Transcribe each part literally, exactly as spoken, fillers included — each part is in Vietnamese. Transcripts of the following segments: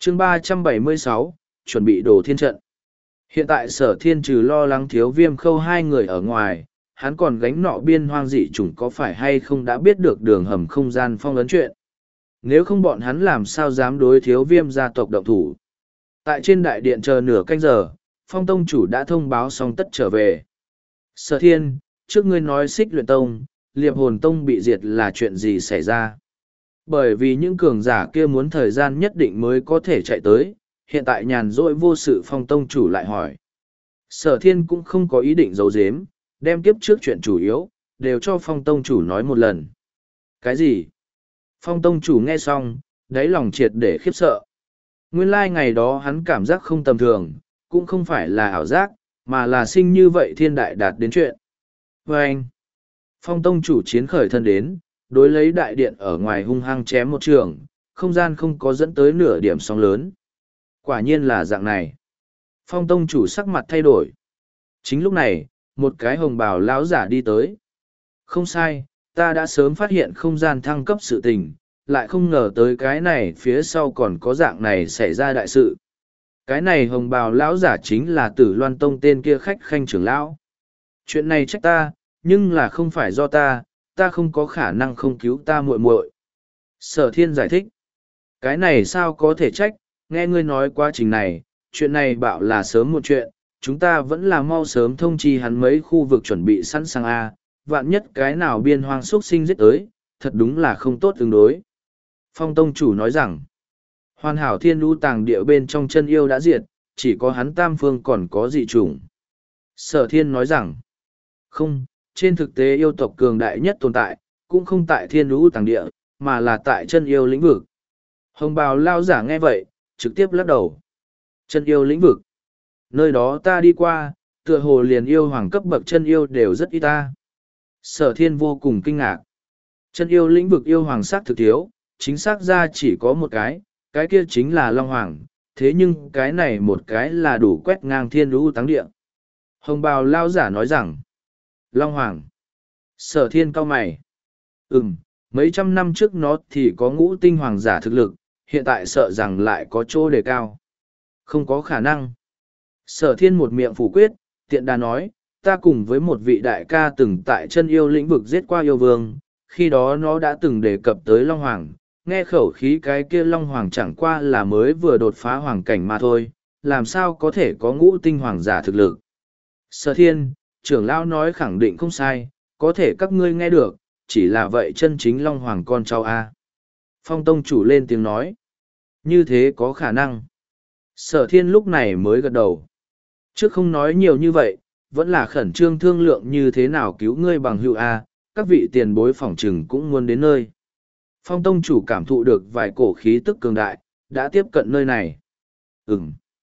chương ba trăm bảy mươi sáu, chuẩn bị đồ thiên trận. Hiện tại sở thiên trừ lo lắng thiếu viêm khâu hai người ở ngoài, hắn còn gánh nọ biên hoang dị chủng có phải hay không đã biết được đường hầm không gian phong ấn chuyện. Nếu không bọn hắn làm sao dám đối thiếu viêm gia tộc động thủ. Tại trên đại điện chờ nửa canh giờ, phong tông chủ đã thông báo xong tất trở về. Sở thiên, trước ngươi nói xích luyện tông, liệp hồn tông bị diệt là chuyện gì xảy ra? Bởi vì những cường giả kia muốn thời gian nhất định mới có thể chạy tới, hiện tại nhàn rỗi vô sự phong tông chủ lại hỏi. Sở thiên cũng không có ý định giấu giếm, đem kiếp trước chuyện chủ yếu, đều cho phong tông chủ nói một lần. Cái gì? Phong tông chủ nghe xong, đáy lòng triệt để khiếp sợ. Nguyên lai ngày đó hắn cảm giác không tầm thường, cũng không phải là ảo giác, mà là sinh như vậy thiên đại đạt đến chuyện. Và anh, phong tông chủ chiến khởi thân đến, đối lấy đại điện ở ngoài hung hăng chém một trường, không gian không có dẫn tới nửa điểm sóng lớn. Quả nhiên là dạng này. Phong tông chủ sắc mặt thay đổi. Chính lúc này, một cái hồng bào lão giả đi tới. Không sai, ta đã sớm phát hiện không gian thăng cấp sự tình, lại không ngờ tới cái này phía sau còn có dạng này xảy ra đại sự. Cái này hồng bào lão giả chính là Tử Loan Tông tên kia khách khanh trưởng lão. Chuyện này trách ta, nhưng là không phải do ta, ta không có khả năng không cứu ta muội muội. Sở thiên giải thích. Cái này sao có thể trách, nghe ngươi nói quá trình này, chuyện này bảo là sớm một chuyện, chúng ta vẫn là mau sớm thông chi hắn mấy khu vực chuẩn bị sẵn sàng A, vạn nhất cái nào biên hoang xuất sinh giết tới, thật đúng là không tốt tương đối. Phong tông chủ nói rằng, hoàn hảo thiên lũ tàng địa bên trong chân yêu đã diệt, chỉ có hắn tam phương còn có dị chủng. Sở thiên nói rằng, không, trên thực tế yêu tộc cường đại nhất tồn tại, cũng không tại thiên lũ tàng địa, mà là tại chân yêu lĩnh vực. Hồng bào lao giả nghe vậy, trực tiếp lắc đầu. Chân yêu lĩnh vực. Nơi đó ta đi qua, tựa hồ liền yêu hoàng cấp bậc chân yêu đều rất ít ta. Sở thiên vô cùng kinh ngạc. Chân yêu lĩnh vực yêu hoàng sắc thực thiếu, chính xác ra chỉ có một cái, cái kia chính là Long Hoàng, thế nhưng cái này một cái là đủ quét ngang thiên lũ táng địa. Hồng bào lao giả nói rằng, Long Hoàng. Sở thiên cau mày. Ừm, mấy trăm năm trước nó thì có ngũ tinh hoàng giả thực lực, hiện tại sợ rằng lại có chỗ đề cao. Không có khả năng. Sở thiên một miệng phủ quyết, tiện đà nói, ta cùng với một vị đại ca từng tại chân yêu lĩnh vực giết qua yêu vương, khi đó nó đã từng đề cập tới Long Hoàng, nghe khẩu khí cái kia Long Hoàng chẳng qua là mới vừa đột phá hoàng cảnh mà thôi, làm sao có thể có ngũ tinh hoàng giả thực lực. Sở thiên, trưởng lão nói khẳng định không sai, có thể các ngươi nghe được, chỉ là vậy chân chính Long Hoàng con cháu A. Phong tông chủ lên tiếng nói, như thế có khả năng. Sở thiên lúc này mới gật đầu. Trước không nói nhiều như vậy, vẫn là khẩn trương thương lượng như thế nào cứu ngươi bằng hữu A, các vị tiền bối phỏng trừng cũng muốn đến nơi. Phong tông chủ cảm thụ được vài cổ khí tức cường đại, đã tiếp cận nơi này. Ừm.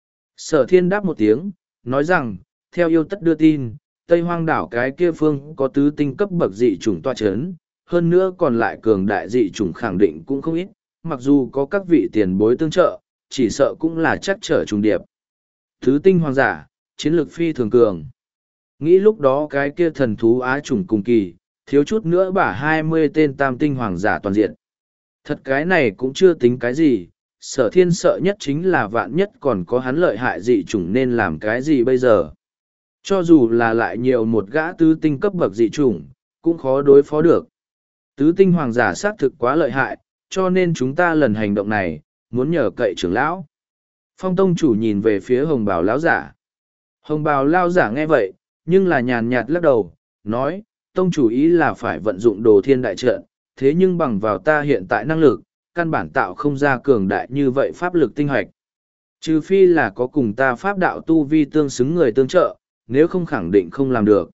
Sở thiên đáp một tiếng, nói rằng, theo yêu tất đưa tin, Tây Hoang đảo cái kia phương có tứ tinh cấp bậc dị chủng toa chấn, hơn nữa còn lại cường đại dị chủng khẳng định cũng không ít, mặc dù có các vị tiền bối tương trợ, chỉ sợ cũng là chắc trở trùng điệp. Tứ tinh hoàng giả, chiến lược phi thường cường. Nghĩ lúc đó cái kia thần thú á chủng cùng kỳ, thiếu chút nữa bả hai mươi tên tam tinh hoàng giả toàn diện. Thật cái này cũng chưa tính cái gì, sở thiên sợ nhất chính là vạn nhất còn có hắn lợi hại dị chủng nên làm cái gì bây giờ. Cho dù là lại nhiều một gã tứ tinh cấp bậc dị chủng, cũng khó đối phó được. Tứ tinh hoàng giả xác thực quá lợi hại, cho nên chúng ta lần hành động này, muốn nhờ cậy trưởng lão. Phong tông chủ nhìn về phía hồng bào lão giả. Hồng bào lão giả nghe vậy, nhưng là nhàn nhạt lắc đầu, nói, tông chủ ý là phải vận dụng đồ thiên đại trận, thế nhưng bằng vào ta hiện tại năng lực, căn bản tạo không ra cường đại như vậy pháp lực tinh hoạch. Trừ phi là có cùng ta pháp đạo tu vi tương xứng người tương trợ, nếu không khẳng định không làm được.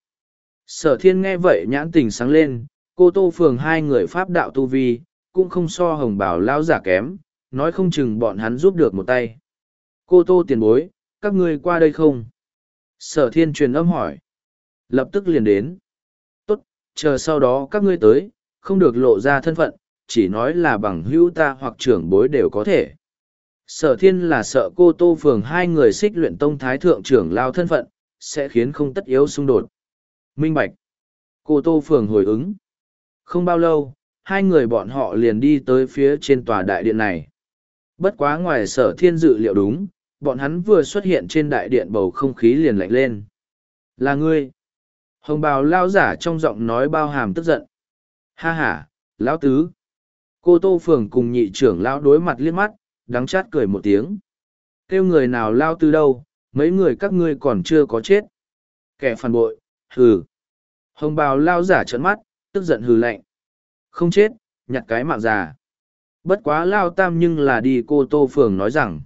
Sở thiên nghe vậy nhãn tình sáng lên, cô tô phường hai người pháp đạo tu vi, cũng không so hồng bảo lao giả kém, nói không chừng bọn hắn giúp được một tay. Cô tô tiền bối, các ngươi qua đây không? Sở thiên truyền âm hỏi. Lập tức liền đến. Tốt, chờ sau đó các ngươi tới, không được lộ ra thân phận, chỉ nói là bằng hữu ta hoặc trưởng bối đều có thể. Sở thiên là sợ cô tô phường hai người xích luyện tông thái thượng trưởng lao thân phận, sẽ khiến không tất yếu xung đột. Minh bạch. Cô tô phường hồi ứng. Không bao lâu, hai người bọn họ liền đi tới phía trên tòa đại điện này. Bất quá ngoài sở thiên dự liệu đúng, bọn hắn vừa xuất hiện trên đại điện bầu không khí liền lạnh lên. Là ngươi. Hồng bào lao giả trong giọng nói bao hàm tức giận. Ha ha, lão tứ. Cô Tô Phường cùng nhị trưởng lão đối mặt liếc mắt, đắng chát cười một tiếng. Kêu người nào lao tứ đâu, mấy người các ngươi còn chưa có chết. Kẻ phản bội, hừ. Hồng bào lao giả trợn mắt, tức giận hừ lạnh. Không chết, nhặt cái mạng già. Bất quá lao tam nhưng là đi cô Tô Phường nói rằng.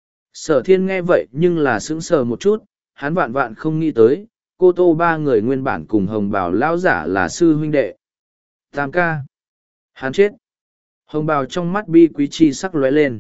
Sở thiên nghe vậy nhưng là sững sờ một chút, hắn vạn vạn không nghĩ tới, cô Tô ba người nguyên bản cùng hồng bào lao giả là sư huynh đệ. Tam ca. Hắn chết. Hồng bào trong mắt bi quý chi sắc lóe lên.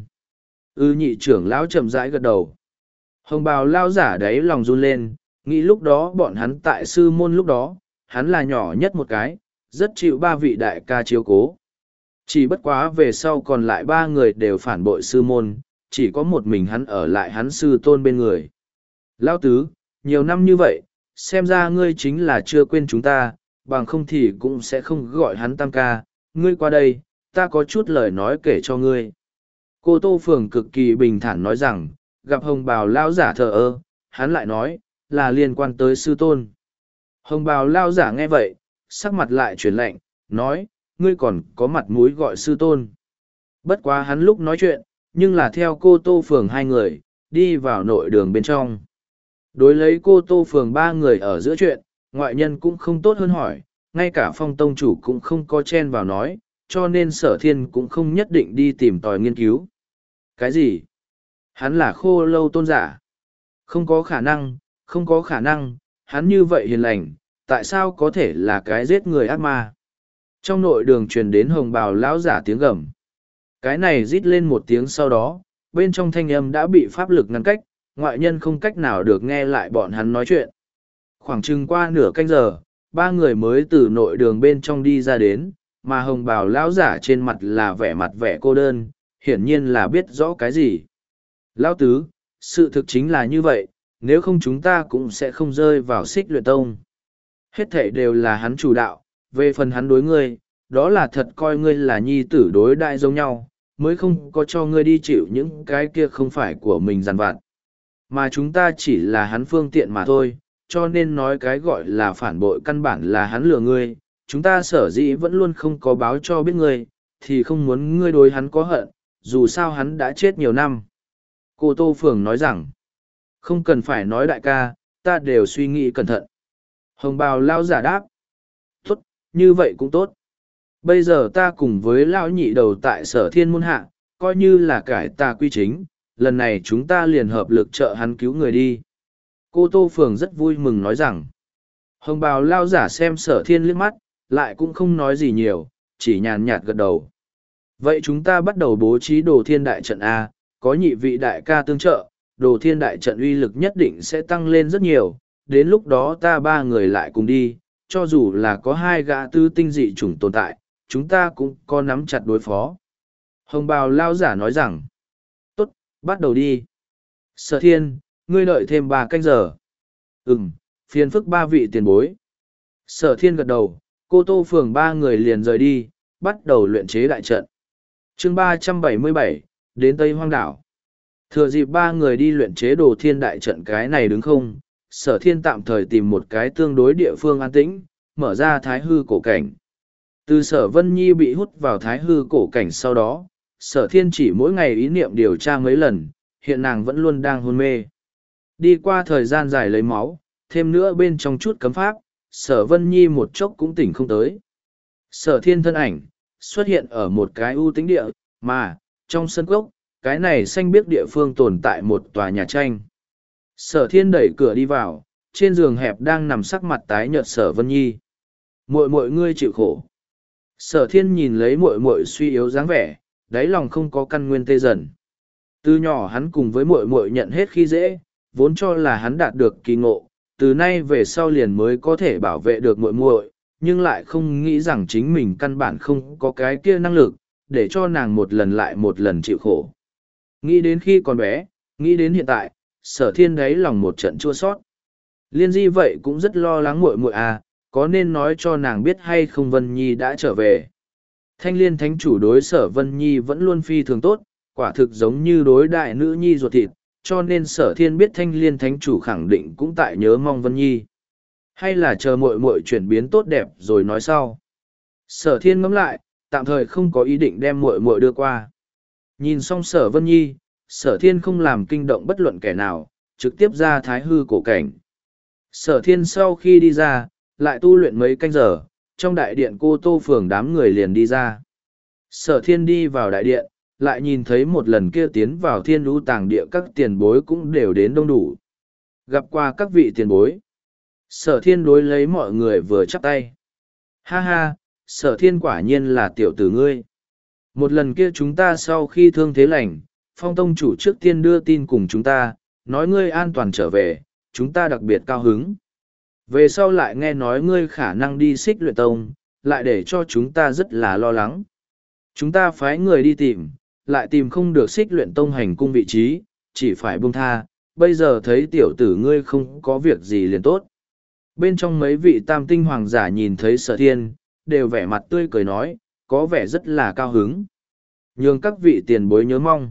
Ư nhị trưởng lão chậm rãi gật đầu. Hồng bào lao giả đấy lòng run lên, nghĩ lúc đó bọn hắn tại sư môn lúc đó, hắn là nhỏ nhất một cái, rất chịu ba vị đại ca chiếu cố. Chỉ bất quá về sau còn lại ba người đều phản bội sư môn, chỉ có một mình hắn ở lại hắn sư tôn bên người. Lao tứ, nhiều năm như vậy, xem ra ngươi chính là chưa quên chúng ta, bằng không thì cũng sẽ không gọi hắn tam ca, ngươi qua đây, ta có chút lời nói kể cho ngươi. Cô Tô Phường cực kỳ bình thản nói rằng, gặp hồng bào lao giả thờ ơ, hắn lại nói, là liên quan tới sư tôn. Hồng bào lao giả nghe vậy, sắc mặt lại chuyển lạnh, nói, ngươi còn có mặt mũi gọi sư tôn. Bất quá hắn lúc nói chuyện, nhưng là theo cô Tô Phường hai người, đi vào nội đường bên trong. Đối lấy cô Tô Phường ba người ở giữa chuyện, ngoại nhân cũng không tốt hơn hỏi, ngay cả phong tông chủ cũng không có chen vào nói, cho nên sở thiên cũng không nhất định đi tìm tòi nghiên cứu. Cái gì? Hắn là khô lâu tôn giả. Không có khả năng, không có khả năng, hắn như vậy hiền lành, tại sao có thể là cái giết người ác ma? Trong nội đường truyền đến hồng bào lão giả tiếng gầm. Cái này rít lên một tiếng sau đó, bên trong thanh âm đã bị pháp lực ngăn cách, ngoại nhân không cách nào được nghe lại bọn hắn nói chuyện. Khoảng chừng qua nửa canh giờ, ba người mới từ nội đường bên trong đi ra đến, mà hồng bào lão giả trên mặt là vẻ mặt vẻ cô đơn, hiển nhiên là biết rõ cái gì. Lão tứ, sự thực chính là như vậy, nếu không chúng ta cũng sẽ không rơi vào xích luyện tông. Hết thảy đều là hắn chủ đạo, về phần hắn đối ngươi, đó là thật coi ngươi là nhi tử đối đại giống nhau, mới không có cho ngươi đi chịu những cái kia không phải của mình dằn vặt. Mà chúng ta chỉ là hắn phương tiện mà thôi, cho nên nói cái gọi là phản bội căn bản là hắn lừa ngươi, chúng ta sở dĩ vẫn luôn không có báo cho biết ngươi, thì không muốn ngươi đối hắn có hận, dù sao hắn đã chết nhiều năm. Cô Tô Phường nói rằng, không cần phải nói đại ca, ta đều suy nghĩ cẩn thận. Hồng bào lao giả đáp, tốt, như vậy cũng tốt. Bây giờ ta cùng với lão nhị đầu tại sở thiên môn hạ, coi như là cải tà quy chính, lần này chúng ta liền hợp lực trợ hắn cứu người đi. Cô Tô Phường rất vui mừng nói rằng, hồng bào lao giả xem sở thiên liếc mắt, lại cũng không nói gì nhiều, chỉ nhàn nhạt gật đầu. Vậy chúng ta bắt đầu bố trí đồ thiên đại trận A, có nhị vị đại ca tương trợ, đồ thiên đại trận uy lực nhất định sẽ tăng lên rất nhiều, đến lúc đó ta ba người lại cùng đi, cho dù là có hai gã tư tinh dị chủng tồn tại, chúng ta cũng có nắm chặt đối phó. Hồng bào lao giả nói rằng, tốt, bắt đầu đi. Sở thiên, ngươi đợi thêm ba canh giờ. Ừm, phiền phức ba vị tiền bối. Sở thiên gật đầu, cô Tô Phường ba người liền rời đi, bắt đầu luyện chế đại trận. Chương ba trăm bảy mươi bảy, đến Tây Hoang Đảo. Thừa dịp ba người đi luyện chế đồ thiên đại trận cái này đứng không, sở thiên tạm thời tìm một cái tương đối địa phương an tĩnh, mở ra thái hư cổ cảnh. Từ sở Vân Nhi bị hút vào thái hư cổ cảnh sau đó, sở thiên chỉ mỗi ngày ý niệm điều tra mấy lần, hiện nàng vẫn luôn đang hôn mê. Đi qua thời gian dài lấy máu, thêm nữa bên trong chút cấm pháp, sở Vân Nhi một chốc cũng tỉnh không tới. Sở thiên thân ảnh, xuất hiện ở một cái ưu tĩnh địa, mà, trong sân cốc, cái này xanh biếc địa phương tồn tại một tòa nhà tranh. Sở thiên đẩy cửa đi vào, trên giường hẹp đang nằm sắc mặt tái nhợt sở Vân Nhi. Muội muội ngươi chịu khổ. Sở thiên nhìn lấy muội muội suy yếu dáng vẻ, đáy lòng không có căn nguyên tê dần. Từ nhỏ hắn cùng với muội muội nhận hết khi dễ, vốn cho là hắn đạt được kỳ ngộ, từ nay về sau liền mới có thể bảo vệ được muội muội, nhưng lại không nghĩ rằng chính mình căn bản không có cái kia năng lực, để cho nàng một lần lại một lần chịu khổ. Nghĩ đến khi còn bé, nghĩ đến hiện tại, sở thiên đáy lòng một trận chua sót. Liên Di vậy cũng rất lo lắng muội muội à, có nên nói cho nàng biết hay không Vân Nhi đã trở về. Thanh Liên Thánh chủ đối sở Vân Nhi vẫn luôn phi thường tốt, Quả thực giống như đối đại nữ nhi ruột thịt, cho nên sở thiên biết thanh liên thánh chủ khẳng định cũng tại nhớ mong Vân Nhi. Hay là chờ muội muội chuyển biến tốt đẹp rồi nói sau. Sở thiên ngẫm lại, tạm thời không có ý định đem muội muội đưa qua. Nhìn xong sở Vân Nhi, sở thiên không làm kinh động bất luận kẻ nào, trực tiếp ra thái hư cổ cảnh. Sở thiên sau khi đi ra, lại tu luyện mấy canh giờ, trong đại điện cô tô phường đám người liền đi ra. Sở thiên đi vào đại điện, lại nhìn thấy một lần kia tiến vào thiên lũ tàng địa các tiền bối cũng đều đến đông đủ. Gặp qua các vị tiền bối. Sở thiên đối lấy mọi người vừa chắp tay. Ha ha, sở thiên quả nhiên là tiểu tử ngươi. Một lần kia chúng ta sau khi thương thế lành, phong tông chủ trước tiên đưa tin cùng chúng ta, nói ngươi an toàn trở về, chúng ta đặc biệt cao hứng. Về sau lại nghe nói ngươi khả năng đi xích luyện tông, lại để cho chúng ta rất là lo lắng. Chúng ta phái người đi tìm, lại tìm không được xích luyện tông hành cung vị trí, chỉ phải buông tha, bây giờ thấy tiểu tử ngươi không có việc gì liền tốt. Bên trong mấy vị tam tinh hoàng giả nhìn thấy sở thiên, đều vẻ mặt tươi cười nói, có vẻ rất là cao hứng. Nhường các vị tiền bối nhớ mong.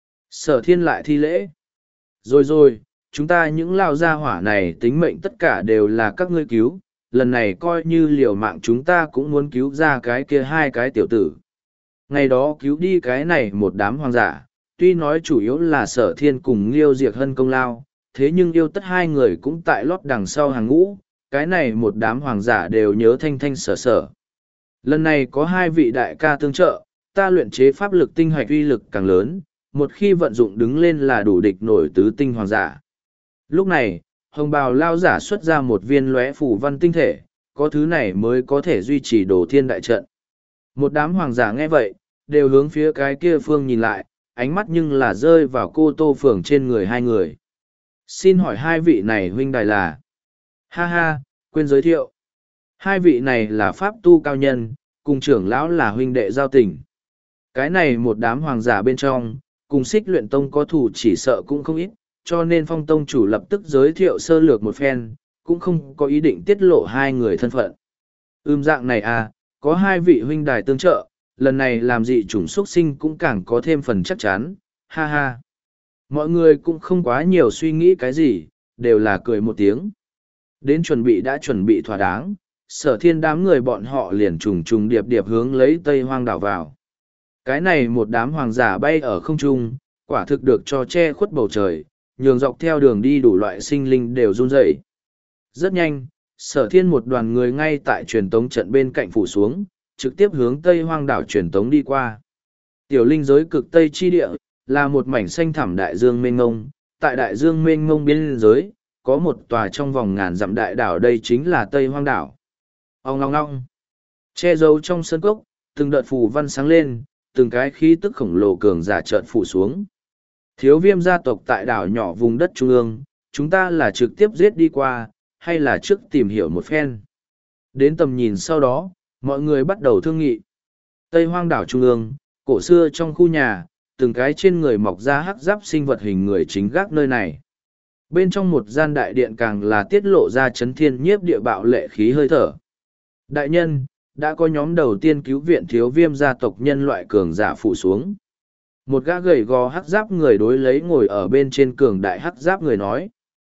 Sở thiên lại thi lễ. Rồi rồi, chúng ta những lao gia hỏa này tính mệnh tất cả đều là các ngươi cứu, lần này coi như liều mạng chúng ta cũng muốn cứu ra cái kia hai cái tiểu tử. Ngày đó cứu đi cái này một đám hoàng giả, tuy nói chủ yếu là sở thiên cùng Liêu Diệc Hân công lao, thế nhưng yêu tất hai người cũng tại lót đằng sau hàng ngũ, cái này một đám hoàng giả đều nhớ thanh thanh sở sở. Lần này có hai vị đại ca tương trợ, ta luyện chế pháp lực tinh hoạch uy lực càng lớn, một khi vận dụng đứng lên là đủ địch nổi tứ tinh hoàng giả. Lúc này, hồng bào lao giả xuất ra một viên lóe phủ văn tinh thể, có thứ này mới có thể duy trì đồ thiên đại trận. Một đám hoàng giả nghe vậy, đều hướng phía cái kia phương nhìn lại, ánh mắt nhưng là rơi vào cô tô phường trên người hai người. Xin hỏi hai vị này huynh đài là? Ha ha, quên giới thiệu. Hai vị này là pháp tu cao nhân, cùng trưởng lão là huynh đệ giao tình. Cái này một đám hoàng giả bên trong, cùng xích luyện tông có thủ chỉ sợ cũng không ít, cho nên phong tông chủ lập tức giới thiệu sơ lược một phen, cũng không có ý định tiết lộ hai người thân phận. Ưm dạng này à, có hai vị huynh đài tương trợ, lần này làm dị chủng xuất sinh cũng càng có thêm phần chắc chắn, ha ha. Mọi người cũng không quá nhiều suy nghĩ cái gì, đều là cười một tiếng. Đến chuẩn bị đã chuẩn bị thỏa đáng, sở thiên đám người bọn họ liền trùng trùng điệp điệp hướng lấy Tây Hoang đảo vào. Cái này một đám hoàng giả bay ở không trung, quả thực được cho che khuất bầu trời, nhường dọc theo đường đi đủ loại sinh linh đều run rẩy. Rất nhanh, sở thiên một đoàn người ngay tại truyền tống trận bên cạnh phủ xuống, trực tiếp hướng Tây Hoang đảo truyền tống đi qua. Tiểu linh giới cực Tây chi địa, là một mảnh xanh thẳm đại dương mênh ngông, tại đại dương mênh ngông biên giới, có một tòa trong vòng ngàn dặm đại đảo, đây chính là Tây Hoang đảo. Ông ngong ngong, che giấu trong sân cốc, từng đợt phù văn sáng lên, từng cái khí tức khổng lồ cường giả chợt phủ xuống. Thiếu viêm gia tộc tại đảo nhỏ vùng đất trung ương, chúng ta là trực tiếp giết đi qua, hay là trước tìm hiểu một phen. Đến tầm nhìn sau đó, mọi người bắt đầu thương nghị. Tây Hoang đảo trung ương, cổ xưa trong khu nhà, từng cái trên người mọc ra hắc giáp sinh vật hình người chính gác nơi này. Bên trong một gian đại điện càng là tiết lộ ra chấn thiên nhiếp địa bạo lệ khí hơi thở. Đại nhân, đã có nhóm đầu tiên cứu viện thiếu viêm gia tộc nhân loại cường giả phụ xuống. Một gã gầy gò hắc giáp người đối lấy ngồi ở bên trên cường đại hắc giáp người nói.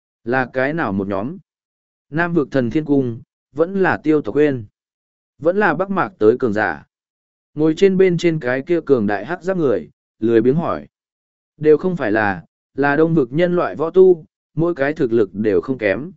Là cái nào một nhóm? Nam vực thần thiên cung, vẫn là tiêu tộc quên. Vẫn là bắc mạc tới cường giả. Ngồi trên bên trên cái kia cường đại hắc giáp người, lười biếng hỏi. Đều không phải là, là đông vực nhân loại võ tu, mỗi cái thực lực đều không kém.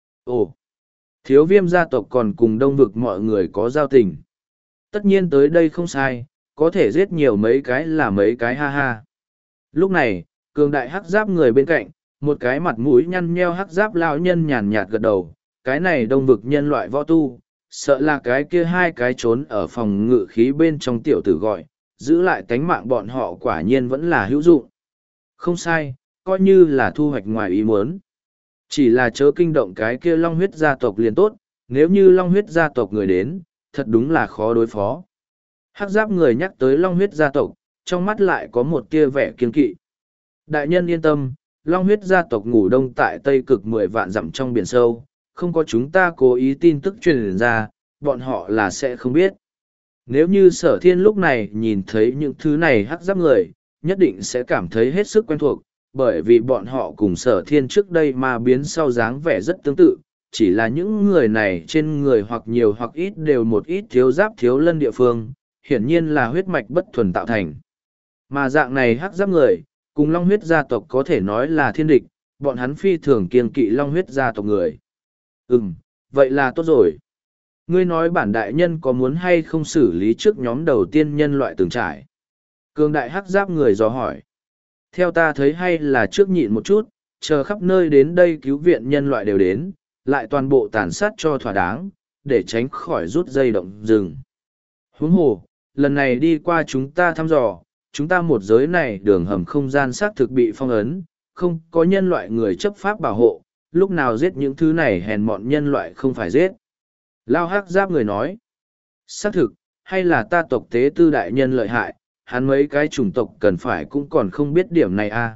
Ồ, thiếu viêm gia tộc còn cùng đông vực mọi người có giao tình. Tất nhiên tới đây không sai, có thể giết nhiều mấy cái là mấy cái ha ha. Lúc này, cường đại hắc giáp người bên cạnh, một cái mặt mũi nhăn nheo hắc giáp lão nhân nhàn nhạt gật đầu, cái này đông vực nhân loại võ tu, sợ là cái kia hai cái trốn ở phòng ngự khí bên trong tiểu tử gọi, giữ lại tánh mạng bọn họ quả nhiên vẫn là hữu dụng. Không sai, coi như là thu hoạch ngoài ý muốn. Chỉ là chớ kinh động cái kia long huyết gia tộc liền tốt, nếu như long huyết gia tộc người đến, thật đúng là khó đối phó. Hắc giáp người nhắc tới long huyết gia tộc, trong mắt lại có một tia vẻ kiên kỵ. Đại nhân yên tâm, long huyết gia tộc ngủ đông tại Tây Cực mười vạn dặm trong biển sâu, không có chúng ta cố ý tin tức truyền ra, bọn họ là sẽ không biết. Nếu như sở thiên lúc này nhìn thấy những thứ này hắc giáp người, nhất định sẽ cảm thấy hết sức quen thuộc, bởi vì bọn họ cùng sở thiên trước đây ma biến sau dáng vẻ rất tương tự, chỉ là những người này trên người hoặc nhiều hoặc ít đều một ít thiếu giáp thiếu lân địa phương, hiển nhiên là huyết mạch bất thuần tạo thành. Mà dạng này hắc giáp người, cùng long huyết gia tộc có thể nói là thiên địch, bọn hắn phi thường kiêng kỵ long huyết gia tộc người. Ừm, vậy là tốt rồi. Ngươi nói bản đại nhân có muốn hay không xử lý trước nhóm đầu tiên nhân loại từng trải? Cường đại hắc giáp người dò hỏi. Theo ta thấy hay là trước nhịn một chút, chờ khắp nơi đến đây cứu viện nhân loại đều đến, lại toàn bộ tàn sát cho thỏa đáng, để tránh khỏi rút dây động rừng. Huống hồ, lần này đi qua chúng ta thăm dò, chúng ta một giới này đường hầm không gian xác thực bị phong ấn, không có nhân loại người chấp pháp bảo hộ, lúc nào giết những thứ này hèn mọn nhân loại không phải giết. Lao hắc giáp người nói, xác thực, hay là ta tộc tế tư đại nhân lợi hại, hắn mấy cái chủng tộc cần phải cũng còn không biết điểm này à.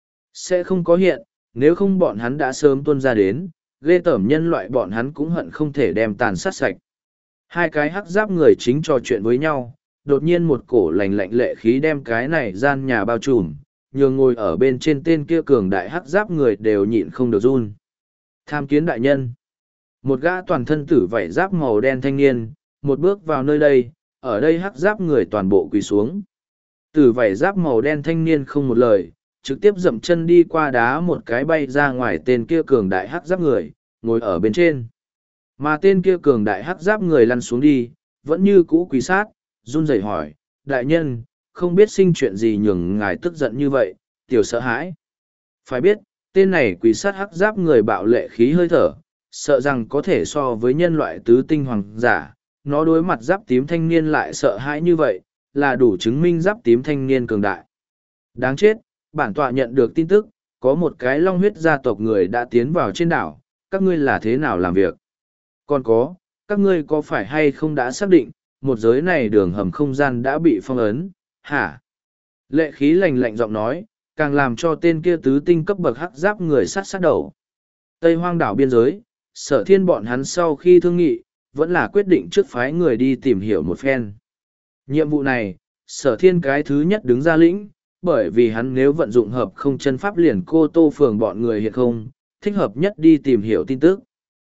Sẽ không có hiện, nếu không bọn hắn đã sớm tuôn ra đến, ghê tởm nhân loại bọn hắn cũng hận không thể đem tàn sát sạch. Hai cái hắc giáp người chính trò chuyện với nhau, đột nhiên một cổ lành lạnh lệ khí đem cái này gian nhà bao trùm, nhường ngồi ở bên trên tên kia cường đại hắc giáp người đều nhịn không được run. Tham kiến đại nhân. Một gã toàn thân tử vảy giáp màu đen thanh niên, một bước vào nơi đây, ở đây hắc giáp người toàn bộ quỳ xuống. Tử vảy giáp màu đen thanh niên không một lời, trực tiếp dậm chân đi qua đá một cái bay ra ngoài tên kia cường đại hắc giáp người, ngồi ở bên trên. Mà tên kia cường đại hắc giáp người lăn xuống đi, vẫn như cũ quỳ sát, run rẩy hỏi, đại nhân, không biết sinh chuyện gì nhường ngài tức giận như vậy, tiểu sợ hãi. Phải biết, tên này quỳ sát hắc giáp người bạo lệ khí hơi thở, sợ rằng có thể so với nhân loại tứ tinh hoàng giả, nó đối mặt giáp tím thanh niên lại sợ hãi như vậy, là đủ chứng minh giáp tím thanh niên cường đại. Đáng chết, bản tọa nhận được tin tức, có một cái long huyết gia tộc người đã tiến vào trên đảo, các ngươi là thế nào làm việc? Còn có, các ngươi có phải hay không đã xác định, một giới này đường hầm không gian đã bị phong ấn, hả? Lệ khí lạnh lạnh giọng nói, càng làm cho tên kia tứ tinh cấp bậc hắc giáp người sát sát đầu. Tây hoang đảo biên giới, sở thiên bọn hắn sau khi thương nghị, vẫn là quyết định trước phái người đi tìm hiểu một phen. Nhiệm vụ này, sở thiên cái thứ nhất đứng ra lĩnh, bởi vì hắn nếu vận dụng hợp không chân pháp liền cô tô phường bọn người hiện không, thích hợp nhất đi tìm hiểu tin tức.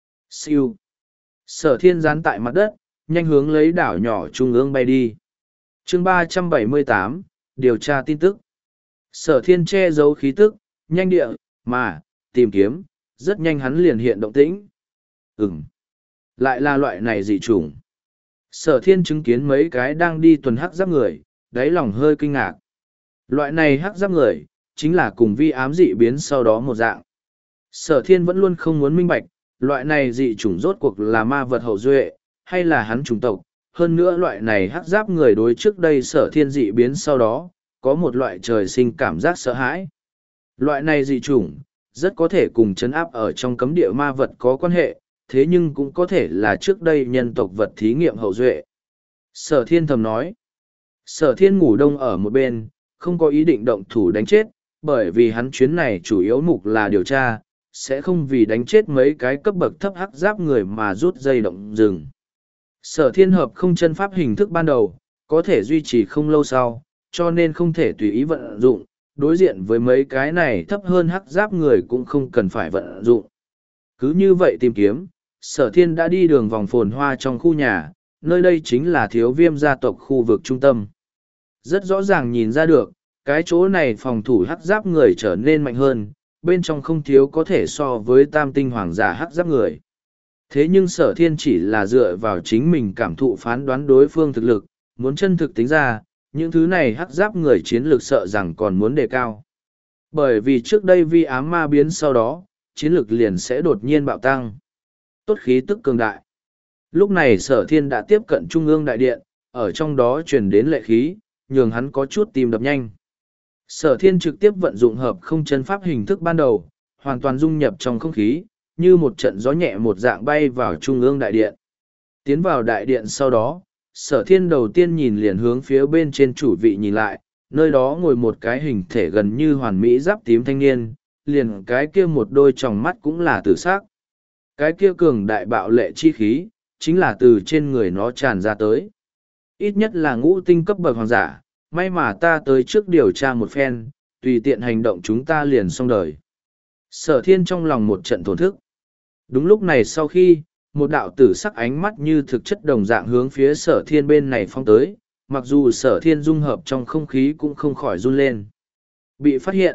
Siêu. Sở thiên dán tại mặt đất, nhanh hướng lấy đảo nhỏ trung ương bay đi. chương ba trăm bảy mươi tám, điều tra tin tức. Sở thiên che giấu khí tức, nhanh địa, mà, tìm kiếm, rất nhanh hắn liền hiện động tĩnh. Ừm. Lại là loại này dị chủng. Sở thiên chứng kiến mấy cái đang đi tuần hắc giáp người, đáy lòng hơi kinh ngạc. Loại này hắc giáp người, chính là cùng vi ám dị biến sau đó một dạng. Sở thiên vẫn luôn không muốn minh bạch, loại này dị chủng rốt cuộc là ma vật hậu duệ, hay là hắn chủng tộc. Hơn nữa loại này hắc giáp người đối trước đây sở thiên dị biến sau đó, có một loại trời sinh cảm giác sợ hãi. Loại này dị chủng, rất có thể cùng chấn áp ở trong cấm địa ma vật có quan hệ, thế nhưng cũng có thể là trước đây nhân tộc vật thí nghiệm hậu duệ. Sở thiên thầm nói. Sở thiên ngủ đông ở một bên, không có ý định động thủ đánh chết, bởi vì hắn chuyến này chủ yếu mục là điều tra, sẽ không vì đánh chết mấy cái cấp bậc thấp hắc giáp người mà rút dây động rừng. Sở thiên hợp không chân pháp hình thức ban đầu, có thể duy trì không lâu sau, cho nên không thể tùy ý vận dụng, đối diện với mấy cái này thấp hơn hắc giáp người cũng không cần phải vận dụng. Cứ như vậy tìm kiếm, sở thiên đã đi đường vòng phồn hoa trong khu nhà, nơi đây chính là thiếu viêm gia tộc khu vực trung tâm. Rất rõ ràng nhìn ra được, cái chỗ này phòng thủ hắc giáp người trở nên mạnh hơn, bên trong không thiếu có thể so với tam tinh hoàng giả hắc giáp người. Thế nhưng sở thiên chỉ là dựa vào chính mình cảm thụ phán đoán đối phương thực lực, muốn chân thực tính ra, những thứ này hắc giáp người chiến lược sợ rằng còn muốn đề cao. Bởi vì trước đây vi ám ma biến sau đó, chiến lược liền sẽ đột nhiên bạo tăng. Tốt khí tức cường đại. Lúc này sở thiên đã tiếp cận trung ương đại điện, ở trong đó truyền đến lệ khí, nhường hắn có chút tim đập nhanh. Sở thiên trực tiếp vận dụng hợp không chân pháp hình thức ban đầu, hoàn toàn dung nhập trong không khí, như một trận gió nhẹ một dạng bay vào trung ương đại điện. Tiến vào đại điện sau đó, sở thiên đầu tiên nhìn liền hướng phía bên trên chủ vị nhìn lại, nơi đó ngồi một cái hình thể gần như hoàn mỹ giáp tím thanh niên, liền cái kia một đôi tròng mắt cũng là tử sắc. Cái kia cường đại bạo lệ chi khí, chính là từ trên người nó tràn ra tới. Ít nhất là ngũ tinh cấp bậc hoàng giả, may mà ta tới trước điều tra một phen, tùy tiện hành động chúng ta liền xong đời. Sở thiên trong lòng một trận thổn thức. Đúng lúc này sau khi, một đạo tử sắc ánh mắt như thực chất đồng dạng hướng phía sở thiên bên này phong tới, mặc dù sở thiên dung hợp trong không khí cũng không khỏi run lên. Bị phát hiện.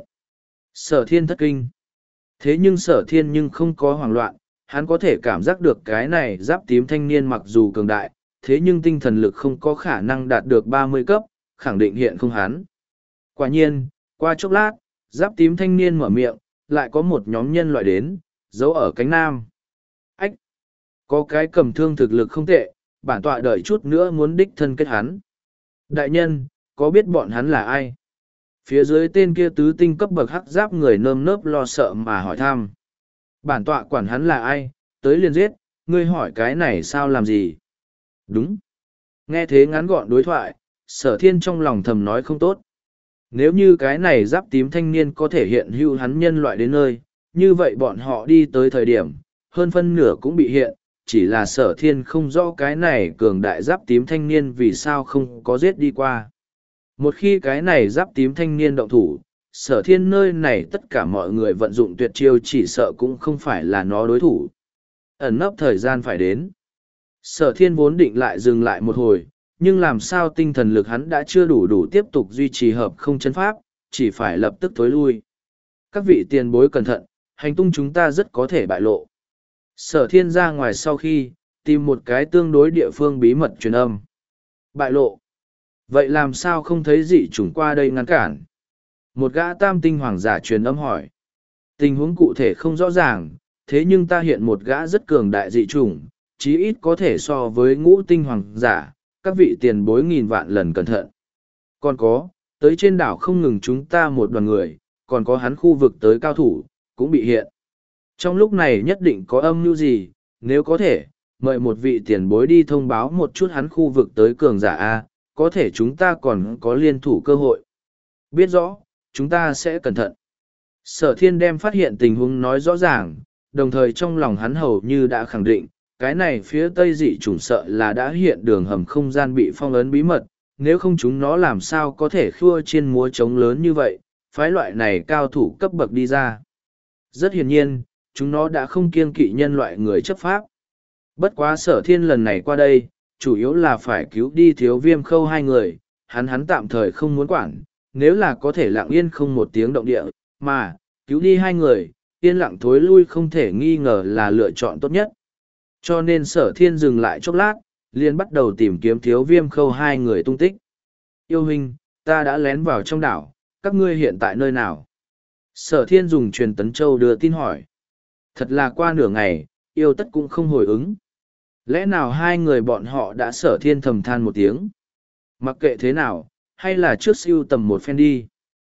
Sở thiên thất kinh. Thế nhưng sở thiên nhưng không có hoảng loạn, hắn có thể cảm giác được cái này giáp tím thanh niên mặc dù cường đại, thế nhưng tinh thần lực không có khả năng đạt được ba mươi cấp, khẳng định hiện không hắn. Quả nhiên, qua chốc lát, giáp tím thanh niên mở miệng, lại có một nhóm nhân loại đến, giấu ở cánh nam. Ách! Có cái cầm thương thực lực không tệ, bản tọa đợi chút nữa muốn đích thân kết hắn. Đại nhân, có biết bọn hắn là ai? Phía dưới tên kia tứ tinh cấp bậc hắc giáp người nơm nớp lo sợ mà hỏi thăm. Bản tọa quản hắn là ai, tới liền giết, ngươi hỏi cái này sao làm gì? Đúng. Nghe thế ngắn gọn đối thoại, sở thiên trong lòng thầm nói không tốt. Nếu như cái này giáp tím thanh niên có thể hiện hữu hắn nhân loại đến nơi, như vậy bọn họ đi tới thời điểm, hơn phân nửa cũng bị hiện, chỉ là sở thiên không rõ cái này cường đại giáp tím thanh niên vì sao không có giết đi qua. Một khi cái này giáp tím thanh niên động thủ, sở thiên nơi này tất cả mọi người vận dụng tuyệt chiêu chỉ sợ cũng không phải là nó đối thủ. Ẩn nấp thời gian phải đến. Sở thiên vốn định lại dừng lại một hồi, nhưng làm sao tinh thần lực hắn đã chưa đủ đủ tiếp tục duy trì hợp không chân pháp, chỉ phải lập tức tối lui. Các vị tiền bối cẩn thận, hành tung chúng ta rất có thể bại lộ. Sở thiên ra ngoài sau khi, tìm một cái tương đối địa phương bí mật truyền âm. Bại lộ. Vậy làm sao không thấy dị chủng qua đây ngăn cản? Một gã tam tinh hoàng giả truyền âm hỏi. Tình huống cụ thể không rõ ràng, thế nhưng ta hiện một gã rất cường đại dị chủng, chí ít có thể so với ngũ tinh hoàng giả, các vị tiền bối nghìn vạn lần cẩn thận. Còn có, tới trên đảo không ngừng chúng ta một đoàn người, còn có hắn khu vực tới cao thủ, cũng bị hiện. Trong lúc này nhất định có âm mưu gì, nếu có thể, mời một vị tiền bối đi thông báo một chút hắn khu vực tới cường giả A, có thể chúng ta còn có liên thủ cơ hội. Biết rõ, chúng ta sẽ cẩn thận. Sở thiên đem phát hiện tình huống nói rõ ràng, đồng thời trong lòng hắn hầu như đã khẳng định, cái này phía tây dị chủng sợ là đã hiện đường hầm không gian bị phong ấn bí mật, nếu không chúng nó làm sao có thể khua trên múa trống lớn như vậy, phái loại này cao thủ cấp bậc đi ra. Rất hiển nhiên, chúng nó đã không kiêng kỵ nhân loại người chấp pháp. Bất quá sở thiên lần này qua đây, chủ yếu là phải cứu đi thiếu viêm khâu hai người, hắn hắn tạm thời không muốn quản, nếu là có thể lặng yên không một tiếng động địa, mà, cứu đi hai người, yên lặng thối lui không thể nghi ngờ là lựa chọn tốt nhất. Cho nên sở thiên dừng lại chốc lát, liền bắt đầu tìm kiếm thiếu viêm khâu hai người tung tích. Yêu huynh, ta đã lén vào trong đảo, các ngươi hiện tại nơi nào? Sở thiên dùng truyền tấn châu đưa tin hỏi. Thật là qua nửa ngày, yêu tất cũng không hồi ứng. Lẽ nào hai người bọn họ đã sở thiên thầm than một tiếng? Mặc kệ thế nào, hay là trước siêu tầm một phen đi.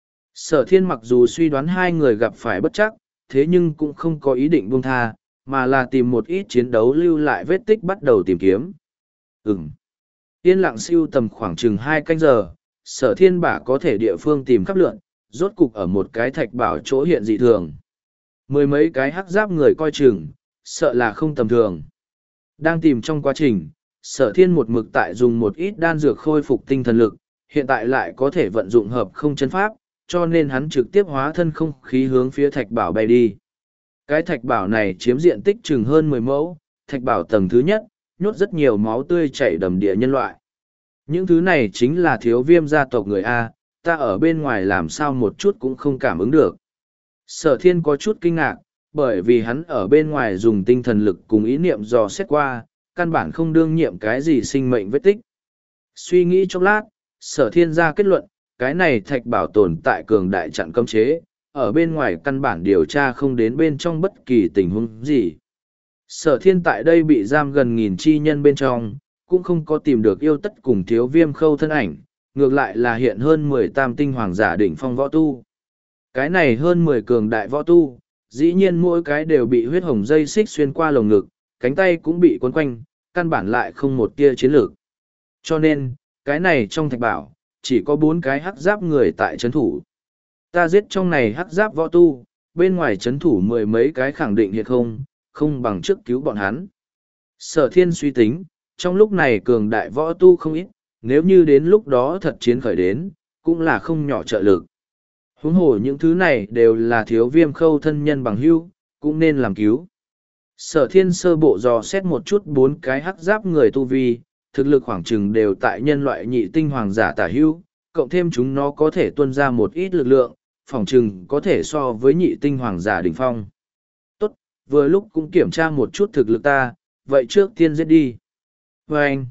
Sở thiên mặc dù suy đoán hai người gặp phải bất chắc, thế nhưng cũng không có ý định buông tha, mà là tìm một ít chiến đấu lưu lại vết tích bắt đầu tìm kiếm. Ừm. Yên lặng siêu tầm khoảng chừng hai canh giờ, sở thiên bả có thể địa phương tìm khắp lượn, rốt cục ở một cái thạch bảo chỗ hiện dị thường. Mười mấy cái hắc giáp người coi chừng, sợ là không tầm thường. Đang tìm trong quá trình, sở thiên một mực tại dùng một ít đan dược khôi phục tinh thần lực, hiện tại lại có thể vận dụng hợp không chân pháp, cho nên hắn trực tiếp hóa thân không khí hướng phía thạch bảo bay đi. Cái thạch bảo này chiếm diện tích chừng hơn mười mẫu, thạch bảo tầng thứ nhất, nhốt rất nhiều máu tươi chảy đầm địa nhân loại. Những thứ này chính là thiếu viêm gia tộc người A, ta ở bên ngoài làm sao một chút cũng không cảm ứng được. Sở thiên có chút kinh ngạc, bởi vì hắn ở bên ngoài dùng tinh thần lực cùng ý niệm dò xét qua, căn bản không đương nhiệm cái gì sinh mệnh vết tích. Suy nghĩ chốc lát, sở thiên ra kết luận, cái này thạch bảo tồn tại cường đại chặn cấm chế, ở bên ngoài căn bản điều tra không đến bên trong bất kỳ tình huống gì. Sở thiên tại đây bị giam gần nghìn chi nhân bên trong, cũng không có tìm được yêu tất cùng thiếu viêm khâu thân ảnh, ngược lại là hiện hơn mười tam tinh hoàng giả đỉnh phong võ tu. Cái này hơn mười cường đại võ tu, dĩ nhiên mỗi cái đều bị huyết hồng dây xích xuyên qua lồng ngực, cánh tay cũng bị quấn quanh, căn bản lại không một tia chiến lược. Cho nên, cái này trong thạch bảo, chỉ có bốn cái hắc giáp người tại chấn thủ. Ta giết trong này hắc giáp võ tu, bên ngoài chấn thủ mười mấy cái khẳng định hiện không, không bằng trước cứu bọn hắn. Sở thiên suy tính, trong lúc này cường đại võ tu không ít, nếu như đến lúc đó thật chiến khởi đến, cũng là không nhỏ trợ lực. Huống hồ những thứ này đều là thiếu viêm khâu thân nhân bằng hữu, cũng nên làm cứu. Sở thiên sơ bộ dò xét một chút bốn cái hắc giáp người tu vi, thực lực khoảng chừng đều tại nhân loại nhị tinh hoàng giả tả hữu, cộng thêm chúng nó có thể tuân ra một ít lực lượng, phỏng chừng có thể so với nhị tinh hoàng giả đỉnh phong. Tốt, vừa lúc cũng kiểm tra một chút thực lực ta, vậy trước tiên giết đi. Và anh,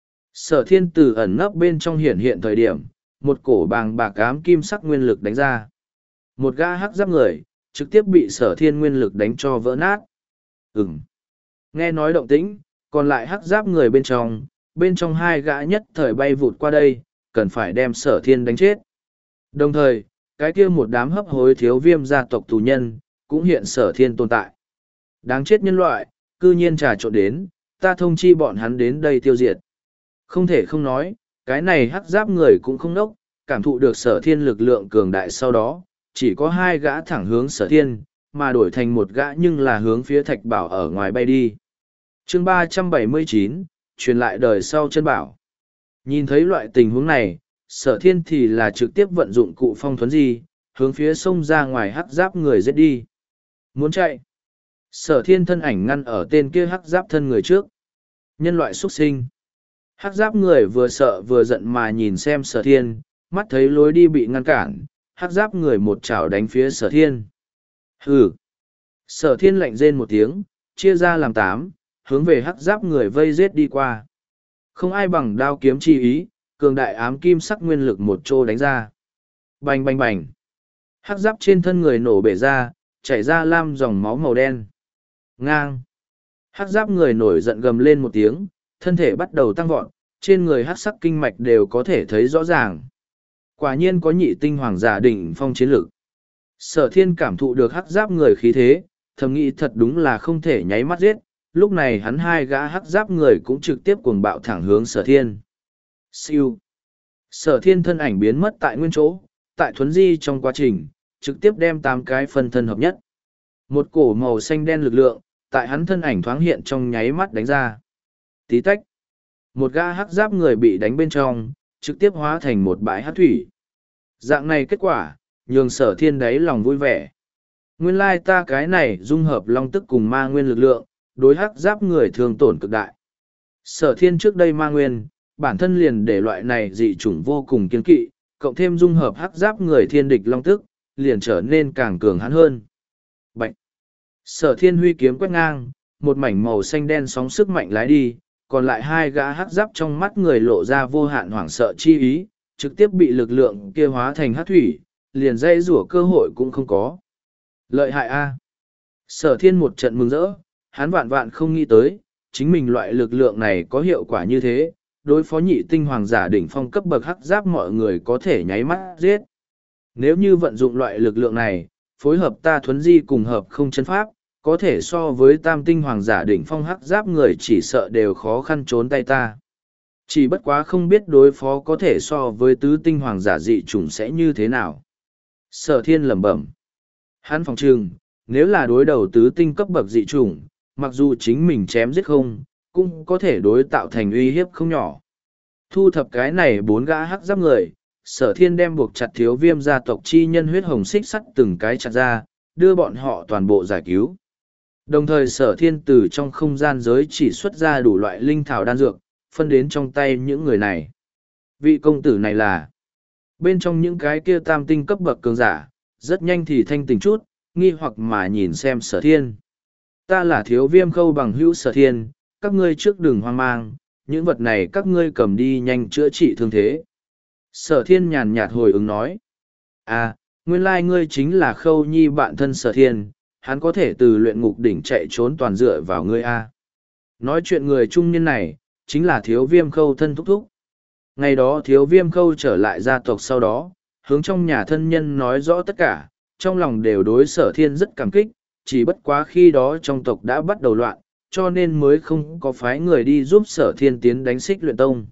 sở thiên tử ẩn nấp bên trong hiện hiện thời điểm, một cổ bàng bạc ám kim sắc nguyên lực đánh ra. Một gã hắc giáp người, trực tiếp bị sở thiên nguyên lực đánh cho vỡ nát. Ừm. Nghe nói động tĩnh, còn lại hắc giáp người bên trong, bên trong hai gã nhất thời bay vụt qua đây, cần phải đem sở thiên đánh chết. Đồng thời, cái kia một đám hấp hối thiếu viêm gia tộc tù nhân, cũng hiện sở thiên tồn tại. Đáng chết nhân loại, cư nhiên trà trộn đến, ta thông chi bọn hắn đến đây tiêu diệt. Không thể không nói, cái này hắc giáp người cũng không nốc, cảm thụ được sở thiên lực lượng cường đại sau đó, chỉ có hai gã thẳng hướng sở thiên, mà đổi thành một gã nhưng là hướng phía thạch bảo ở ngoài bay đi. Chương ba trăm bảy mươi chín, truyền lại đời sau chân bảo. Nhìn thấy loại tình huống này, sở thiên thì là trực tiếp vận dụng cụ phong thuấn di, hướng phía sông ra ngoài hắc giáp người giết đi. Muốn chạy. Sở thiên thân ảnh ngăn ở tên kia hắc giáp thân người trước. Nhân loại xuất sinh. Hắc giáp người vừa sợ vừa giận mà nhìn xem sở thiên, mắt thấy lối đi bị ngăn cản, hắc giáp người một chảo đánh phía sở thiên. Hừ. Sở thiên lạnh rên một tiếng, chia ra làm tám, hướng về hắc giáp người vây giết đi qua. Không ai bằng đao kiếm chi ý, cường đại ám kim sắc nguyên lực một trô đánh ra. Bành bành bành. Hắc giáp trên thân người nổ bể ra, chảy ra lam dòng máu màu đen. Ngang. Hắc giáp người nổi giận gầm lên một tiếng, thân thể bắt đầu tăng vọt, trên người hắc sắc kinh mạch đều có thể thấy rõ ràng. Quả nhiên có nhị tinh hoàng giả đỉnh phong chiến lực. Sở thiên cảm thụ được hắc giáp người khí thế, thầm nghĩ thật đúng là không thể nháy mắt giết, lúc này hắn hai gã hắc giáp người cũng trực tiếp cuồng bạo thẳng hướng sở thiên. Siêu. Sở thiên thân ảnh biến mất tại nguyên chỗ, tại thuấn di trong quá trình, trực tiếp đem tám cái phân thân hợp nhất. Một cổ màu xanh đen lực lượng, tại hắn thân ảnh thoáng hiện trong nháy mắt đánh ra. Tí tách. Một gã hắc giáp người bị đánh bên trong, trực tiếp hóa thành một bãi hắc thủy. Dạng này kết quả, nhường sở thiên đáy lòng vui vẻ. Nguyên lai ta cái này dung hợp long tức cùng ma nguyên lực lượng, đối hắc giáp người thường tổn cực đại. Sở thiên trước đây ma nguyên, bản thân liền để loại này dị chủng vô cùng kiên kỵ, cộng thêm dung hợp hắc giáp người thiên địch long tức, liền trở nên càng cường hắn hơn. Bạch! Sở thiên huy kiếm quét ngang, một mảnh màu xanh đen sóng sức mạnh lái đi, còn lại hai gã hắc giáp trong mắt người lộ ra vô hạn hoảng sợ chi ý, trực tiếp bị lực lượng kia hóa thành hắc thủy, liền dây rủa cơ hội cũng không có. Lợi hại a! Sở thiên một trận mừng rỡ, hắn vạn vạn không nghĩ tới, chính mình loại lực lượng này có hiệu quả như thế, đối phó nhị tinh hoàng giả đỉnh phong cấp bậc hắc giáp mọi người có thể nháy mắt giết. Nếu như vận dụng loại lực lượng này, phối hợp ta thuấn di cùng hợp không chân pháp, có thể so với tam tinh hoàng giả đỉnh phong hắc giáp người chỉ sợ đều khó khăn trốn tay ta. Chỉ bất quá không biết đối phó có thể so với tứ tinh hoàng giả dị chủng sẽ như thế nào. Sở thiên lẩm bẩm. Hắn phòng trừng, nếu là đối đầu tứ tinh cấp bậc dị chủng, mặc dù chính mình chém giết không, cũng có thể đối tạo thành uy hiếp không nhỏ. Thu thập cái này bốn gã hắc giáp người, sở thiên đem buộc chặt thiếu viêm gia tộc chi nhân huyết hồng xích sắt từng cái chặt ra, đưa bọn họ toàn bộ giải cứu. Đồng thời sở thiên từ trong không gian giới chỉ xuất ra đủ loại linh thảo đan dược, phân đến trong tay những người này. Vị công tử này là bên trong những cái kia tam tinh cấp bậc cường giả, rất nhanh thì thanh tỉnh chút, nghi hoặc mà nhìn xem sở thiên. Ta là thiếu viêm khâu bằng hữu sở thiên, các ngươi trước đừng hoang mang, những vật này các ngươi cầm đi nhanh chữa trị thương thế. Sở thiên nhàn nhạt hồi ứng nói. À, nguyên lai ngươi chính là khâu nhi bạn thân sở thiên, hắn có thể từ luyện ngục đỉnh chạy trốn toàn dựa vào ngươi a. Nói chuyện người trung niên này, chính là thiếu viêm khâu thân thúc thúc. Ngày đó thiếu viêm khâu trở lại gia tộc sau đó, hướng trong nhà thân nhân nói rõ tất cả, trong lòng đều đối sở thiên rất cảm kích, chỉ bất quá khi đó trong tộc đã bắt đầu loạn, cho nên mới không có phái người đi giúp sở thiên tiến đánh xích luyện tông.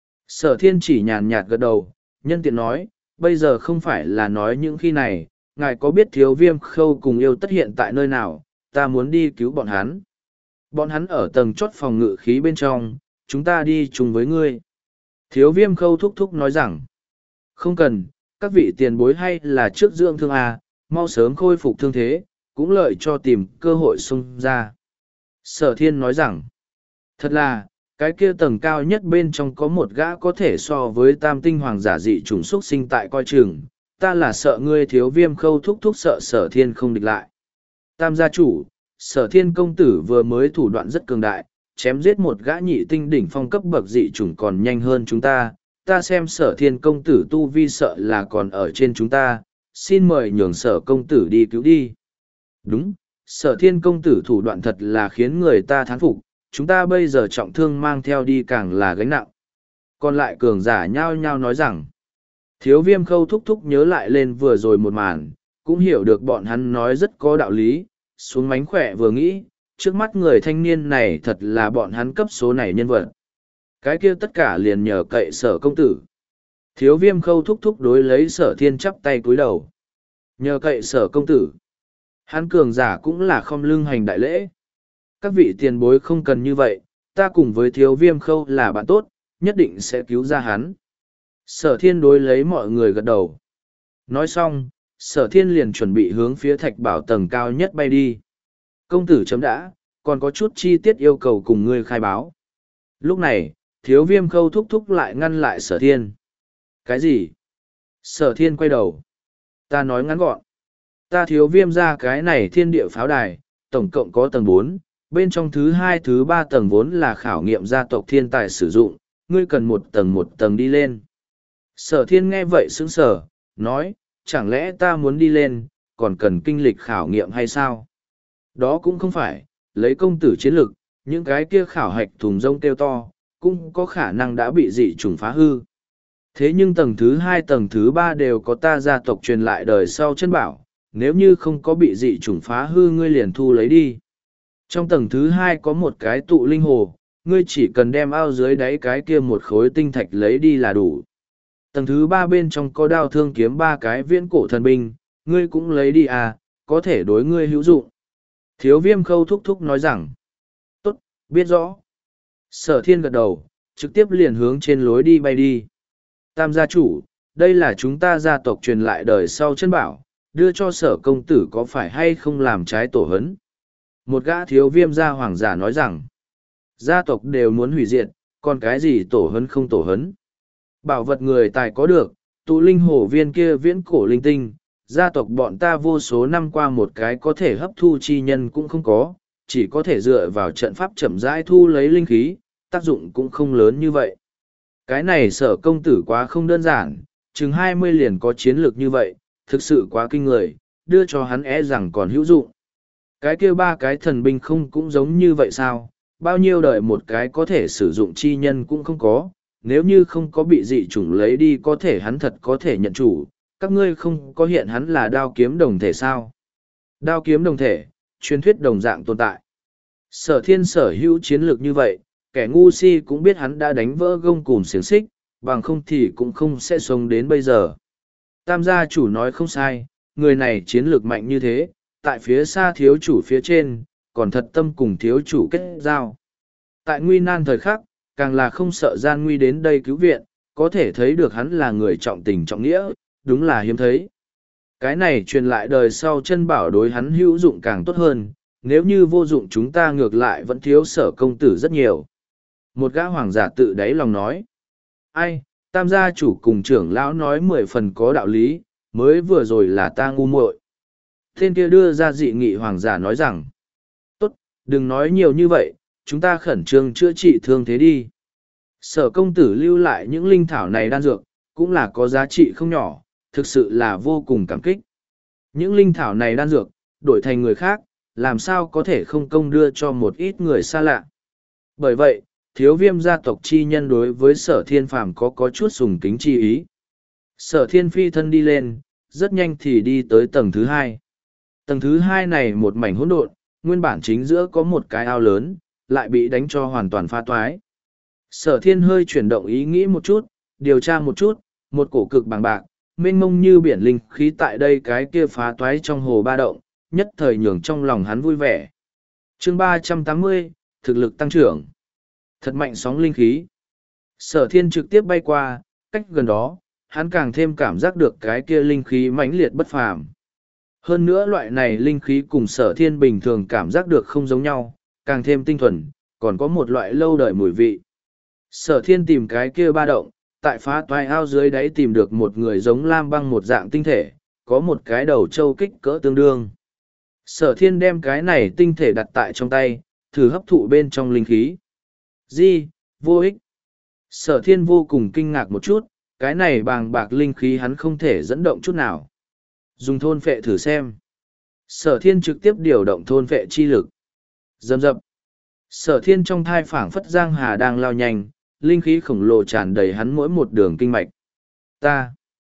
Sở thiên chỉ nhàn nhạt gật đầu, nhân tiện nói, bây giờ không phải là nói những khi này, ngài có biết thiếu viêm khâu cùng yêu tất hiện tại nơi nào, ta muốn đi cứu bọn hắn. Bọn hắn ở tầng chốt phòng ngự khí bên trong, chúng ta đi chung với ngươi. Thiếu viêm khâu thúc thúc nói rằng, Không cần, các vị tiền bối hay là trước dưỡng thương à, mau sớm khôi phục thương thế, cũng lợi cho tìm cơ hội xông ra. Sở thiên nói rằng, thật là, cái kia tầng cao nhất bên trong có một gã có thể so với tam tinh hoàng giả dị chủng xuất sinh tại coi chừng, ta là sợ ngươi thiếu viêm khâu thúc thúc sợ sở thiên không địch lại. Tam gia chủ, sở thiên công tử vừa mới thủ đoạn rất cường đại, chém giết một gã nhị tinh đỉnh phong cấp bậc dị chủng còn nhanh hơn chúng ta, ta xem sở thiên công tử tu vi sợ là còn ở trên chúng ta, xin mời nhường sở công tử đi cứu đi. Đúng, sở thiên công tử thủ đoạn thật là khiến người ta thán phục, chúng ta bây giờ trọng thương mang theo đi càng là gánh nặng. Còn lại cường giả nhao nhao nói rằng, thiếu viêm khâu thúc thúc nhớ lại lên vừa rồi một màn, cũng hiểu được bọn hắn nói rất có đạo lý, xuống mánh khỏe vừa nghĩ, trước mắt người thanh niên này thật là bọn hắn cấp số này nhân vật. Cái kia tất cả liền nhờ cậy sở công tử. Thiếu viêm khâu thúc thúc đối lấy sở thiên chắp tay cúi đầu. Nhờ cậy sở công tử. Hắn cường giả cũng là không lưng hành đại lễ. Các vị tiền bối không cần như vậy, ta cùng với thiếu viêm khâu là bạn tốt, nhất định sẽ cứu ra hắn. Sở thiên đối lấy mọi người gật đầu. Nói xong, sở thiên liền chuẩn bị hướng phía thạch bảo tầng cao nhất bay đi. Công tử chấm đã, còn có chút chi tiết yêu cầu cùng ngươi khai báo. Lúc này, thiếu viêm khâu thúc thúc lại ngăn lại sở thiên. Cái gì? Sở thiên quay đầu. Ta nói ngắn gọn. Ta thiếu viêm ra cái này thiên địa pháo đài, tổng cộng có tầng bốn, bên trong thứ hai thứ ba tầng vốn là khảo nghiệm gia tộc thiên tài sử dụng, ngươi cần một tầng một tầng đi lên. Sở thiên nghe vậy sững sờ, nói, chẳng lẽ ta muốn đi lên, còn cần kinh lịch khảo nghiệm hay sao? Đó cũng không phải, lấy công tử chiến lực, những cái kia khảo hạch thùng rông kêu to, cũng có khả năng đã bị dị chủng phá hư. Thế nhưng tầng thứ hai tầng thứ ba đều có ta gia tộc truyền lại đời sau chân bảo, nếu như không có bị dị chủng phá hư ngươi liền thu lấy đi. Trong tầng thứ hai có một cái tụ linh hồ, ngươi chỉ cần đem ao dưới đáy cái kia một khối tinh thạch lấy đi là đủ. Tầng thứ ba bên trong có đao thương kiếm ba cái viễn cổ thần binh, ngươi cũng lấy đi à, có thể đối ngươi hữu dụng. Thiếu viêm khâu thúc thúc nói rằng, tốt, biết rõ. Sở thiên gật đầu, trực tiếp liền hướng trên lối đi bay đi. Tam gia chủ, đây là chúng ta gia tộc truyền lại đời sau chân bảo, đưa cho sở công tử có phải hay không làm trái tổ hấn. Một gã thiếu viêm gia hoàng giả nói rằng, gia tộc đều muốn hủy diệt, còn cái gì tổ hấn không tổ hấn. Bảo vật người tài có được, tụ linh hổ viên kia viễn cổ linh tinh, gia tộc bọn ta vô số năm qua một cái có thể hấp thu chi nhân cũng không có, chỉ có thể dựa vào trận pháp chậm rãi thu lấy linh khí, tác dụng cũng không lớn như vậy. Cái này sở công tử quá không đơn giản, chừng hai mươi liền có chiến lược như vậy, thực sự quá kinh người, đưa cho hắn é rằng còn hữu dụng. Cái kia ba cái thần binh không cũng giống như vậy sao, bao nhiêu đời một cái có thể sử dụng chi nhân cũng không có, nếu như không có bị dị chủng lấy đi có thể hắn thật có thể nhận chủ, các ngươi không có hiện hắn là đao kiếm đồng thể sao. Đao kiếm đồng thể, truyền thuyết đồng dạng tồn tại. Sở thiên sở hữu chiến lược như vậy, kẻ ngu si cũng biết hắn đã đánh vỡ gông cùm xiềng xích, bằng không thì cũng không sẽ sống đến bây giờ. Tam gia chủ nói không sai, người này chiến lược mạnh như thế, tại phía xa thiếu chủ phía trên, còn thật tâm cùng thiếu chủ kết giao. Tại nguy nan thời khắc, càng là không sợ gian nguy đến đây cứu viện, có thể thấy được hắn là người trọng tình trọng nghĩa, đúng là hiếm thấy. Cái này truyền lại đời sau chân bảo đối hắn hữu dụng càng tốt hơn, nếu như vô dụng chúng ta ngược lại vẫn thiếu sở công tử rất nhiều. Một gã hoàng giả tự đáy lòng nói. Ai, tam gia chủ cùng trưởng lão nói mười phần có đạo lý, mới vừa rồi là ta ngu muội. Tên kia đưa ra dị nghị hoàng giả nói rằng. Tốt, đừng nói nhiều như vậy, chúng ta khẩn trương chữa trị thương thế đi. Sở công tử lưu lại những linh thảo này đan dược, cũng là có giá trị không nhỏ, thực sự là vô cùng cảm kích. Những linh thảo này đan dược, đổi thành người khác, làm sao có thể không công đưa cho một ít người xa lạ. Bởi vậy, thiếu viêm gia tộc chi nhân đối với sở thiên phàm có có chút sùng kính chi ý. Sở thiên phi thân đi lên, rất nhanh thì đi tới tầng thứ hai. Tầng thứ hai này một mảnh hỗn độn, nguyên bản chính giữa có một cái ao lớn, lại bị đánh cho hoàn toàn pha toái. Sở thiên hơi chuyển động ý nghĩ một chút, điều tra một chút, một cổ cực bằng bạc, mênh mông như biển linh khí tại đây cái kia phá toái trong hồ ba động, nhất thời nhường trong lòng hắn vui vẻ. Chương ba trăm tám mươi, thực lực tăng trưởng. Thật mạnh sóng linh khí. Sở thiên trực tiếp bay qua, cách gần đó, hắn càng thêm cảm giác được cái kia linh khí mãnh liệt bất phàm. Hơn nữa loại này linh khí cùng sở thiên bình thường cảm giác được không giống nhau, càng thêm tinh thuần, còn có một loại lâu đời mùi vị. Sở thiên tìm cái kia ba động, tại phá toái ao dưới đáy tìm được một người giống lam băng một dạng tinh thể, có một cái đầu trâu kích cỡ tương đương. Sở thiên đem cái này tinh thể đặt tại trong tay, thử hấp thụ bên trong linh khí. Di, vô ích. Sở thiên vô cùng kinh ngạc một chút, cái này bàng bạc linh khí hắn không thể dẫn động chút nào. Dùng thôn phệ thử xem. Sở thiên trực tiếp điều động thôn phệ chi lực. Dầm dập. Sở thiên trong thai phảng phất giang hà đang lao nhanh, linh khí khổng lồ tràn đầy hắn mỗi một đường kinh mạch. Ta.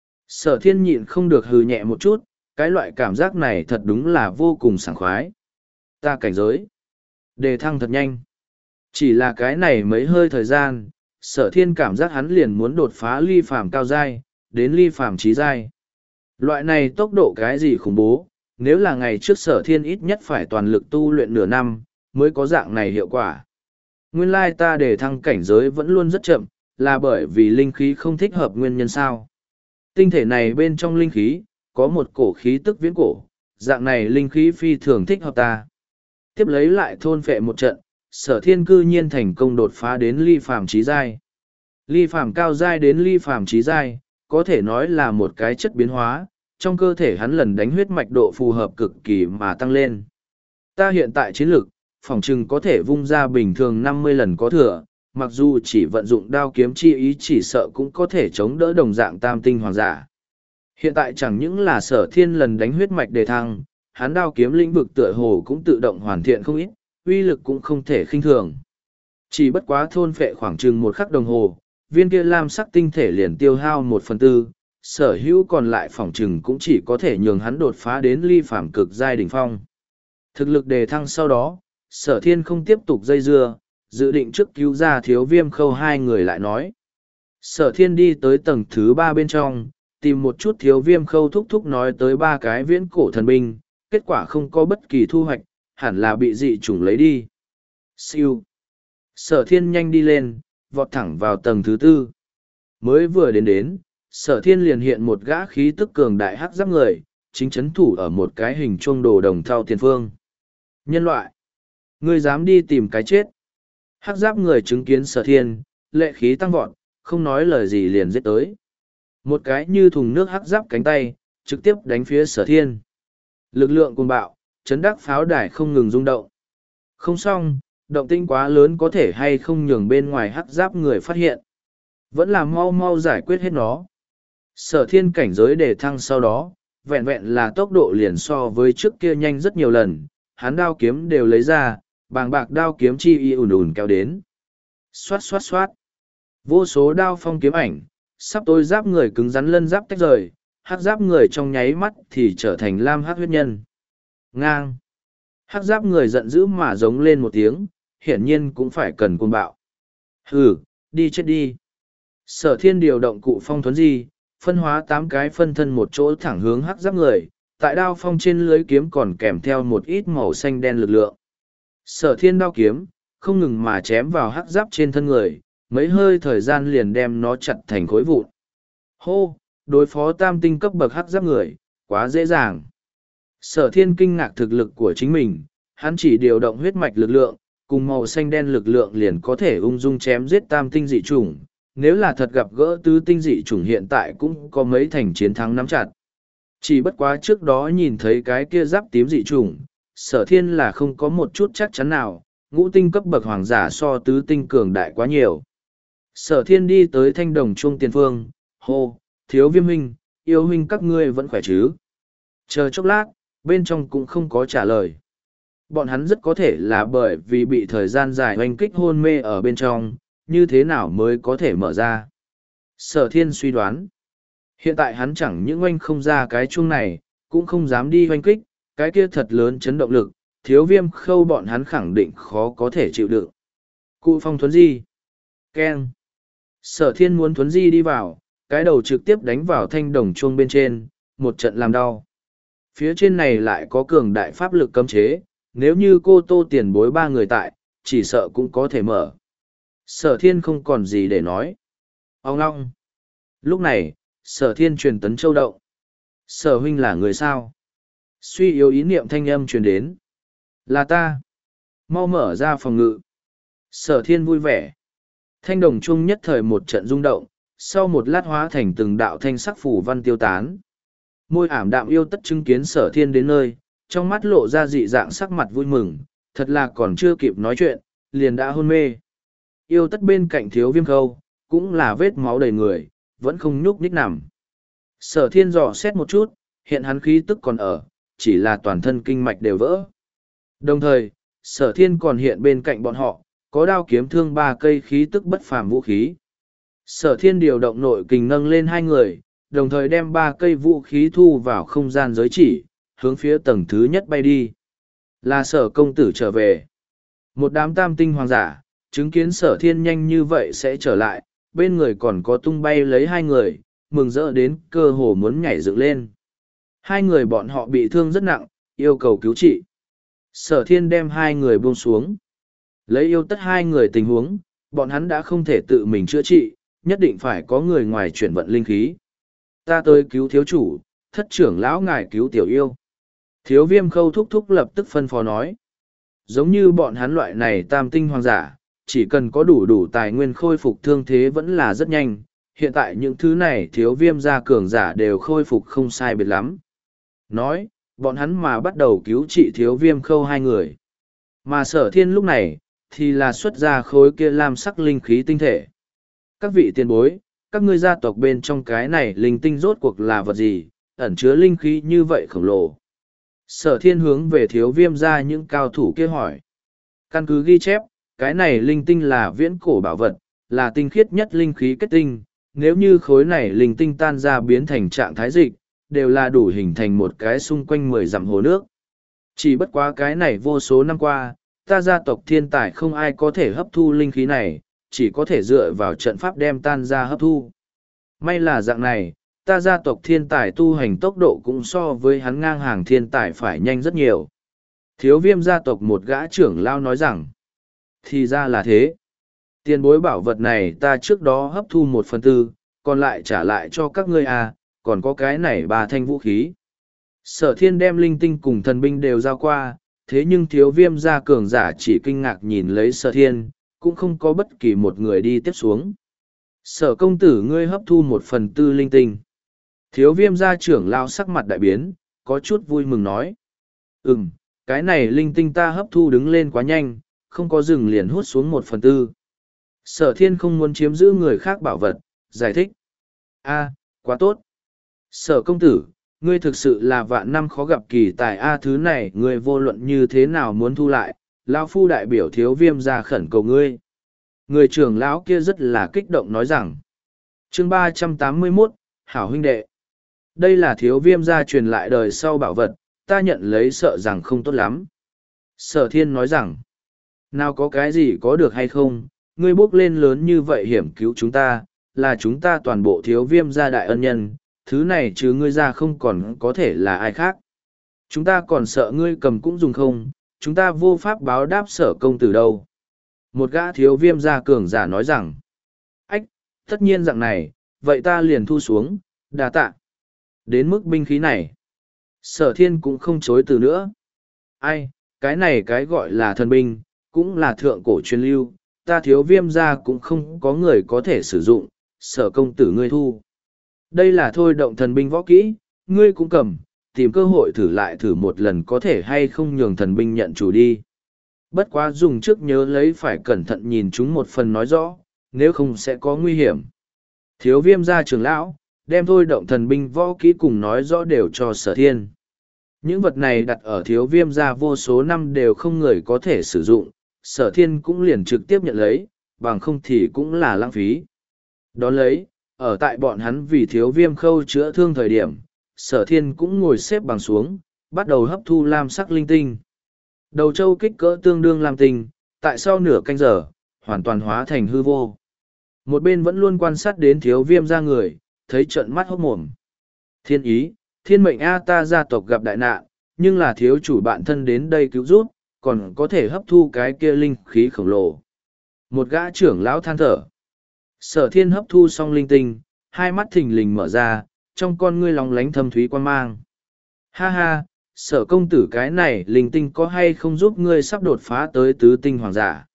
Sở thiên nhịn không được hừ nhẹ một chút, cái loại cảm giác này thật đúng là vô cùng sảng khoái. Ta cảnh giới. Đề thăng thật nhanh. Chỉ là cái này mấy hơi thời gian, sở thiên cảm giác hắn liền muốn đột phá ly phàm cao giai, đến ly phàm trí giai. Loại này tốc độ cái gì khủng bố, nếu là ngày trước sở thiên ít nhất phải toàn lực tu luyện nửa năm, mới có dạng này hiệu quả. Nguyên lai ta để thăng cảnh giới vẫn luôn rất chậm, là bởi vì linh khí không thích hợp nguyên nhân sao. Tinh thể này bên trong linh khí, có một cổ khí tức viễn cổ, dạng này linh khí phi thường thích hợp ta. Tiếp lấy lại thôn phệ một trận, sở thiên cư nhiên thành công đột phá đến ly phàm trí giai. Ly phàm cao giai đến ly phàm trí giai, có thể nói là một cái chất biến hóa, trong cơ thể hắn lần đánh huyết mạch độ phù hợp cực kỳ mà tăng lên. Ta hiện tại chiến lực, phỏng chừng có thể vung ra bình thường năm mươi lần có thừa, mặc dù chỉ vận dụng đao kiếm chi ý chỉ sợ cũng có thể chống đỡ đồng dạng tam tinh hoàng giả. Hiện tại chẳng những là sở thiên lần đánh huyết mạch đề thăng, hắn đao kiếm lĩnh vực tựa hồ cũng tự động hoàn thiện không ít, uy lực cũng không thể khinh thường. Chỉ bất quá thôn phệ khoảng chừng một khắc đồng hồ, viên kia lam sắc tinh thể liền tiêu hao một phần tư, sở hữu còn lại phỏng chừng cũng chỉ có thể nhường hắn đột phá đến ly phàm cực giai đỉnh phong. Thực lực đề thăng sau đó, sở thiên không tiếp tục dây dưa, dự định trước cứu ra thiếu viêm khâu hai người lại nói. Sở thiên đi tới tầng thứ ba bên trong, tìm một chút thiếu viêm khâu thúc thúc nói tới ba cái viễn cổ thần binh, kết quả không có bất kỳ thu hoạch, hẳn là bị dị chủng lấy đi. Siêu. Sở thiên nhanh đi lên, vọt thẳng vào tầng thứ tư. Mới vừa đến đến, sở thiên liền hiện một gã khí tức cường đại hắc giáp người, chính chấn thủ ở một cái hình chuông đồ đồng thau tiền phương. Nhân loại. Ngươi dám đi tìm cái chết. Hắc giáp người chứng kiến sở thiên, lệ khí tăng vọt, không nói lời gì liền giết tới. Một cái như thùng nước hắc giáp cánh tay, trực tiếp đánh phía sở thiên. Lực lượng cuồng bạo, chấn đắc pháo đài không ngừng rung động. Không xong, động tĩnh quá lớn có thể hay không nhường bên ngoài hắc giáp người phát hiện. Vẫn là mau mau giải quyết hết nó. Sở thiên cảnh giới đề thăng sau đó, vẹn vẹn là tốc độ liền so với trước kia nhanh rất nhiều lần, hắn đao kiếm đều lấy ra, bàng bạc đao kiếm chi y ùn ùn kéo đến. Xoát xoát xoát. Vô số đao phong kiếm ảnh, sắp tối giáp người cứng rắn lân giáp tách rời, hắc giáp người trong nháy mắt thì trở thành lam hắc huyết nhân. Ngang. Hắc giáp người giận dữ mà giống lên một tiếng, hiển nhiên cũng phải cần cuồng bạo. Hừ, đi chết đi. Sở thiên điều động cụ phong thuấn di, phân hóa tám cái phân thân một chỗ thẳng hướng hắc giáp người, tại đao phong trên lưới kiếm còn kèm theo một ít màu xanh đen lực lượng. Sở thiên đao kiếm, không ngừng mà chém vào hắc giáp trên thân người, mấy hơi thời gian liền đem nó chặt thành khối vụn. Hô, đối phó tam tinh cấp bậc hắc giáp người, quá dễ dàng. Sở thiên kinh ngạc thực lực của chính mình, hắn chỉ điều động huyết mạch lực lượng, cùng màu xanh đen lực lượng liền có thể ung dung chém giết tam tinh dị chủng. Nếu là thật gặp gỡ tứ tinh dị chủng hiện tại cũng có mấy thành chiến thắng nắm chặt. Chỉ bất quá trước đó nhìn thấy cái kia giáp tím dị chủng, sở thiên là không có một chút chắc chắn nào, ngũ tinh cấp bậc hoàng giả so tứ tinh cường đại quá nhiều. Sở thiên đi tới thanh đồng chuông tiền phương, hô, thiếu viêm huynh, yêu huynh các ngươi vẫn khỏe chứ. Chờ chốc lát, bên trong cũng không có trả lời. Bọn hắn rất có thể là bởi vì bị thời gian dài oanh kích hôn mê ở bên trong, như thế nào mới có thể mở ra. Sở thiên suy đoán. Hiện tại hắn chẳng những oanh không ra cái chuông này, cũng không dám đi oanh kích, cái kia thật lớn chấn động lực, thiếu viêm khâu bọn hắn khẳng định khó có thể chịu đựng. Cụ phong thuấn di. Keng. Sở thiên muốn thuấn di đi vào, cái đầu trực tiếp đánh vào thanh đồng chuông bên trên, một trận làm đau. Phía trên này lại có cường đại pháp lực cấm chế, nếu như cô tô tiền bối ba người tại, chỉ sợ cũng có thể mở. Sở thiên không còn gì để nói. Ông long. Lúc này, Sở thiên truyền tấn châu động. Sở huynh là người sao? Suy yếu ý niệm thanh âm truyền đến. Là ta. Mau mở ra phòng ngự. Sở thiên vui vẻ. Thanh đồng chung nhất thời một trận rung động, sau một lát hóa thành từng đạo thanh sắc phủ văn tiêu tán. Môi ảm đạm yêu tất chứng kiến sở thiên đến nơi, trong mắt lộ ra dị dạng sắc mặt vui mừng, thật là còn chưa kịp nói chuyện, liền đã hôn mê. Yêu tất bên cạnh thiếu viêm khâu, cũng là vết máu đầy người, vẫn không nhúc nhích nằm. Sở thiên dò xét một chút, hiện hắn khí tức còn ở, chỉ là toàn thân kinh mạch đều vỡ. Đồng thời, sở thiên còn hiện bên cạnh bọn họ, có đao kiếm thương ba cây khí tức bất phàm vũ khí. Sở thiên điều động nội kình nâng lên hai người, đồng thời đem ba cây vũ khí thu vào không gian giới chỉ, hướng phía tầng thứ nhất bay đi. Là sở công tử trở về. Một đám tam tinh hoàng giả, chứng kiến sở thiên nhanh như vậy sẽ trở lại, bên người còn có tung bay lấy hai người, mừng rỡ đến cơ hồ muốn nhảy dựng lên. Hai người bọn họ bị thương rất nặng, yêu cầu cứu trị. Sở thiên đem hai người buông xuống. Lấy yêu tất hai người tình huống, bọn hắn đã không thể tự mình chữa trị, nhất định phải có người ngoài chuyển vận linh khí. Ta tới cứu thiếu chủ, thất trưởng lão ngài cứu tiểu yêu. Thiếu viêm khâu thúc thúc lập tức phân phó nói. Giống như bọn hắn loại này tam tinh hoàng giả, chỉ cần có đủ đủ tài nguyên khôi phục thương thế vẫn là rất nhanh. Hiện tại những thứ này thiếu viêm gia cường giả đều khôi phục không sai biệt lắm. Nói, bọn hắn mà bắt đầu cứu trị thiếu viêm khâu hai người. Mà sở thiên lúc này, thì là xuất ra khối kia lam sắc linh khí tinh thể. Các vị tiền bối, các ngươi gia tộc bên trong cái này linh tinh rốt cuộc là vật gì, ẩn chứa linh khí như vậy khổng lồ. Sở thiên hướng về thiếu viêm ra những cao thủ kia hỏi. Căn cứ ghi chép, cái này linh tinh là viễn cổ bảo vật, là tinh khiết nhất linh khí kết tinh. Nếu như khối này linh tinh tan ra biến thành trạng thái dịch, đều là đủ hình thành một cái xung quanh mười dặm hồ nước. Chỉ bất quá cái này vô số năm qua, ta gia tộc thiên tài không ai có thể hấp thu linh khí này, chỉ có thể dựa vào trận pháp đem tan ra hấp thu. May là dạng này, ta gia tộc thiên tài tu hành tốc độ cũng so với hắn ngang hàng thiên tài phải nhanh rất nhiều. Thiếu viêm gia tộc một gã trưởng lao nói rằng, thì ra là thế. Tiền bối bảo vật này ta trước đó hấp thu một phần tư, còn lại trả lại cho các ngươi à, còn có cái này ba thanh vũ khí. Sở thiên đem linh tinh cùng thần binh đều giao qua, thế nhưng thiếu viêm gia cường giả chỉ kinh ngạc nhìn lấy sở thiên, cũng không có bất kỳ một người đi tiếp xuống. Sở công tử ngươi hấp thu một phần tư linh tinh. Thiếu viêm gia trưởng lao sắc mặt đại biến, có chút vui mừng nói. Ừm, cái này linh tinh ta hấp thu đứng lên quá nhanh, không có dừng liền hút xuống một phần tư. Sở thiên không muốn chiếm giữ người khác bảo vật, giải thích. A, quá tốt. Sở công tử, ngươi thực sự là vạn năm khó gặp kỳ tài A thứ này, ngươi vô luận như thế nào muốn thu lại, lão phu đại biểu thiếu viêm ra khẩn cầu ngươi. Người trưởng lão kia rất là kích động nói rằng. Chương ba trăm tám mươi mốt, Hảo huynh đệ. Đây là thiếu viêm gia truyền lại đời sau bảo vật, ta nhận lấy sợ rằng không tốt lắm. Sở thiên nói rằng, nào có cái gì có được hay không, ngươi bước lên lớn như vậy hiểm cứu chúng ta, là chúng ta toàn bộ thiếu viêm gia đại ân nhân, thứ này chứ ngươi ra không còn có thể là ai khác. Chúng ta còn sợ ngươi cầm cũng dùng không, chúng ta vô pháp báo đáp sở công tử đâu. Một gã thiếu viêm gia cường giả nói rằng, ách, tất nhiên dạng này, vậy ta liền thu xuống, đà tạ. Đến mức binh khí này, sở thiên cũng không chối từ nữa. Ai, cái này cái gọi là thần binh, cũng là thượng cổ truyền lưu, ta thiếu viêm gia cũng không có người có thể sử dụng, sở công tử ngươi thu. Đây là thôi động thần binh võ kỹ, ngươi cũng cầm, tìm cơ hội thử lại thử một lần có thể hay không nhường thần binh nhận chủ đi. Bất quá dùng trước nhớ lấy phải cẩn thận nhìn chúng một phần nói rõ, nếu không sẽ có nguy hiểm. Thiếu viêm gia trưởng lão, đem thôi động thần binh võ kỹ cùng nói rõ đều cho sở thiên. Những vật này đặt ở thiếu viêm gia vô số năm đều không người có thể sử dụng, sở thiên cũng liền trực tiếp nhận lấy, bằng không thì cũng là lãng phí. Đón lấy, ở tại bọn hắn vì thiếu viêm khâu chữa thương thời điểm, sở thiên cũng ngồi xếp bằng xuống, bắt đầu hấp thu lam sắc linh tinh. Đầu châu kích cỡ tương đương lam tinh, tại sau nửa canh giờ, hoàn toàn hóa thành hư vô. Một bên vẫn luôn quan sát đến thiếu viêm ra người, thấy trợn mắt hốc mồm. Thiên ý, thiên mệnh A ta gia tộc gặp đại nạn, nhưng là thiếu chủ bạn thân đến đây cứu giúp, còn có thể hấp thu cái kia linh khí khổng lồ. Một gã trưởng lão than thở. Sở thiên hấp thu xong linh tinh, hai mắt thình lình mở ra, trong con ngươi lóng lánh thâm thúy quan mang. Ha ha, sở công tử cái này linh tinh có hay không giúp ngươi sắp đột phá tới tứ tinh hoàng giả.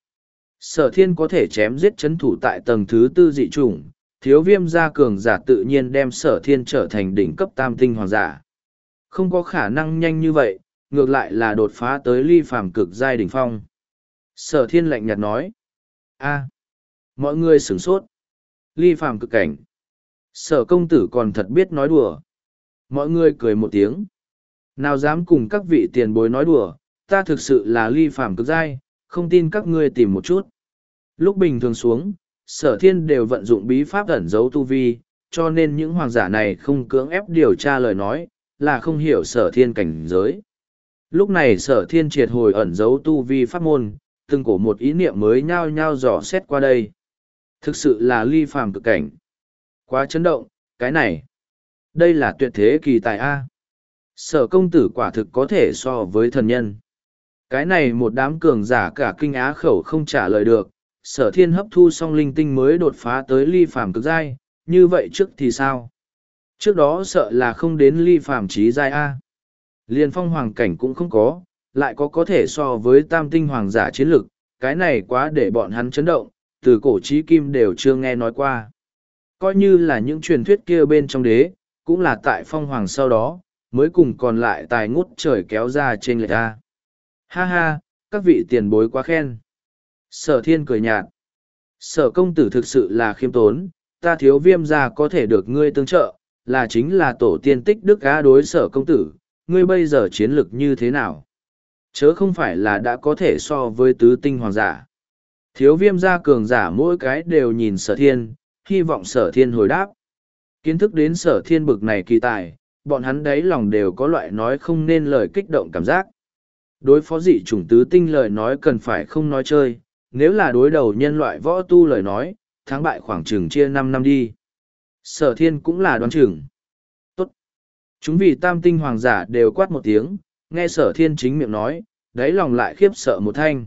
Sở thiên có thể chém giết chấn thủ tại tầng thứ tư dị chủng, thiếu viêm gia cường giả tự nhiên đem sở thiên trở thành đỉnh cấp tam tinh hoàng giả. Không có khả năng nhanh như vậy, ngược lại là đột phá tới ly phàm cực giai đỉnh phong. Sở thiên lạnh nhạt nói. A, mọi người sửng sốt. Ly phàm cực cảnh. Sở công tử còn thật biết nói đùa. Mọi người cười một tiếng. Nào dám cùng các vị tiền bối nói đùa, ta thực sự là ly phàm cực giai, không tin các ngươi tìm một chút. Lúc bình thường xuống, sở thiên đều vận dụng bí pháp ẩn giấu tu vi, cho nên những hoàng giả này không cưỡng ép điều tra lời nói, là không hiểu sở thiên cảnh giới. Lúc này sở thiên triệt hồi ẩn giấu tu vi pháp môn, từng cổ một ý niệm mới nhao nhao dò xét qua đây. Thực sự là ly phàm cực cảnh. Quá chấn động, cái này. Đây là tuyệt thế kỳ tài A. Sở công tử quả thực có thể so với thần nhân. Cái này một đám cường giả cả kinh á khẩu không trả lời được, sở thiên hấp thu xong linh tinh mới đột phá tới ly phàm cực giai, như vậy trước thì sao? Trước đó sợ là không đến ly phàm trí giai A. Liên phong hoàng cảnh cũng không có, lại có có thể so với tam tinh hoàng giả chiến lực, cái này quá để bọn hắn chấn động, từ cổ chí kim đều chưa nghe nói qua. Coi như là những truyền thuyết kia bên trong đế, cũng là tại phong hoàng sau đó, mới cùng còn lại tài ngút trời kéo ra trên lệch A. Ha ha, các vị tiền bối quá khen. Sở thiên cười nhạt. Sở công tử thực sự là khiêm tốn, ta thiếu viêm gia có thể được ngươi tương trợ, là chính là tổ tiên tích đức á đối sở công tử, ngươi bây giờ chiến lực như thế nào? Chớ không phải là đã có thể so với tứ tinh hoàng giả. Thiếu viêm gia cường giả mỗi cái đều nhìn sở thiên, hy vọng sở thiên hồi đáp. Kiến thức đến sở thiên bực này kỳ tài, bọn hắn đấy lòng đều có loại nói không nên lời kích động cảm giác. Đối phó dị chủng tứ tinh lời nói cần phải không nói chơi, nếu là đối đầu nhân loại võ tu lời nói, thắng bại khoảng chừng chia năm năm đi. Sở thiên cũng là đoán chừng. Tốt. Chúng vì tam tinh hoàng giả đều quát một tiếng, nghe sở thiên chính miệng nói, đáy lòng lại khiếp sợ một thanh.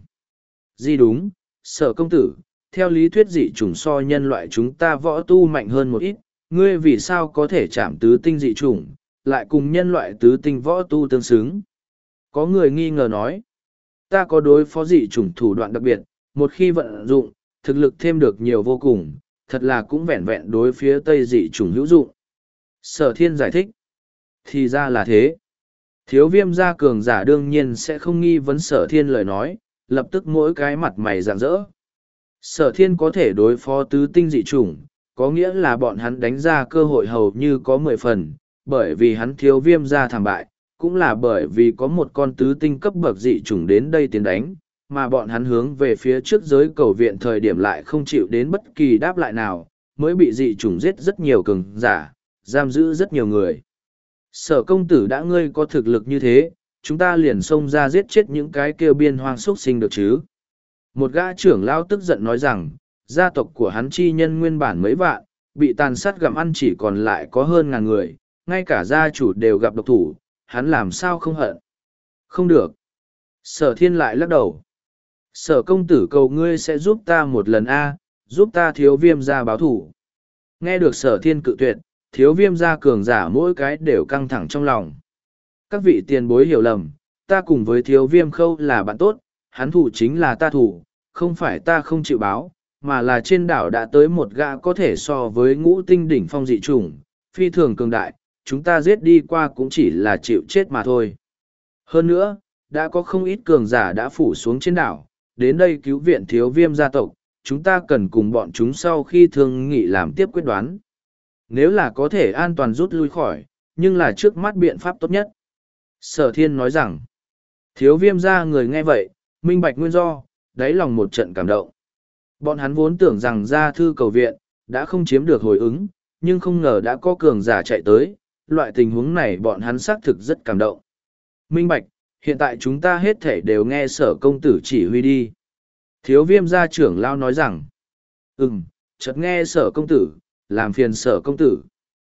Gì đúng, sở công tử, theo lý thuyết dị chủng so nhân loại chúng ta võ tu mạnh hơn một ít, ngươi vì sao có thể chạm tứ tinh dị chủng, lại cùng nhân loại tứ tinh võ tu tương xứng. Có người nghi ngờ nói, ta có đối phó dị chủng thủ đoạn đặc biệt, một khi vận dụng, thực lực thêm được nhiều vô cùng, thật là cũng vẹn vẹn đối phía tây dị chủng hữu dụng. Sở thiên giải thích, thì ra là thế. Thiếu viêm gia cường giả đương nhiên sẽ không nghi vấn sở thiên lời nói, lập tức mỗi cái mặt mày rạng rỡ. Sở thiên có thể đối phó tứ tinh dị chủng, có nghĩa là bọn hắn đánh ra cơ hội hầu như có mười phần, bởi vì hắn thiếu viêm gia thảm bại, cũng là bởi vì có một con tứ tinh cấp bậc dị chủng đến đây tiến đánh, mà bọn hắn hướng về phía trước giới cầu viện thời điểm lại không chịu đến bất kỳ đáp lại nào, mới bị dị chủng giết rất nhiều cường giả, giam giữ rất nhiều người. Sở công tử đã ngươi có thực lực như thế, chúng ta liền xông ra giết chết những cái kêu biên hoang xuất sinh được chứ. Một gã trưởng lao tức giận nói rằng, gia tộc của hắn chi nhân nguyên bản mấy vạn, bị tàn sát gặm ăn chỉ còn lại có hơn ngàn người, ngay cả gia chủ đều gặp độc thủ, hắn làm sao không hận. Không được. Sở thiên lại lắc đầu. Sở công tử cầu ngươi sẽ giúp ta một lần a, giúp ta thiếu viêm gia báo thủ. Nghe được sở thiên cự tuyệt, thiếu viêm gia cường giả mỗi cái đều căng thẳng trong lòng. Các vị tiền bối hiểu lầm, ta cùng với thiếu viêm khâu là bạn tốt, hắn thủ chính là ta thủ, không phải ta không chịu báo, mà là trên đảo đã tới một gã có thể so với ngũ tinh đỉnh phong dị chủng, phi thường cường đại, chúng ta giết đi qua cũng chỉ là chịu chết mà thôi. Hơn nữa, đã có không ít cường giả đã phủ xuống trên đảo, đến đây cứu viện thiếu viêm gia tộc, chúng ta cần cùng bọn chúng sau khi thương nghị làm tiếp quyết đoán. Nếu là có thể an toàn rút lui khỏi, nhưng là trước mắt biện pháp tốt nhất. Sở thiên nói rằng, thiếu viêm gia người nghe vậy, minh bạch nguyên do, đáy lòng một trận cảm động. Bọn hắn vốn tưởng rằng gia thư cầu viện, đã không chiếm được hồi ứng, nhưng không ngờ đã có cường giả chạy tới, loại tình huống này bọn hắn xác thực rất cảm động. Minh bạch, hiện tại chúng ta hết thể đều nghe sở công tử chỉ huy đi. Thiếu viêm gia trưởng lao nói rằng, ừm, chợt nghe sở công tử, làm phiền sở công tử.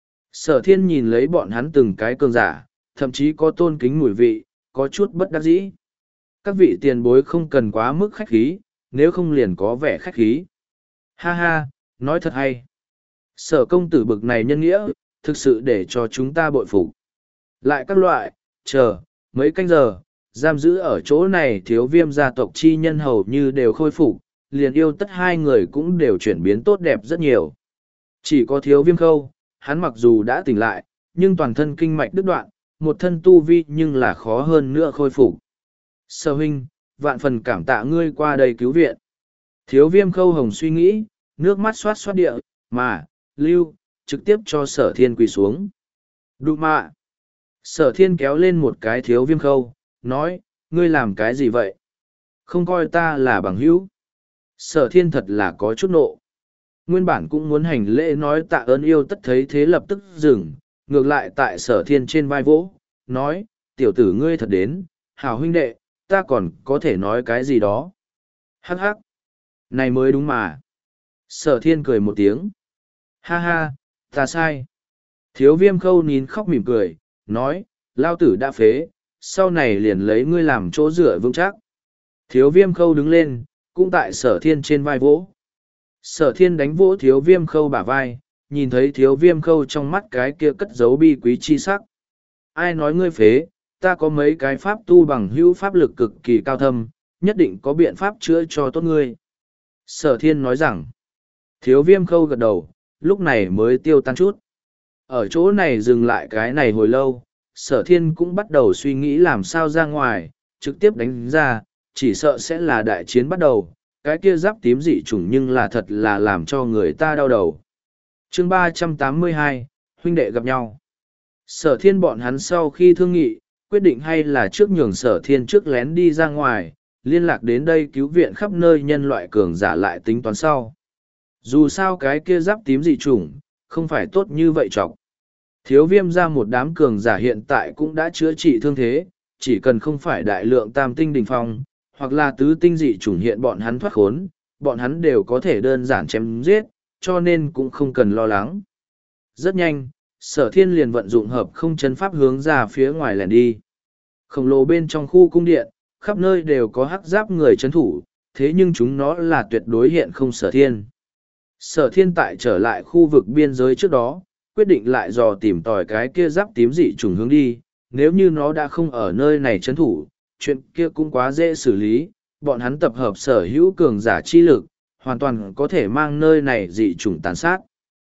Sở thiên nhìn lấy bọn hắn từng cái cường giả, thậm chí có tôn kính mùi vị, có chút bất đắc dĩ. Các vị tiền bối không cần quá mức khách khí, nếu không liền có vẻ khách khí. Ha ha, nói thật hay. Sở công tử bực này nhân nghĩa, thực sự để cho chúng ta bội phục. Lại các loại, chờ, mấy canh giờ, giam giữ ở chỗ này thiếu viêm gia tộc chi nhân hầu như đều khôi phục, liền yêu tất hai người cũng đều chuyển biến tốt đẹp rất nhiều. Chỉ có thiếu viêm khâu, hắn mặc dù đã tỉnh lại, nhưng toàn thân kinh mạch đứt đoạn, một thân tu vi nhưng là khó hơn nữa khôi phục. Sở huynh, vạn phần cảm tạ ngươi qua đây cứu viện. Thiếu viêm khâu hồng suy nghĩ, nước mắt xoát xoát địa, mà, lưu, trực tiếp cho sở thiên quỳ xuống. Đụ mạ. Sở thiên kéo lên một cái thiếu viêm khâu, nói, ngươi làm cái gì vậy? Không coi ta là bằng hữu. Sở thiên thật là có chút nộ. Nguyên bản cũng muốn hành lễ nói tạ ơn yêu tất thấy thế lập tức dừng, ngược lại tại sở thiên trên vai vỗ, nói, tiểu tử ngươi thật đến, hảo huynh đệ, ta còn có thể nói cái gì đó. Hắc hắc. Này mới đúng mà. Sở thiên cười một tiếng. Ha ha, ta sai. Thiếu viêm khâu nín khóc mỉm cười, nói, lao tử đã phế, sau này liền lấy ngươi làm chỗ dựa vững chắc. Thiếu viêm khâu đứng lên, cũng tại sở thiên trên vai vỗ. Sở thiên đánh vỗ thiếu viêm khâu bả vai, nhìn thấy thiếu viêm khâu trong mắt cái kia cất giấu bi quý chi sắc. Ai nói ngươi phế, ta có mấy cái pháp tu bằng hữu pháp lực cực kỳ cao thâm, nhất định có biện pháp chữa cho tốt ngươi. Sở thiên nói rằng, thiếu viêm khâu gật đầu, lúc này mới tiêu tan chút. Ở chỗ này dừng lại cái này hồi lâu, sở thiên cũng bắt đầu suy nghĩ làm sao ra ngoài, trực tiếp đánh ra, chỉ sợ sẽ là đại chiến bắt đầu, cái kia giáp tím dị chủng nhưng là thật là làm cho người ta đau đầu. Chương ba trăm tám mươi hai, huynh đệ gặp nhau. Sở thiên bọn hắn sau khi thương nghị, quyết định hay là trước nhường sở thiên trước lén đi ra ngoài, liên lạc đến đây cứu viện khắp nơi nhân loại cường giả lại tính toán sau. Dù sao cái kia giáp tím dị chủng, không phải tốt như vậy chọc. Thiếu viêm ra một đám cường giả hiện tại cũng đã chữa trị thương thế, chỉ cần không phải đại lượng tam tinh đỉnh phong, hoặc là tứ tinh dị chủng hiện bọn hắn thoát khốn, bọn hắn đều có thể đơn giản chém giết, cho nên cũng không cần lo lắng. Rất nhanh, sở thiên liền vận dụng hợp không chân pháp hướng ra phía ngoài lẻn đi. Khổng lồ bên trong khu cung điện, khắp nơi đều có hắc giáp người chấn thủ, thế nhưng chúng nó là tuyệt đối hiện không sở thiên. Sở thiên tại trở lại khu vực biên giới trước đó, quyết định lại dò tìm tòi cái kia giáp tím dị trùng hướng đi, nếu như nó đã không ở nơi này chấn thủ, chuyện kia cũng quá dễ xử lý, bọn hắn tập hợp sở hữu cường giả chi lực, hoàn toàn có thể mang nơi này dị trùng tàn sát.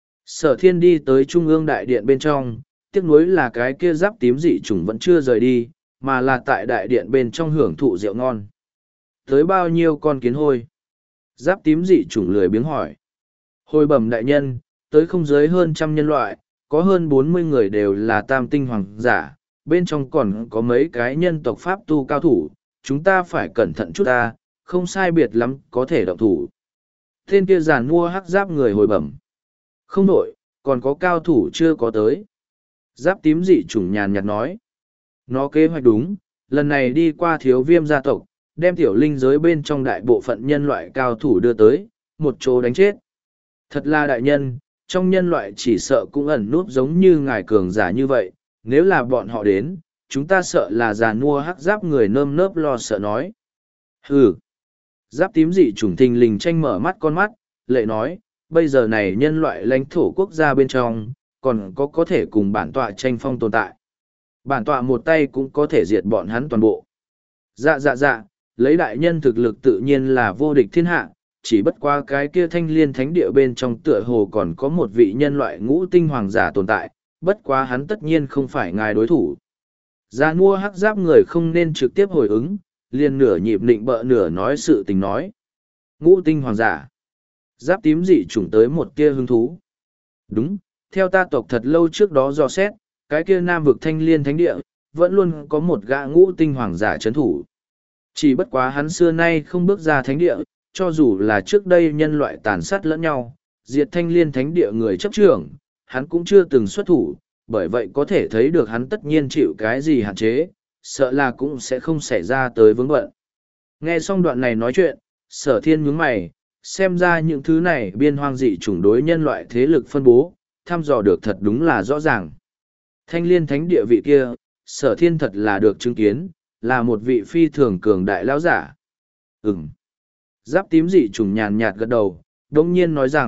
Sở thiên đi tới trung ương đại điện bên trong, tiếc nuối là cái kia giáp tím dị trùng vẫn chưa rời đi, mà là tại đại điện bên trong hưởng thụ rượu ngon. Tới bao nhiêu con kiến hôi? Giáp tím dị trùng lười biếng hỏi. Hồi bẩm đại nhân, tới không dưới hơn trăm nhân loại, có hơn bốn mươi người đều là tam tinh hoàng giả, bên trong còn có mấy cái nhân tộc pháp tu cao thủ, chúng ta phải cẩn thận chút ta, không sai biệt lắm có thể động thủ. Tên kia giàn mua hắc giáp người hồi bẩm. Không đổi, còn có cao thủ chưa có tới. Giáp tím dị chủng nhàn nhạt nói. Nó kế hoạch đúng, lần này đi qua thiếu viêm gia tộc, đem tiểu linh giới bên trong đại bộ phận nhân loại cao thủ đưa tới, một chỗ đánh chết. Thật là đại nhân, trong nhân loại chỉ sợ cũng ẩn núp giống như ngài cường giả như vậy, nếu là bọn họ đến, chúng ta sợ là già nua hắc giáp người nơm nớp lo sợ nói. Hừ. Giáp tím dị chủng thình lình tranh mở mắt con mắt, lệ nói, bây giờ này nhân loại lãnh thổ quốc gia bên trong, còn có có thể cùng bản tọa tranh phong tồn tại. Bản tọa một tay cũng có thể diệt bọn hắn toàn bộ. Dạ dạ dạ, lấy đại nhân thực lực tự nhiên là vô địch thiên hạ, chỉ bất qua cái kia thanh liên thánh địa bên trong tựa hồ còn có một vị nhân loại ngũ tinh hoàng giả tồn tại, bất quá hắn tất nhiên không phải ngài đối thủ. Gia mua hắc giáp người không nên trực tiếp hồi ứng, liền nửa nhịp nịnh bợ nửa nói sự tình nói. Ngũ tinh hoàng giả. Giáp tím dị chủng tới một kia hứng thú. Đúng, theo ta tộc thật lâu trước đó do xét, cái kia nam vực thanh liên thánh địa, vẫn luôn có một gã ngũ tinh hoàng giả chấn thủ. Chỉ bất quá hắn xưa nay không bước ra thánh địa, cho dù là trước đây nhân loại tàn sát lẫn nhau, diệt thanh liên thánh địa người chấp trưởng, hắn cũng chưa từng xuất thủ, bởi vậy có thể thấy được hắn tất nhiên chịu cái gì hạn chế, sợ là cũng sẽ không xảy ra tới vướng bận. Nghe xong đoạn này nói chuyện, sở thiên nhướng mày, xem ra những thứ này biên hoang dị chủng đối nhân loại thế lực phân bố, thăm dò được thật đúng là rõ ràng. Thanh liên thánh địa vị kia, sở thiên thật là được chứng kiến, là một vị phi thường cường đại lão giả. Ừm. Giáp tím dị chủng nhàn nhạt gật đầu, đồng nhiên nói rằng,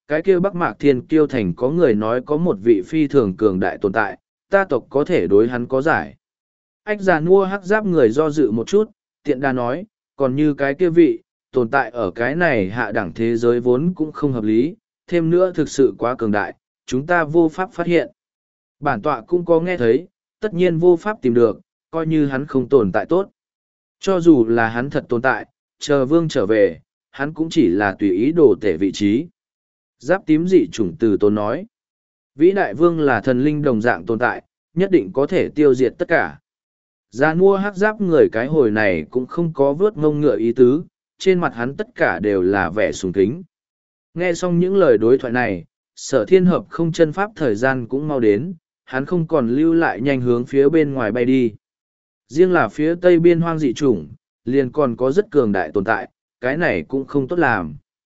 cái kia Bắc Mạc Thiên Kiêu Thành có người nói có một vị phi thường cường đại tồn tại, ta tộc có thể đối hắn có giải. Ách già nua hắc giáp người do dự một chút, tiện đa nói, còn như cái kia vị, tồn tại ở cái này hạ đẳng thế giới vốn cũng không hợp lý, thêm nữa thực sự quá cường đại, chúng ta vô pháp phát hiện. Bản tọa cũng có nghe thấy, tất nhiên vô pháp tìm được, coi như hắn không tồn tại tốt. Cho dù là hắn thật tồn tại, chờ vương trở về, hắn cũng chỉ là tùy ý đồ tể vị trí. Giáp tím dị chủng từ tôn nói, vĩ đại vương là thần linh đồng dạng tồn tại, nhất định có thể tiêu diệt tất cả. Ra mua hắc giáp người cái hồi này cũng không có vớt ngông ngựa ý tứ, trên mặt hắn tất cả đều là vẻ sùng kính. Nghe xong những lời đối thoại này, sở thiên hợp không chân pháp thời gian cũng mau đến, hắn không còn lưu lại nhanh hướng phía bên ngoài bay đi. Riêng là phía tây biên hoang dị chủng, liền còn có rất cường đại tồn tại, cái này cũng không tốt làm.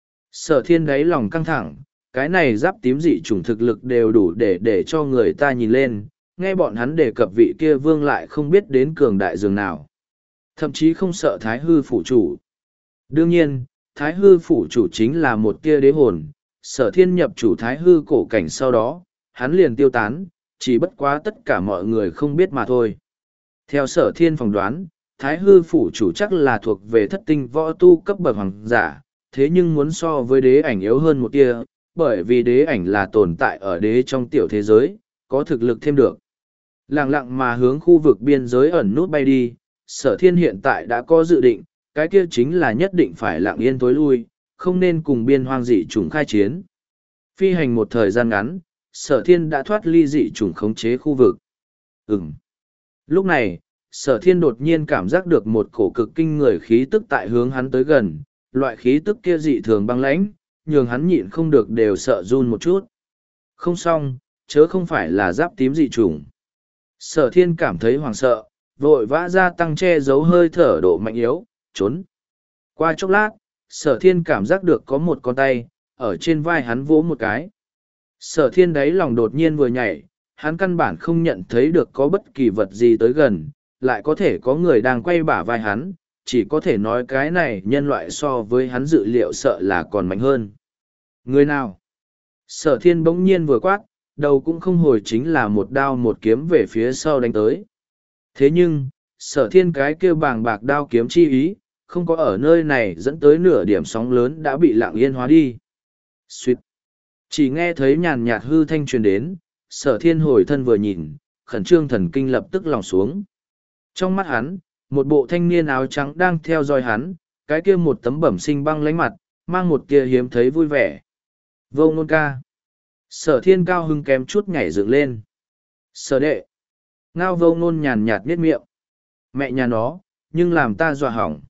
Sở thiên đáy lòng căng thẳng, cái này giáp tím dị chủng thực lực đều đủ để để cho người ta nhìn lên, nghe bọn hắn đề cập vị kia vương lại không biết đến cường đại dường nào. Thậm chí không sợ thái hư phủ chủ. Đương nhiên, thái hư phủ chủ chính là một tia đế hồn, sở thiên nhập chủ thái hư cổ cảnh sau đó, hắn liền tiêu tán, chỉ bất quá tất cả mọi người không biết mà thôi. Theo sở thiên phỏng đoán, thái hư phủ chủ chắc là thuộc về thất tinh võ tu cấp bậc hoàng giả, thế nhưng muốn so với đế ảnh yếu hơn một tia, bởi vì đế ảnh là tồn tại ở đế trong tiểu thế giới, có thực lực thêm được. Lặng lặng mà hướng khu vực biên giới ẩn nút bay đi, sở thiên hiện tại đã có dự định, cái kia chính là nhất định phải lặng yên tối lui, không nên cùng biên hoang dị chủng khai chiến. Phi hành một thời gian ngắn, sở thiên đã thoát ly dị chủng khống chế khu vực. Ừm. Lúc này, sở thiên đột nhiên cảm giác được một cổ cực kinh người khí tức tại hướng hắn tới gần, loại khí tức kia dị thường băng lãnh, nhường hắn nhịn không được đều sợ run một chút. Không xong, chớ không phải là giáp tím dị chủng. Sở thiên cảm thấy hoảng sợ, vội vã ra tăng che giấu hơi thở độ mạnh yếu, trốn. Qua chốc lát, sở thiên cảm giác được có một con tay, ở trên vai hắn vỗ một cái. Sở thiên đáy lòng đột nhiên vừa nhảy, hắn căn bản không nhận thấy được có bất kỳ vật gì tới gần, lại có thể có người đang quay bả vai hắn, chỉ có thể nói cái này nhân loại so với hắn dự liệu sợ là còn mạnh hơn. Người nào? Sở thiên bỗng nhiên vừa quát, đầu cũng không hồi chính là một đao một kiếm về phía sau đánh tới. Thế nhưng, sở thiên cái kêu bàng bạc đao kiếm chi ý, không có ở nơi này dẫn tới nửa điểm sóng lớn đã bị lặng yên hóa đi. Xuyệt! Chỉ nghe thấy nhàn nhạt hư thanh truyền đến, sở thiên hồi thân vừa nhìn, khẩn trương thần kinh lập tức lòng xuống. Trong mắt hắn, một bộ thanh niên áo trắng đang theo dõi hắn, cái kia một tấm bẩm sinh băng lánh mặt, mang một kia hiếm thấy vui vẻ. Vô Ngôn ca. Sở thiên cao hưng kém chút nhảy dựng lên. Sở đệ. Ngao Vô Ngôn nhàn nhạt nhếch miệng. Mẹ nhà nó, nhưng làm ta dọa hỏng.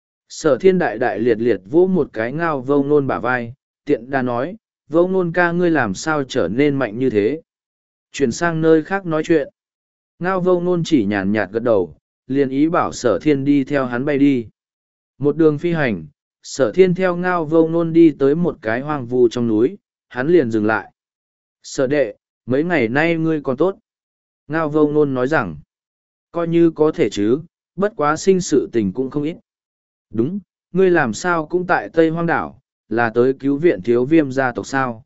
Sở thiên đại đại liệt liệt vỗ một cái Ngao Vô Ngôn bả vai, tiện đà nói, Vô Ngôn ca ngươi làm sao trở nên mạnh như thế. Chuyển sang nơi khác nói chuyện. Ngao Vô Ngôn chỉ nhàn nhạt gật đầu, liền ý bảo sở thiên đi theo hắn bay đi. Một đường phi hành, sở thiên theo Ngao Vô Ngôn đi tới một cái hoang vu trong núi, hắn liền dừng lại. Sở đệ, mấy ngày nay ngươi còn tốt. Ngao Vô Ngôn nói rằng, coi như có thể chứ, bất quá sinh sự tình cũng không ít. Đúng, ngươi làm sao cũng tại Tây Hoang Đảo, là tới cứu viện thiếu viêm gia tộc sao?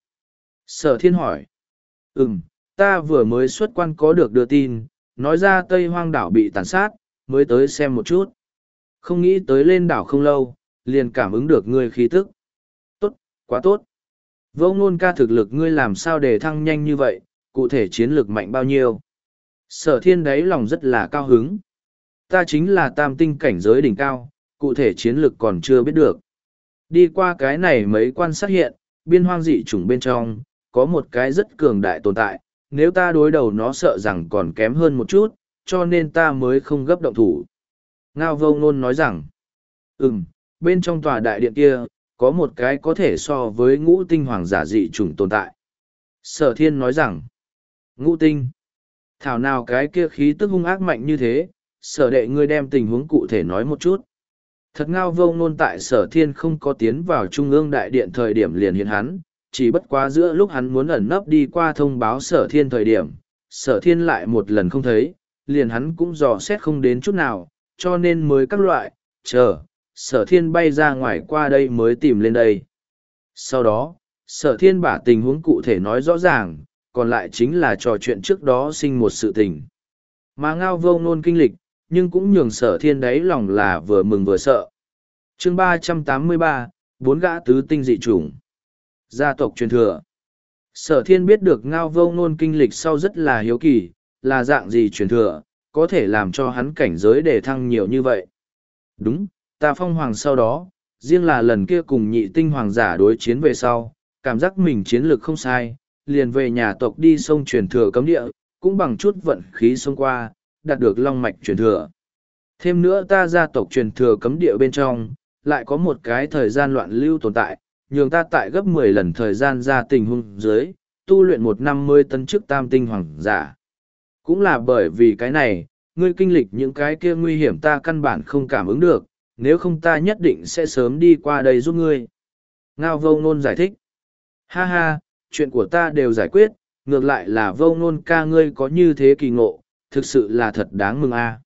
Sở thiên hỏi. Ừm, ta vừa mới xuất quan có được đưa tin, nói ra Tây Hoang Đảo bị tàn sát, mới tới xem một chút. Không nghĩ tới lên đảo không lâu, liền cảm ứng được ngươi khí tức. Tốt, quá tốt. Vô Ngôn ca thực lực ngươi làm sao để thăng nhanh như vậy, cụ thể chiến lược mạnh bao nhiêu? Sở thiên đáy lòng rất là cao hứng. Ta chính là tam tinh cảnh giới đỉnh cao, cụ thể chiến lược còn chưa biết được. Đi qua cái này mấy quan sát hiện, biên hoang dị chủng bên trong, có một cái rất cường đại tồn tại, nếu ta đối đầu nó sợ rằng còn kém hơn một chút, cho nên ta mới không gấp động thủ. Ngao Vô Ngôn nói rằng, ừm, bên trong tòa đại điện kia, có một cái có thể so với ngũ tinh hoàng giả dị chủng tồn tại. Sở thiên nói rằng, ngũ tinh, thảo nào cái kia khí tức hung ác mạnh như thế, sở đệ ngươi đem tình huống cụ thể nói một chút. Thật Ngao Vô Ngôn tại sở thiên không có tiến vào trung ương đại điện thời điểm liền hiện hắn, chỉ bất quá giữa lúc hắn muốn ẩn nấp đi qua thông báo sở thiên thời điểm, sở thiên lại một lần không thấy, liền hắn cũng dò xét không đến chút nào, cho nên mới các loại, chờ, sở thiên bay ra ngoài qua đây mới tìm lên đây. Sau đó, Sở thiên bả tình huống cụ thể nói rõ ràng, còn lại chính là trò chuyện trước đó sinh một sự tình. Mà Ngao Vô Ngôn kinh lịch, nhưng cũng nhường sở thiên đáy lòng là vừa mừng vừa sợ. Chương ba trăm tám mươi ba, bốn gã tứ tinh dị chủng. Gia tộc truyền thừa. Sở thiên biết được Ngao Vô Ngôn kinh lịch sau rất là hiếu kỳ, là dạng gì truyền thừa, có thể làm cho hắn cảnh giới đề thăng nhiều như vậy. Đúng, ta phong hoàng sau đó, riêng là lần kia cùng nhị tinh hoàng giả đối chiến về sau, cảm giác mình chiến lược không sai, liền về nhà tộc đi sông truyền thừa cấm địa, cũng bằng chút vận khí xông qua, đạt được long mạch truyền thừa. Thêm nữa ta gia tộc truyền thừa cấm địa bên trong, lại có một cái thời gian loạn lưu tồn tại, nhường ta tại gấp mười lần thời gian ra tình huống dưới, tu luyện một năm mươi tấn chức tam tinh hoàng giả. Cũng là bởi vì cái này, ngươi kinh lịch những cái kia nguy hiểm ta căn bản không cảm ứng được, nếu không ta nhất định sẽ sớm đi qua đây giúp ngươi. Ngao Vô Ngôn giải thích. Ha ha, chuyện của ta đều giải quyết, ngược lại là Vô Ngôn ca ngươi có như thế kỳ ngộ, thực sự là thật đáng mừng a.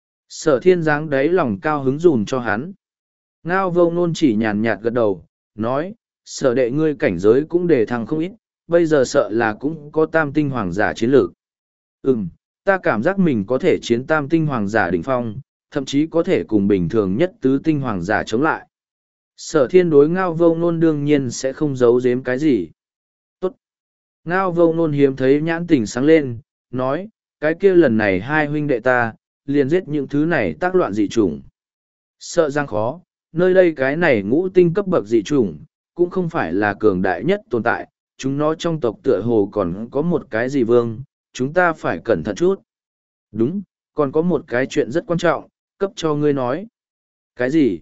Sở thiên giáng đáy lòng cao hứng dùn cho hắn. Ngao Vô Ngôn chỉ nhàn nhạt gật đầu, nói, sở đệ ngươi cảnh giới cũng đề thăng không ít, bây giờ sợ là cũng có tam tinh hoàng giả chiến lược. Ừm, ta cảm giác mình có thể chiến tam tinh hoàng giả đỉnh phong, thậm chí có thể cùng bình thường nhất tứ tinh hoàng giả chống lại. Sở thiên đối Ngao Vô Ngôn đương nhiên sẽ không giấu giếm cái gì. Tốt. Ngao Vô Ngôn hiếm thấy nhãn tỉnh sáng lên, nói, cái kia lần này hai huynh đệ ta, liền giết những thứ này tác loạn dị chủng. Sợ rằng khó, nơi đây cái này ngũ tinh cấp bậc dị chủng, cũng không phải là cường đại nhất tồn tại, chúng nó trong tộc tựa hồ còn có một cái gì vương, chúng ta phải cẩn thận chút. Đúng, còn có một cái chuyện rất quan trọng, cấp cho ngươi nói. Cái gì?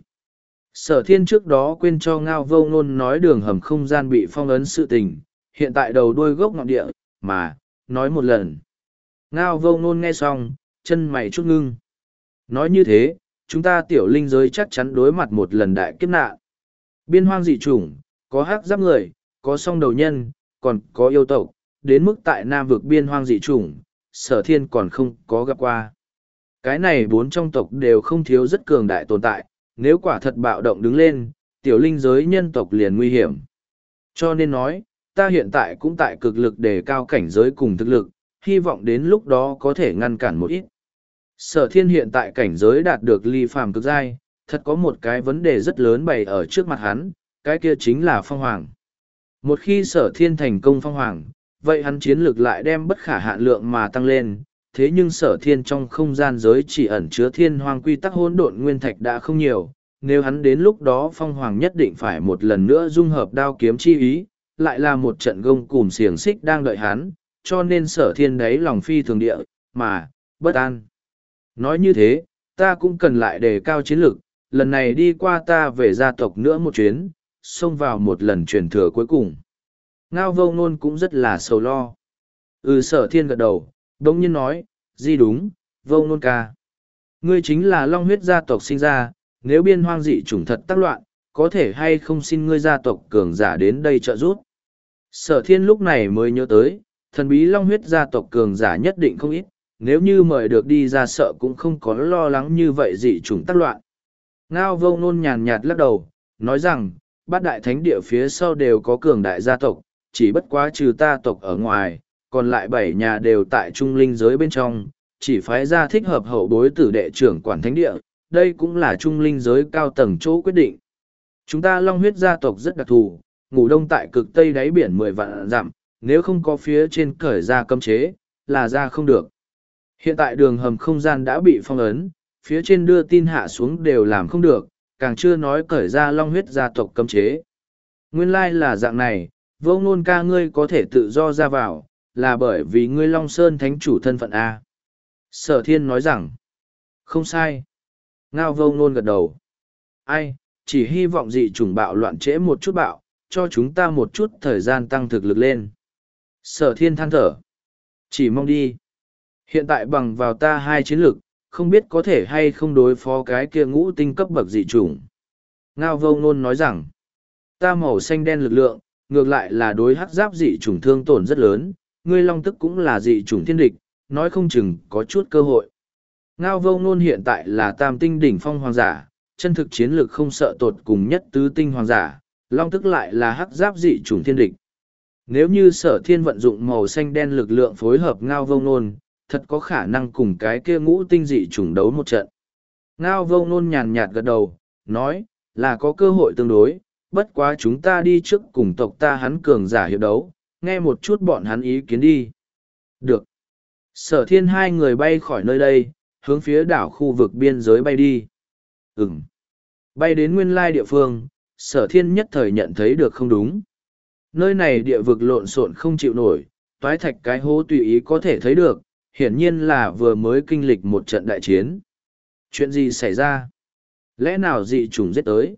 Sở thiên trước đó quên cho Ngao Vô Ngôn nói đường hầm không gian bị phong ấn sự tình, hiện tại đầu đuôi gốc ngọn địa, mà, nói một lần. Ngao Vô Ngôn nghe xong, chân mày chút ngưng. Nói như thế, chúng ta tiểu linh giới chắc chắn đối mặt một lần đại kiếp nạn. Biên hoang dị chủng, có hắc giáp người, có song đầu nhân, còn có yêu tộc, đến mức tại Nam vực biên hoang dị chủng, sở thiên còn không có gặp qua. Cái này bốn trong tộc đều không thiếu rất cường đại tồn tại, nếu quả thật bạo động đứng lên, tiểu linh giới nhân tộc liền nguy hiểm. Cho nên nói, ta hiện tại cũng tại cực lực đề cao cảnh giới cùng thực lực, hy vọng đến lúc đó có thể ngăn cản một ít. Sở thiên hiện tại cảnh giới đạt được ly phàm cực giai, thật có một cái vấn đề rất lớn bày ở trước mặt hắn, cái kia chính là phong hoàng. Một khi sở thiên thành công phong hoàng, vậy hắn chiến lược lại đem bất khả hạn lượng mà tăng lên, thế nhưng sở thiên trong không gian giới chỉ ẩn chứa thiên hoàng quy tắc hỗn độn nguyên thạch đã không nhiều, nếu hắn đến lúc đó phong hoàng nhất định phải một lần nữa dung hợp đao kiếm chi ý, lại là một trận gông cùm xiềng xích đang đợi hắn, cho nên sở thiên đấy lòng phi thường địa, mà, bất an. Nói như thế, ta cũng cần lại đề cao chiến lược, lần này đi qua ta về gia tộc nữa một chuyến, xông vào một lần truyền thừa cuối cùng. Ngao Vô Ngôn cũng rất là sầu lo. Ừ sở thiên gật đầu, đống nhiên nói, gì đúng, Vô Ngôn ca. Ngươi chính là long huyết gia tộc sinh ra, nếu biên hoang dị chủng thật tác loạn, có thể hay không xin ngươi gia tộc cường giả đến đây trợ giúp. Sở thiên lúc này mới nhớ tới, thần bí long huyết gia tộc cường giả nhất định không ít, nếu như mời được đi ra sợ cũng không có lo lắng như vậy dị chủng tác loạn. Ngao Vô Ngôn nhàn nhạt lắc đầu, nói rằng, bát đại thánh địa phía sau đều có cường đại gia tộc, chỉ bất quá trừ ta tộc ở ngoài, còn lại bảy nhà đều tại trung linh giới bên trong, chỉ phái ra thích hợp hậu bối tử đệ trưởng quản thánh địa, đây cũng là trung linh giới cao tầng chỗ quyết định. Chúng ta long huyết gia tộc rất đặc thù, ngủ đông tại cực tây đáy biển mười vạn dặm, nếu không có phía trên cởi ra cấm chế, là ra không được. Hiện tại đường hầm không gian đã bị phong ấn, phía trên đưa tin hạ xuống đều làm không được, càng chưa nói cởi ra long huyết gia tộc cấm chế. Nguyên lai là dạng này, Vô Ngôn ca ngươi có thể tự do ra vào, là bởi vì ngươi Long Sơn thánh chủ thân phận A. Sở thiên nói rằng, không sai. Ngao Vô Ngôn gật đầu. Ai, chỉ hy vọng dị chủng bạo loạn trễ một chút bạo, cho chúng ta một chút thời gian tăng thực lực lên. Sở thiên than thở. Chỉ mong đi. Hiện tại bằng vào ta hai chiến lực, không biết có thể hay không đối phó cái kia ngũ tinh cấp bậc dị chủng. Ngao Vô Ngôn nói rằng, ta màu xanh đen lực lượng, ngược lại là đối hắc giáp dị chủng thương tổn rất lớn, ngươi long tức cũng là dị chủng thiên địch, nói không chừng có chút cơ hội. Ngao Vô Ngôn hiện tại là tam tinh đỉnh phong hoàng giả, chân thực chiến lực không sợ tột cùng nhất tứ tinh hoàng giả, Long tức lại là hắc giáp dị chủng thiên địch. Nếu như sở thiên vận dụng màu xanh đen lực lượng phối hợp ngao vông nôn, thật có khả năng cùng cái kia ngũ tinh dị chủng đấu một trận. Ngao vông nôn nhàn nhạt gật đầu, nói, là có cơ hội tương đối, bất quá chúng ta đi trước cùng tộc ta hắn cường giả hiệp đấu, nghe một chút bọn hắn ý kiến đi. Được. Sở thiên hai người bay khỏi nơi đây, hướng phía đảo khu vực biên giới bay đi. Ừm. Bay đến nguyên lai địa phương, sở thiên nhất thời nhận thấy được không đúng. Nơi này địa vực lộn xộn không chịu nổi, toái thạch cái hố tùy ý có thể thấy được, hiển nhiên là vừa mới kinh lịch một trận đại chiến. Chuyện gì xảy ra? Lẽ nào dị chủng giết tới?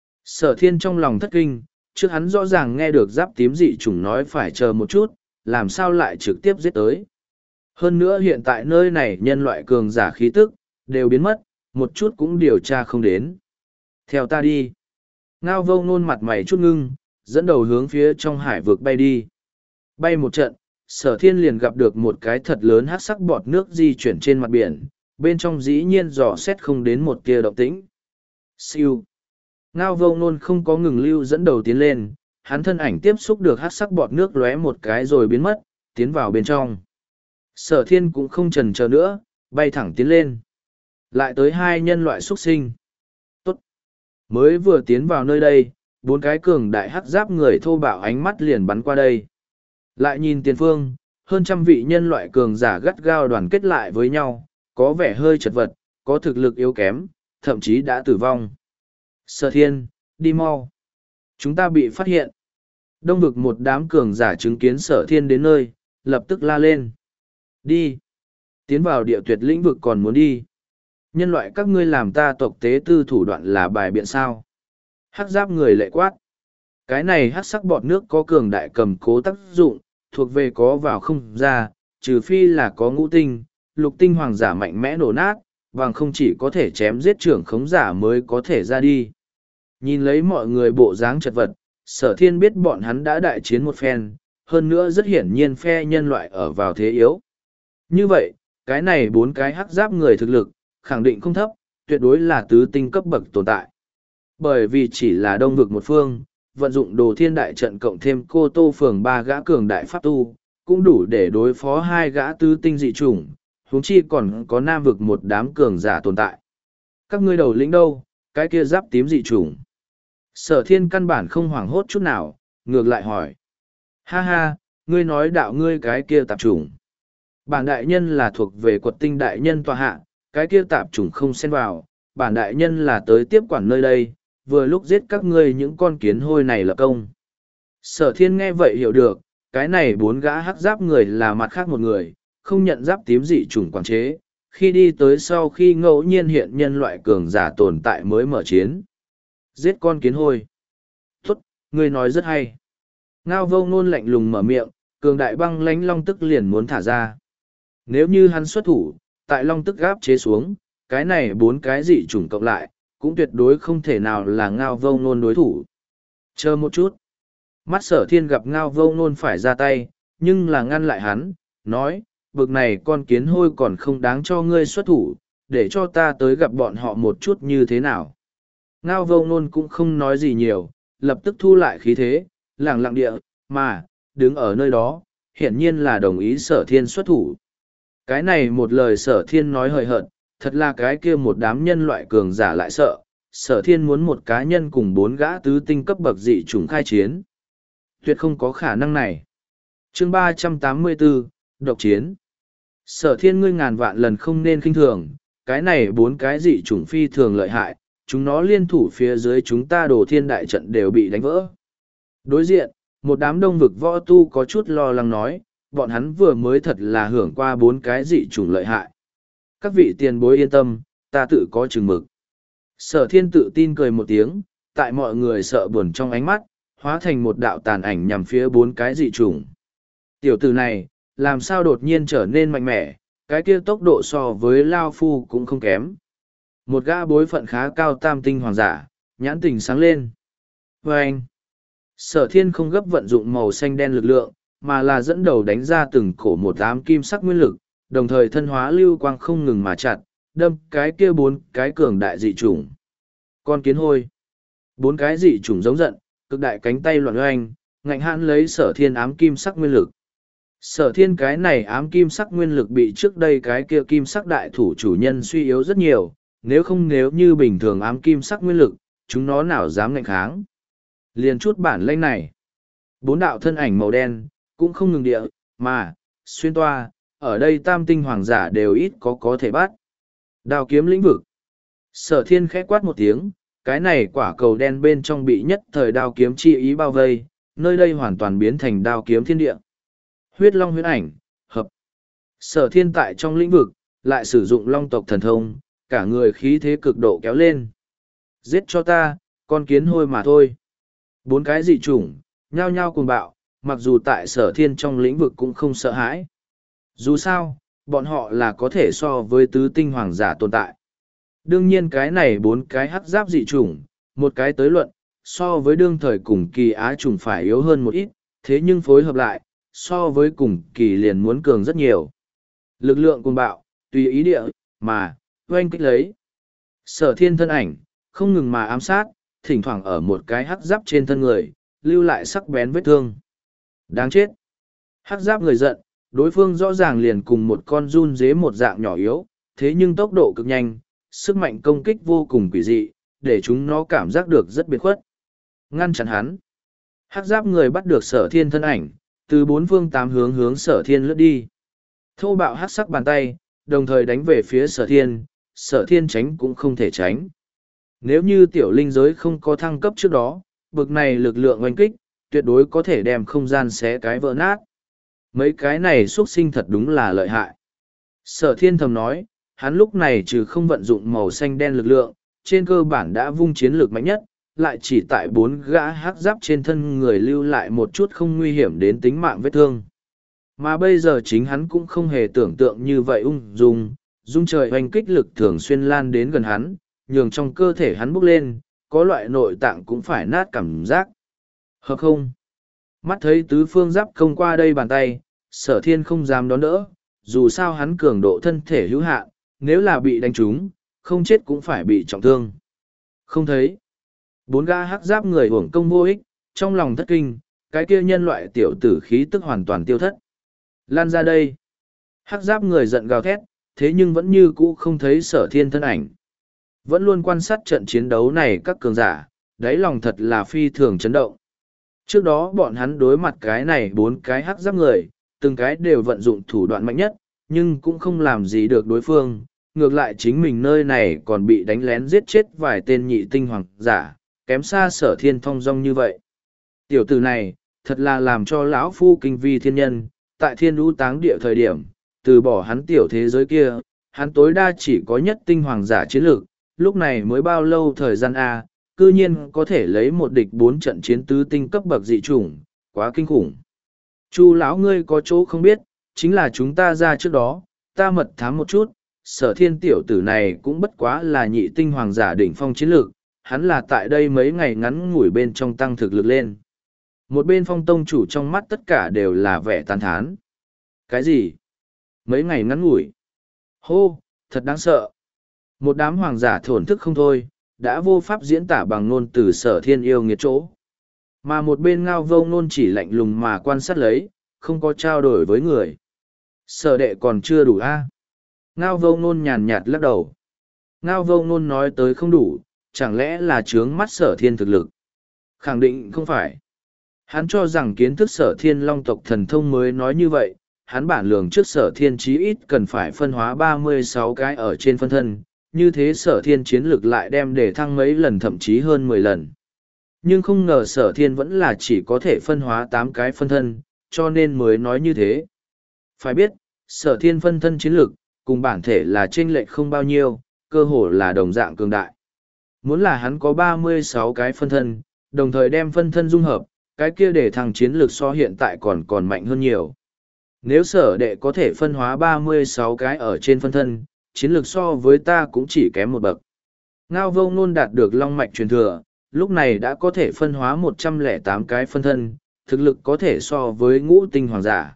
Sở thiên trong lòng thất kinh, trước hắn rõ ràng nghe được giáp tím dị chủng nói phải chờ một chút, làm sao lại trực tiếp giết tới. Hơn nữa hiện tại nơi này nhân loại cường giả khí tức, đều biến mất, một chút cũng điều tra không đến. Theo ta đi. Ngao vông nôn mặt mày chút ngưng, dẫn đầu hướng phía trong hải vực bay đi. Bay một trận, sở thiên liền gặp được một cái thật lớn hát sắc bọt nước di chuyển trên mặt biển, bên trong dĩ nhiên dò xét không đến một tia động tĩnh. Siêu. Ngao vông nôn không có ngừng lưu dẫn đầu tiến lên, hắn thân ảnh tiếp xúc được hát sắc bọt nước lóe một cái rồi biến mất, tiến vào bên trong. Sở thiên cũng không chần chờ nữa, bay thẳng tiến lên. Lại tới hai nhân loại xuất sinh. Tốt. Mới vừa tiến vào nơi đây, bốn cái cường đại hắc giáp người thô bạo ánh mắt liền bắn qua đây. Lại nhìn tiền phương, hơn trăm vị nhân loại cường giả gắt gao đoàn kết lại với nhau, có vẻ hơi chật vật, có thực lực yếu kém, thậm chí đã tử vong. Sở thiên, đi mau. Chúng ta bị phát hiện. Đông vực một đám cường giả chứng kiến sở thiên đến nơi, lập tức la lên. Đi. Tiến vào địa tuyệt lĩnh vực còn muốn đi. Nhân loại các ngươi làm ta tộc tế tư thủ đoạn là bài biện sao. Hắc giáp người lệ quát. Cái này hắc sắc bọt nước có cường đại cầm cố tác dụng, thuộc về có vào không ra, trừ phi là có ngũ tinh, lục tinh hoàng giả mạnh mẽ nổ nát, bằng không chỉ có thể chém giết trưởng khống giả mới có thể ra đi. Nhìn lấy mọi người bộ dáng chật vật, sở thiên biết bọn hắn đã đại chiến một phen, hơn nữa rất hiển nhiên phe nhân loại ở vào thế yếu. Như vậy, cái này bốn cái hắc giáp người thực lực, khẳng định không thấp, tuyệt đối là tứ tinh cấp bậc tồn tại. Bởi vì chỉ là đông vực một phương, vận dụng đồ thiên đại trận cộng thêm cô tô phường ba gã cường đại pháp tu, cũng đủ để đối phó hai gã tứ tinh dị chủng, huống chi còn có nam vực một đám cường giả tồn tại. Các ngươi đầu lĩnh đâu, cái kia giáp tím dị chủng. Sở thiên căn bản không hoảng hốt chút nào, ngược lại hỏi. Ha ha, ngươi nói đạo ngươi cái kia tạp chủng. Bản đại nhân là thuộc về quật tinh đại nhân tòa hạ, cái kia tạp chủng không xen vào, bản đại nhân là tới tiếp quản nơi đây, vừa lúc giết các ngươi những con kiến hôi này lập công. Sở thiên nghe vậy hiểu được, cái này bốn gã hắc giáp người là mặt khác một người, không nhận giáp tím dị chủng quản chế, khi đi tới sau khi ngẫu nhiên hiện nhân loại cường giả tồn tại mới mở chiến. Giết con kiến hôi. Tốt, ngươi nói rất hay. Ngao vô ngôn lạnh lùng mở miệng, cường đại băng lánh long tức liền muốn thả ra. Nếu như hắn xuất thủ, tại long tức gáp chế xuống, cái này bốn cái dị chủng cộng lại, cũng tuyệt đối không thể nào là ngao vô ngôn đối thủ. Chờ một chút. Mắt sở thiên gặp ngao vô ngôn phải ra tay, nhưng là ngăn lại hắn, nói, vực này con kiến hôi còn không đáng cho ngươi xuất thủ, để cho ta tới gặp bọn họ một chút như thế nào. Ngao vô ngôn cũng không nói gì nhiều, lập tức thu lại khí thế, lẳng lặng địa, mà, đứng ở nơi đó, hiển nhiên là đồng ý sở thiên xuất thủ. Cái này một lời sở thiên nói hời hợt, thật là cái kia một đám nhân loại cường giả lại sợ, sở thiên muốn một cá nhân cùng bốn gã tứ tinh cấp bậc dị chủng khai chiến. Tuyệt không có khả năng này. Chương ba trăm tám mươi bốn, Độc chiến. Sở thiên ngươi ngàn vạn lần không nên khinh thường, cái này bốn cái dị chủng phi thường lợi hại, chúng nó liên thủ phía dưới chúng ta đồ thiên đại trận đều bị đánh vỡ. Đối diện, một đám đông vực võ tu có chút lo lắng nói, bọn hắn vừa mới thật là hưởng qua bốn cái dị chủng lợi hại. Các vị tiền bối yên tâm, ta tự có chừng mực. Sở thiên tự tin cười một tiếng, tại mọi người sợ buồn trong ánh mắt, hóa thành một đạo tàn ảnh nhằm phía bốn cái dị chủng. Tiểu tử này, làm sao đột nhiên trở nên mạnh mẽ, cái kia tốc độ so với Lao Phu cũng không kém. Một gã bối phận khá cao tam tinh hoàng giả, nhãn tình sáng lên. Và anh, sở thiên không gấp vận dụng màu xanh đen lực lượng, mà là dẫn đầu đánh ra từng cổ một ám kim sắc nguyên lực, đồng thời thân hóa lưu quang không ngừng mà chặt, đâm cái kia bốn cái cường đại dị chủng. Con kiến hôi. Bốn cái dị chủng giống giận, cực đại cánh tay loạn oanh, ngạnh hãn lấy sở thiên ám kim sắc nguyên lực. Sở thiên cái này ám kim sắc nguyên lực bị trước đây cái kia kim sắc đại thủ chủ nhân suy yếu rất nhiều, nếu không nếu như bình thường ám kim sắc nguyên lực, chúng nó nào dám ngạnh kháng. Liền chút bản lĩnh này. Bốn đạo thân ảnh màu đen, cũng không ngừng địa, mà, xuyên toa, ở đây tam tinh hoàng giả đều ít có có thể bắt. Đao kiếm lĩnh vực. Sở thiên khẽ quát một tiếng, cái này quả cầu đen bên trong bị nhất thời đao kiếm chi ý bao vây, nơi đây hoàn toàn biến thành đao kiếm thiên địa. Huyết long huyết ảnh, hợp. Sở thiên tại trong lĩnh vực, lại sử dụng long tộc thần thông, cả người khí thế cực độ kéo lên. Giết cho ta, con kiến hôi mà thôi. Bốn cái dị chủng, nhao nhao cuồng bạo, mặc dù tại sở thiên trong lĩnh vực cũng không sợ hãi. Dù sao, bọn họ là có thể so với tứ tinh hoàng giả tồn tại. Đương nhiên cái này bốn cái hắc giáp dị chủng, một cái tới luận, so với đương thời cùng kỳ á chủng phải yếu hơn một ít, thế nhưng phối hợp lại, so với cùng kỳ liền muốn cường rất nhiều. Lực lượng cuồng bạo, tùy ý địa, mà, oanh kích lấy. Sở thiên thân ảnh, không ngừng mà ám sát, thỉnh thoảng ở một cái hắc giáp trên thân người, lưu lại sắc bén vết thương. Đáng chết! Hắc giáp người giận, đối phương rõ ràng liền cùng một con run dế một dạng nhỏ yếu, thế nhưng tốc độ cực nhanh, sức mạnh công kích vô cùng quỷ dị, để chúng nó cảm giác được rất biệt khuất. Ngăn chặn hắn. Hắc giáp người bắt được sở thiên thân ảnh, từ bốn phương tám hướng hướng sở thiên lướt đi. Thô bạo hắc sắc bàn tay, đồng thời đánh về phía sở thiên, sở thiên tránh cũng không thể tránh. Nếu như tiểu linh giới không có thăng cấp trước đó, bực này lực lượng oanh kích, tuyệt đối có thể đem không gian xé cái vỡ nát. Mấy cái này xuất sinh thật đúng là lợi hại. Sở thiên thầm nói, hắn lúc này trừ không vận dụng màu xanh đen lực lượng, trên cơ bản đã vung chiến lược mạnh nhất, lại chỉ tại bốn gã hắc giáp trên thân người lưu lại một chút không nguy hiểm đến tính mạng vết thương. Mà bây giờ chính hắn cũng không hề tưởng tượng như vậy ung dung, dung trời hoành kích lực thường xuyên lan đến gần hắn, nhường trong cơ thể hắn bốc lên, có loại nội tạng cũng phải nát cảm giác. Hợp không? Mắt thấy tứ phương giáp công qua đây bàn tay, sở thiên không dám đón đỡ, dù sao hắn cường độ thân thể hữu hạn, nếu là bị đánh trúng, không chết cũng phải bị trọng thương. Không thấy. Bốn gã hắc giáp người uổng công vô ích, trong lòng thất kinh, cái kia nhân loại tiểu tử khí tức hoàn toàn tiêu thất. Lan ra đây. Hắc giáp người giận gào thét, thế nhưng vẫn như cũ không thấy sở thiên thân ảnh. Vẫn luôn quan sát trận chiến đấu này các cường giả, đáy lòng thật là phi thường chấn động. Trước đó bọn hắn đối mặt cái này bốn cái hắc giáp người, từng cái đều vận dụng thủ đoạn mạnh nhất, nhưng cũng không làm gì được đối phương. Ngược lại chính mình nơi này còn bị đánh lén giết chết vài tên nhị tinh hoàng giả, kém xa sở thiên thong dong như vậy. Tiểu tử này, thật là làm cho lão phu kinh vi thiên nhân, tại thiên lũ táng địa thời điểm, từ bỏ hắn tiểu thế giới kia, hắn tối đa chỉ có nhất tinh hoàng giả chiến lược, lúc này mới bao lâu thời gian A, cư nhiên có thể lấy một địch bốn trận chiến tứ tinh cấp bậc dị chủng, quá kinh khủng. Chu lão ngươi có chỗ không biết, chính là chúng ta ra trước đó, ta mật thám một chút, sở thiên tiểu tử này cũng bất quá là nhị tinh hoàng giả đỉnh phong chiến lược, hắn là tại đây mấy ngày ngắn ngủi bên trong tăng thực lực lên. Một bên phong tông chủ trong mắt tất cả đều là vẻ tán thán. Cái gì? Mấy ngày ngắn ngủi? Hô, thật đáng sợ. Một đám hoàng giả thổn thức không thôi, đã vô pháp diễn tả bằng ngôn từ sở thiên yêu nghiệt chỗ. Mà một bên ngao vô ngôn chỉ lạnh lùng mà quan sát lấy, không có trao đổi với người. Sở đệ còn chưa đủ a. Ngao vô ngôn nhàn nhạt lắc đầu. Ngao vô ngôn nói tới không đủ, chẳng lẽ là trướng mắt sở thiên thực lực? Khẳng định không phải. Hắn cho rằng kiến thức sở thiên long tộc thần thông mới nói như vậy, hắn bản lường trước sở thiên chí ít cần phải phân hóa ba mươi sáu cái ở trên phân thân, như thế sở thiên chiến lực lại đem để thăng mấy lần thậm chí hơn mười lần. Nhưng không ngờ sở thiên vẫn là chỉ có thể phân hóa tám cái phân thân, cho nên mới nói như thế. Phải biết, sở thiên phân thân chiến lực, cùng bản thể là chênh lệch không bao nhiêu, cơ hồ là đồng dạng cường đại. Muốn là hắn có ba mươi sáu cái phân thân, đồng thời đem phân thân dung hợp, cái kia để thăng chiến lược so hiện tại còn còn mạnh hơn nhiều. Nếu sở đệ có thể phân hóa ba mươi sáu cái ở trên phân thân, chiến lược so với ta cũng chỉ kém một bậc. Ngao vô ngôn đạt được long mạch truyền thừa, lúc này đã có thể phân hóa một trăm lẻ tám cái phân thân, thực lực có thể so với ngũ tinh hoàng giả.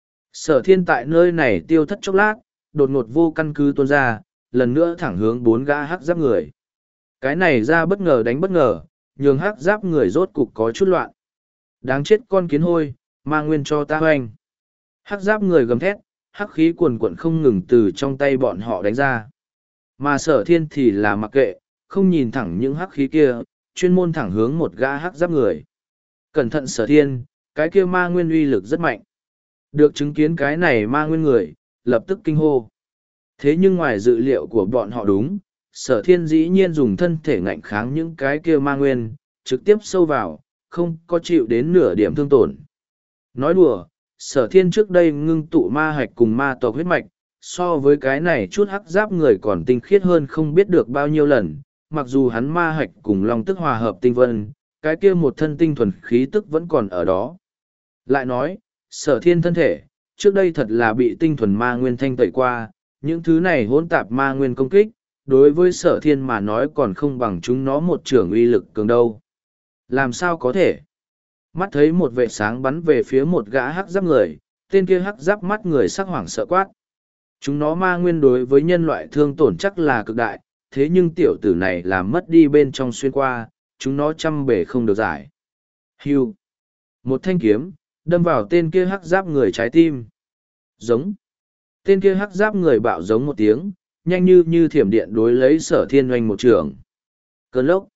Sở thiên tại nơi này tiêu thất chốc lát, đột ngột vô căn cứ tuôn ra, lần nữa thẳng hướng bốn gã hắc giáp người. Cái này ra bất ngờ đánh bất ngờ, nhường hắc giáp người rốt cục có chút loạn. Đáng chết con kiến hôi, ma nguyên cho ta hoành. Hắc giáp người gầm thét, hắc khí cuồn cuộn không ngừng từ trong tay bọn họ đánh ra. Mà sở thiên thì là mặc kệ, không nhìn thẳng những hắc khí kia, chuyên môn thẳng hướng một gã hắc giáp người. Cẩn thận sở thiên, cái kia ma nguyên uy lực rất mạnh. Được chứng kiến cái này ma nguyên người, lập tức kinh hô. Thế nhưng ngoài dự liệu của bọn họ đúng, sở thiên dĩ nhiên dùng thân thể ngạnh kháng những cái kia ma nguyên, trực tiếp sâu vào, không có chịu đến nửa điểm thương tổn. Nói đùa, sở thiên trước đây ngưng tụ ma hạch cùng ma tộc huyết mạch, so với cái này chút hắc giáp người còn tinh khiết hơn không biết được bao nhiêu lần, mặc dù hắn ma hạch cùng long tức hòa hợp tinh vân, cái kia một thân tinh thuần khí tức vẫn còn ở đó. Lại nói, sở thiên thân thể, trước đây thật là bị tinh thuần ma nguyên thanh tẩy qua, những thứ này hỗn tạp ma nguyên công kích, đối với sở thiên mà nói còn không bằng chúng nó một trưởng uy lực cường đâu. Làm sao có thể? Mắt thấy một vệ sáng bắn về phía một gã hắc giáp người, tên kia hắc giáp mắt người sắc hoảng sợ quát. Chúng nó ma nguyên đối với nhân loại thương tổn chắc là cực đại, thế nhưng tiểu tử này làm mất đi bên trong xuyên qua, chúng nó trăm bể không được giải. Hưu. Một thanh kiếm, đâm vào tên kia hắc giáp người trái tim. Giống. Tên kia hắc giáp người bạo giống một tiếng, nhanh như như thiểm điện đối lấy sở thiên oanh một trường. Cơn lốc.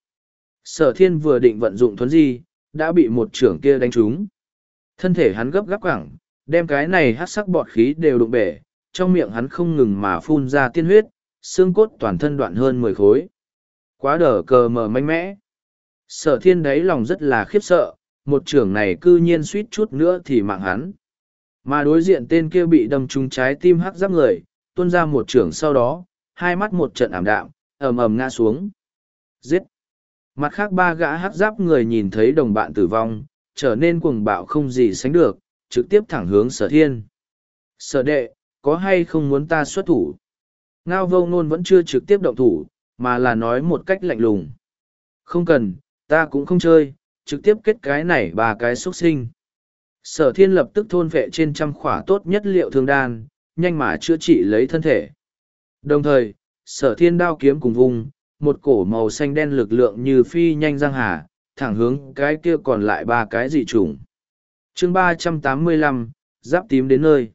Sở thiên vừa định vận dụng thuấn di, đã bị một trưởng kia đánh trúng. Thân thể hắn gấp gáp cẳng, đem cái này hắc sắc bọt khí đều đụng bể, trong miệng hắn không ngừng mà phun ra tiên huyết, xương cốt toàn thân đoạn hơn mười khối. Quá đờ cờ mờ mạnh mẽ. Sở thiên đáy lòng rất là khiếp sợ, một trưởng này cư nhiên suýt chút nữa thì mạng hắn. Mà đối diện tên kia bị đâm trúng trái tim hắc giáp người, tuôn ra một trưởng sau đó, hai mắt một trận ảm đạm, ầm ầm ngã xuống. Giết! Mặt khác ba gã hắc giáp người nhìn thấy đồng bạn tử vong, trở nên cuồng bạo không gì sánh được, trực tiếp thẳng hướng sở thiên. Sở đệ, có hay không muốn ta xuất thủ? Ngao vô ngôn vẫn chưa trực tiếp động thủ, mà là nói một cách lạnh lùng. Không cần, ta cũng không chơi, trực tiếp kết cái này ba cái xuất sinh. Sở thiên lập tức thôn vệ trên trăm khỏa tốt nhất liệu thương đan, nhanh mà chữa trị lấy thân thể. Đồng thời, sở thiên đao kiếm cùng vùng, một cổ màu xanh đen lực lượng như phi nhanh giang hà, thẳng hướng cái kia còn lại ba cái dị chủng. Chương ba trăm tám mươi lăm, giáp tím đến nơi.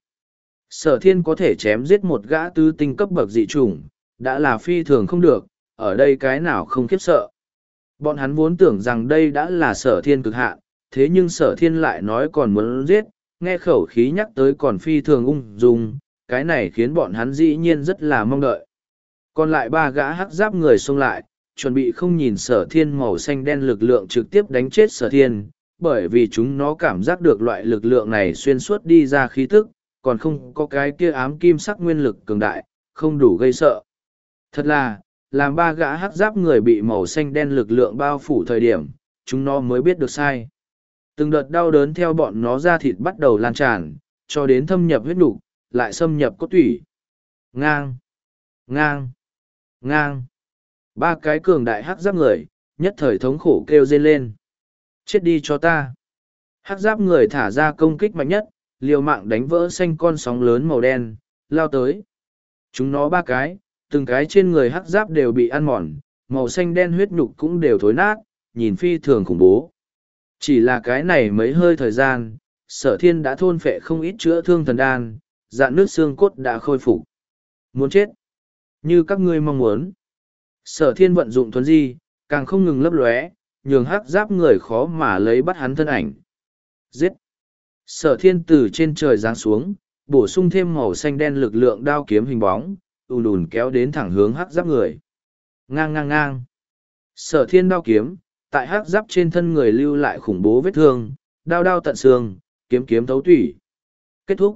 Sở thiên có thể chém giết một gã tứ tinh cấp bậc dị chủng, đã là phi thường không được, ở đây cái nào không khiếp sợ. Bọn hắn vốn tưởng rằng đây đã là sở thiên cực hạn, thế nhưng sở thiên lại nói còn muốn giết, nghe khẩu khí nhắc tới còn phi thường ung dung, cái này khiến bọn hắn dĩ nhiên rất là mong đợi. Còn lại ba gã hắc giáp người xông lại, chuẩn bị không nhìn sở thiên màu xanh đen lực lượng trực tiếp đánh chết sở thiên, bởi vì chúng nó cảm giác được loại lực lượng này xuyên suốt đi ra khí tức, còn không có cái kia ám kim sắc nguyên lực cường đại, không đủ gây sợ. Thật là, làm ba gã hắc giáp người bị màu xanh đen lực lượng bao phủ thời điểm, chúng nó mới biết được sai. Từng đợt đau đớn theo bọn nó ra thịt bắt đầu lan tràn, cho đến thâm nhập huyết nục, lại xâm nhập cốt tủy. Ngang! Ngang! Ngang! Ba cái cường đại hắc giáp người, nhất thời thống khổ kêu rên lên. Chết đi cho ta! Hắc giáp người thả ra công kích mạnh nhất, liều mạng đánh vỡ xanh con sóng lớn màu đen, lao tới. Chúng nó ba cái, từng cái trên người hắc giáp đều bị ăn mòn, màu xanh đen huyết nhục cũng đều thối nát, nhìn phi thường khủng bố. Chỉ là cái này mấy hơi thời gian, sở thiên đã thôn phệ không ít chữa thương thần đan, dạn nước xương cốt đã khôi phục. Muốn chết? Như các ngươi mong muốn. Sở thiên vận dụng thuấn di, càng không ngừng lấp lóe, nhường hắc giáp người khó mà lấy bắt hắn thân ảnh. Giết! Sở thiên từ trên trời giáng xuống, bổ sung thêm màu xanh đen lực lượng đao kiếm hình bóng, ùn ùn kéo đến thẳng hướng hắc giáp người. Ngang ngang ngang! Sở thiên đao kiếm, tại hắc giáp trên thân người lưu lại khủng bố vết thương, đao đao tận xương, kiếm kiếm thấu tủy. Kết thúc.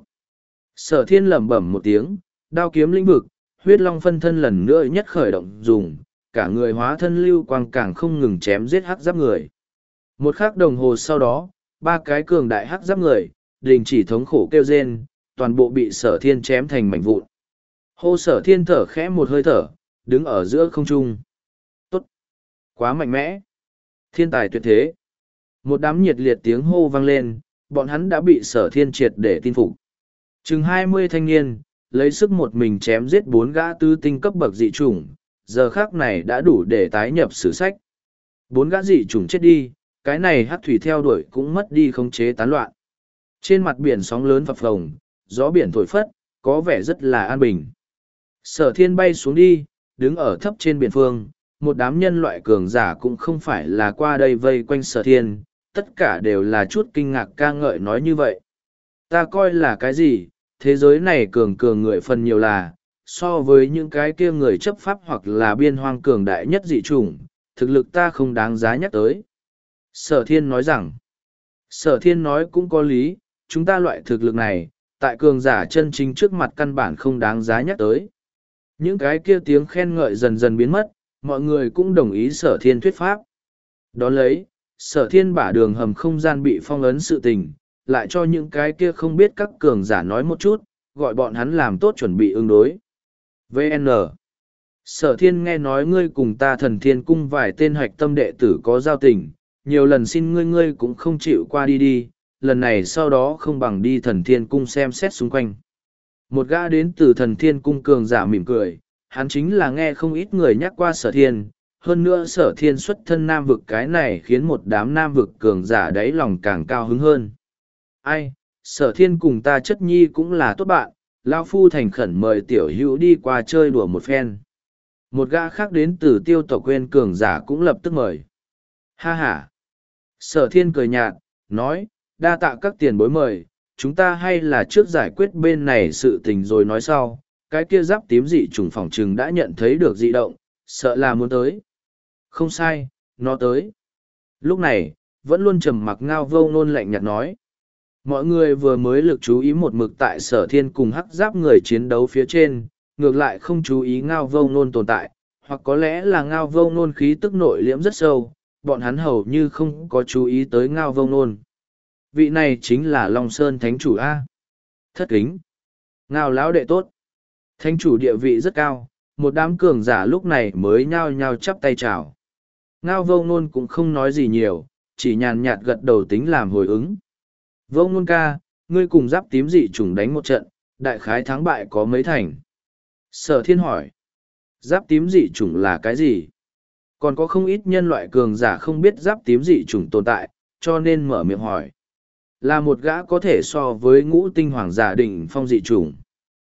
Sở thiên lẩm bẩm một tiếng, đao kiếm lĩnh vực, huyết long phân thân lần nữa nhất khởi động dùng, cả người hóa thân lưu quang càng không ngừng chém giết hắc giáp người. Một khắc đồng hồ sau đó, ba cái cường đại hắc giáp người, đình chỉ thống khổ kêu rên, toàn bộ bị sở thiên chém thành mảnh vụn. Hô sở thiên thở khẽ một hơi thở, đứng ở giữa không trung. Tốt! Quá mạnh mẽ! Thiên tài tuyệt thế! Một đám nhiệt liệt tiếng hô vang lên, bọn hắn đã bị sở thiên triệt để tin phục. Chừng hai mươi thanh niên, lấy sức một mình chém giết bốn gã tư tinh cấp bậc dị chủng, giờ khác này đã đủ để tái nhập sử sách. Bốn gã dị chủng chết đi, cái này hắc thủy theo đuổi cũng mất đi khống chế tán loạn. Trên mặt biển sóng lớn phập phồng, gió biển thổi phất, có vẻ rất là an bình. Sở thiên bay xuống đi, đứng ở thấp trên biển phương, một đám nhân loại cường giả cũng không phải là qua đây vây quanh sở thiên, tất cả đều là chút kinh ngạc ca ngợi nói như vậy. Ta coi là cái gì, thế giới này cường cường người phần nhiều là, so với những cái kia người chấp pháp hoặc là biên hoang cường đại nhất dị chủng, thực lực ta không đáng giá nhắc tới. Sở thiên nói rằng, sở thiên nói cũng có lý, chúng ta loại thực lực này, tại cường giả chân chính trước mặt căn bản không đáng giá nhắc tới. Những cái kia tiếng khen ngợi dần dần biến mất, mọi người cũng đồng ý sở thiên thuyết pháp. Đón lấy, sở thiên bả đường hầm không gian bị phong ấn sự tình, lại cho những cái kia không biết các cường giả nói một chút, gọi bọn hắn làm tốt chuẩn bị ứng đối. vê en Sở thiên nghe nói ngươi cùng ta thần thiên cung vài tên hoạch tâm đệ tử có giao tình, nhiều lần xin ngươi ngươi cũng không chịu qua đi đi, lần này sau đó không bằng đi thần thiên cung xem xét xung quanh. Một gã đến từ thần thiên cung cường giả mỉm cười, hắn chính là nghe không ít người nhắc qua sở thiên, hơn nữa sở thiên xuất thân nam vực cái này khiến một đám nam vực cường giả đáy lòng càng cao hứng hơn. Ai, sở thiên cùng ta chất nhi cũng là tốt bạn, lão phu thành khẩn mời tiểu hữu đi qua chơi đùa một phen. Một gã khác đến từ tiêu tộc quên cường giả cũng lập tức mời. Ha ha! Sở thiên cười nhạt, nói, đa tạ các tiền bối mời, chúng ta hay là trước giải quyết bên này sự tình rồi nói sau, cái kia giáp tím dị trùng phòng trừng đã nhận thấy được dị động, sợ là muốn tới. Không sai, nó tới. Lúc này, vẫn luôn trầm mặc Ngao Vô Nôn lạnh nhạt nói. Mọi người vừa mới lực chú ý một mực tại sở thiên cùng hắc giáp người chiến đấu phía trên, ngược lại không chú ý Ngao Vô Nôn tồn tại, hoặc có lẽ là Ngao Vô Nôn khí tức nội liễm rất sâu, bọn hắn hầu như không có chú ý tới Ngao Vô Nôn. Vị này chính là Long Sơn Thánh Chủ A. Thất kính. Ngao lão đệ tốt. Thánh chủ địa vị rất cao, một đám cường giả lúc này mới nhao nhao chắp tay chào. Ngao Vô Nôn cũng không nói gì nhiều, chỉ nhàn nhạt gật đầu tính làm hồi ứng. Vô Nôn ca, ngươi cùng giáp tím dị chủng đánh một trận, đại khái thắng bại có mấy thành? Sở thiên hỏi. Giáp tím dị chủng là cái gì? Còn có không ít nhân loại cường giả không biết giáp tím dị chủng tồn tại, cho nên mở miệng hỏi. Là một gã có thể so với ngũ tinh hoàng giả đỉnh phong dị chủng.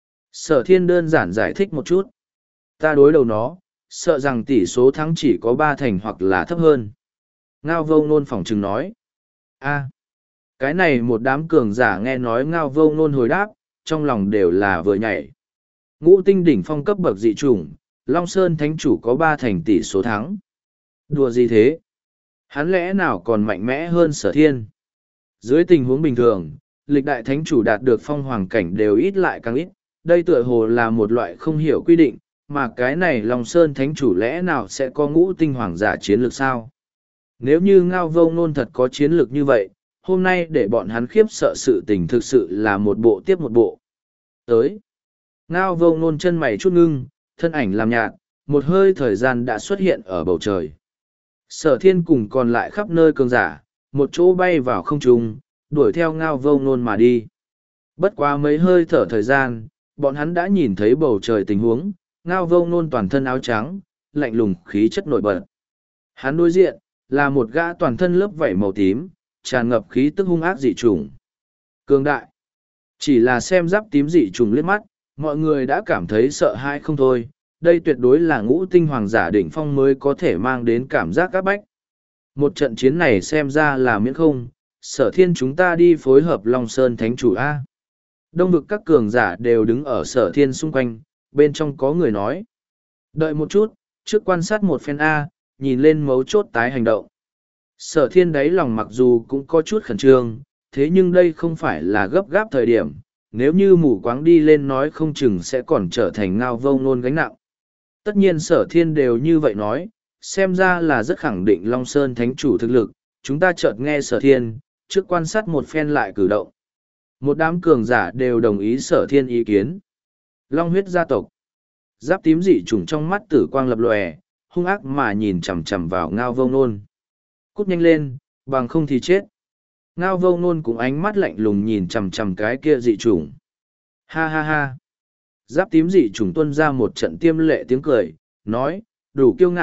Sở thiên đơn giản giải thích một chút. Ta đối đầu nó, sợ rằng tỷ số thắng chỉ có ba thành hoặc là thấp hơn. Ngao Vô Nôn phỏng chừng nói. a cái này một đám cường giả nghe nói Ngao Vô Nôn hồi đáp, trong lòng đều là vừa nhảy. Ngũ tinh đỉnh phong cấp bậc dị chủng, Long Sơn Thánh Chủ có ba thành tỷ số thắng. Đùa gì thế? Hắn lẽ nào còn mạnh mẽ hơn sở thiên? Dưới tình huống bình thường, lịch đại thánh chủ đạt được phong hoàng cảnh đều ít lại càng ít, đây tựa hồ là một loại không hiểu quy định, mà cái này Long Sơn thánh chủ lẽ nào sẽ có ngũ tinh hoàng giả chiến lược sao? Nếu như Ngao Vô Nôn thật có chiến lược như vậy, hôm nay để bọn hắn khiếp sợ sự tình thực sự là một bộ tiếp một bộ. Tới, Ngao Vô Nôn chân mày chút ngưng, thân ảnh làm nhạt, một hơi thời gian đã xuất hiện ở bầu trời. Sở thiên cùng còn lại khắp nơi cường giả, một chỗ bay vào không trung, đuổi theo Ngao Vô Nôn mà đi. Bất quá mấy hơi thở thời gian, bọn hắn đã nhìn thấy bầu trời tình huống, Ngao Vô Nôn toàn thân áo trắng, lạnh lùng khí chất nổi bật. Hắn đối diện, là một gã toàn thân lớp vảy màu tím, tràn ngập khí tức hung ác dị trùng. Cường đại. Chỉ là xem giáp tím dị trùng liếc mắt, mọi người đã cảm thấy sợ hãi không thôi. Đây tuyệt đối là ngũ tinh hoàng giả đỉnh phong mới có thể mang đến cảm giác áp bách. Một trận chiến này xem ra là miễn không, sở thiên chúng ta đi phối hợp Long Sơn Thánh Chủ A. Đông vực các cường giả đều đứng ở sở thiên xung quanh, bên trong có người nói. Đợi một chút, trước quan sát một phen A, nhìn lên mấu chốt tái hành động. Sở thiên đáy lòng mặc dù cũng có chút khẩn trương, thế nhưng đây không phải là gấp gáp thời điểm, nếu như mù quáng đi lên nói không chừng sẽ còn trở thành Ngao Vô Nôn gánh nặng. Tất nhiên sở thiên đều như vậy nói, xem ra là rất khẳng định Long Sơn Thánh Chủ thực lực, chúng ta chợt nghe sở thiên, trước quan sát một phen lại cử động. Một đám cường giả đều đồng ý sở thiên ý kiến. Long huyết gia tộc. Giáp tím dị trùng trong mắt tử quang lập lòe, hung ác mà nhìn chằm chằm vào Ngao Vô Nôn. Cút nhanh lên, bằng không thì chết. Ngao Vô Nôn cũng ánh mắt lạnh lùng nhìn chằm chằm cái kia dị trùng. Ha ha ha. Giáp tím dị trùng tuôn ra một trận tiêm lệ tiếng cười, nói, đủ kiêu ngạo,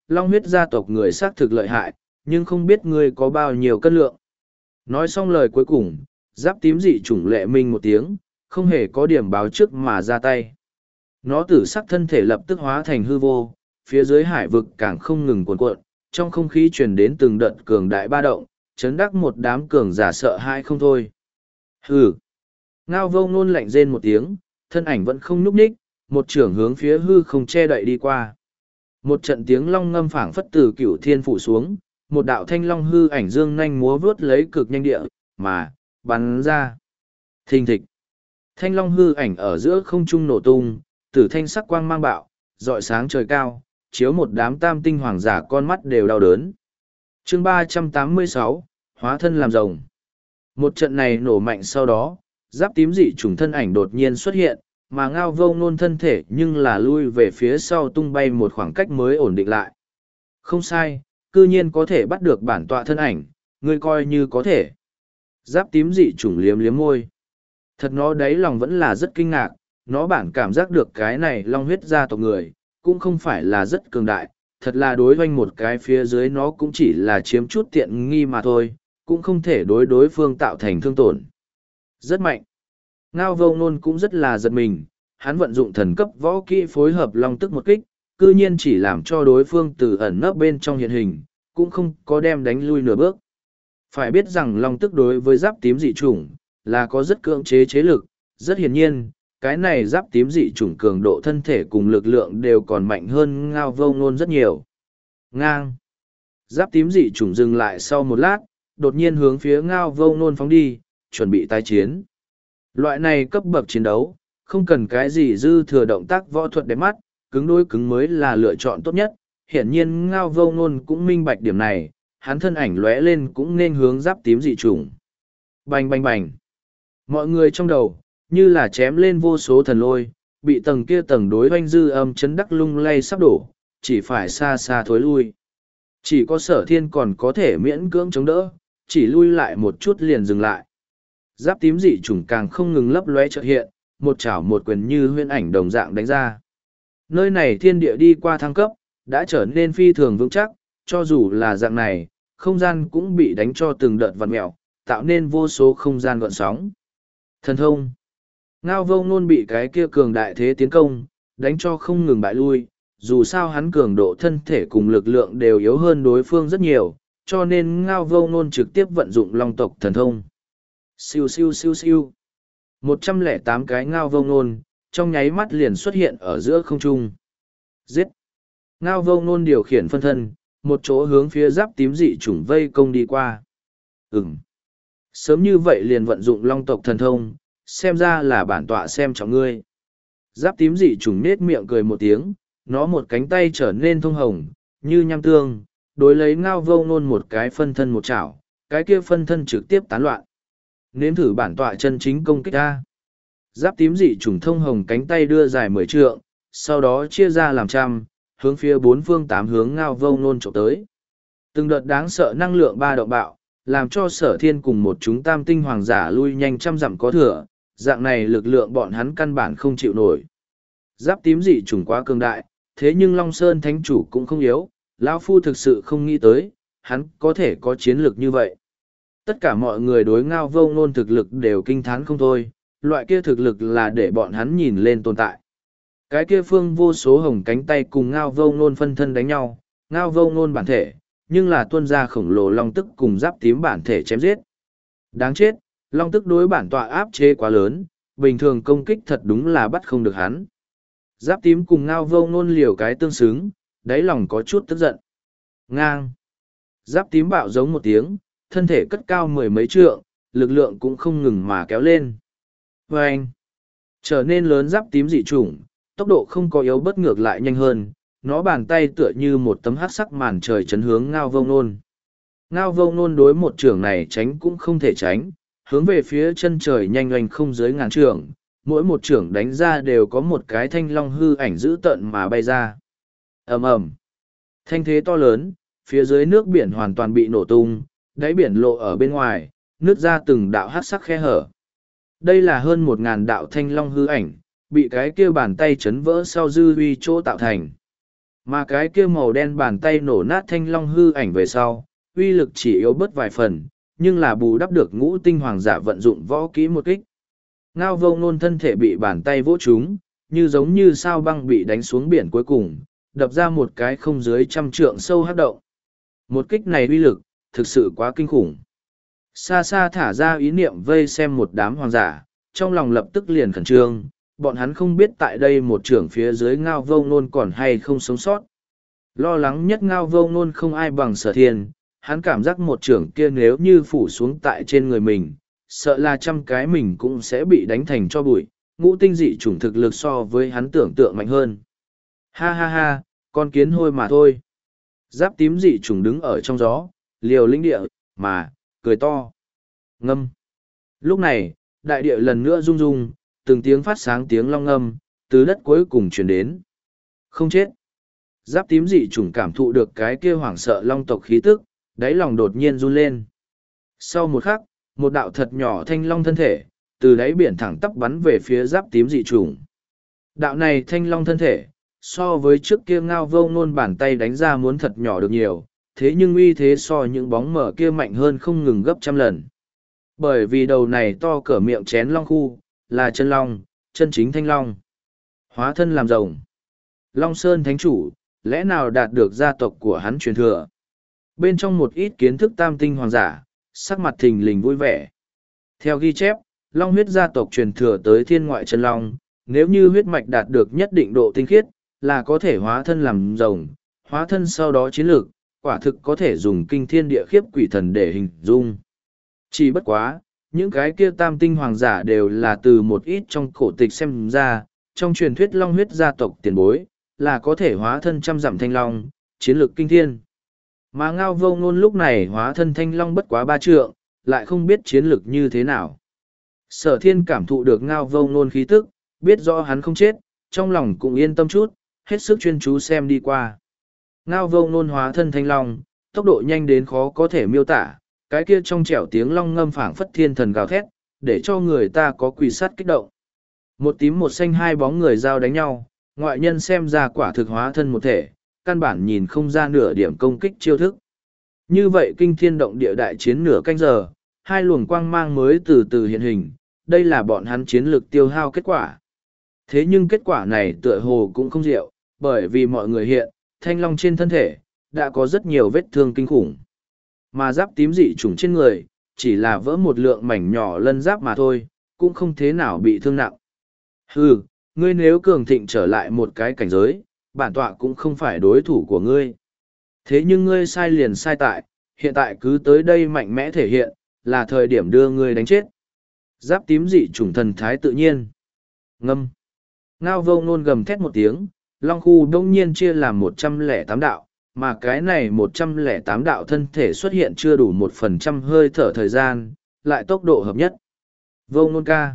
long huyết gia tộc người xác thực lợi hại, nhưng không biết ngươi có bao nhiêu cân lượng. Nói xong lời cuối cùng, giáp tím dị chủng lệ minh một tiếng, không hề có điểm báo trước mà ra tay. Nó tử sắc thân thể lập tức hóa thành hư vô, phía dưới hải vực càng không ngừng cuồn cuộn, trong không khí truyền đến từng đợt cường đại ba động, chấn đắc một đám cường giả sợ hãi không thôi. Hừ! Ngao vô ngôn lạnh rên một tiếng, thân ảnh vẫn không nhúc nhích, một trưởng hướng phía hư không che đậy đi qua. Một trận tiếng long ngâm phảng phất từ cửu thiên phủ xuống, một đạo thanh long hư ảnh dương nhanh múa vướt lấy cực nhanh địa, mà, bắn ra. Thình thịch. Thanh long hư ảnh ở giữa không trung nổ tung, tử thanh sắc quang mang bạo, rọi sáng trời cao, chiếu một đám tam tinh hoàng giả con mắt đều đau đớn. Chương ba trăm tám mươi sáu, hóa thân làm rồng. Một trận này nổ mạnh sau đó, giáp tím dị chủng thân ảnh đột nhiên xuất hiện, mà ngao vô ngôn thân thể nhưng là lui về phía sau tung bay một khoảng cách mới ổn định lại. Không sai, cư nhiên có thể bắt được bản tọa thân ảnh, ngươi coi như có thể. Giáp tím dị chủng liếm liếm môi. Thật nó đáy lòng vẫn là rất kinh ngạc, nó bản cảm giác được cái này long huyết gia tộc người, cũng không phải là rất cường đại, thật là đối hoanh một cái phía dưới nó cũng chỉ là chiếm chút tiện nghi mà thôi, cũng không thể đối đối phương tạo thành thương tổn. Rất mạnh. Ngao vô ngôn cũng rất là giật mình, hắn vận dụng thần cấp võ kỹ phối hợp long tức một kích, cư nhiên chỉ làm cho đối phương từ ẩn nấp bên trong hiện hình, cũng không có đem đánh lui nửa bước. Phải biết rằng long tức đối với giáp tím dị chủng, là có rất cưỡng chế chế lực, rất hiển nhiên, cái này giáp tím dị chủng cường độ thân thể cùng lực lượng đều còn mạnh hơn ngao vô ngôn rất nhiều. Ngang. Giáp tím dị chủng dừng lại sau một lát, đột nhiên hướng phía ngao vô ngôn phóng đi, chuẩn bị tái chiến. Loại này cấp bậc chiến đấu, không cần cái gì dư thừa động tác võ thuật đẹp mắt, cứng đối cứng mới là lựa chọn tốt nhất. Hiển nhiên ngao vô ngôn cũng minh bạch điểm này, hắn thân ảnh lóe lên cũng nên hướng giáp tím dị chủng. Bành bành bành. Mọi người trong đầu, như là chém lên vô số thần lôi, bị tầng kia tầng đối hoanh dư âm chấn đắc lung lay sắp đổ, chỉ phải xa xa thối lui. Chỉ có sở thiên còn có thể miễn cưỡng chống đỡ, chỉ lui lại một chút liền dừng lại. Giáp tím dị chủng càng không ngừng lấp lóe chợt hiện, một chảo một quyền như huyễn ảnh đồng dạng đánh ra. Nơi này thiên địa đi qua thăng cấp, đã trở nên phi thường vững chắc, cho dù là dạng này, không gian cũng bị đánh cho từng đợt vặn mẹo, tạo nên vô số không gian gợn sóng. Thần thông. Ngao vô ngôn bị cái kia cường đại thế tiến công, đánh cho không ngừng bại lui, dù sao hắn cường độ thân thể cùng lực lượng đều yếu hơn đối phương rất nhiều, cho nên ngao vô ngôn trực tiếp vận dụng long tộc thần thông. Siêu siêu siêu siêu. một trăm lẻ tám cái ngao vô ngôn, trong nháy mắt liền xuất hiện ở giữa không trung. Giết. Ngao vô ngôn điều khiển phân thân, một chỗ hướng phía giáp tím dị chủng vây công đi qua. Ừm. Sớm như vậy liền vận dụng long tộc thần thông, xem ra là bản tọa xem trọng ngươi. Giáp tím dị chủng nết miệng cười một tiếng, nó một cánh tay trở nên thông hồng, như nham tương, đối lấy ngao vô ngôn một cái phân thân một chảo, cái kia phân thân trực tiếp tán loạn. Nếm thử bản tọa chân chính công kích ta. Giáp tím dị chủng thông hồng cánh tay đưa dài mười trượng, sau đó chia ra làm trăm, hướng phía bốn phương tám hướng ngao vô ngôn trộm tới. Từng đợt đáng sợ năng lượng ba động bạo, làm cho sở thiên cùng một chúng tam tinh hoàng giả lui nhanh trăm dặm có thừa, dạng này lực lượng bọn hắn căn bản không chịu nổi. Giáp tím dị chủng quá cường đại, thế nhưng Long Sơn Thánh Chủ cũng không yếu, lão phu thực sự không nghĩ tới, hắn có thể có chiến lược như vậy. Tất cả mọi người đối ngao vô ngôn thực lực đều kinh thán không thôi, loại kia thực lực là để bọn hắn nhìn lên tồn tại. Cái kia phương vô số hồng cánh tay cùng ngao vô ngôn phân thân đánh nhau, ngao vô ngôn bản thể, nhưng là tuân ra khổng lồ long tức cùng giáp tím bản thể chém giết. Đáng chết, long tức đối bản tọa áp chế quá lớn, bình thường công kích thật đúng là bắt không được hắn. Giáp tím cùng ngao vô ngôn liều cái tương xứng, đáy lòng có chút tức giận. Ngang. Giáp tím bạo giống một tiếng, thân thể cất cao mười mấy trượng, lực lượng cũng không ngừng mà kéo lên. Và anh, trở nên lớn giáp tím dị chủng, tốc độ không có yếu bất ngược lại nhanh hơn, nó bàn tay tựa như một tấm hắc sắc màn trời chấn hướng ngao vô ngôn. Ngao vô ngôn đối một trường này tránh cũng không thể tránh, hướng về phía chân trời nhanh oanh không dưới ngàn trường, mỗi một trường đánh ra đều có một cái thanh long hư ảnh dữ tợn mà bay ra. Ầm ầm, thanh thế to lớn, phía dưới nước biển hoàn toàn bị nổ tung, đáy biển lộ ở bên ngoài, nứt ra từng đạo hắc sắc khe hở. Đây là hơn một ngàn đạo thanh long hư ảnh, bị cái kia bàn tay chấn vỡ sau dư uy chỗ tạo thành. Mà cái kia màu đen bàn tay nổ nát thanh long hư ảnh về sau, uy lực chỉ yếu bớt vài phần, nhưng là bù đắp được ngũ tinh hoàng giả vận dụng võ kỹ một kích. Ngao vô ngôn thân thể bị bàn tay vỗ trúng, như giống như sao băng bị đánh xuống biển cuối cùng, đập ra một cái không dưới trăm trượng sâu hắc động. Một kích này uy lực, thực sự quá kinh khủng. Xa xa thả ra ý niệm vây xem một đám hoàng giả, trong lòng lập tức liền khẩn trương, bọn hắn không biết tại đây một trưởng phía dưới Ngao vô ngôn còn hay không sống sót. Lo lắng nhất Ngao vô ngôn không ai bằng Sở Thiên, hắn cảm giác một trưởng kia nếu như phủ xuống tại trên người mình, sợ là trăm cái mình cũng sẽ bị đánh thành cho bụi, ngũ tinh dị chủng thực lực so với hắn tưởng tượng mạnh hơn. Ha ha ha, con kiến hôi mà thôi. Giáp tím dị chủng đứng ở trong gió, liều lĩnh địa, mà, cười to. Ngâm. Lúc này, đại địa lần nữa rung rung, từng tiếng phát sáng tiếng long ngâm, từ đất cuối cùng truyền đến. Không chết. Giáp tím dị chủng cảm thụ được cái kia hoảng sợ long tộc khí tức, đáy lòng đột nhiên run lên. Sau một khắc, một đạo thật nhỏ thanh long thân thể, từ đáy biển thẳng tắp bắn về phía giáp tím dị chủng. Đạo này thanh long thân thể, so với trước kia Ngao vô ngôn bàn tay đánh ra muốn thật nhỏ được nhiều, thế nhưng uy thế so những bóng mở kia mạnh hơn không ngừng gấp trăm lần. Bởi vì đầu này to cỡ miệng chén long khu, là chân long, chân chính thanh long. Hóa thân làm rồng. Long Sơn Thánh Chủ, lẽ nào đạt được gia tộc của hắn truyền thừa? Bên trong một ít kiến thức tam tinh hoàng giả, sắc mặt thình lình vui vẻ. Theo ghi chép, long huyết gia tộc truyền thừa tới thiên ngoại chân long, nếu như huyết mạch đạt được nhất định độ tinh khiết, là có thể hóa thân làm rồng, hóa thân sau đó chiến lược, quả thực có thể dùng kinh thiên địa khiếp quỷ thần để hình dung. Chỉ bất quá, những cái kia tam tinh hoàng giả đều là từ một ít trong cổ tịch xem ra, trong truyền thuyết long huyết gia tộc tiền bối, là có thể hóa thân trăm dặm thanh long, chiến lược kinh thiên. Mà Ngao vô ngôn lúc này hóa thân thanh long bất quá ba trượng, lại không biết chiến lược như thế nào. Sở Thiên cảm thụ được Ngao vô ngôn khí tức, biết rõ hắn không chết, trong lòng cũng yên tâm chút, hết sức chuyên chú xem đi qua. Ngao vô ngôn hóa thân thanh long, tốc độ nhanh đến khó có thể miêu tả, cái kia trong trẻo tiếng long ngâm phảng phất thiên thần gào thét, để cho người ta có quỳ sát kích động. Một tím một xanh hai bóng người giao đánh nhau, ngoại nhân xem ra quả thực hóa thân một thể, căn bản nhìn không ra nửa điểm công kích chiêu thức. Như vậy kinh thiên động địa đại chiến nửa canh giờ, hai luồng quang mang mới từ từ hiện hình, đây là bọn hắn chiến lược tiêu hao kết quả. Thế nhưng kết quả này tựa hồ cũng không diệu, bởi vì mọi người hiện, thanh long trên thân thể, đã có rất nhiều vết thương kinh khủng. Mà giáp tím dị chủng trên người, chỉ là vỡ một lượng mảnh nhỏ lân giáp mà thôi, cũng không thế nào bị thương nặng. Hừ, ngươi nếu cường thịnh trở lại một cái cảnh giới, bản tọa cũng không phải đối thủ của ngươi. Thế nhưng ngươi sai liền sai tại, hiện tại cứ tới đây mạnh mẽ thể hiện, là thời điểm đưa ngươi đánh chết. Giáp tím dị chủng thần thái tự nhiên. Ngâm. Ngao vô ngôn gầm thét một tiếng, long khu đông nhiên chia làm một trăm lẻ tám đạo, mà cái này một trăm lẻ tám đạo thân thể xuất hiện chưa đủ một phần trăm hơi thở thời gian, lại tốc độ hợp nhất. Vô ngôn ca.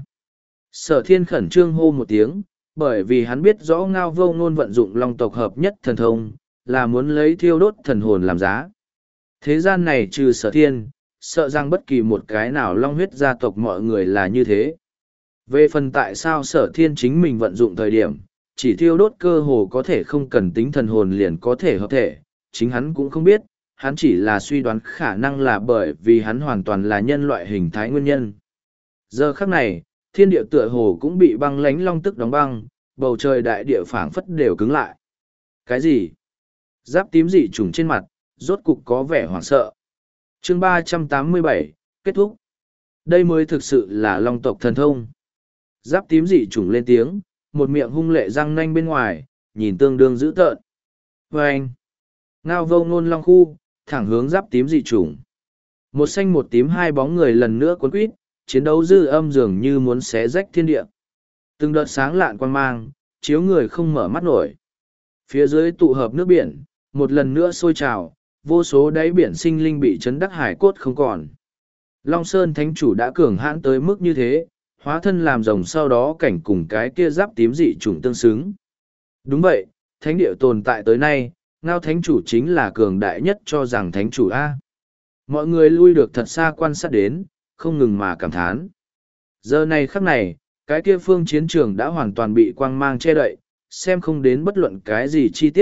Sở Thiên khẩn trương hô một tiếng, bởi vì hắn biết rõ Ngao vô ngôn vận dụng long tộc hợp nhất thần thông, là muốn lấy thiêu đốt thần hồn làm giá. Thế gian này trừ Sở Thiên, sợ rằng bất kỳ một cái nào long huyết gia tộc mọi người là như thế. Về phần tại sao Sở Thiên chính mình vận dụng thời điểm, chỉ thiêu đốt cơ hồ có thể không cần tính thần hồn liền có thể hợp thể, chính hắn cũng không biết, hắn chỉ là suy đoán khả năng là bởi vì hắn hoàn toàn là nhân loại hình thái nguyên nhân. Giờ khắc này, thiên địa tựa hồ cũng bị băng lánh long tức đóng băng, bầu trời đại địa phảng phất đều cứng lại. Cái gì? Giáp tím dị trùng trên mặt, rốt cục có vẻ hoảng sợ. Chương ba trăm tám mươi bảy, kết thúc. Đây mới thực sự là long tộc thần thông. Giáp tím dị trùng lên tiếng, một miệng hung lệ răng nanh bên ngoài, nhìn tương đương dữ tợn. Và anh, Ngao vô ngôn long khu, thẳng hướng giáp tím dị trùng. Một xanh một tím hai bóng người lần nữa cuốn quýt, chiến đấu dư âm dường như muốn xé rách thiên địa. Từng đợt sáng lạn quang mang, chiếu người không mở mắt nổi. Phía dưới tụ hợp nước biển, một lần nữa sôi trào, vô số đáy biển sinh linh bị chấn đắc hải cốt không còn. Long Sơn Thánh Chủ đã cường hãn tới mức như thế, hóa thân làm rồng sau đó cảnh cùng cái kia giáp tím dị chủng tương xứng. Đúng vậy, Thánh địa tồn tại tới nay, Ngao Thánh Chủ chính là cường đại nhất cho rằng Thánh Chủ A. Mọi người lui được thật xa quan sát đến, không ngừng mà cảm thán. Giờ này khắc này, cái kia phương chiến trường đã hoàn toàn bị quang mang che đậy, xem không đến bất luận cái gì chi tiết,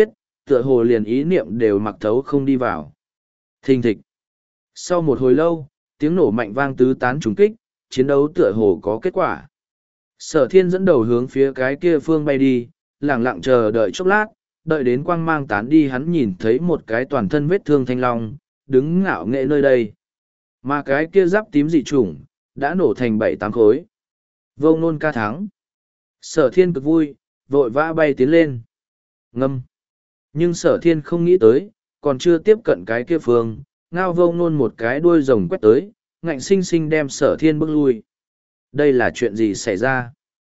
tựa hồ liền ý niệm đều mặc thấu không đi vào. Thình thịch. Sau một hồi lâu, tiếng nổ mạnh vang tứ tán trùng kích, chiến đấu tựa hồ có kết quả. Sở thiên dẫn đầu hướng phía cái kia phương bay đi, lặng lặng chờ đợi chốc lát, đợi đến quang mang tán đi hắn nhìn thấy một cái toàn thân vết thương thanh long, đứng ngạo nghệ nơi đây. Mà cái kia giáp tím dị chủng, đã nổ thành bảy tám khối. Vô Nôn ca thắng. Sở thiên cực vui, vội vã bay tiến lên. Ngâm. Nhưng sở thiên không nghĩ tới, còn chưa tiếp cận cái kia phương, ngao Vô Nôn một cái đuôi rồng quét tới, ngạnh sinh sinh đem sở thiên bước lui. Đây là chuyện gì xảy ra?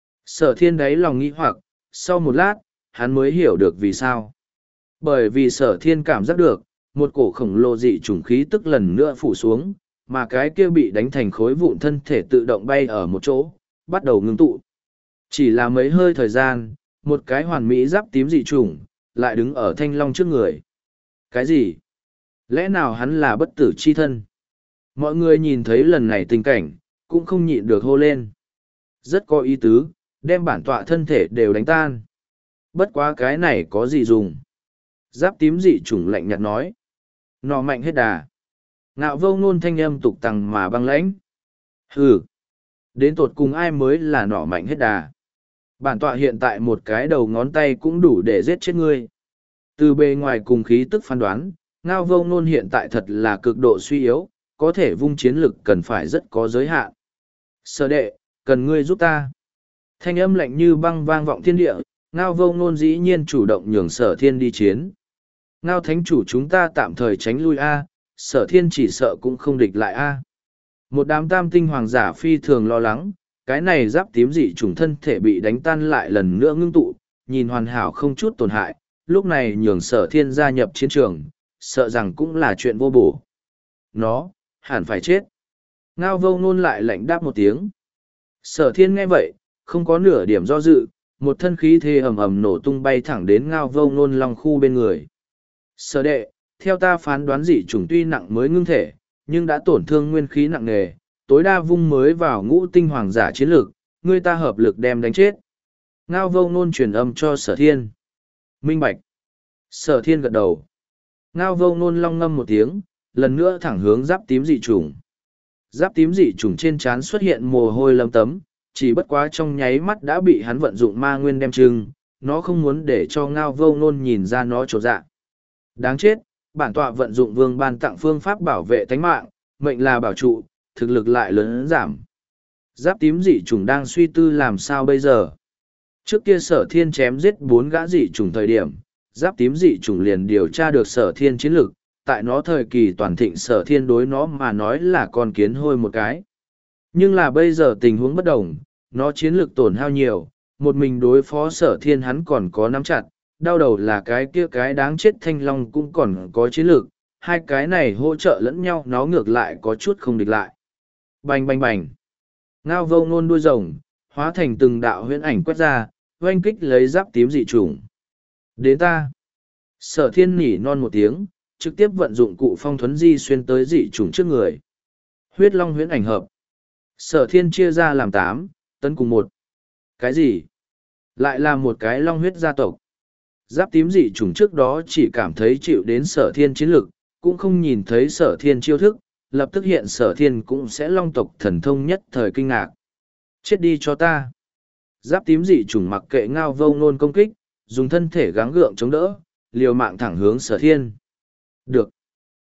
Sở thiên đáy lòng nghĩ hoặc, sau một lát, hắn mới hiểu được vì sao. Bởi vì sở thiên cảm giác được, một cổ khổng lồ dị chủng khí tức lần nữa phủ xuống, mà cái kia bị đánh thành khối vụn thân thể tự động bay ở một chỗ, bắt đầu ngưng tụ. Chỉ là mấy hơi thời gian, một cái hoàn mỹ giáp tím dị chủng, lại đứng ở thanh long trước người. Cái gì? Lẽ nào hắn là bất tử chi thân? Mọi người nhìn thấy lần này tình cảnh, cũng không nhịn được hô lên. Rất có ý tứ, đem bản tọa thân thể đều đánh tan. Bất quá cái này có gì dùng? Giáp tím dị chủng lạnh nhạt nói. Nọ mạnh hết đà. Ngạo Vô Nôn thanh âm tục tằng mà băng lãnh. Hừ. Đến tột cùng ai mới là nọ mạnh hết đà. Bản tọa hiện tại một cái đầu ngón tay cũng đủ để giết chết ngươi. Từ bề ngoài cùng khí tức phán đoán, Ngao Vô Nôn hiện tại thật là cực độ suy yếu, có thể vung chiến lực cần phải rất có giới hạn. Sở đệ, cần ngươi giúp ta. Thanh âm lạnh như băng vang vọng thiên địa, Ngao Vô Nôn dĩ nhiên chủ động nhường sở thiên đi chiến. Ngao thánh chủ chúng ta tạm thời tránh lui A, sở thiên chỉ sợ cũng không địch lại A. Một đám tam tinh hoàng giả phi thường lo lắng, cái này giáp tím dị chủng thân thể bị đánh tan lại lần nữa ngưng tụ, nhìn hoàn hảo không chút tổn hại, lúc này nhường sở thiên gia nhập chiến trường, sợ rằng cũng là chuyện vô bổ. Nó, hẳn phải chết. Ngao Vô Nôn lại lạnh đáp một tiếng. Sở thiên nghe vậy, không có nửa điểm do dự, một thân khí thế ầm ầm nổ tung bay thẳng đến Ngao Vô Nôn long khu bên người. Sở đệ, theo ta phán đoán dị chủng tuy nặng mới ngưng thể, nhưng đã tổn thương nguyên khí nặng nề, tối đa vung mới vào ngũ tinh hoàng giả chiến lược, người ta hợp lực đem đánh chết. Ngao Vô Nôn truyền âm cho sở thiên. Minh bạch. Sở thiên gật đầu. Ngao Vô Nôn long ngâm một tiếng, lần nữa thẳng hướng giáp tím dị chủng. Giáp tím dị chủng trên trán xuất hiện mồ hôi lấm tấm, chỉ bất quá trong nháy mắt đã bị hắn vận dụng ma nguyên đem trưng, nó không muốn để cho Ngao Vô Nôn nhìn ra nó trột dạ. Đáng chết, bản tọa vận dụng vương ban tặng phương pháp bảo vệ tánh mạng, mệnh là bảo trụ, thực lực lại lớn giảm. Giáp tím dị chủng đang suy tư làm sao bây giờ. Trước kia sở thiên chém giết bốn gã dị chủng thời điểm, giáp tím dị chủng liền điều tra được sở thiên chiến lực, tại nó thời kỳ toàn thịnh sở thiên đối nó mà nói là con kiến hôi một cái. Nhưng là bây giờ tình huống bất đồng, nó chiến lực tổn hao nhiều, một mình đối phó sở thiên hắn còn có nắm chặt, đau đầu là cái kia cái đáng chết thanh long cũng còn có chiến lực, hai cái này hỗ trợ lẫn nhau nó ngược lại có chút không địch lại. Bành bành bành. Ngao Vô Nôn đuôi rồng, hóa thành từng đạo huyễn ảnh quét ra, oanh kích lấy giáp tím dị chủng. Đến ta. Sở thiên nỉ non một tiếng, trực tiếp vận dụng cụ phong thuấn di xuyên tới dị chủng trước người. Huyết long huyễn ảnh hợp. Sở thiên chia ra làm tám, tấn cùng một. Cái gì? Lại là một cái long huyết gia tộc. Giáp tím dị chủng trước đó chỉ cảm thấy chịu đến sở thiên chiến lực, cũng không nhìn thấy sở thiên chiêu thức, lập tức hiện sở thiên cũng sẽ long tộc thần thông nhất thời kinh ngạc. Chết đi cho ta. Giáp tím dị chủng mặc kệ Ngao Vô Nôn công kích, dùng thân thể gắng gượng chống đỡ, liều mạng thẳng hướng sở thiên. Được.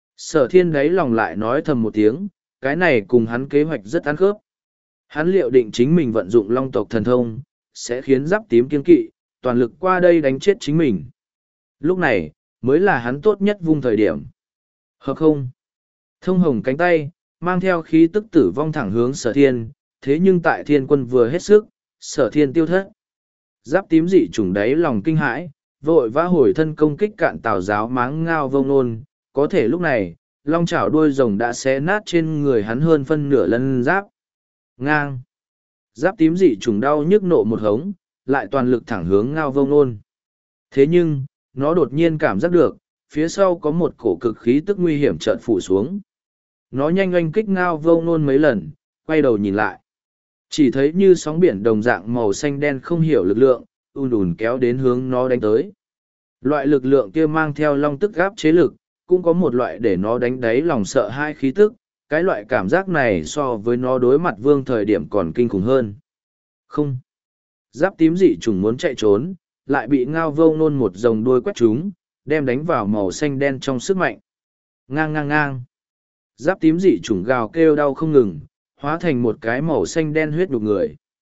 Sở thiên đáy lòng lại nói thầm một tiếng, cái này cùng hắn kế hoạch rất ăn khớp. Hắn liệu định chính mình vận dụng long tộc thần thông, sẽ khiến giáp tím kiên kỵ, toàn lực qua đây đánh chết chính mình. Lúc này, mới là hắn tốt nhất vung thời điểm. Hợp không? Thông hồng cánh tay, mang theo khí tức tử vong thẳng hướng sở thiên, thế nhưng tại thiên quân vừa hết sức, sở thiên tiêu thất. Giáp tím dị chủng đáy lòng kinh hãi, vội vã hồi thân công kích cạn tào giáo máng Ngao Vô Nôn, có thể lúc này, long chảo đuôi rồng đã xé nát trên người hắn hơn phân nửa lân giáp. Ngang! Giáp tím dị chủng đau nhức nộ một hống, lại toàn lực thẳng hướng Ngao Vô Nôn. Thế nhưng, nó đột nhiên cảm giác được, phía sau có một cổ cực khí tức nguy hiểm chợt phủ xuống. Nó nhanh oanh kích Ngao Vô Nôn mấy lần, quay đầu nhìn lại. Chỉ thấy như sóng biển đồng dạng màu xanh đen không hiểu lực lượng, ùn ùn kéo đến hướng nó đánh tới. Loại lực lượng kia mang theo long tức gáp chế lực, cũng có một loại để nó đánh đáy lòng sợ hai khí tức, cái loại cảm giác này so với nó đối mặt vương thời điểm còn kinh khủng hơn. Không. Giáp tím dị chủng muốn chạy trốn, lại bị ngao vô nôn một dòng đuôi quét chúng, đem đánh vào màu xanh đen trong sức mạnh. Ngang ngang ngang. Giáp tím dị chủng gào kêu đau không ngừng, hóa thành một cái màu xanh đen huyết nhục người.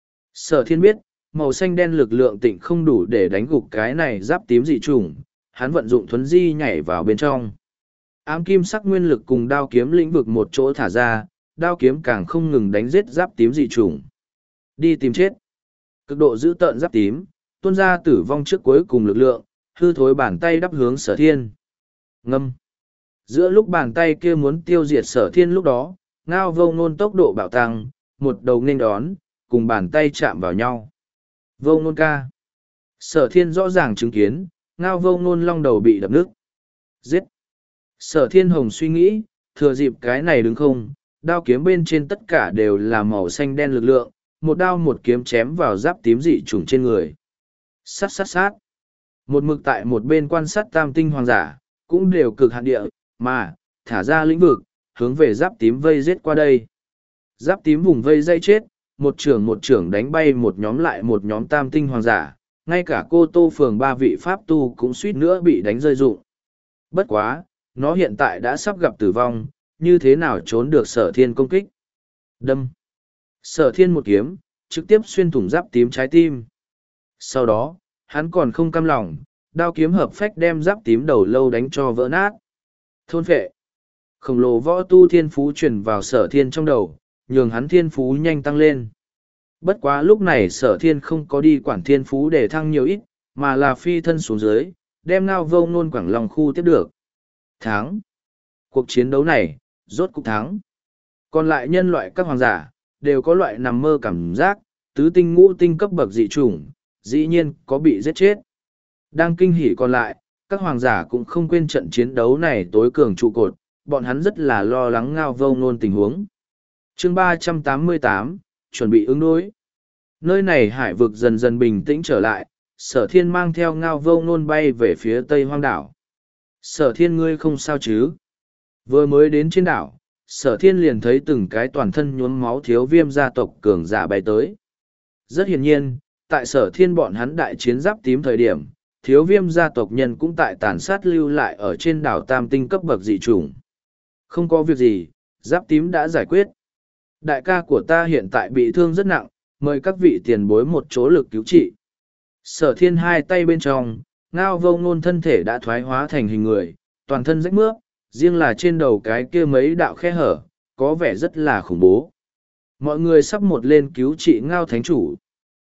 Sở thiên biết, màu xanh đen lực lượng tịnh không đủ để đánh gục cái này giáp tím dị chủng, hắn vận dụng thuấn di nhảy vào bên trong. Ám kim sắc nguyên lực cùng đao kiếm lĩnh vực một chỗ thả ra, đao kiếm càng không ngừng đánh giết giáp tím dị chủng. Đi tìm chết. Cực độ giữ tợn giáp tím, tuôn ra tử vong trước cuối cùng lực lượng, hư thối bàn tay đắp hướng sở thiên. Ngâm. Giữa lúc bàn tay kia muốn tiêu diệt sở thiên lúc đó, ngao vô ngôn tốc độ bạo tăng, một đầu nên đón, cùng bàn tay chạm vào nhau. Vô ngôn ca. Sở thiên rõ ràng chứng kiến, ngao vô ngôn long đầu bị đập nứt. Giết. Sở thiên hồng suy nghĩ, thừa dịp cái này đứng không, đao kiếm bên trên tất cả đều là màu xanh đen lực lượng, một đao một kiếm chém vào giáp tím dị trùng trên người. Sát sát sát. Một mực tại một bên quan sát tam tinh hoàng giả, cũng đều cực hạn địa, mà, thả ra lĩnh vực, hướng về giáp tím vây giết qua đây. Giáp tím vùng vây dây chết, một trưởng một trưởng đánh bay một nhóm lại một nhóm tam tinh hoàng giả, ngay cả cô tô phường ba vị pháp tu cũng suýt nữa bị đánh rơi rụng. Bất quá, nó hiện tại đã sắp gặp tử vong, như thế nào trốn được sở thiên công kích. Đâm. Sở thiên một kiếm, trực tiếp xuyên thủng giáp tím trái tim. Sau đó, hắn còn không cam lòng, đao kiếm hợp phách đem giáp tím đầu lâu đánh cho vỡ nát. Thôn phệ. Khổng lồ võ tu thiên phú truyền vào sở thiên trong đầu, nhường hắn thiên phú nhanh tăng lên. Bất quá lúc này sở thiên không có đi quản thiên phú để thăng nhiều ít, mà là phi thân xuống dưới, đem ngao vô ngôn quảng lòng khu tiếp được. Thắng. Cuộc chiến đấu này, rốt cục thắng. Còn lại nhân loại các hoàng giả, đều có loại nằm mơ cảm giác, tứ tinh ngũ tinh cấp bậc dị chủng, dĩ nhiên có bị giết chết. Đang kinh hỉ còn lại, các hoàng giả cũng không quên trận chiến đấu này tối cường trụ cột, bọn hắn rất là lo lắng ngao vô ngôn tình huống. Chương ba trăm tám mươi tám, chuẩn bị ứng đối. Nơi này hải vực dần dần bình tĩnh trở lại, sở thiên mang theo ngao vô ngôn bay về phía tây hoang đảo. Sở thiên ngươi không sao chứ? Vừa mới đến trên đảo, sở thiên liền thấy từng cái toàn thân nhuốm máu thiếu viêm gia tộc cường giả bay tới. Rất hiển nhiên, tại sở thiên bọn hắn đại chiến giáp tím thời điểm, thiếu viêm gia tộc nhân cũng tại tàn sát lưu lại ở trên đảo tam tinh cấp bậc dị chủng. Không có việc gì, giáp tím đã giải quyết. Đại ca của ta hiện tại bị thương rất nặng, mời các vị tiền bối một chỗ lực cứu trị. Sở thiên hai tay bên trong, ngao vô ngôn thân thể đã thoái hóa thành hình người, toàn thân rách mướp, riêng là trên đầu cái kia mấy đạo khe hở, có vẻ rất là khủng bố. Mọi người sắp một lên cứu trị ngao thánh chủ.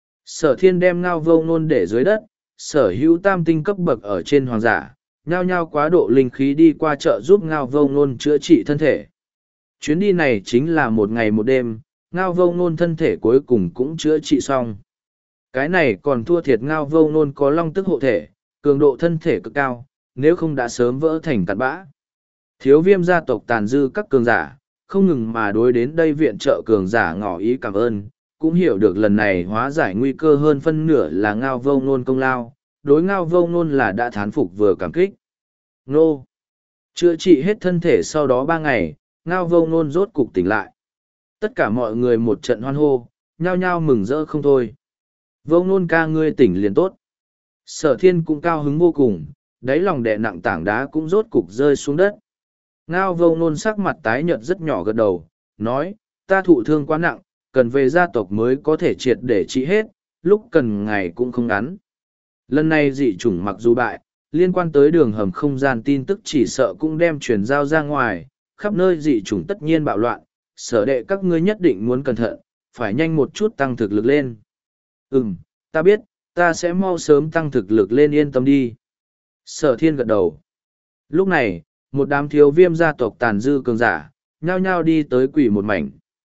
Sở thiên đem ngao vô ngôn để dưới đất, sở hữu tam tinh cấp bậc ở trên hoàng giả, nhao nhao quá độ linh khí đi qua chợ giúp ngao vô ngôn chữa trị thân thể. Chuyến đi này chính là một ngày một đêm, ngao vô ngôn thân thể cuối cùng cũng chữa trị xong. Cái này còn thua thiệt ngao vô ngôn có long tức hộ thể, cường độ thân thể cực cao, nếu không đã sớm vỡ thành tạt bã. Thiếu viêm gia tộc tàn dư các cường giả, không ngừng mà đối đến đây viện trợ cường giả ngỏ ý cảm ơn, cũng hiểu được lần này hóa giải nguy cơ hơn phân nửa là ngao vô ngôn công lao, đối ngao vô ngôn là đã thán phục vừa cảm kích. Nô! Chữa trị hết thân thể sau đó ba ngày, ngao vô ngôn rốt cục tỉnh lại. Tất cả mọi người một trận hoan hô, nhao nhao mừng rỡ không thôi. Vô ngôn ca ngươi tỉnh liền tốt. Sở thiên cũng cao hứng vô cùng, đáy lòng đè nặng tảng đá cũng rốt cục rơi xuống đất. Ngao vô ngôn sắc mặt tái nhợt rất nhỏ gật đầu, nói, ta thụ thương quá nặng, cần về gia tộc mới có thể triệt để trị hết, lúc cần ngày cũng không ngắn. Lần này dị chủng mặc dù bại, liên quan tới đường hầm không gian tin tức chỉ sợ cũng đem truyền giao ra ngoài, khắp nơi dị chủng tất nhiên bạo loạn, sở đệ các ngươi nhất định muốn cẩn thận, phải nhanh một chút tăng thực lực lên. Ừm, ta biết, ta sẽ mau sớm tăng thực lực lên yên tâm đi. Sở thiên gật đầu. Lúc này, một đám thiếu viêm gia tộc tàn dư cường giả, nhao nhao đi tới quỷ một mảnh.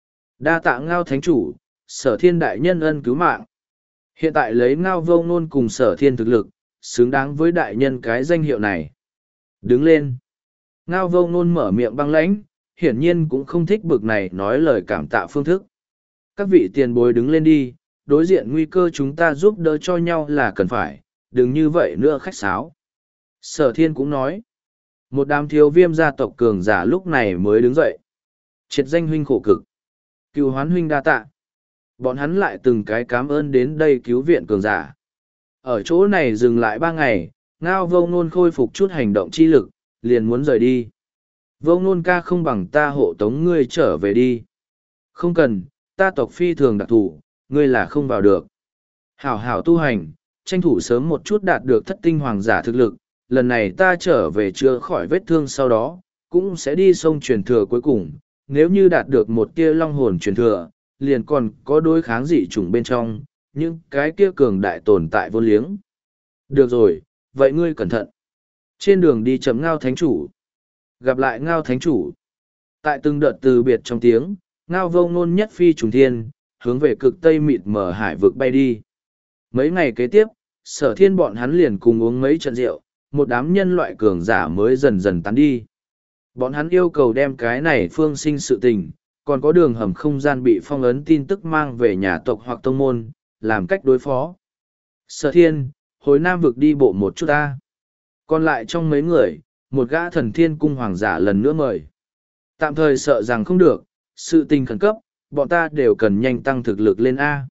Đa tạ ngao thánh chủ, sở thiên đại nhân ân cứu mạng. Hiện tại lấy ngao vô ngôn cùng sở thiên thực lực, xứng đáng với đại nhân cái danh hiệu này. Đứng lên. Ngao vô ngôn mở miệng băng lãnh, hiển nhiên cũng không thích bực này nói lời cảm tạ phương thức. Các vị tiền bối đứng lên đi, đối diện nguy cơ chúng ta giúp đỡ cho nhau là cần phải, đừng như vậy nữa khách sáo. Sở thiên cũng nói. Một đám thiếu viêm gia tộc cường giả lúc này mới đứng dậy. Triệt danh huynh khổ cực. Cựu hoán huynh đa tạ. Bọn hắn lại từng cái cảm ơn đến đây cứu viện cường giả. Ở chỗ này dừng lại ba ngày, Ngao Vô Ngôn khôi phục chút hành động chi lực, liền muốn rời đi. Vô Ngôn ca không bằng ta hộ tống ngươi trở về đi. Không cần, ta tộc phi thường đặc thù, ngươi là không vào được. Hảo hảo tu hành, tranh thủ sớm một chút đạt được thất tinh hoàng giả thực lực, lần này ta trở về chữa khỏi vết thương sau đó, cũng sẽ đi sông truyền thừa cuối cùng, nếu như đạt được một tia long hồn truyền thừa, liền còn có đối kháng dị chủng bên trong, những cái kia cường đại tồn tại vô liếng. Được rồi, vậy ngươi cẩn thận. Trên đường đi chấm Ngao Thánh Chủ. Gặp lại Ngao Thánh Chủ. Tại từng đợt từ biệt trong tiếng, Ngao Vô Ngôn nhất phi trùng thiên, hướng về cực tây mịt mờ hải vực bay đi. Mấy ngày kế tiếp, Sở Thiên bọn hắn liền cùng uống mấy trận rượu, một đám nhân loại cường giả mới dần dần tán đi. Bọn hắn yêu cầu đem cái này phương sinh sự tình, còn có đường hầm không gian bị phong ấn tin tức mang về nhà tộc hoặc tông môn, làm cách đối phó. Sở Thiên, hồi Nam vực đi bộ một chút ta. Còn lại trong mấy người, một gã thần thiên cung hoàng giả lần nữa mời. Tạm thời sợ rằng không được, sự tình khẩn cấp, bọn ta đều cần nhanh tăng thực lực lên A.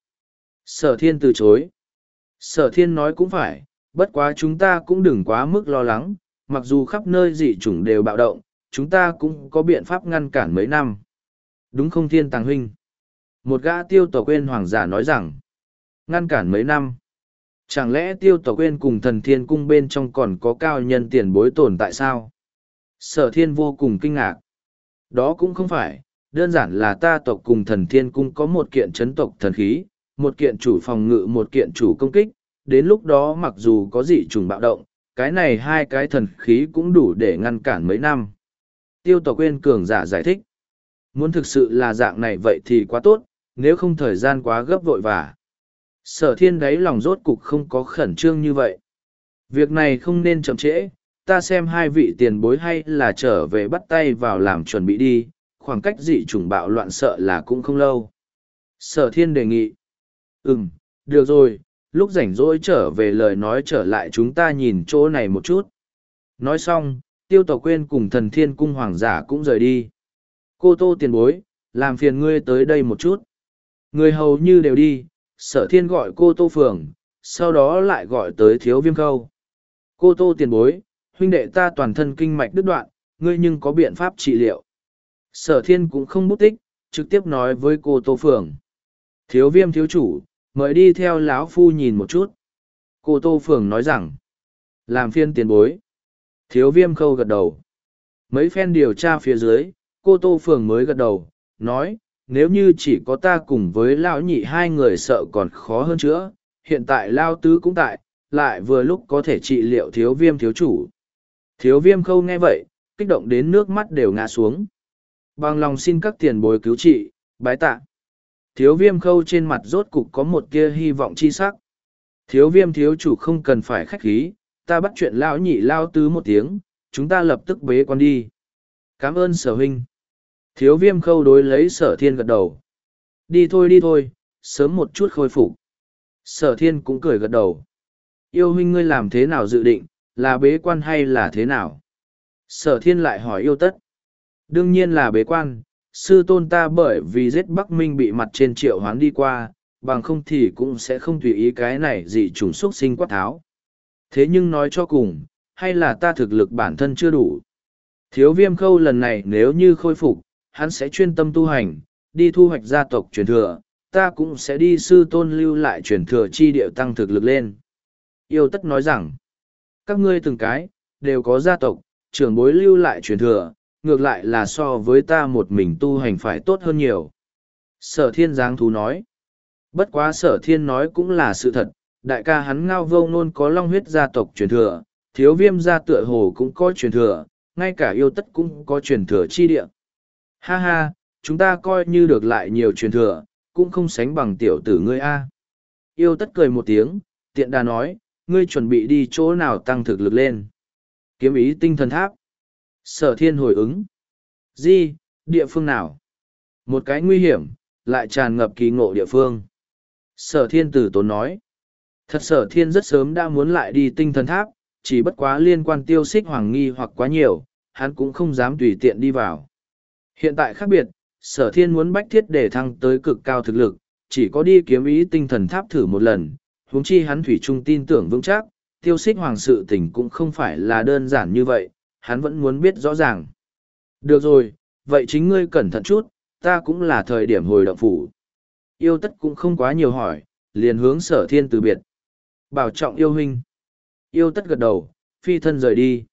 Sở Thiên từ chối. Sở Thiên nói cũng phải, bất quá chúng ta cũng đừng quá mức lo lắng, mặc dù khắp nơi dị chủng đều bạo động, chúng ta cũng có biện pháp ngăn cản mấy năm. Đúng không Thiên Tàng huynh? Một gã tiêu tộc quên hoàng giả nói rằng, ngăn cản mấy năm. Chẳng lẽ tiêu tộc quên cùng thần thiên cung bên trong còn có cao nhân tiền bối tồn tại sao? Sở Thiên vô cùng kinh ngạc. Đó cũng không phải, đơn giản là ta tộc cùng thần thiên cung có một kiện chấn tộc thần khí, một kiện chủ phòng ngự một kiện chủ công kích, đến lúc đó mặc dù có dị chủng bạo động, cái này hai cái thần khí cũng đủ để ngăn cản mấy năm. Tiêu tộc quên cường giả giải thích. Muốn thực sự là dạng này vậy thì quá tốt, nếu không thời gian quá gấp vội vả. Sở Thiên đáy lòng rốt cục không có khẩn trương như vậy. Việc này không nên chậm trễ, ta xem hai vị tiền bối hay là trở về bắt tay vào làm chuẩn bị đi, khoảng cách dị chủng bạo loạn sợ là cũng không lâu. Sở Thiên đề nghị. Ừm, được rồi, lúc rảnh rỗi trở về lời nói trở lại chúng ta nhìn chỗ này một chút. Nói xong, tiêu tộc quên cùng thần thiên cung hoàng giả cũng rời đi. Cô Tô tiền bối, làm phiền ngươi tới đây một chút. Người hầu như đều đi, Sở Thiên gọi cô Tô Phường, sau đó lại gọi tới Thiếu Viêm Khâu. Cô Tô tiền bối, huynh đệ ta toàn thân kinh mạch đứt đoạn, ngươi nhưng có biện pháp trị liệu. Sở Thiên cũng không bút tích, trực tiếp nói với cô Tô Phường. Thiếu Viêm thiếu chủ, mời đi theo lão phu nhìn một chút. Cô Tô Phường nói rằng, làm phiên tiền bối. Thiếu Viêm Khâu gật đầu. Mấy phen điều tra phía dưới, cô Tô Phường mới gật đầu, nói, nếu như chỉ có ta cùng với lão nhị hai người sợ còn khó hơn chữa, hiện tại Lao Tứ cũng tại, lại vừa lúc có thể trị liệu Thiếu Viêm thiếu chủ. Thiếu Viêm Khâu nghe vậy, kích động đến nước mắt đều ngã xuống. Bằng lòng xin các tiền bối cứu trị, bái tạ. Thiếu Viêm Khâu trên mặt rốt cục có một tia hy vọng chi sắc. Thiếu Viêm thiếu chủ không cần phải khách khí, ta bắt chuyện lão nhị Lao Tứ một tiếng, chúng ta lập tức bế quan đi. Cảm ơn Sở huynh. Thiếu Viêm Khâu đối lấy Sở Thiên gật đầu. Đi thôi đi thôi, sớm một chút khôi phục. Sở Thiên cũng cười gật đầu. Yêu huynh ngươi làm thế nào dự định, là bế quan hay là thế nào? Sở Thiên lại hỏi Yêu Tất. Đương nhiên là bế quan, sư tôn ta bởi vì giết Bắc Minh bị mặt trên triệu hoán đi qua, bằng không thì cũng sẽ không tùy ý cái này dị chủng xuất sinh quát tháo. Thế nhưng nói cho cùng, hay là ta thực lực bản thân chưa đủ. Thiếu Viêm Khâu lần này nếu như khôi phục, hắn sẽ chuyên tâm tu hành, đi thu hoạch gia tộc truyền thừa, ta cũng sẽ đi sư tôn lưu lại truyền thừa chi điệu tăng thực lực lên. Yêu Tất nói rằng, các ngươi từng cái, đều có gia tộc, trưởng bối lưu lại truyền thừa, ngược lại là so với ta một mình tu hành phải tốt hơn nhiều. Sở Thiên giáng thú nói, bất quá Sở Thiên nói cũng là sự thật, đại ca hắn Ngao Vô Ngôn có long huyết gia tộc truyền thừa, Thiếu Viêm gia tựa hồ cũng có truyền thừa, ngay cả Yêu Tất cũng có truyền thừa chi địa. Ha ha, chúng ta coi như được lại nhiều truyền thừa, cũng không sánh bằng tiểu tử ngươi a. Yêu Tất cười một tiếng, tiện đà nói, ngươi chuẩn bị đi chỗ nào tăng thực lực lên. Kiếm ý tinh thần tháp. Sở Thiên hồi ứng. Gì, địa phương nào? Một cái nguy hiểm, lại tràn ngập kỳ ngộ địa phương. Sở Thiên tử tốn nói. Thật Sở Thiên rất sớm đã muốn lại đi tinh thần tháp, chỉ bất quá liên quan tiêu xích hoàng nghi hoặc quá nhiều, hắn cũng không dám tùy tiện đi vào. Hiện tại khác biệt, sở thiên muốn bách thiết để thăng tới cực cao thực lực, chỉ có đi kiếm ý tinh thần tháp thử một lần, huống chi hắn thủy chung tin tưởng vững chắc, tiêu xích hoàng sự tình cũng không phải là đơn giản như vậy, hắn vẫn muốn biết rõ ràng. Được rồi, vậy chính ngươi cẩn thận chút, ta cũng là thời điểm hồi động phủ. Yêu tất cũng không quá nhiều hỏi, liền hướng sở thiên từ biệt. Bảo trọng yêu huynh. Yêu tất gật đầu, phi thân rời đi.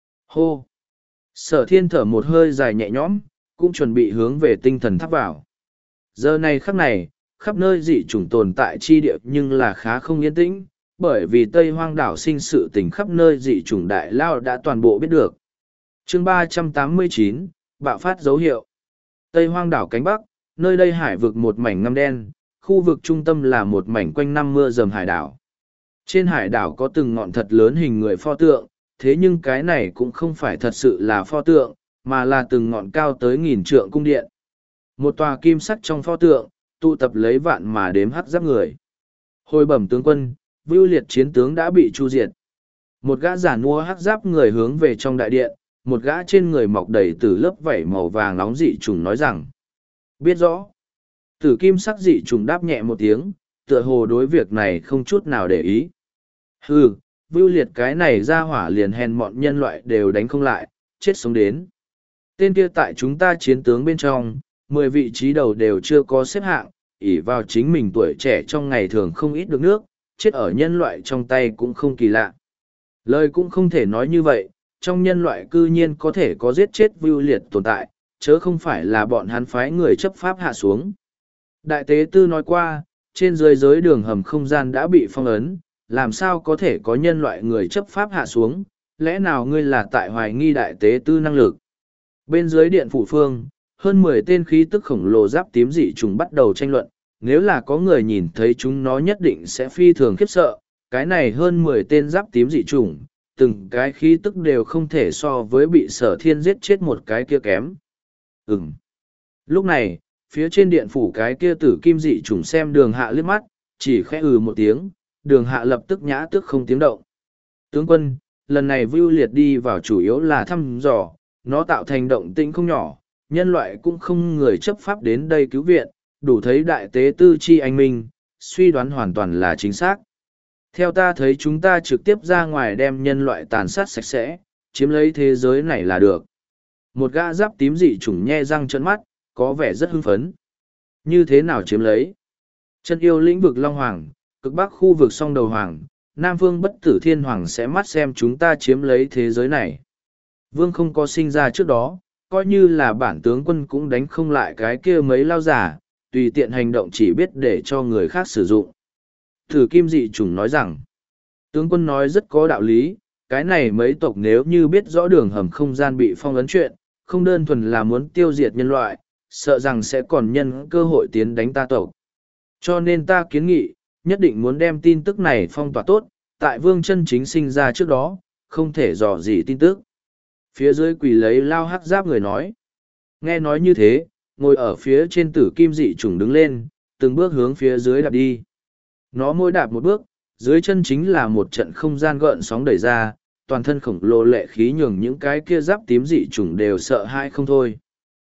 Hô! Sở thiên thở một hơi dài nhẹ nhõm, cũng chuẩn bị hướng về tinh thần tháp vào. Giờ này khắc này, khắp nơi dị chủng tồn tại chi địa nhưng là khá không yên tĩnh, bởi vì Tây Hoang đảo sinh sự tình khắp nơi dị chủng đại lao đã toàn bộ biết được. Chương ba trăm tám mươi chín, bạo phát dấu hiệu. Tây Hoang đảo cánh Bắc, nơi đây hải vực một mảnh ngăm đen, khu vực trung tâm là một mảnh quanh năm mưa dầm hải đảo. Trên hải đảo có từng ngọn thật lớn hình người pho tượng, thế nhưng cái này cũng không phải thật sự là pho tượng, mà là từng ngọn cao tới nghìn trượng cung điện. Một tòa kim sắc trong pho tượng, tụ tập lấy vạn mà đếm hắc giáp người. Hồi bẩm tướng quân, vưu liệt chiến tướng đã bị chu diệt. Một gã giả mua hắc giáp người hướng về trong đại điện, một gã trên người mọc đầy từ lớp vảy màu vàng nóng dị trùng nói rằng. Biết rõ. Tử kim sắc dị trùng đáp nhẹ một tiếng, tựa hồ đối việc này không chút nào để ý. Hừ, vưu liệt cái này ra hỏa liền hèn mọn nhân loại đều đánh không lại, chết sống đến. Tên kia tại chúng ta chiến tướng bên trong, mười vị trí đầu đều chưa có xếp hạng, ỷ vào chính mình tuổi trẻ trong ngày thường không ít được nước, chết ở nhân loại trong tay cũng không kỳ lạ. Lời cũng không thể nói như vậy, trong nhân loại cư nhiên có thể có giết chết vưu liệt tồn tại, chớ không phải là bọn hắn phái người chấp pháp hạ xuống. Đại tế tư nói qua, trên dưới giới đường hầm không gian đã bị phong ấn, làm sao có thể có nhân loại người chấp pháp hạ xuống, lẽ nào ngươi là tại hoài nghi đại tế tư năng lực. Bên dưới điện phủ phương, hơn mười tên khí tức khổng lồ giáp tím dị trùng bắt đầu tranh luận, nếu là có người nhìn thấy chúng nó nhất định sẽ phi thường khiếp sợ, cái này hơn mười tên giáp tím dị trùng, từng cái khí tức đều không thể so với bị sở thiên giết chết một cái kia kém. Ừm. Lúc này, phía trên điện phủ cái kia tử kim dị trùng xem đường hạ liếc mắt, chỉ khẽ ừ một tiếng, đường hạ lập tức nhã tức không tiếng động. Tướng quân, lần này Vưu Liệt đi vào chủ yếu là thăm dò, nó tạo thành động tĩnh không nhỏ, nhân loại cũng không người chấp pháp đến đây cứu viện, đủ thấy đại tế tư chi anh minh, suy đoán hoàn toàn là chính xác. Theo ta thấy chúng ta trực tiếp ra ngoài đem nhân loại tàn sát sạch sẽ, chiếm lấy thế giới này là được. Một gã giáp tím dị chủng nhe răng trợn mắt, có vẻ rất hưng phấn. Như thế nào chiếm lấy? Chân yêu lĩnh vực Long Hoàng, cực bắc khu vực song đầu Hoàng, Nam Vương bất tử Thiên Hoàng sẽ mắt xem chúng ta chiếm lấy thế giới này. Vương không có sinh ra trước đó, coi như là bản tướng quân cũng đánh không lại cái kia mấy lao giả, tùy tiện hành động chỉ biết để cho người khác sử dụng. Thử kim dị chủng nói rằng, tướng quân nói rất có đạo lý, cái này mấy tộc nếu như biết rõ đường hầm không gian bị phong ấn chuyện, không đơn thuần là muốn tiêu diệt nhân loại, sợ rằng sẽ còn nhân cơ hội tiến đánh ta tộc. Cho nên ta kiến nghị, nhất định muốn đem tin tức này phong tỏa tốt, tại vương chân chính sinh ra trước đó, không thể dò gì tin tức. Phía dưới quỳ lấy lao hắc giáp người nói. Nghe nói như thế, ngồi ở phía trên tử kim dị trùng đứng lên, từng bước hướng phía dưới đạp đi. Nó mỗi đạp một bước, dưới chân chính là một trận không gian gợn sóng đẩy ra, toàn thân khổng lồ lệ khí nhường những cái kia giáp tím dị trùng đều sợ hãi không thôi.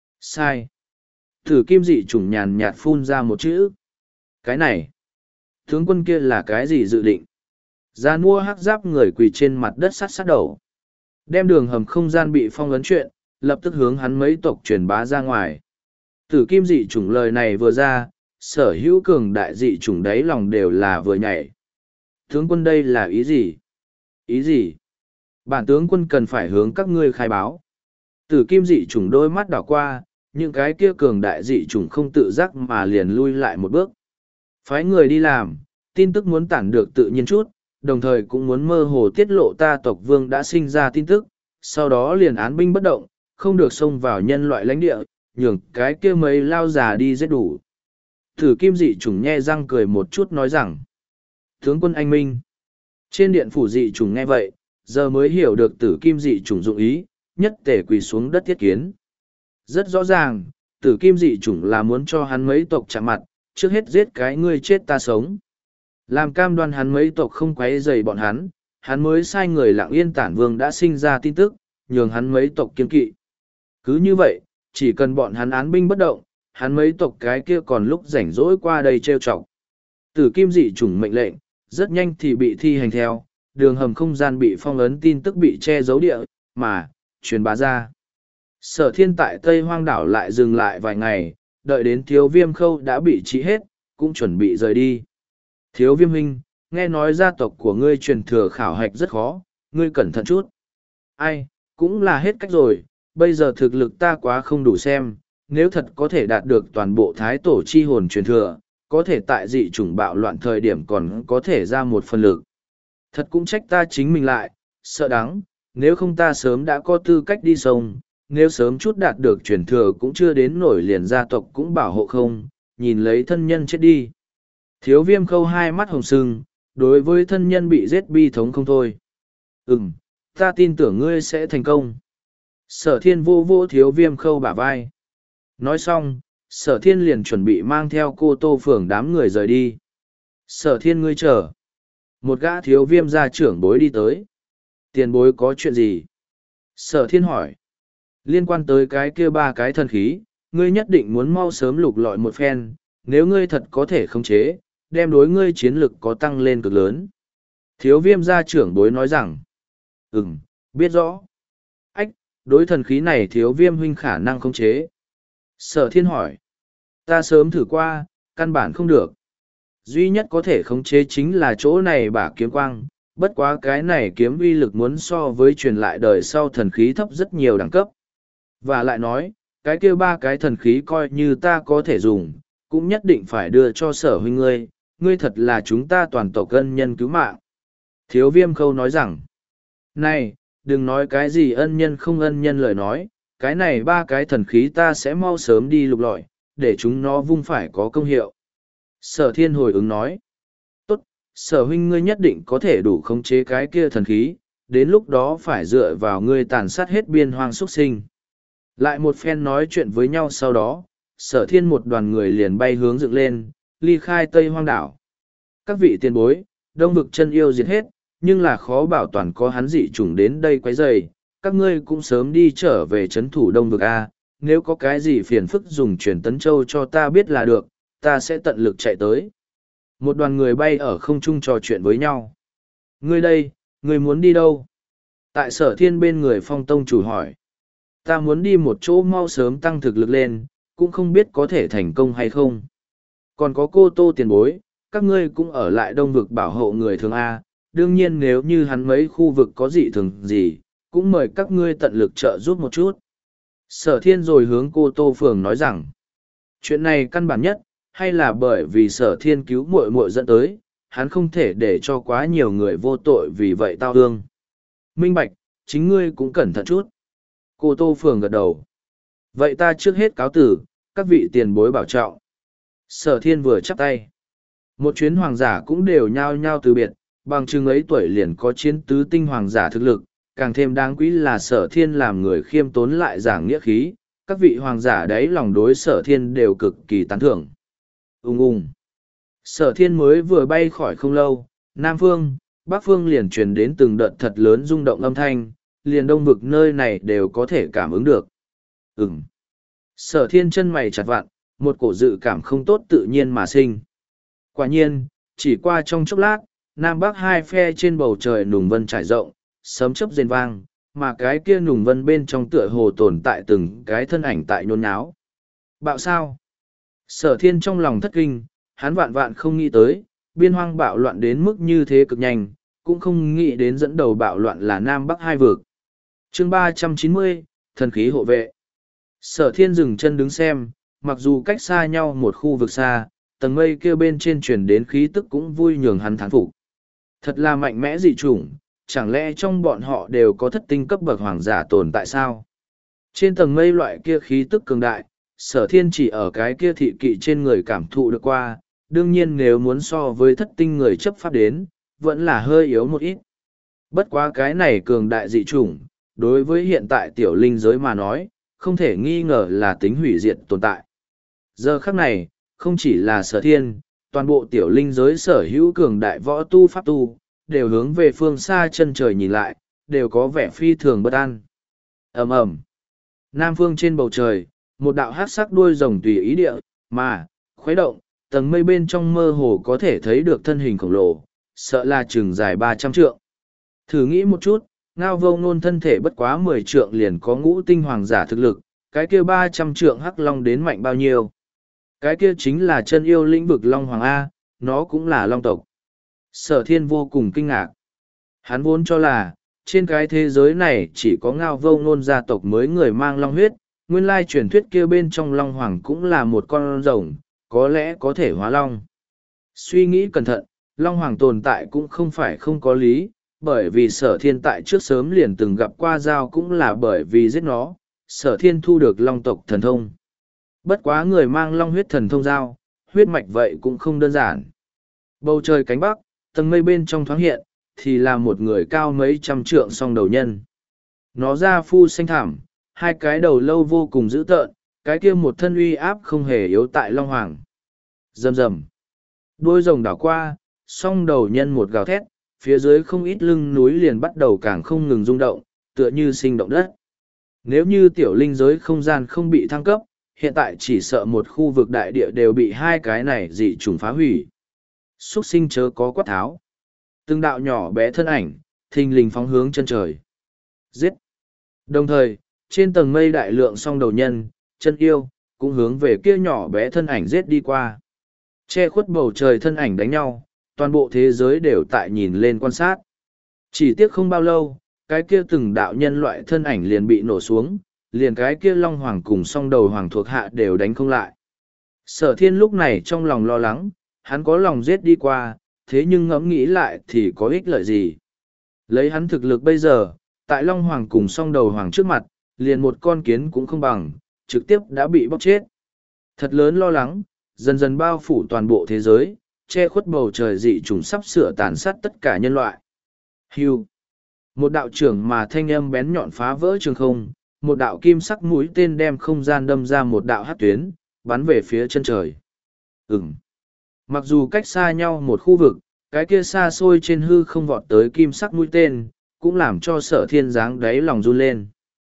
Sai. Tử kim dị trùng nhàn nhạt phun ra một chữ. Cái này, tướng quân kia là cái gì dự định? Ra mua hắc giáp người quỳ trên mặt đất sát sát đầu. Đem đường hầm không gian bị phong ấn chuyện, lập tức hướng hắn mấy tộc truyền bá ra ngoài. Tử kim dị chủng lời này vừa ra, sở hữu cường đại dị chủng đáy lòng đều là vừa nhảy. Tướng quân đây là ý gì? Ý gì? Bản tướng quân cần phải hướng các ngươi khai báo. Tử kim dị chủng đôi mắt đảo qua, những cái kia cường đại dị chủng không tự giác mà liền lui lại một bước. Phái người đi làm, tin tức muốn tản được tự nhiên chút, đồng thời cũng muốn mơ hồ tiết lộ ta tộc vương đã sinh ra tin tức, sau đó liền án binh bất động, không được xông vào nhân loại lãnh địa, nhường cái kia mấy lao già đi giết đủ. Thử kim dị chủng nhe răng cười một chút nói rằng, tướng quân anh minh. Trên điện phủ dị chủng nghe vậy, giờ mới hiểu được tử kim dị chủng dụng ý, nhất tể quỳ xuống đất thiết kiến. Rất rõ ràng, tử kim dị chủng là muốn cho hắn mấy tộc chạm mặt, trước hết giết cái ngươi chết ta sống. Làm cam đoan hắn mấy tộc không quấy rầy bọn hắn, hắn mới sai người Lặng Yên Tản Vương đã sinh ra tin tức, nhường hắn mấy tộc kiên kỵ. Cứ như vậy, chỉ cần bọn hắn án binh bất động, hắn mấy tộc cái kia còn lúc rảnh rỗi qua đây trêu chọc. Tử kim dị chủng mệnh lệnh, rất nhanh thì bị thi hành theo, đường hầm không gian bị phong ấn, tin tức bị che giấu địa, mà, truyền bá ra. Sở Thiên tại Tây Hoang đảo lại dừng lại vài ngày, đợi đến Thiếu Viêm Khâu đã bị trị hết, cũng chuẩn bị rời đi. Thiếu Viêm huynh, nghe nói gia tộc của ngươi truyền thừa khảo hạch rất khó, ngươi cẩn thận chút. Ai, cũng là hết cách rồi, bây giờ thực lực ta quá không đủ xem, nếu thật có thể đạt được toàn bộ thái tổ chi hồn truyền thừa, có thể tại dị chủng bạo loạn thời điểm còn có thể ra một phần lực. Thật cũng trách ta chính mình lại, sợ đắng, nếu không ta sớm đã có tư cách đi sông, nếu sớm chút đạt được truyền thừa cũng chưa đến nổi liền gia tộc cũng bảo hộ không, nhìn lấy thân nhân chết đi. Thiếu Viêm Khâu hai mắt hồng sưng, đối với thân nhân bị giết bi thống không thôi. Ừm, ta tin tưởng ngươi sẽ thành công. Sở Thiên vô vô Thiếu Viêm Khâu bả vai. Nói xong, Sở Thiên liền chuẩn bị mang theo cô Tô Phường đám người rời đi. Sở Thiên ngươi chờ. Một gã Thiếu Viêm gia trưởng bối đi tới. Tiền bối có chuyện gì? Sở Thiên hỏi. Liên quan tới cái kia ba cái thần khí, ngươi nhất định muốn mau sớm lục lọi một phen, nếu ngươi thật có thể khống chế, đem đối ngươi chiến lực có tăng lên cực lớn. Thiếu Viêm gia trưởng bối nói rằng. Ừm, biết rõ. Ách, đối thần khí này Thiếu Viêm huynh khả năng khống chế. Sở Thiên hỏi. Ta sớm thử qua, căn bản không được. Duy nhất có thể khống chế chính là chỗ này bả kiếm quang, bất quá cái này kiếm uy lực muốn so với truyền lại đời sau thần khí thấp rất nhiều đẳng cấp. Và lại nói, cái kia ba cái thần khí coi như ta có thể dùng, cũng nhất định phải đưa cho sở huynh ngươi, ngươi thật là chúng ta toàn tộc ân nhân cứu mạng. Thiếu Viêm Khâu nói rằng, này, đừng nói cái gì ân nhân không ân nhân lời nói, cái này ba cái thần khí ta sẽ mau sớm đi lục lọi, để chúng nó vung phải có công hiệu. Sở Thiên hồi ứng nói, tốt, sở huynh ngươi nhất định có thể đủ khống chế cái kia thần khí, đến lúc đó phải dựa vào ngươi tàn sát hết biên hoang xuất sinh. Lại một phen nói chuyện với nhau sau đó, Sở Thiên một đoàn người liền bay hướng dựng lên, ly khai Tây Hoang đảo. Các vị tiền bối, đông vực chân yêu diệt hết, nhưng là khó bảo toàn có hắn dị chủng đến đây quấy rầy, các ngươi cũng sớm đi trở về trấn thủ đông vực A, nếu có cái gì phiền phức dùng truyền tấn châu cho ta biết là được, ta sẽ tận lực chạy tới. Một đoàn người bay ở không trung trò chuyện với nhau. Ngươi đây, ngươi muốn đi đâu? Tại Sở Thiên bên người Phong Tông chủ hỏi. Ta muốn đi một chỗ mau sớm tăng thực lực lên, cũng không biết có thể thành công hay không. Còn có cô Tô tiền bối, các ngươi cũng ở lại đông vực bảo hộ người thường A, đương nhiên nếu như hắn mấy khu vực có dị thường gì, cũng mời các ngươi tận lực trợ giúp một chút. Sở Thiên rồi hướng cô Tô Phường nói rằng, chuyện này căn bản nhất, hay là bởi vì Sở Thiên cứu muội muội dẫn tới, hắn không thể để cho quá nhiều người vô tội vì vậy tao thương. Minh Bạch, chính ngươi cũng cẩn thận chút. Cô Tô Phường gật đầu. Vậy ta trước hết cáo tử, các vị tiền bối bảo trọng. Sở Thiên vừa chắp tay. Một chuyến hoàng giả cũng đều nhao nhao từ biệt, bằng chừng ấy tuổi liền có chiến tứ tinh hoàng giả thực lực, càng thêm đáng quý là Sở Thiên làm người khiêm tốn lại giảng nghĩa khí, các vị hoàng giả đấy lòng đối Sở Thiên đều cực kỳ tán thưởng. Ung ung. Sở Thiên mới vừa bay khỏi không lâu, Nam Phương, Bắc Phương liền truyền đến từng đợt thật lớn rung động âm thanh, liền đông vực nơi này đều có thể cảm ứng được. Ừm. Sở Thiên chân mày chặt vặn, một cổ dự cảm không tốt tự nhiên mà sinh. Quả nhiên, chỉ qua trong chốc lát, Nam Bắc hai phe trên bầu trời nùng vân trải rộng, sấm chớp rền vang, mà cái kia nùng vân bên trong tựa hồ tồn tại từng cái thân ảnh tại nhôn nháo. Bạo sao? Sở Thiên trong lòng thất kinh, hắn vạn vạn không nghĩ tới, biên hoang bạo loạn đến mức như thế cực nhanh, cũng không nghĩ đến dẫn đầu bạo loạn là Nam Bắc hai vực. Chương ba trăm chín mươi, thần khí hộ vệ. Sở Thiên dừng chân đứng xem, mặc dù cách xa nhau một khu vực xa, tầng mây kia bên trên truyền đến khí tức cũng vui nhường hắn thán phục. Thật là mạnh mẽ dị chủng, chẳng lẽ trong bọn họ đều có thất tinh cấp bậc hoàng giả tồn tại sao? Trên tầng mây loại kia khí tức cường đại, Sở Thiên chỉ ở cái kia thị kỵ trên người cảm thụ được qua, đương nhiên nếu muốn so với thất tinh người chấp pháp đến, vẫn là hơi yếu một ít. Bất quá cái này cường đại dị chủng, đối với hiện tại tiểu linh giới mà nói, không thể nghi ngờ là tính hủy diệt tồn tại. Giờ khắc này, không chỉ là Sở Thiên, toàn bộ tiểu linh giới sở hữu cường đại võ tu pháp tu, đều hướng về phương xa chân trời nhìn lại, đều có vẻ phi thường bất an. Ầm ầm. Nam phương trên bầu trời, một đạo hát sắc đuôi rồng tùy ý địa, mà, khuấy động, tầng mây bên trong mơ hồ có thể thấy được thân hình khổng lồ, sợ là chừng dài ba trăm trượng. Thử nghĩ một chút, Ngao Vô Ngôn thân thể bất quá mười trượng liền có ngũ tinh hoàng giả thực lực, cái kia ba trăm trượng hắc long đến mạnh bao nhiêu? Cái kia chính là chân yêu lĩnh vực long hoàng A, nó cũng là long tộc. Sở thiên vô cùng kinh ngạc. Hắn vốn cho là, trên cái thế giới này chỉ có Ngao Vô Ngôn gia tộc mới người mang long huyết, nguyên lai truyền thuyết kia bên trong long hoàng cũng là một con rồng, có lẽ có thể hóa long. Suy nghĩ cẩn thận, long hoàng tồn tại cũng không phải không có lý, bởi vì sở thiên tại trước sớm liền từng gặp qua dao cũng là bởi vì giết nó, sở thiên thu được long tộc thần thông. Bất quá người mang long huyết thần thông dao, huyết mạch vậy cũng không đơn giản. Bầu trời cánh bắc, tầng mây bên trong thoáng hiện, thì là một người cao mấy trăm trượng song đầu nhân. Nó da phu xanh thảm, hai cái đầu lâu vô cùng dữ tợn, cái kia một thân uy áp không hề yếu tại long hoàng. Rầm rầm. Đuôi rồng đảo qua, song đầu nhân một gào thét, phía dưới không ít lưng núi liền bắt đầu càng không ngừng rung động, tựa như sinh động đất. Nếu như tiểu linh giới không gian không bị thăng cấp, hiện tại chỉ sợ một khu vực đại địa đều bị hai cái này dị trùng phá hủy. Xuất sinh chớ có quát tháo. Từng đạo nhỏ bé thân ảnh, thình lình phóng hướng chân trời. Giết! Đồng thời, trên tầng mây đại lượng song đầu nhân, chân yêu, cũng hướng về kia nhỏ bé thân ảnh giết đi qua. Che khuất bầu trời thân ảnh đánh nhau, toàn bộ thế giới đều tại nhìn lên quan sát. Chỉ tiếc không bao lâu, cái kia từng đạo nhân loại thân ảnh liền bị nổ xuống, liền cái kia long hoàng cùng song đầu hoàng thuộc hạ đều đánh không lại. Sở thiên lúc này trong lòng lo lắng, hắn có lòng giết đi qua, thế nhưng ngẫm nghĩ lại thì có ích lợi gì. Lấy hắn thực lực bây giờ, tại long hoàng cùng song đầu hoàng trước mặt, liền một con kiến cũng không bằng, trực tiếp đã bị bóc chết. Thật lớn lo lắng, dần dần bao phủ toàn bộ thế giới, che khuất bầu trời dị trùng sắp sửa tàn sát tất cả nhân loại. Hưu. Một đạo trưởng mà thanh âm bén nhọn phá vỡ trường không, một đạo kim sắc mũi tên đem không gian đâm ra một đạo hát tuyến, bắn về phía chân trời. Ừm. Mặc dù cách xa nhau một khu vực, cái kia xa xôi trên hư không vọt tới kim sắc mũi tên, cũng làm cho sở thiên giáng đáy lòng run lên.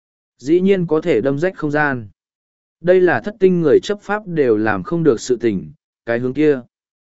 Dĩ nhiên có thể đâm rách không gian. Đây là thất tinh người chấp pháp đều làm không được sự tình, cái hướng kia.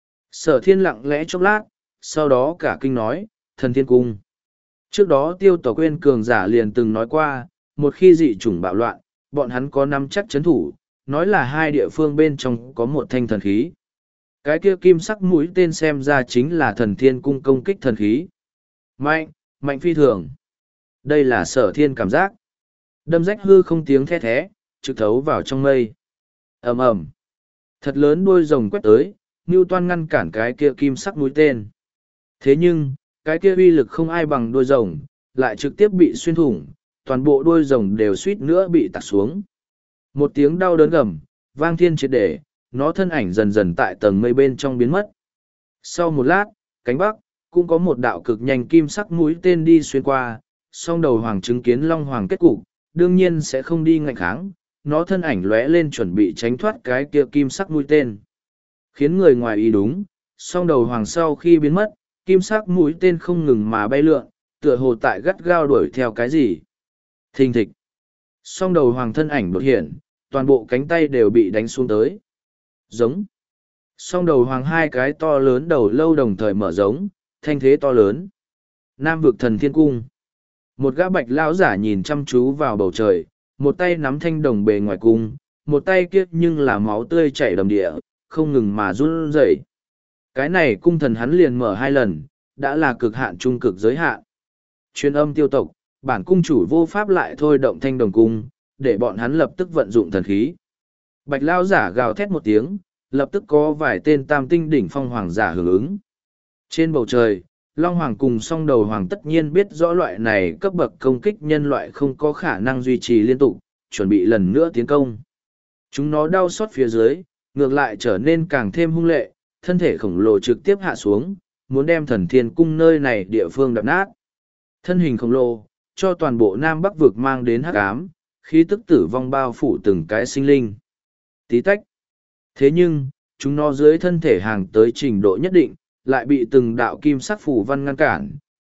Sở thiên lặng lẽ chốc lát, sau đó cả kinh nói, thần thiên cung. Trước đó tiêu tộc quên cường giả liền từng nói qua, một khi dị chủng bạo loạn, bọn hắn có nắm chắc chấn thủ, nói là hai địa phương bên trong có một thanh thần khí. Cái kia kim sắc mũi tên xem ra chính là thần thiên cung công kích thần khí. Mạnh, mạnh phi thường. Đây là sở thiên cảm giác. Đâm rách hư không tiếng the thé, trực thấu vào trong mây. ầm ầm, thật lớn đuôi rồng quét tới, Newton ngăn cản cái kia kim sắc mũi tên. Thế nhưng, cái kia uy lực không ai bằng đuôi rồng, lại trực tiếp bị xuyên thủng, toàn bộ đuôi rồng đều suýt nữa bị tạc xuống. Một tiếng đau đớn gầm, vang thiên triệt để, nó thân ảnh dần dần tại tầng mây bên trong biến mất. Sau một lát, cánh bắc, cũng có một đạo cực nhanh kim sắc mũi tên đi xuyên qua, song đầu hoàng chứng kiến long hoàng kết cục, đương nhiên sẽ không đi ngạnh kháng, nó thân ảnh lóe lên chuẩn bị tránh thoát cái kia kim sắc mũi tên. Khiến người ngoài ý đúng, song đầu hoàng sau khi biến mất, kim sắc mũi tên không ngừng mà bay lượn, tựa hồ tại gắt gao đuổi theo cái gì. Thình thịch. Song đầu hoàng thân ảnh đột hiện, toàn bộ cánh tay đều bị đánh xuống tới. Giống. Song đầu hoàng hai cái to lớn đầu lâu đồng thời mở giống, thanh thế to lớn. Nam vực thần thiên cung. Một gã bạch lão giả nhìn chăm chú vào bầu trời, một tay nắm thanh đồng bề ngoài cung, một tay kia nhưng là máu tươi chảy đầm địa, không ngừng mà run rẩy. Cái này cung thần hắn liền mở hai lần, đã là cực hạn trung cực giới hạn. Truyền âm tiêu tộc, bản cung chủ vô pháp lại thôi động thanh đồng cung, để bọn hắn lập tức vận dụng thần khí. Bạch lão giả gào thét một tiếng, lập tức có vài tên tam tinh đỉnh phong hoàng giả hưởng ứng. Trên bầu trời, Long Hoàng cùng song đầu hoàng tất nhiên biết rõ loại này cấp bậc công kích nhân loại không có khả năng duy trì liên tục, chuẩn bị lần nữa tiến công. Chúng nó đau xót phía dưới, ngược lại trở nên càng thêm hung lệ, thân thể khổng lồ trực tiếp hạ xuống, muốn đem thần thiên cung nơi này địa phương đập nát. Thân hình khổng lồ, cho toàn bộ Nam Bắc vực mang đến hắc ám, khí tức tử vong bao phủ từng cái sinh linh. Tí tách. Thế nhưng, chúng nó dưới thân thể hàng tới trình độ nhất định, lại bị từng đạo kim sắc phủ văn ngăn cản,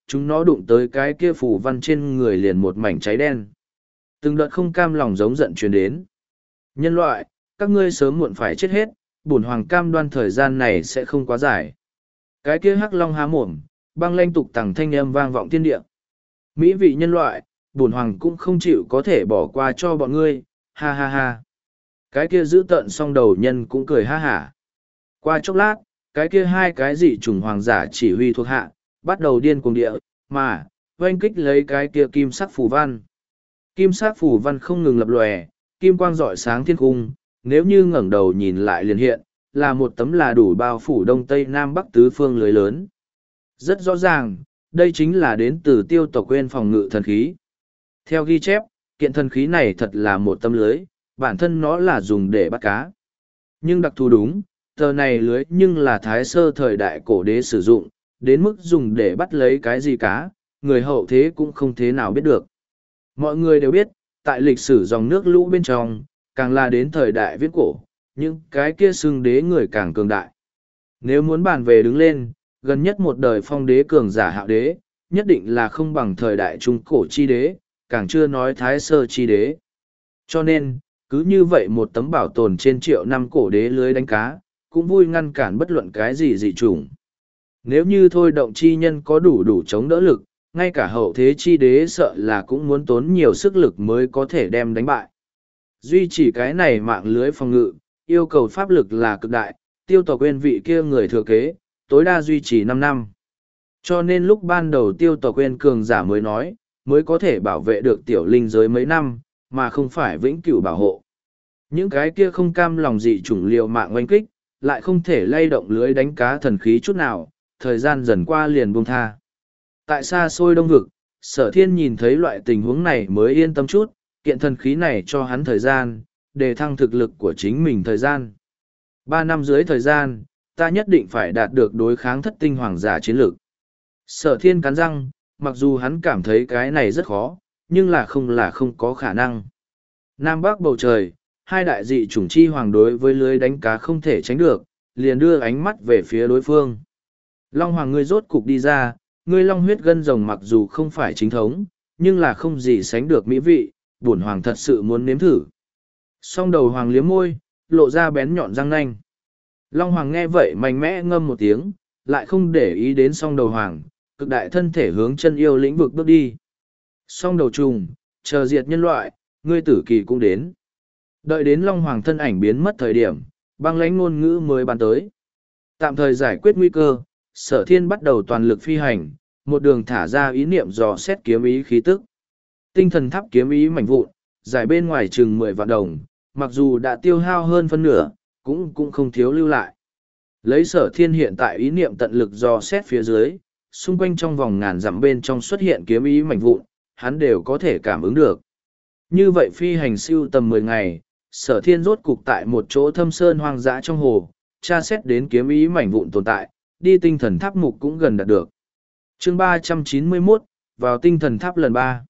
chúng nó đụng tới cái kia phù văn trên người liền một mảnh cháy đen. Từng đợt không cam lòng giống giận truyền đến. Nhân loại, các ngươi sớm muộn phải chết hết, bổn hoàng cam đoan thời gian này sẽ không quá dài. Cái kia hắc long há mồm, băng lanh tục tằng thanh âm vang vọng thiên địa. Mỹ vị nhân loại, bổn hoàng cũng không chịu có thể bỏ qua cho bọn ngươi, ha ha ha. Cái kia giữ tợn song đầu nhân cũng cười ha hả. Qua chốc lát, cái kia hai cái dị chủng hoàng giả chỉ huy thuộc hạ, bắt đầu điên cuồng địa, mà, oanh kích lấy cái kia kim sắc phù văn. Kim sắc phù văn không ngừng lập lòe, kim quang rọi sáng thiên cung, nếu như ngẩng đầu nhìn lại liền hiện, là một tấm là đủ bao phủ đông tây nam bắc tứ phương lưới lớn. Rất rõ ràng, đây chính là đến từ tiêu tộc quên phòng ngự thần khí. Theo ghi chép, kiện thần khí này thật là một tấm lưới, bản thân nó là dùng để bắt cá. Nhưng đặc thù đúng, tờ này lưới nhưng là thái sơ thời đại cổ đế sử dụng, đến mức dùng để bắt lấy cái gì cá, người hậu thế cũng không thế nào biết được. Mọi người đều biết, tại lịch sử dòng nước lũ bên trong, càng là đến thời đại viễn cổ, những cái kia xưng đế người càng cường đại. Nếu muốn bàn về đứng lên, gần nhất một đời phong đế cường giả hạo đế, nhất định là không bằng thời đại trung cổ chi đế, càng chưa nói thái sơ chi đế. Cho nên, cứ như vậy một tấm bảo tồn trên triệu năm cổ đế lưới đánh cá, cũng vui ngăn cản bất luận cái gì dị chủng. Nếu như thôi động chi nhân có đủ đủ chống đỡ lực, ngay cả hậu thế chi đế sợ là cũng muốn tốn nhiều sức lực mới có thể đem đánh bại. Duy chỉ cái này mạng lưới phòng ngự, yêu cầu pháp lực là cực đại, tiêu tộc quên vị kia người thừa kế, tối đa duy trì năm năm. Cho nên lúc ban đầu tiêu tộc quên cường giả mới nói, mới có thể bảo vệ được tiểu linh giới mấy năm, mà không phải vĩnh cửu bảo hộ. Những cái kia không cam lòng dị chủng liều mạng oanh kích, lại không thể lay động lưới đánh cá thần khí chút nào, thời gian dần qua liền buông tha. Tại xa xôi đông vực, sở thiên nhìn thấy loại tình huống này mới yên tâm chút, kiện thần khí này cho hắn thời gian, để thăng thực lực của chính mình thời gian. Ba năm dưới thời gian, ta nhất định phải đạt được đối kháng thất tinh hoàng giả chiến lược. Sở thiên cắn răng, mặc dù hắn cảm thấy cái này rất khó, nhưng là không là không có khả năng. Nam Bắc bầu trời, hai đại dị chủng chi hoàng đối với lưới đánh cá không thể tránh được, liền đưa ánh mắt về phía đối phương. Long hoàng ngươi rốt cục đi ra, ngươi long huyết gân rồng mặc dù không phải chính thống, nhưng là không gì sánh được mỹ vị, bổn hoàng thật sự muốn nếm thử. Song đầu hoàng liếm môi, lộ ra bén nhọn răng nanh. Long hoàng nghe vậy mạnh mẽ ngâm một tiếng, lại không để ý đến song đầu hoàng, cực đại thân thể hướng chân yêu lĩnh vực bước đi. Song đầu trùng, chờ diệt nhân loại, ngươi tử kỳ cũng đến. Đợi đến Long Hoàng thân ảnh biến mất thời điểm, băng lãnh ngôn ngữ mới bàn tới. Tạm thời giải quyết nguy cơ, sở thiên bắt đầu toàn lực phi hành, một đường thả ra ý niệm dò xét kiếm ý khí tức. Tinh thần tháp kiếm ý mảnh vụn, giải bên ngoài chừng mười vạn đồng, mặc dù đã tiêu hao hơn phân nửa, cũng cũng không thiếu lưu lại. Lấy sở thiên hiện tại ý niệm tận lực dò xét phía dưới, xung quanh trong vòng ngàn dặm bên trong xuất hiện kiếm ý mảnh vụn, hắn đều có thể cảm ứng được. Như vậy phi hành siêu tầm mười ngày, sở thiên rốt cục tại một chỗ thâm sơn hoang dã trong hồ, tra xét đến kiếm ý mảnh vụn tồn tại, đi tinh thần tháp mục cũng gần đạt được. Chương ba trăm chín mươi mốt, vào tinh thần tháp lần ba.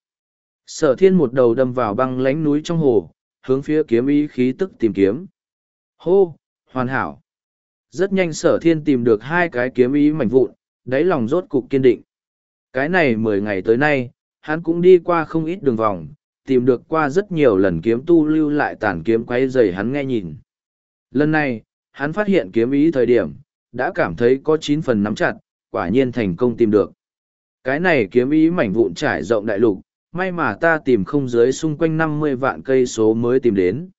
Sở thiên một đầu đâm vào băng lánh núi trong hồ, hướng phía kiếm ý khí tức tìm kiếm. Hô, hoàn hảo. Rất nhanh sở thiên tìm được hai cái kiếm ý mảnh vụn, đáy lòng rốt cục kiên định. Cái này mười ngày tới nay, hắn cũng đi qua không ít đường vòng, tìm được qua rất nhiều lần kiếm tu lưu lại tàn kiếm quay dày hắn nghe nhìn. Lần này, hắn phát hiện kiếm ý thời điểm, đã cảm thấy có chín phần nắm chặt, quả nhiên thành công tìm được. Cái này kiếm ý mảnh vụn trải rộng đại lục, may mà ta tìm không dưới xung quanh năm mươi vạn cây số mới tìm đến.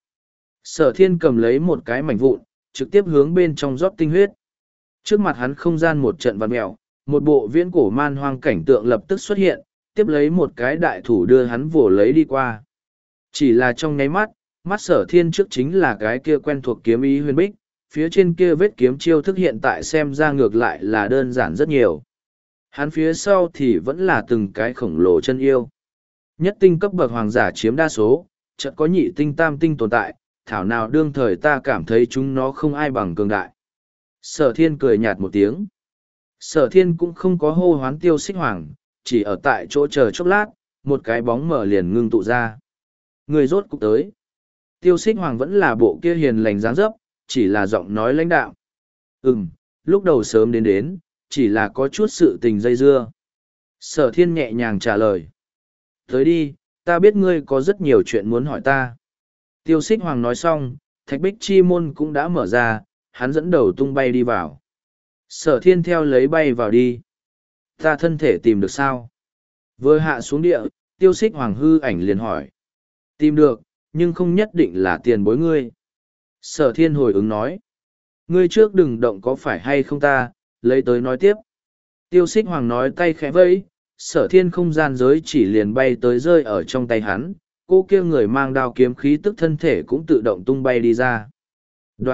Sở thiên cầm lấy một cái mảnh vụn, trực tiếp hướng bên trong rót tinh huyết. Trước mặt hắn không gian một trận vặn mèo, một bộ viễn cổ man hoang cảnh tượng lập tức xuất hiện, tiếp lấy một cái đại thủ đưa hắn vồ lấy đi qua. Chỉ là trong nháy mắt, mắt sở thiên trước chính là cái kia quen thuộc kiếm ý huyền bích, phía trên kia vết kiếm chiêu thức hiện tại xem ra ngược lại là đơn giản rất nhiều. Hắn phía sau thì vẫn là từng cái khổng lồ chân yêu. Nhất tinh cấp bậc hoàng giả chiếm đa số, chợt có nhị tinh tam tinh tồn tại, thảo nào đương thời ta cảm thấy chúng nó không ai bằng cường đại. Sở thiên cười nhạt một tiếng. Sở thiên cũng không có hô hoán tiêu xích hoàng, chỉ ở tại chỗ chờ chốc lát, một cái bóng mở liền ngưng tụ ra. Người rốt cục tới. Tiêu xích hoàng vẫn là bộ kia hiền lành dáng dấp, chỉ là giọng nói lãnh đạo. Ừm, lúc đầu sớm đến đến, chỉ là có chút sự tình dây dưa. Sở thiên nhẹ nhàng trả lời. Tới đi, ta biết ngươi có rất nhiều chuyện muốn hỏi ta. Tiêu xích hoàng nói xong, thạch bích chi môn cũng đã mở ra, hắn dẫn đầu tung bay đi vào. Sở thiên theo lấy bay vào đi. Ta thân thể tìm được sao? Vừa hạ xuống địa, tiêu xích hoàng hư ảnh liền hỏi. Tìm được, nhưng không nhất định là tiền bối ngươi. Sở thiên hồi ứng nói. Ngươi trước đừng động có phải hay không ta, lấy tới nói tiếp. Tiêu xích hoàng nói tay khẽ vẫy, sở thiên không gian giới chỉ liền bay tới rơi ở trong tay hắn, cô kia người mang đao kiếm khí tức thân thể cũng tự động tung bay đi ra. Đoạn.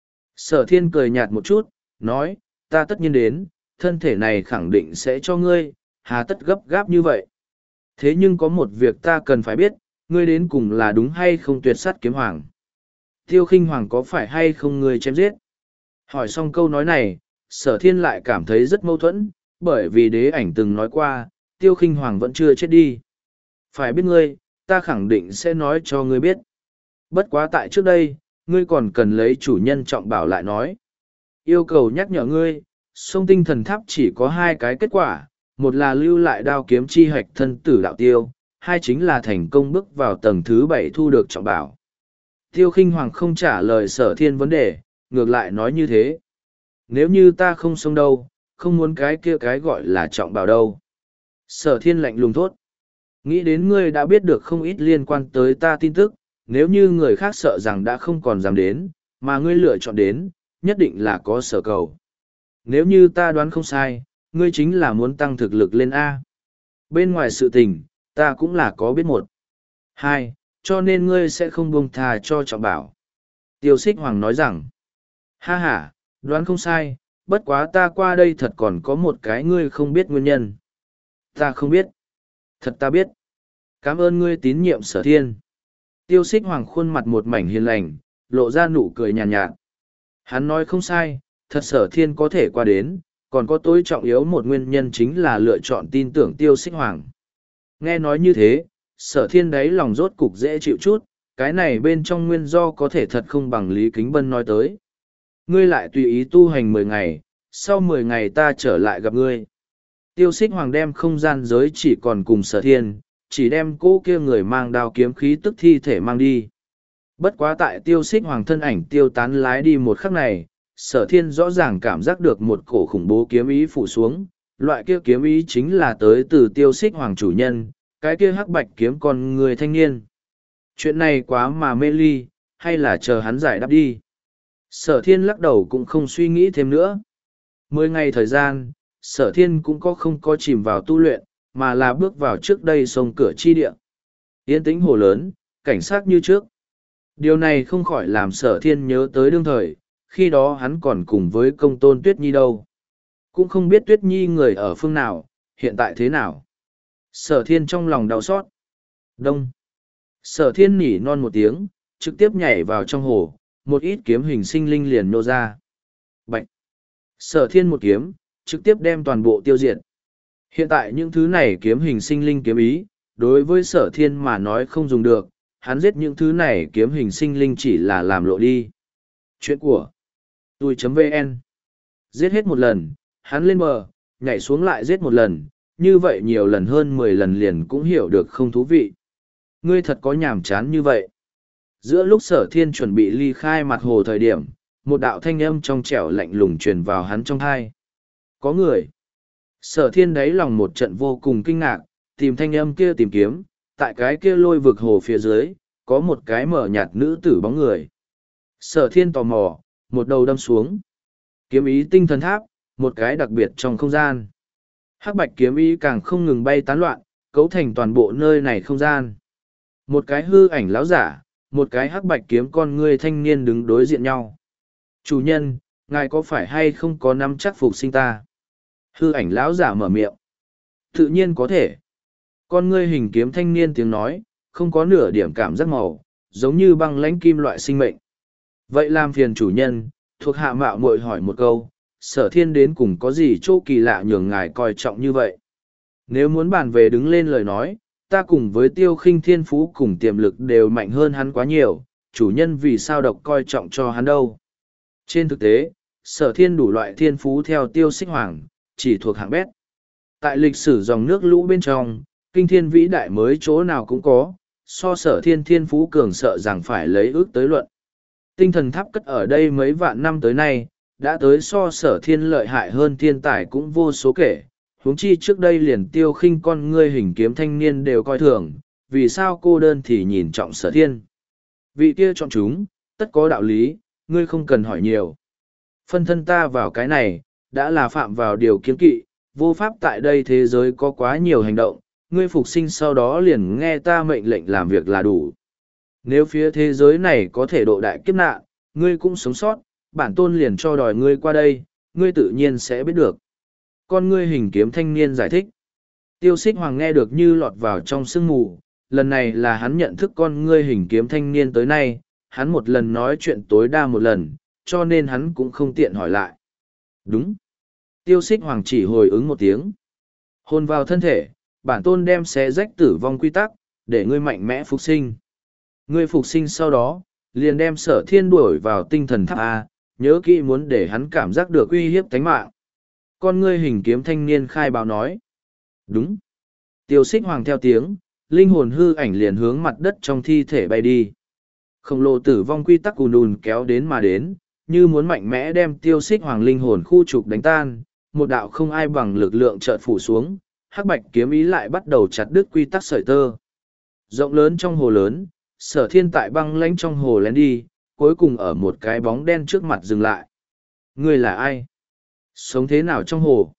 Sở thiên cười nhạt một chút, nói, ta tất nhiên đến, thân thể này khẳng định sẽ cho ngươi, hà tất gấp gáp như vậy. Thế nhưng có một việc ta cần phải biết, ngươi đến cùng là đúng hay không tuyệt sắt kiếm hoàng. Tiêu khinh hoàng có phải hay không ngươi chém giết? Hỏi xong câu nói này, sở thiên lại cảm thấy rất mâu thuẫn, bởi vì đế ảnh từng nói qua, tiêu khinh hoàng vẫn chưa chết đi. Phải biết ngươi, ta khẳng định sẽ nói cho ngươi biết. Bất quá tại trước đây, ngươi còn cần lấy chủ nhân trọng bảo lại nói. Yêu cầu nhắc nhở ngươi, sông tinh thần tháp chỉ có hai cái kết quả, một là lưu lại đao kiếm chi hạch thân tử đạo tiêu, hai chính là thành công bước vào tầng thứ bảy thu được trọng bảo. Tiêu khinh hoàng không trả lời sở thiên vấn đề, ngược lại nói như thế. Nếu như ta không sống đâu, không muốn cái kia cái gọi là trọng bảo đâu. Sở thiên lạnh lùng thốt. Nghĩ đến ngươi đã biết được không ít liên quan tới ta tin tức, nếu như người khác sợ rằng đã không còn dám đến, mà ngươi lựa chọn đến, nhất định là có sở cầu. Nếu như ta đoán không sai, ngươi chính là muốn tăng thực lực lên A. Bên ngoài sự tình, ta cũng là có biết một. Hai, cho nên ngươi sẽ không buông thà cho trọng bảo. Tiêu xích hoàng nói rằng, ha ha, đoán không sai, bất quá ta qua đây thật còn có một cái ngươi không biết nguyên nhân. Ta không biết. Thật ta biết. Cảm ơn ngươi tín nhiệm sở thiên. Tiêu xích hoàng khuôn mặt một mảnh hiền lành, lộ ra nụ cười nhàn nhạt, nhạt. Hắn nói không sai, thật sở thiên có thể qua đến, còn có tối trọng yếu một nguyên nhân chính là lựa chọn tin tưởng tiêu xích hoàng. Nghe nói như thế, sở thiên đấy lòng rốt cục dễ chịu chút, cái này bên trong nguyên do có thể thật không bằng Lý Kính Bân nói tới. Ngươi lại tùy ý tu hành mười ngày, sau mười ngày ta trở lại gặp ngươi. Tiêu xích hoàng đem không gian giới chỉ còn cùng sở thiên, chỉ đem cô kia người mang đao kiếm khí tức thi thể mang đi. Bất quá tại tiêu xích hoàng thân ảnh tiêu tán lái đi một khắc này, sở thiên rõ ràng cảm giác được một cổ khủng bố kiếm ý phủ xuống, loại kia kiếm ý chính là tới từ tiêu xích hoàng chủ nhân, cái kia hắc bạch kiếm con người thanh niên. Chuyện này quá mà mê ly, hay là chờ hắn giải đáp đi. Sở thiên lắc đầu cũng không suy nghĩ thêm nữa. Mười ngày thời gian, sở thiên cũng có không có chìm vào tu luyện, mà là bước vào trước đây sông cửa chi địa. Yên tĩnh hồ lớn, cảnh sát như trước. Điều này không khỏi làm sở thiên nhớ tới đương thời, khi đó hắn còn cùng với công tôn Tuyết Nhi đâu. Cũng không biết Tuyết Nhi người ở phương nào, hiện tại thế nào. Sở thiên trong lòng đau xót. Đông. Sở thiên nỉ non một tiếng, trực tiếp nhảy vào trong hồ, một ít kiếm hình sinh linh liền nô ra. Bạch. Sở thiên một kiếm, trực tiếp đem toàn bộ tiêu diệt. Hiện tại những thứ này kiếm hình sinh linh kiếm ý, đối với sở thiên mà nói không dùng được, hắn giết những thứ này kiếm hình sinh linh chỉ là làm lộ đi. Chuyện của tôi.vn. Giết hết một lần, hắn lên bờ, nhảy xuống lại giết một lần, như vậy nhiều lần hơn mười lần liền cũng hiểu được không thú vị. Ngươi thật có nhàm chán như vậy. Giữa lúc sở thiên chuẩn bị ly khai mặt hồ thời điểm, một đạo thanh âm trong trẻo lạnh lùng truyền vào hắn trong thai. Có người. Sở thiên đáy lòng một trận vô cùng kinh ngạc, tìm thanh âm kia tìm kiếm, tại cái kia lôi vực hồ phía dưới, có một cái mở nhạt nữ tử bóng người. Sở thiên tò mò, một đầu đâm xuống. Kiếm ý tinh thần tháp, một cái đặc biệt trong không gian. Hắc bạch kiếm ý càng không ngừng bay tán loạn, cấu thành toàn bộ nơi này không gian. Một cái hư ảnh lão giả, một cái hắc bạch kiếm con ngươi thanh niên đứng đối diện nhau. Chủ nhân, ngài có phải hay không có nắm chắc phục sinh ta? Hư ảnh lão giả mở miệng. Tự nhiên có thể. Con ngươi hình kiếm thanh niên tiếng nói, không có nửa điểm cảm giác màu, giống như băng lãnh kim loại sinh mệnh. Vậy làm phiền chủ nhân, thuộc hạ mạo muội hỏi một câu, sở thiên đến cùng có gì chỗ kỳ lạ nhường ngài coi trọng như vậy? Nếu muốn bàn về đứng lên lời nói, ta cùng với tiêu khinh thiên phú cùng tiềm lực đều mạnh hơn hắn quá nhiều, chủ nhân vì sao độc coi trọng cho hắn đâu? Trên thực tế, sở thiên đủ loại thiên phú theo tiêu xích hoàng, chỉ thuộc hạng bét. Tại lịch sử dòng nước lũ bên trong, kinh thiên vĩ đại mới chỗ nào cũng có, so sở thiên thiên phú cường sợ rằng phải lấy ước tới luận. Tinh thần tháp cất ở đây mấy vạn năm tới nay, đã tới so sở thiên lợi hại hơn thiên tài cũng vô số kể, huống chi trước đây liền tiêu khinh con ngươi hình kiếm thanh niên đều coi thường, vì sao cô đơn thì nhìn trọng sở thiên. Vị kia chọn chúng, tất có đạo lý, ngươi không cần hỏi nhiều. Phân thân ta vào cái này, đã là phạm vào điều kiêng kỵ, vô pháp tại đây thế giới có quá nhiều hành động, ngươi phục sinh sau đó liền nghe ta mệnh lệnh làm việc là đủ. Nếu phía thế giới này có thể độ đại kiếp nạn, ngươi cũng sống sót, bản tôn liền cho đòi ngươi qua đây, ngươi tự nhiên sẽ biết được. Con ngươi hình kiếm thanh niên giải thích. Tiêu Xích Hoàng nghe được như lọt vào trong sương mù, lần này là hắn nhận thức con ngươi hình kiếm thanh niên tới nay, hắn một lần nói chuyện tối đa một lần, cho nên hắn cũng không tiện hỏi lại. Đúng. Tiêu Xích Hoàng chỉ hồi ứng một tiếng. Hồn vào thân thể, bản tôn đem xé rách tử vong quy tắc, để ngươi mạnh mẽ phục sinh. Ngươi phục sinh sau đó, liền đem sở thiên đuổi vào tinh thần tháp A, nhớ kỹ muốn để hắn cảm giác được uy hiếp tánh mạng. Con ngươi hình kiếm thanh niên khai báo nói. Đúng. Tiêu Xích Hoàng theo tiếng, linh hồn hư ảnh liền hướng mặt đất trong thi thể bay đi. Khổng lồ tử vong quy tắc ùn ùn kéo đến mà đến, như muốn mạnh mẽ đem Tiêu Xích Hoàng linh hồn khu trục đánh tan, một đạo không ai bằng lực lượng chợt phủ xuống, hắc bạch kiếm ý lại bắt đầu chặt đứt quy tắc sợi tơ. Rộng lớn trong hồ lớn, sở thiên tại băng lãnh trong hồ lén đi, cuối cùng ở một cái bóng đen trước mặt dừng lại. Ngươi là ai? Sống thế nào trong hồ?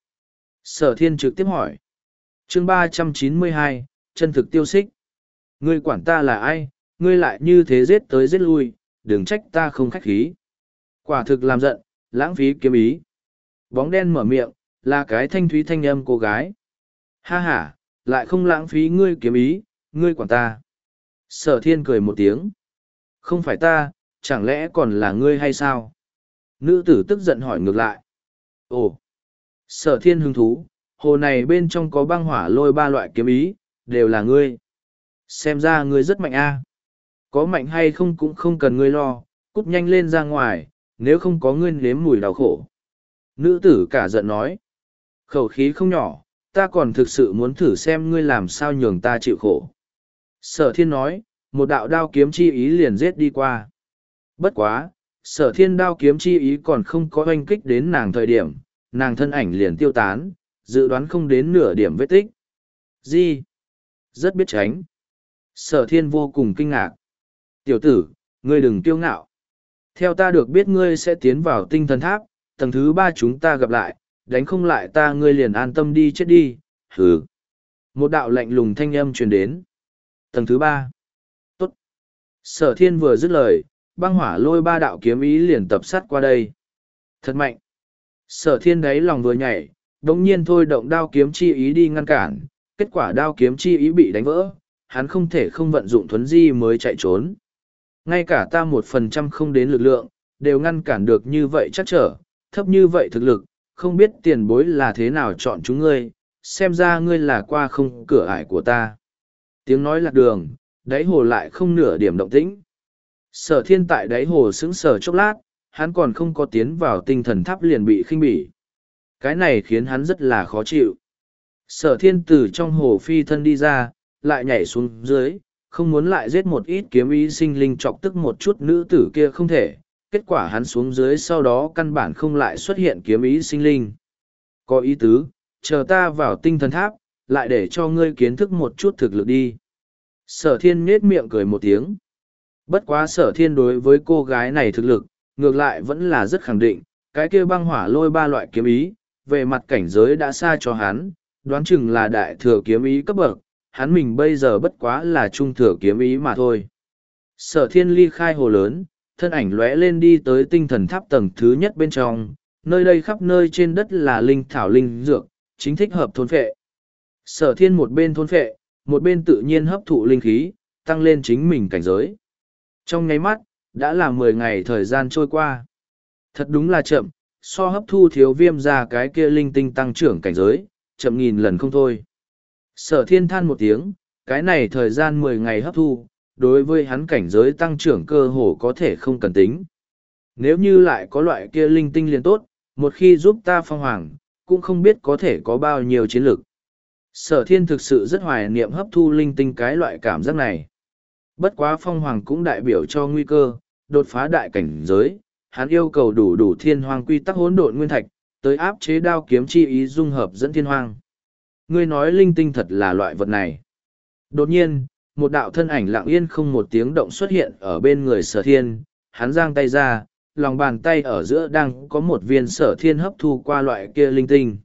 Sở thiên trực tiếp hỏi. Chương ba trăm chín mươi hai, chân thực Tiêu Xích. Ngươi quản ta là ai? Ngươi lại như thế giết tới giết lui, đừng trách ta không khách khí. Quả thực làm giận, lãng phí kiếm ý. Bóng đen mở miệng, là cái thanh thúy thanh âm cô gái. Ha ha, lại không lãng phí ngươi kiếm ý, ngươi quản ta. Sở thiên cười một tiếng. Không phải ta, chẳng lẽ còn là ngươi hay sao? Nữ tử tức giận hỏi ngược lại. Ồ! Sở thiên hứng thú, hồ này bên trong có băng hỏa lôi ba loại kiếm ý, đều là ngươi. Xem ra ngươi rất mạnh a. Có mạnh hay không cũng không cần ngươi lo, cút nhanh lên ra ngoài, nếu không có ngươi nếm mùi đau khổ. Nữ tử cả giận nói. Khẩu khí không nhỏ, ta còn thực sự muốn thử xem ngươi làm sao nhường ta chịu khổ. Sở thiên nói, một đạo đao kiếm chi ý liền giết đi qua. Bất quá, sở thiên đao kiếm chi ý còn không có oanh kích đến nàng thời điểm, nàng thân ảnh liền tiêu tán, dự đoán không đến nửa điểm vết tích. Gì? Rất biết tránh. Sở thiên vô cùng kinh ngạc. Tiểu tử, ngươi đừng kiêu ngạo. Theo ta được biết ngươi sẽ tiến vào tinh thần tháp, tầng thứ ba chúng ta gặp lại, đánh không lại ta ngươi liền an tâm đi chết đi, hừ. Một đạo lạnh lùng thanh âm truyền đến. Tầng thứ ba. Tốt. Sở thiên vừa dứt lời, băng hỏa lôi ba đạo kiếm ý liền tập sát qua đây. Thật mạnh. Sở thiên đáy lòng vừa nhảy, đống nhiên thôi động đao kiếm chi ý đi ngăn cản, kết quả đao kiếm chi ý bị đánh vỡ, hắn không thể không vận dụng thuấn di mới chạy trốn. Ngay cả ta một phần trăm không đến lực lượng, đều ngăn cản được như vậy chắc trở, thấp như vậy thực lực, không biết tiền bối là thế nào chọn chúng ngươi, xem ra ngươi là qua không cửa ải của ta. Tiếng nói lạc đường, đáy hồ lại không nửa điểm động tĩnh. Sở thiên tại đáy hồ sững sờ chốc lát, hắn còn không có tiến vào tinh thần tháp liền bị khinh bỉ. Cái này khiến hắn rất là khó chịu. Sở thiên từ trong hồ phi thân đi ra, lại nhảy xuống dưới, không muốn lại giết một ít kiếm ý sinh linh chọc tức một chút nữ tử kia không thể. Kết quả hắn xuống dưới sau đó căn bản không lại xuất hiện kiếm ý sinh linh. Có ý tứ, chờ ta vào tinh thần tháp, lại để cho ngươi kiến thức một chút thực lực đi. Sở thiên nhết miệng cười một tiếng. Bất quá sở thiên đối với cô gái này thực lực, ngược lại vẫn là rất khẳng định, cái kia băng hỏa lôi ba loại kiếm ý, về mặt cảnh giới đã xa cho hắn, đoán chừng là đại thừa kiếm ý cấp bậc, hắn mình bây giờ bất quá là trung thừa kiếm ý mà thôi. Sở thiên ly khai hồ lớn, thân ảnh lóe lên đi tới tinh thần tháp tầng thứ nhất bên trong, nơi đây khắp nơi trên đất là linh thảo linh dược, chính thích hợp thôn phệ. Sở thiên một bên thôn phệ, một bên tự nhiên hấp thụ linh khí, tăng lên chính mình cảnh giới. Trong nháy mắt, đã là mười ngày thời gian trôi qua. Thật đúng là chậm, so hấp thu thiếu viêm ra cái kia linh tinh tăng trưởng cảnh giới, chậm nghìn lần không thôi. Sở thiên than một tiếng, cái này thời gian mười ngày hấp thu, đối với hắn cảnh giới tăng trưởng cơ hồ có thể không cần tính. Nếu như lại có loại kia linh tinh liền tốt, một khi giúp ta phong hoàng, cũng không biết có thể có bao nhiêu chiến lực. Sở thiên thực sự rất hoài niệm hấp thu linh tinh cái loại cảm giác này. Bất quá phong hoàng cũng đại biểu cho nguy cơ, đột phá đại cảnh giới, hắn yêu cầu đủ đủ thiên hoàng quy tắc hỗn độn nguyên thạch, tới áp chế đao kiếm chi ý dung hợp dẫn thiên hoàng. Ngươi nói linh tinh thật là loại vật này. Đột nhiên, một đạo thân ảnh lặng yên không một tiếng động xuất hiện ở bên người sở thiên, hắn giang tay ra, lòng bàn tay ở giữa đang có một viên sở thiên hấp thu qua loại kia linh tinh.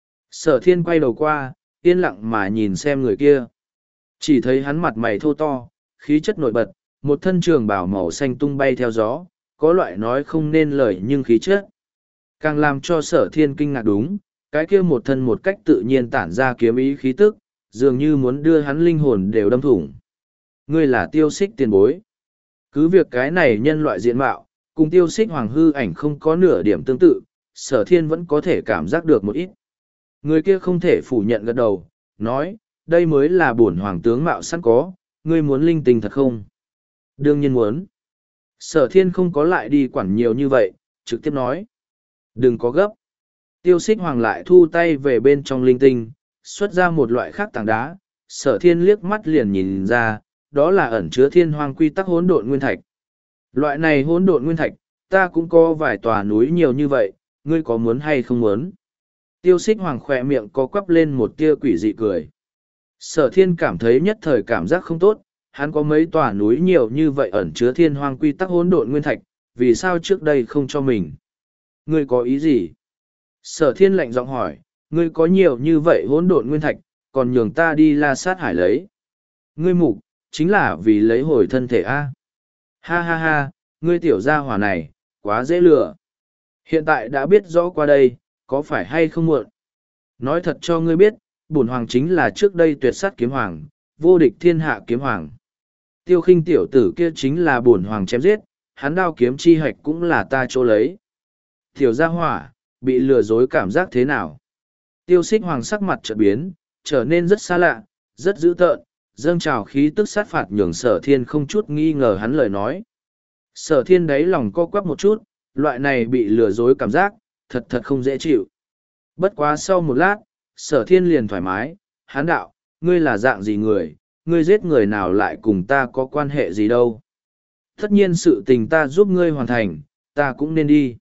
Sở thiên quay đầu qua, yên lặng mà nhìn xem người kia. Chỉ thấy hắn mặt mày thô to, khí chất nổi bật, một thân trường bào màu xanh tung bay theo gió, có loại nói không nên lời nhưng khí chất. Càng làm cho sở thiên kinh ngạc đúng, cái kia một thân một cách tự nhiên tản ra kiếm ý khí tức, dường như muốn đưa hắn linh hồn đều đâm thủng. Ngươi là tiêu xích tiền bối. Cứ việc cái này nhân loại diện mạo, cùng tiêu xích hoàng hư ảnh không có nửa điểm tương tự, sở thiên vẫn có thể cảm giác được một ít. Người kia không thể phủ nhận gật đầu, nói, đây mới là bổn hoàng tướng mạo sẵn có, ngươi muốn linh tinh thật không? Đương nhiên muốn. Sở thiên không có lại đi quản nhiều như vậy, trực tiếp nói. Đừng có gấp. Tiêu xích hoàng lại thu tay về bên trong linh tinh, xuất ra một loại khác tảng đá, sở thiên liếc mắt liền nhìn ra, đó là ẩn chứa thiên hoang quy tắc hỗn độn nguyên thạch. Loại này hỗn độn nguyên thạch, ta cũng có vài tòa núi nhiều như vậy, ngươi có muốn hay không muốn? Tiêu xích hoàng khỏe miệng có quắp lên một tia quỷ dị cười. Sở thiên cảm thấy nhất thời cảm giác không tốt, hắn có mấy tòa núi nhiều như vậy ẩn chứa thiên hoang quy tắc hỗn độn nguyên thạch, vì sao trước đây không cho mình? Ngươi có ý gì? Sở thiên lạnh giọng hỏi, ngươi có nhiều như vậy hỗn độn nguyên thạch, còn nhường ta đi la sát hải lấy. Ngươi mục, chính là vì lấy hồi thân thể A. Ha ha ha, ngươi tiểu gia hỏa này, quá dễ lừa. Hiện tại đã biết rõ qua đây, có phải hay không muộn? Nói thật cho ngươi biết, bổn hoàng chính là trước đây tuyệt sát kiếm hoàng, vô địch thiên hạ kiếm hoàng. Tiêu khinh tiểu tử kia chính là bổn hoàng chém giết, hắn đao kiếm chi hạch cũng là ta chỗ lấy. Tiểu gia hỏa, bị lừa dối cảm giác thế nào? Tiêu xích hoàng sắc mặt chợt biến, trở nên rất xa lạ, rất dữ tợn, dâng trào khí tức sát phạt nhường sở thiên không chút nghi ngờ hắn lời nói. Sở thiên đáy lòng co quắp một chút, loại này bị lừa dối cảm giác, thật thật không dễ chịu. Bất quá sau một lát, sở thiên liền thoải mái, hán đạo, ngươi là dạng gì người, ngươi giết người nào lại cùng ta có quan hệ gì đâu. Tất nhiên sự tình ta giúp ngươi hoàn thành, ta cũng nên đi.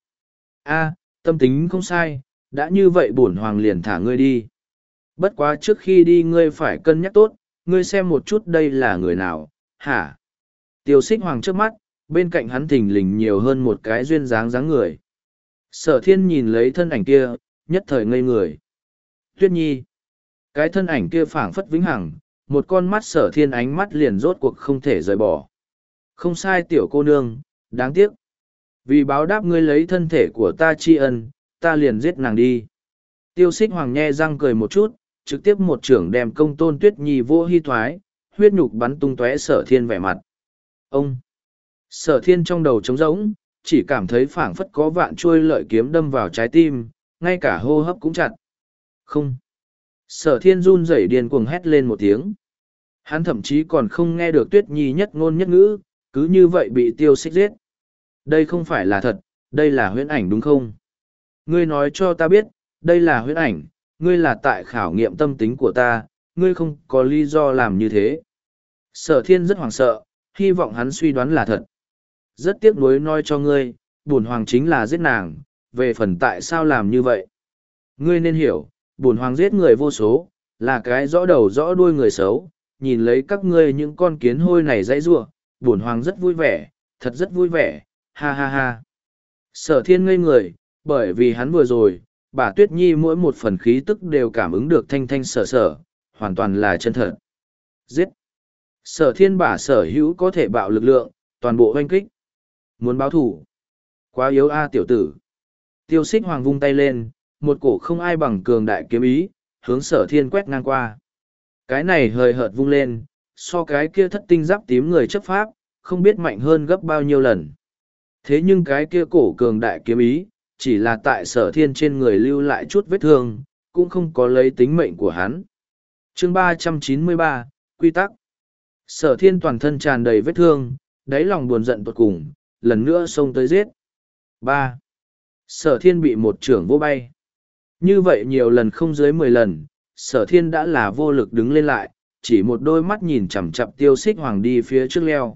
A, tâm tính không sai, đã như vậy bổn hoàng liền thả ngươi đi. Bất quá trước khi đi ngươi phải cân nhắc tốt, ngươi xem một chút đây là người nào, hả? Tiêu xích hoàng trước mắt, bên cạnh hắn thình lình nhiều hơn một cái duyên dáng dáng người. Sở thiên nhìn lấy thân ảnh kia, nhất thời ngây người. Tuyết Nhi. Cái thân ảnh kia phảng phất vĩnh hằng, một con mắt sở thiên ánh mắt liền rốt cuộc không thể rời bỏ. Không sai tiểu cô nương, đáng tiếc. Vì báo đáp ngươi lấy thân thể của ta tri ân, ta liền giết nàng đi. Tiêu xích hoàng nhe răng cười một chút, trực tiếp một trưởng đem công tôn Tuyết Nhi vô hy thoái, huyết nhục bắn tung tóe sở thiên vẻ mặt. Ông! Sở thiên trong đầu trống rỗng, chỉ cảm thấy phảng phất có vạn chuôi lợi kiếm đâm vào trái tim, ngay cả hô hấp cũng chặt. Không! Sở thiên run rẩy điên cuồng hét lên một tiếng. Hắn thậm chí còn không nghe được Tuyết Nhi nhất ngôn nhất ngữ, cứ như vậy bị tiêu xích giết. Đây không phải là thật, đây là huyễn ảnh đúng không? Ngươi nói cho ta biết, đây là huyễn ảnh, ngươi là tại khảo nghiệm tâm tính của ta, ngươi không có lý do làm như thế. Sở thiên rất hoảng sợ, hy vọng hắn suy đoán là thật. Rất tiếc nuối nói cho ngươi, bổn hoàng chính là giết nàng, về phần tại sao làm như vậy. Ngươi nên hiểu, bổn hoàng giết người vô số, là cái rõ đầu rõ đuôi người xấu, nhìn lấy các ngươi những con kiến hôi này dãy giụa, bổn hoàng rất vui vẻ, thật rất vui vẻ, ha ha ha. Sở thiên ngây người, bởi vì hắn vừa rồi, bà Tuyết Nhi mỗi một phần khí tức đều cảm ứng được thanh thanh sở sở, hoàn toàn là chân thật. Giết! Sở thiên bả sở hữu có thể bạo lực lượng, toàn bộ hoanh kích. Muốn báo thủ. Quá yếu a tiểu tử. Tiêu xích hoàng vung tay lên, một cổ không ai bằng cường đại kiếm ý, hướng sở thiên quét ngang qua. Cái này hời hợt vung lên, so cái kia thất tinh giáp tím người chấp pháp, không biết mạnh hơn gấp bao nhiêu lần. Thế nhưng cái kia cổ cường đại kiếm ý, chỉ là tại sở thiên trên người lưu lại chút vết thương, cũng không có lấy tính mệnh của hắn. Chương ba trăm chín mươi ba, Quy tắc. Sở thiên toàn thân tràn đầy vết thương, đáy lòng buồn giận tột cùng, lần nữa xông tới giết. ba. Sở thiên bị một trưởng vô bay. Như vậy nhiều lần không dưới mười lần, Sở thiên đã là vô lực đứng lên lại, chỉ một đôi mắt nhìn chằm chặp tiêu xích hoàng đi phía trước leo.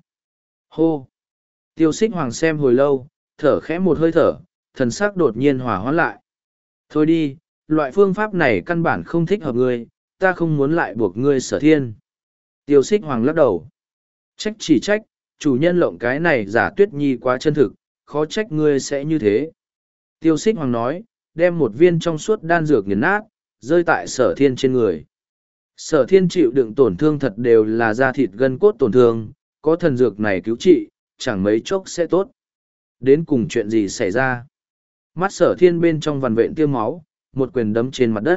Hô! Tiêu xích hoàng xem hồi lâu, thở khẽ một hơi thở, thần sắc đột nhiên hỏa hoãn lại. Thôi đi, loại phương pháp này căn bản không thích hợp ngươi, ta không muốn lại buộc ngươi sở thiên. Tiêu xích hoàng lắc đầu. Trách chỉ trách, chủ nhân lộng cái này giả tuyết nhi quá chân thực, khó trách ngươi sẽ như thế. Tiêu xích hoàng nói, đem một viên trong suốt đan dược nghiền nát, rơi tại sở thiên trên người. Sở thiên chịu đựng tổn thương thật đều là da thịt gân cốt tổn thương, có thần dược này cứu trị, chẳng mấy chốc sẽ tốt. Đến cùng chuyện gì xảy ra? Mắt sở thiên bên trong vằn vện tiêu máu, một quyền đấm trên mặt đất.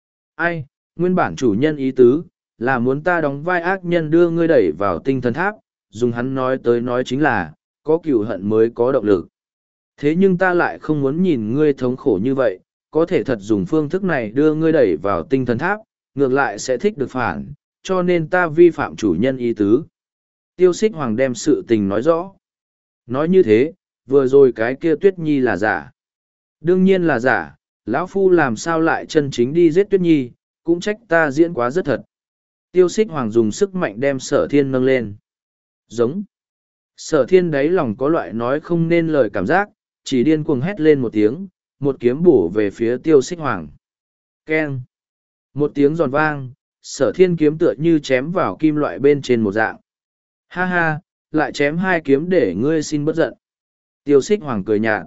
Ai, nguyên bản chủ nhân ý tứ, là muốn ta đóng vai ác nhân đưa ngươi đẩy vào tinh thần tháp, dùng hắn nói tới nói chính là, có cựu hận mới có động lực. Thế nhưng ta lại không muốn nhìn ngươi thống khổ như vậy, có thể thật dùng phương thức này đưa ngươi đẩy vào tinh thần tháp, ngược lại sẽ thích được phản, cho nên ta vi phạm chủ nhân ý tứ. Tiêu xích hoàng đem sự tình nói rõ. Nói như thế, vừa rồi cái kia Tuyết Nhi là giả. Đương nhiên là giả, lão phu làm sao lại chân chính đi giết Tuyết Nhi, cũng trách ta diễn quá rất thật. Tiêu xích hoàng dùng sức mạnh đem sở thiên nâng lên. Giống. Sở thiên đáy lòng có loại nói không nên lời cảm giác, chỉ điên cuồng hét lên một tiếng, một kiếm bổ về phía tiêu xích hoàng. Keng. Một tiếng giòn vang, sở thiên kiếm tựa như chém vào kim loại bên trên một dạng. Ha ha, lại chém hai kiếm để ngươi xin bất giận. Tiêu xích hoàng cười nhạt.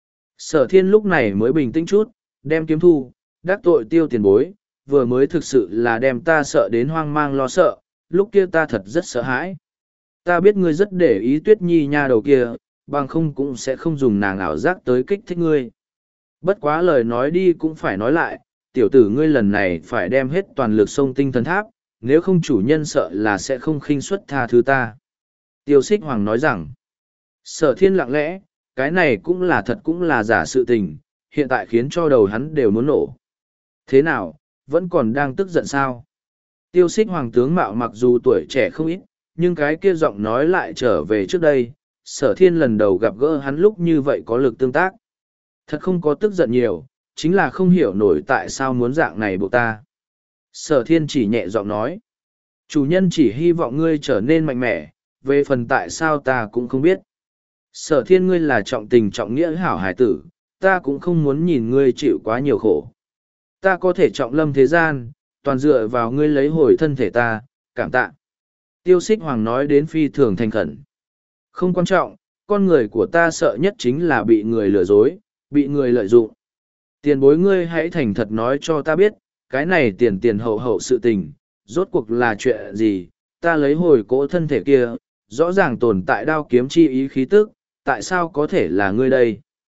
Sở thiên lúc này mới bình tĩnh chút, đem kiếm thu, đắc tội tiêu tiền bối, vừa mới thực sự là đem ta sợ đến hoang mang lo sợ, lúc kia ta thật rất sợ hãi. Ta biết ngươi rất để ý Tuyết Nhi nha đầu kia, bằng không cũng sẽ không dùng nàng ảo giác tới kích thích ngươi. Bất quá lời nói đi cũng phải nói lại, tiểu tử ngươi lần này phải đem hết toàn lực xông tinh thần tháp, nếu không chủ nhân sợ là sẽ không khinh suất tha thứ ta. Tiêu xích hoàng nói rằng, sở thiên lặng lẽ, cái này cũng là thật cũng là giả sự tình, hiện tại khiến cho đầu hắn đều muốn nổ. Thế nào, vẫn còn đang tức giận sao? Tiêu xích hoàng tướng mạo mặc dù tuổi trẻ không ít, nhưng cái kia giọng nói lại trở về trước đây, sở thiên lần đầu gặp gỡ hắn lúc như vậy có lực tương tác. Thật không có tức giận nhiều, chính là không hiểu nổi tại sao muốn dạng này buộc ta. Sở thiên chỉ nhẹ giọng nói, chủ nhân chỉ hy vọng ngươi trở nên mạnh mẽ, về phần tại sao ta cũng không biết. Sở thiên ngươi là trọng tình trọng nghĩa hảo hải tử, ta cũng không muốn nhìn ngươi chịu quá nhiều khổ. Ta có thể trọng lâm thế gian, toàn dựa vào ngươi lấy hồi thân thể ta, cảm tạ. Tiêu xích hoàng nói đến phi thường thành khẩn. Không quan trọng, con người của ta sợ nhất chính là bị người lừa dối, bị người lợi dụng. Tiền bối ngươi hãy thành thật nói cho ta biết, cái này tiền tiền hậu hậu sự tình, rốt cuộc là chuyện gì, ta lấy hồi cỗ thân thể kia, rõ ràng tồn tại đao kiếm chi ý khí tức, tại sao có thể là ngươi đây?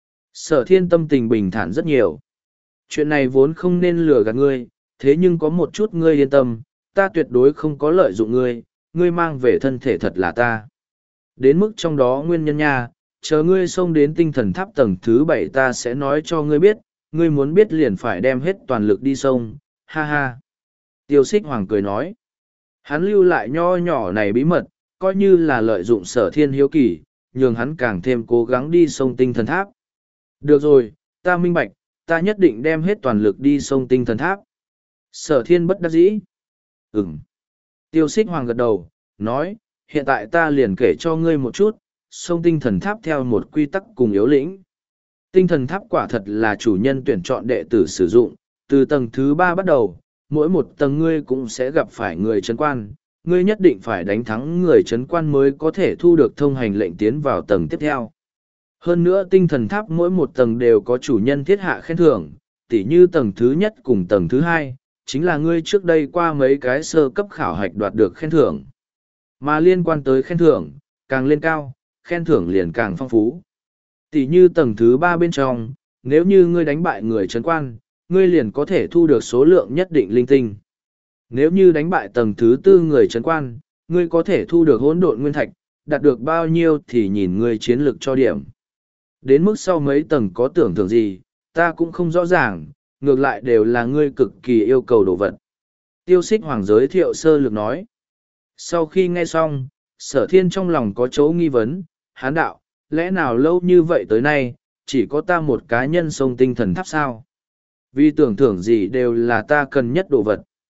Sở thiên tâm tình bình thản rất nhiều. Chuyện này vốn không nên lừa gạt ngươi, thế nhưng có một chút ngươi yên tâm, ta tuyệt đối không có lợi dụng ngươi, ngươi mang về thân thể thật là ta. Đến mức trong đó nguyên nhân nha, chờ ngươi xông đến tinh thần tháp tầng thứ bảy ta sẽ nói cho ngươi biết, ngươi muốn biết liền phải đem hết toàn lực đi sông, ha ha. Tiêu xích hoàng cười nói, hắn lưu lại nho nhỏ này bí mật, coi như là lợi dụng sở thiên hiếu kỳ, nhường hắn càng thêm cố gắng đi sông tinh thần tháp. Được rồi, ta minh bạch, ta nhất định đem hết toàn lực đi sông tinh thần tháp. Sở thiên bất đắc dĩ. Ừm. Tiêu xích hoàng gật đầu, nói, hiện tại ta liền kể cho ngươi một chút, sông tinh thần tháp theo một quy tắc cùng yếu lĩnh. Tinh thần tháp quả thật là chủ nhân tuyển chọn đệ tử sử dụng, từ tầng thứ ba bắt đầu, mỗi một tầng ngươi cũng sẽ gặp phải người trấn quan, ngươi nhất định phải đánh thắng người trấn quan mới có thể thu được thông hành lệnh tiến vào tầng tiếp theo. Hơn nữa tinh thần tháp mỗi một tầng đều có chủ nhân thiết hạ khen thưởng, tỉ như tầng thứ nhất cùng tầng thứ hai, chính là ngươi trước đây qua mấy cái sơ cấp khảo hạch đoạt được khen thưởng. Mà liên quan tới khen thưởng, càng lên cao, khen thưởng liền càng phong phú. Tỉ như tầng thứ ba bên trong, nếu như ngươi đánh bại người trấn quan, ngươi liền có thể thu được số lượng nhất định linh tinh. Nếu như đánh bại tầng thứ tư người trấn quan, ngươi có thể thu được hỗn độn nguyên thạch, đạt được bao nhiêu thì nhìn ngươi chiến lược cho điểm. Đến mức sau mấy tầng có tưởng thưởng gì, ta cũng không rõ ràng, ngược lại đều là ngươi cực kỳ yêu cầu đồ vật. Tiêu xích hoàng giới thiệu sơ lược nói. Sau khi nghe xong, sở thiên trong lòng có chỗ nghi vấn, hán đạo, lẽ nào lâu như vậy tới nay, chỉ có ta một cá nhân sông tinh thần tháp sao? Vì tưởng thưởng gì đều là ta cần nhất đồ vật,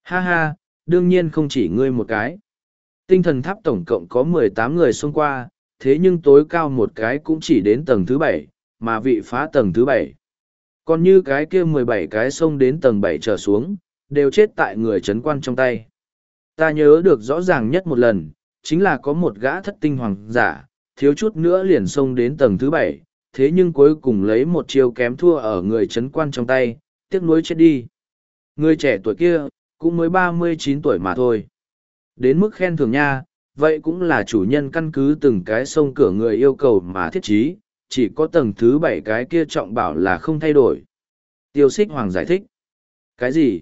Ha ha, đương nhiên không chỉ ngươi một cái. Tinh thần tháp tổng cộng có mười tám người xông qua, thế nhưng tối cao một cái cũng chỉ đến tầng thứ bảy, mà vị phá tầng thứ bảy. Còn như cái kia mười bảy cái xông đến tầng bảy trở xuống, đều chết tại người trấn quan trong tay. Ta nhớ được rõ ràng nhất một lần, chính là có một gã thất tinh hoàng giả, thiếu chút nữa liền xông đến tầng thứ bảy, thế nhưng cuối cùng lấy một chiêu kém thua ở người trấn quan trong tay, tiếc nuối chết đi. Người trẻ tuổi kia, cũng mới ba mươi chín tuổi mà thôi. Đến mức khen thưởng nha, vậy cũng là chủ nhân căn cứ từng cái sông cửa người yêu cầu mà thiết trí, chỉ có tầng thứ bảy cái kia trọng bảo là không thay đổi. Tiêu Xích Hoàng giải thích. Cái gì?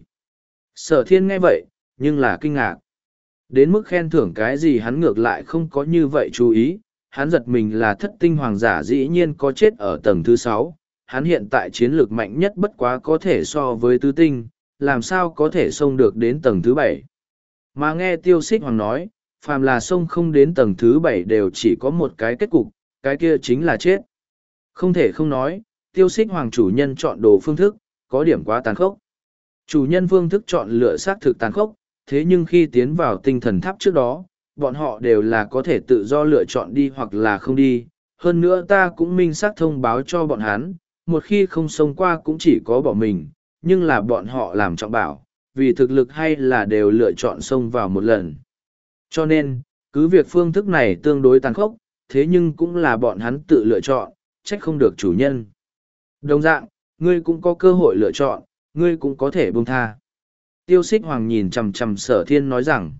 Sở Thiên nghe vậy, nhưng là kinh ngạc. Đến mức khen thưởng cái gì hắn ngược lại không có như vậy chú ý, hắn giật mình là thất tinh hoàng giả dĩ nhiên có chết ở tầng thứ sáu, hắn hiện tại chiến lược mạnh nhất bất quá có thể so với tứ tinh, làm sao có thể xông được đến tầng thứ bảy. Mà nghe Tiêu Xích Hoàng nói, phàm là xông không đến tầng thứ bảy đều chỉ có một cái kết cục, cái kia chính là chết. Không thể không nói, Tiêu Xích Hoàng chủ nhân chọn đồ phương thức, có điểm quá tàn khốc. Chủ nhân phương thức chọn lựa xác thực tàn khốc, thế nhưng khi tiến vào tinh thần tháp trước đó, bọn họ đều là có thể tự do lựa chọn đi hoặc là không đi. Hơn nữa ta cũng minh xác thông báo cho bọn hắn, một khi không xông qua cũng chỉ có bỏ mình, nhưng là bọn họ làm trọng bảo, vì thực lực hay là đều lựa chọn xông vào một lần. Cho nên, cứ việc phương thức này tương đối tàn khốc, thế nhưng cũng là bọn hắn tự lựa chọn, trách không được chủ nhân. Đồng dạng, ngươi cũng có cơ hội lựa chọn, ngươi cũng có thể buông tha. Tiêu Xích Hoàng nhìn chằm chằm Sở Thiên nói rằng.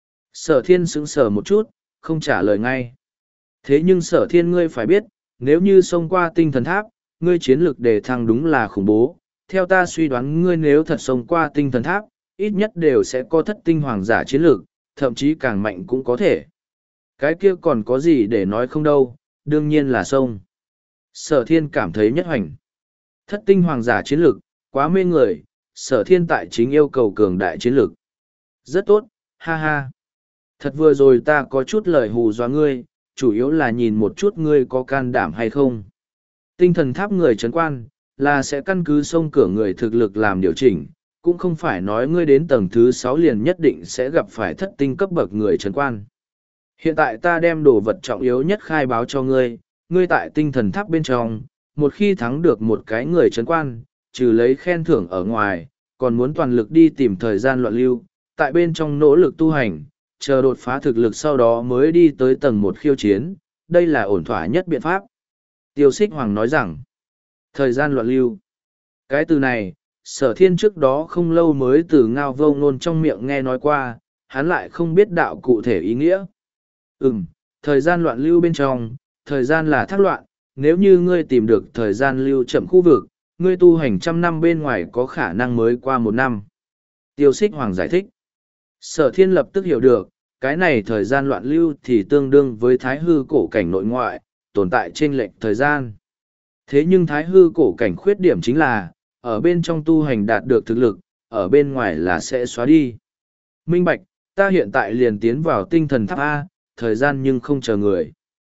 Sở Thiên sững sờ một chút, không trả lời ngay. Thế nhưng Sở Thiên ngươi phải biết, nếu như xông qua tinh thần tháp, ngươi chiến lược đề thăng đúng là khủng bố. Theo ta suy đoán ngươi nếu thật xông qua tinh thần tháp, ít nhất đều sẽ có thất tinh hoàng giả chiến lược, thậm chí càng mạnh cũng có thể. Cái kia còn có gì để nói không đâu, đương nhiên là xông. Sở Thiên cảm thấy nhất hoành. Thất tinh hoàng giả chiến lược, quá mê người, Sở Thiên tại chính yêu cầu cường đại chiến lược. Rất tốt, ha ha. Thật vừa rồi ta có chút lời hù dọa ngươi, chủ yếu là nhìn một chút ngươi có can đảm hay không. Tinh thần tháp người trấn quan, là sẽ căn cứ sông cửa người thực lực làm điều chỉnh, cũng không phải nói ngươi đến tầng thứ sáu liền nhất định sẽ gặp phải thất tinh cấp bậc người trấn quan. Hiện tại ta đem đồ vật trọng yếu nhất khai báo cho ngươi, ngươi tại tinh thần tháp bên trong, một khi thắng được một cái người trấn quan, trừ lấy khen thưởng ở ngoài, còn muốn toàn lực đi tìm thời gian loạn lưu, tại bên trong nỗ lực tu hành, chờ đột phá thực lực sau đó mới đi tới tầng một khiêu chiến, đây là ổn thỏa nhất biện pháp. Tiêu Xích Hoàng nói rằng, thời gian loạn lưu. Cái từ này, Sở Thiên trước đó không lâu mới từ Ngao Vô Ngôn trong miệng nghe nói qua, hắn lại không biết đạo cụ thể ý nghĩa. Ừm, thời gian loạn lưu bên trong, thời gian là thác loạn, nếu như ngươi tìm được thời gian lưu chậm khu vực, ngươi tu hành trăm năm bên ngoài có khả năng mới qua một năm. Tiêu Xích Hoàng giải thích. Sở Thiên lập tức hiểu được, cái này thời gian loạn lưu thì tương đương với thái hư cổ cảnh nội ngoại, tồn tại trên lệch thời gian. Thế nhưng thái hư cổ cảnh khuyết điểm chính là, ở bên trong tu hành đạt được thực lực, ở bên ngoài là sẽ xóa đi. Minh Bạch, ta hiện tại liền tiến vào tinh thần tháp A, thời gian nhưng không chờ người.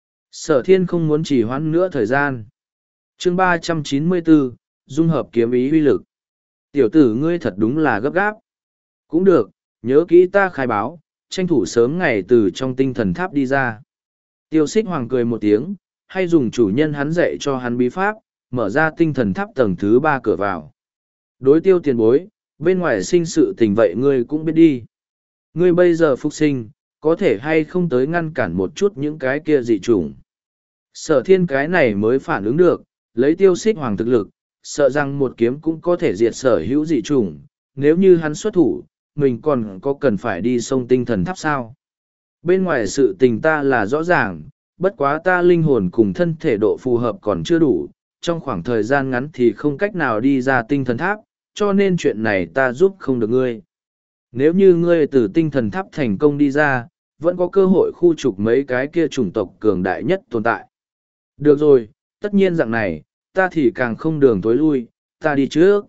Sở Thiên không muốn trì hoãn nữa thời gian. Chương ba trăm chín mươi bốn, dung hợp kiếm ý uy lực. Tiểu tử ngươi thật đúng là gấp gáp. Cũng được, nhớ kỹ ta khai báo, tranh thủ sớm ngày từ trong tinh thần tháp đi ra. Tiêu Xích Hoàng cười một tiếng, hay dùng chủ nhân hắn dạy cho hắn bí pháp, mở ra tinh thần tháp tầng thứ ba cửa vào. Đối Tiêu tiền bối, bên ngoài sinh sự tình vậy ngươi cũng biết đi. Ngươi bây giờ phục sinh, có thể hay không tới ngăn cản một chút những cái kia dị chủng. Sở Thiên cái này mới phản ứng được, lấy Tiêu Xích Hoàng thực lực, sợ rằng một kiếm cũng có thể diệt sở hữu dị chủng, nếu như hắn xuất thủ, mình còn có cần phải đi sông tinh thần tháp sao? Bên ngoài sự tình ta là rõ ràng, bất quá ta linh hồn cùng thân thể độ phù hợp còn chưa đủ, trong khoảng thời gian ngắn thì không cách nào đi ra tinh thần tháp, cho nên chuyện này ta giúp không được ngươi. Nếu như ngươi từ tinh thần tháp thành công đi ra, vẫn có cơ hội khu trục mấy cái kia chủng tộc cường đại nhất tồn tại. Được rồi, tất nhiên dạng này, ta thì càng không đường tối lui, ta đi trước.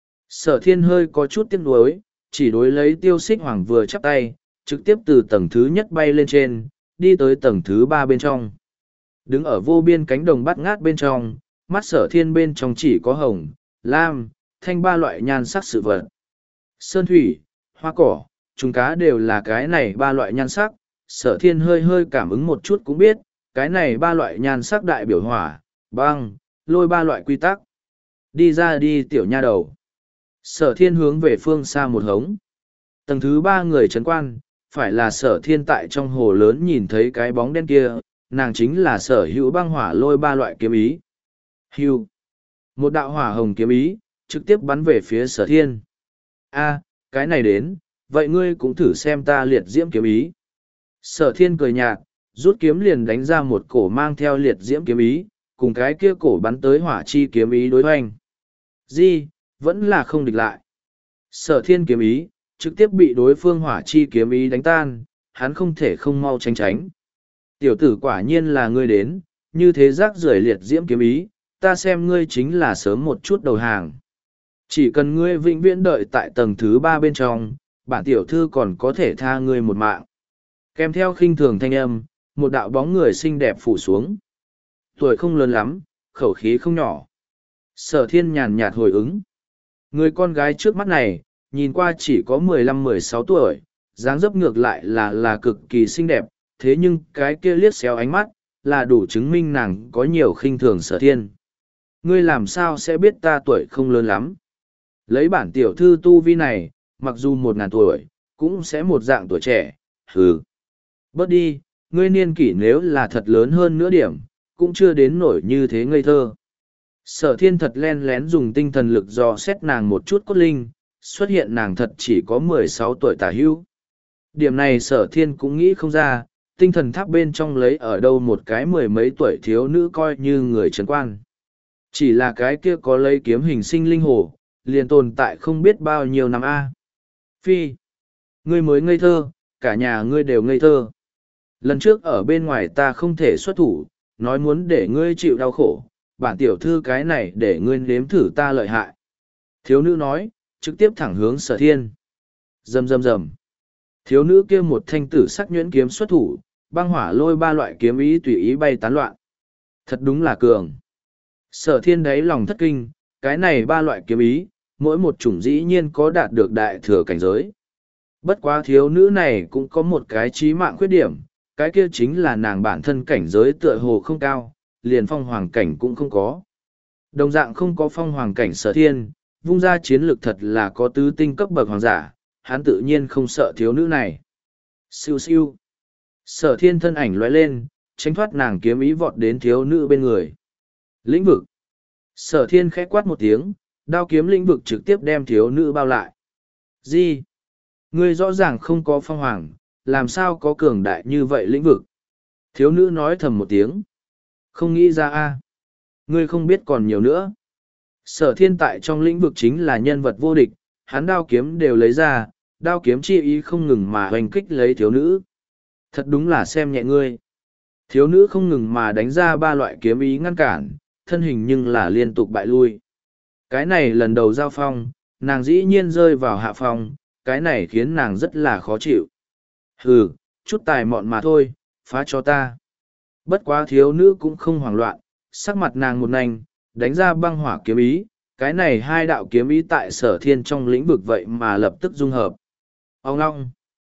Sở Thiên hơi có chút tiếc nuối, chỉ đối lấy Tiêu Xích Hoàng vừa chắp tay, trực tiếp từ tầng thứ nhất bay lên trên, đi tới tầng thứ ba bên trong. Đứng ở vô biên cánh đồng bát ngát bên trong, mắt Sở Thiên bên trong chỉ có hồng, lam, thanh ba loại nhan sắc sự vật. Sơn thủy, hoa cỏ, trùng cá đều là cái này ba loại nhan sắc. Sở thiên hơi hơi cảm ứng một chút cũng biết, cái này ba loại nhan sắc đại biểu hỏa, băng, lôi ba loại quy tắc. Đi ra đi tiểu nha đầu. Sở thiên hướng về phương xa một hống. Tầng thứ ba người trấn quan, phải là sở thiên tại trong hồ lớn nhìn thấy cái bóng đen kia, nàng chính là sở hữu băng hỏa lôi ba loại kiếm ý. Hưu. Một đạo hỏa hồng kiếm ý, trực tiếp bắn về phía sở thiên. A, cái này đến, vậy ngươi cũng thử xem ta liệt diễm kiếm ý. Sở thiên cười nhạt, rút kiếm liền đánh ra một cổ mang theo liệt diễm kiếm ý, cùng cái kia cổ bắn tới hỏa chi kiếm ý đối hoành. Di, vẫn là không địch lại. Sở thiên kiếm ý, trực tiếp bị đối phương hỏa chi kiếm ý đánh tan, hắn không thể không mau tránh tránh. Tiểu tử quả nhiên là ngươi đến, như thế rác rưởi liệt diễm kiếm ý, ta xem ngươi chính là sớm một chút đầu hàng. Chỉ cần ngươi vĩnh viễn đợi tại tầng thứ ba bên trong, bản tiểu thư còn có thể tha ngươi một mạng. Kèm theo khinh thường thanh âm, một đạo bóng người xinh đẹp phủ xuống. Tuổi không lớn lắm, khẩu khí không nhỏ. Sở thiên nhàn nhạt hồi ứng. Người con gái trước mắt này, nhìn qua chỉ có mười lăm mười sáu tuổi, dáng dấp ngược lại là là cực kỳ xinh đẹp, thế nhưng cái kia liếc xéo ánh mắt, là đủ chứng minh nàng có nhiều khinh thường sở thiên. Ngươi làm sao sẽ biết ta tuổi không lớn lắm? Lấy bản tiểu thư tu vi này, mặc dù một ngàn tuổi, cũng sẽ một dạng tuổi trẻ, hừ. Bớt đi, ngươi niên kỷ nếu là thật lớn hơn nửa điểm, cũng chưa đến nổi như thế ngây thơ. Sở thiên thật len lén dùng tinh thần lực dò xét nàng một chút cốt linh, xuất hiện nàng thật chỉ có mười sáu tuổi tả hữu. Điểm này sở thiên cũng nghĩ không ra, tinh thần tháp bên trong lấy ở đâu một cái mười mấy tuổi thiếu nữ coi như người trấn quan. Chỉ là cái kia có lấy kiếm hình sinh linh hồ, liền tồn tại không biết bao nhiêu năm a. Phi, ngươi mới ngây thơ, cả nhà ngươi đều ngây thơ. Lần trước ở bên ngoài ta không thể xuất thủ, nói muốn để ngươi chịu đau khổ, bản tiểu thư cái này để ngươi nếm thử ta lợi hại. Thiếu nữ nói, trực tiếp thẳng hướng sở thiên. Rầm rầm rầm. Thiếu nữ kia một thanh tử sắc nhuyễn kiếm xuất thủ, băng hỏa lôi ba loại kiếm ý tùy ý bay tán loạn. Thật đúng là cường. Sở thiên đáy lòng thất kinh, cái này ba loại kiếm ý, mỗi một chủng dĩ nhiên có đạt được đại thừa cảnh giới. Bất quá thiếu nữ này cũng có một cái chí mạng khuyết điểm, cái kia chính là nàng bản thân cảnh giới tựa hồ không cao, liền phong hoàng cảnh cũng không có. Đồng dạng không có phong hoàng cảnh sở thiên, vung ra chiến lược thật là có tứ tinh cấp bậc hoàng giả, hắn tự nhiên không sợ thiếu nữ này. Siêu siêu. Sở thiên thân ảnh lóe lên, tránh thoát nàng kiếm ý vọt đến thiếu nữ bên người. Lĩnh vực. Sở thiên khẽ quát một tiếng, đao kiếm lĩnh vực trực tiếp đem thiếu nữ bao lại. Gì? Ngươi rõ ràng không có phong hoàng, làm sao có cường đại như vậy lĩnh vực? Thiếu nữ nói thầm một tiếng. Không nghĩ ra a, ngươi không biết còn nhiều nữa. Sở thiên tại trong lĩnh vực chính là nhân vật vô địch, hắn đao kiếm đều lấy ra, đao kiếm chi ý không ngừng mà hoành kích lấy thiếu nữ. Thật đúng là xem nhẹ ngươi. Thiếu nữ không ngừng mà đánh ra ba loại kiếm ý ngăn cản, thân hình nhưng là liên tục bại lui. Cái này lần đầu giao phong, nàng dĩ nhiên rơi vào hạ phong, cái này khiến nàng rất là khó chịu. Hừ, chút tài mọn mà thôi, phá cho ta. Bất quá thiếu nữ cũng không hoảng loạn, sắc mặt nàng một nành, đánh ra băng hỏa kiếm ý, cái này hai đạo kiếm ý tại sở thiên trong lĩnh vực vậy mà lập tức dung hợp. Ông ngong.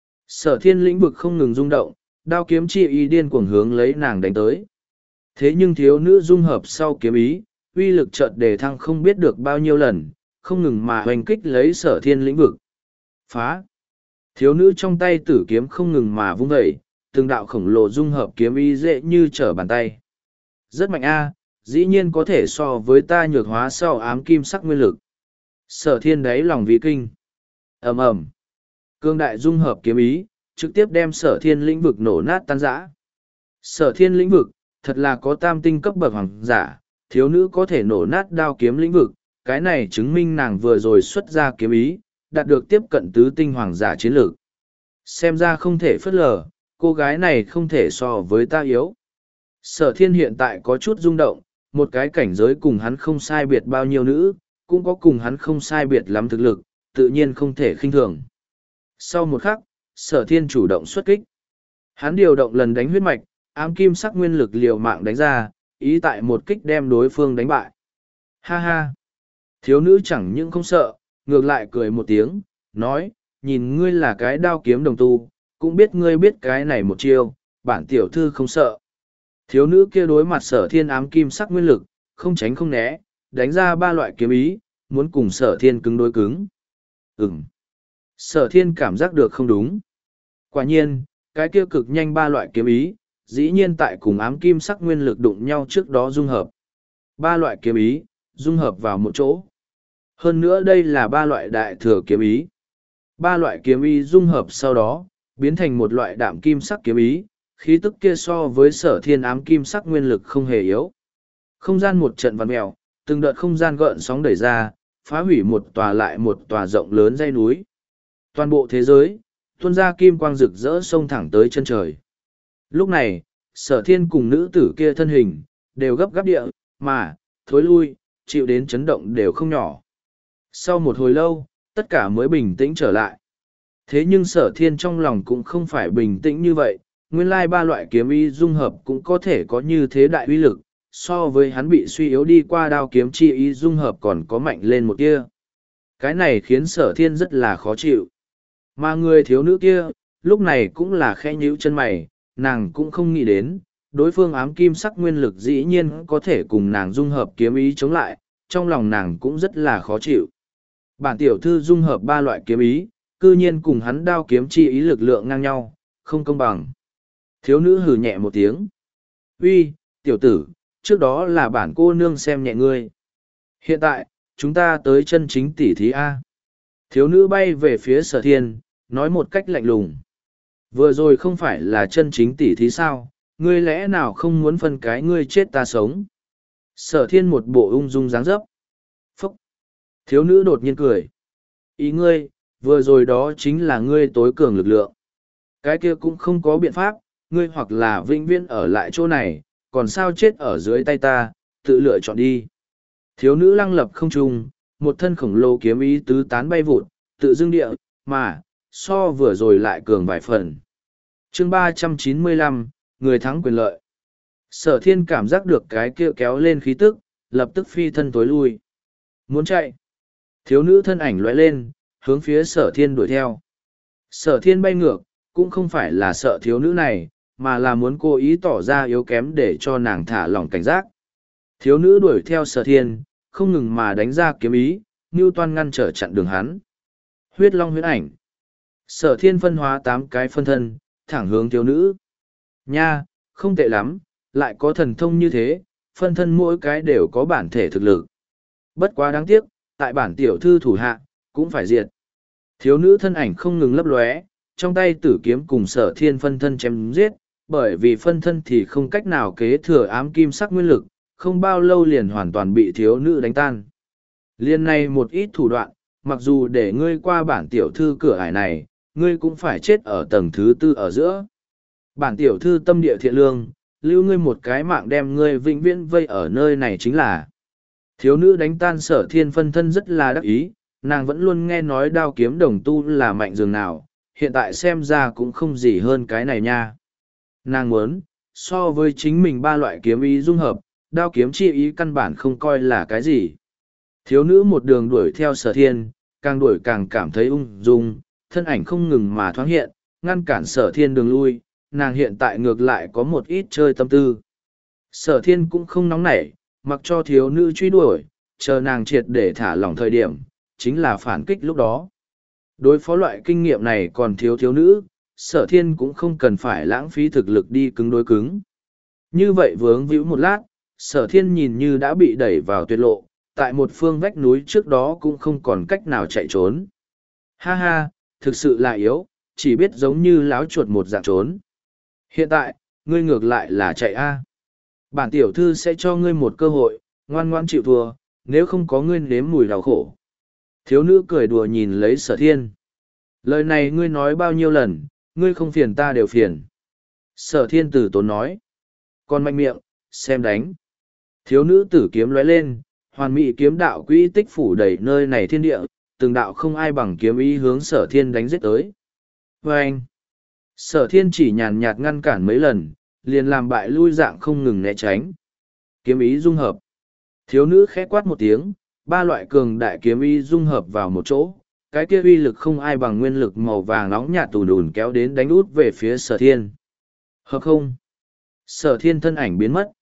Sở thiên lĩnh vực không ngừng rung động, đao kiếm chi ý điên cuồng hướng lấy nàng đánh tới. Thế nhưng thiếu nữ dung hợp sau kiếm ý, uy lực chợt đề thăng không biết được bao nhiêu lần, không ngừng mà hoành kích lấy sở thiên lĩnh vực. Phá! Thiếu nữ trong tay tử kiếm không ngừng mà vung dậy, từng đạo khổng lồ dung hợp kiếm ý dễ như trở bàn tay. Rất mạnh a, dĩ nhiên có thể so với ta nhược hóa sau ám kim sắc nguyên lực. Sở thiên đáy lòng vì kinh. Ầm ầm. Cương đại dung hợp kiếm ý, trực tiếp đem sở thiên lĩnh vực nổ nát tan rã. Sở thiên lĩnh vực, thật là có tam tinh cấp bậc hoàng giả, thiếu nữ có thể nổ nát đao kiếm lĩnh vực, cái này chứng minh nàng vừa rồi xuất ra kiếm ý, đạt được tiếp cận tứ tinh hoàng giả chiến lược. Xem ra không thể phớt lờ, cô gái này không thể so với ta yếu. Sở thiên hiện tại có chút rung động, một cái cảnh giới cùng hắn không sai biệt bao nhiêu nữ, cũng có cùng hắn không sai biệt lắm thực lực, tự nhiên không thể khinh thường. Sau một khắc, sở thiên chủ động xuất kích. Hắn điều động lần đánh huyết mạch, ám kim sắc nguyên lực liều mạng đánh ra, ý tại một kích đem đối phương đánh bại. Ha ha! Thiếu nữ chẳng những không sợ, ngược lại cười một tiếng, nói, nhìn ngươi là cái đao kiếm đồng tu, cũng biết ngươi biết cái này một chiêu, bản tiểu thư không sợ. Thiếu nữ kia đối mặt sở thiên ám kim sắc nguyên lực, không tránh không né, đánh ra ba loại kiếm ý, muốn cùng sở thiên cứng đối cứng. Ừm. Sở thiên cảm giác được không đúng. Quả nhiên, cái kia cực nhanh ba loại kiếm ý, dĩ nhiên tại cùng ám kim sắc nguyên lực đụng nhau trước đó dung hợp. Ba loại kiếm ý, dung hợp vào một chỗ. Hơn nữa đây là ba loại đại thừa kiếm ý. Ba loại kiếm ý dung hợp sau đó, biến thành một loại đạm kim sắc kiếm ý, khí tức kia so với sở thiên ám kim sắc nguyên lực không hề yếu. Không gian một trận vặn mèo, từng đợt không gian gợn sóng đẩy ra, phá hủy một tòa lại một tòa rộng lớn dãy núi. Toàn bộ thế giới, tuôn ra kim quang rực rỡ sông thẳng tới chân trời. Lúc này, sở thiên cùng nữ tử kia thân hình, đều gấp gáp địa, mà, thối lui, chịu đến chấn động đều không nhỏ. Sau một hồi lâu, tất cả mới bình tĩnh trở lại. Thế nhưng sở thiên trong lòng cũng không phải bình tĩnh như vậy, nguyên lai ba loại kiếm ý dung hợp cũng có thể có như thế đại uy lực, so với hắn bị suy yếu đi qua đao kiếm chi ý dung hợp còn có mạnh lên một kia. Cái này khiến sở thiên rất là khó chịu. Mà người thiếu nữ kia, lúc này cũng là khẽ nhíu chân mày, nàng cũng không nghĩ đến, đối phương ám kim sắc nguyên lực dĩ nhiên có thể cùng nàng dung hợp kiếm ý chống lại, trong lòng nàng cũng rất là khó chịu. Bản tiểu thư dung hợp ba loại kiếm ý, cư nhiên cùng hắn đao kiếm chi ý lực lượng ngang nhau, không công bằng. Thiếu nữ hừ nhẹ một tiếng. Uy, tiểu tử, trước đó là bản cô nương xem nhẹ ngươi. Hiện tại, chúng ta tới chân chính tỉ thí A. Thiếu nữ bay về phía sở thiên, nói một cách lạnh lùng. Vừa rồi không phải là chân chính tỉ thí sao, ngươi lẽ nào không muốn phân cái ngươi chết ta sống. Sở thiên một bộ ung dung dáng dấp. Phúc! Thiếu nữ đột nhiên cười. Ý ngươi, vừa rồi đó chính là ngươi tối cường lực lượng. Cái kia cũng không có biện pháp, ngươi hoặc là vĩnh viễn ở lại chỗ này, còn sao chết ở dưới tay ta, tự lựa chọn đi. Thiếu nữ lăng lập không trung, một thân khổng lồ kiếm ý tứ tán bay vụt, tự dưng địa, mà, so vừa rồi lại cường vài phần. chương ba trăm chín mươi lăm, người thắng quyền lợi. Sở thiên cảm giác được cái kia kéo lên khí tức, lập tức phi thân tối lui. Muốn chạy. Thiếu nữ thân ảnh lóe lên, hướng phía sở thiên đuổi theo. Sở thiên bay ngược, cũng không phải là sợ thiếu nữ này, mà là muốn cố ý tỏ ra yếu kém để cho nàng thả lỏng cảnh giác. Thiếu nữ đuổi theo sở thiên, không ngừng mà đánh ra kiếm ý, như toan ngăn trở chặn đường hắn. Huyết long huyết ảnh. Sở thiên phân hóa tám cái phân thân, thẳng hướng thiếu nữ. Nha, không tệ lắm, lại có thần thông như thế, phân thân mỗi cái đều có bản thể thực lực. Bất quá đáng tiếc, tại bản tiểu thư thủ hạ, cũng phải diệt. Thiếu nữ thân ảnh không ngừng lấp lóe, trong tay tử kiếm cùng sở thiên phân thân chém giết, bởi vì phân thân thì không cách nào kế thừa ám kim sắc nguyên lực, không bao lâu liền hoàn toàn bị thiếu nữ đánh tan. Liên này một ít thủ đoạn, mặc dù để ngươi qua bản tiểu thư cửa ải này, ngươi cũng phải chết ở tầng thứ tư ở giữa. Bản tiểu thư tâm địa thiện lương, lưu ngươi một cái mạng đem ngươi vĩnh viễn vây ở nơi này chính là. Thiếu nữ đánh tan sở thiên phân thân rất là đắc ý, nàng vẫn luôn nghe nói đao kiếm đồng tu là mạnh dường nào, hiện tại xem ra cũng không gì hơn cái này nha. Nàng muốn, so với chính mình ba loại kiếm ý dung hợp, đao kiếm chi ý căn bản không coi là cái gì. Thiếu nữ một đường đuổi theo sở thiên, càng đuổi càng cảm thấy ung dung, thân ảnh không ngừng mà thoáng hiện, ngăn cản sở thiên đường lui, nàng hiện tại ngược lại có một ít chơi tâm tư. Sở thiên cũng không nóng nảy, mặc cho thiếu nữ truy đuổi, chờ nàng triệt để thả lỏng thời điểm, chính là phản kích lúc đó. Đối phó loại kinh nghiệm này còn thiếu thiếu nữ, sở thiên cũng không cần phải lãng phí thực lực đi cứng đối cứng. Như vậy vướng víu một lát, sở thiên nhìn như đã bị đẩy vào tuyệt lộ, tại một phương vách núi trước đó cũng không còn cách nào chạy trốn. Ha ha, thực sự là yếu, chỉ biết giống như láo chuột một dạng trốn. Hiện tại, ngươi ngược lại là chạy a. Bản tiểu thư sẽ cho ngươi một cơ hội, ngoan ngoan chịu thua, nếu không có ngươi nếm mùi đau khổ. Thiếu nữ cười đùa nhìn lấy sở thiên. Lời này ngươi nói bao nhiêu lần, ngươi không phiền ta đều phiền. Sở thiên tử tốn nói. Còn mạnh miệng, xem đánh. Thiếu nữ tử kiếm lóe lên, hoàn mỹ kiếm đạo quỹ tích phủ đầy nơi này thiên địa, từng đạo không ai bằng kiếm ý hướng sở thiên đánh giết tới. Và anh, sở thiên chỉ nhàn nhạt ngăn cản mấy lần, liền làm bại lui dạng không ngừng né tránh. Kiếm ý dung hợp. Thiếu nữ khẽ quát một tiếng, ba loại cường đại kiếm ý dung hợp vào một chỗ, cái kia uy lực không ai bằng nguyên lực màu vàng nóng nhạt tù đùn kéo đến đánh út về phía sở thiên. Hợp không? Sở thiên thân ảnh biến mất.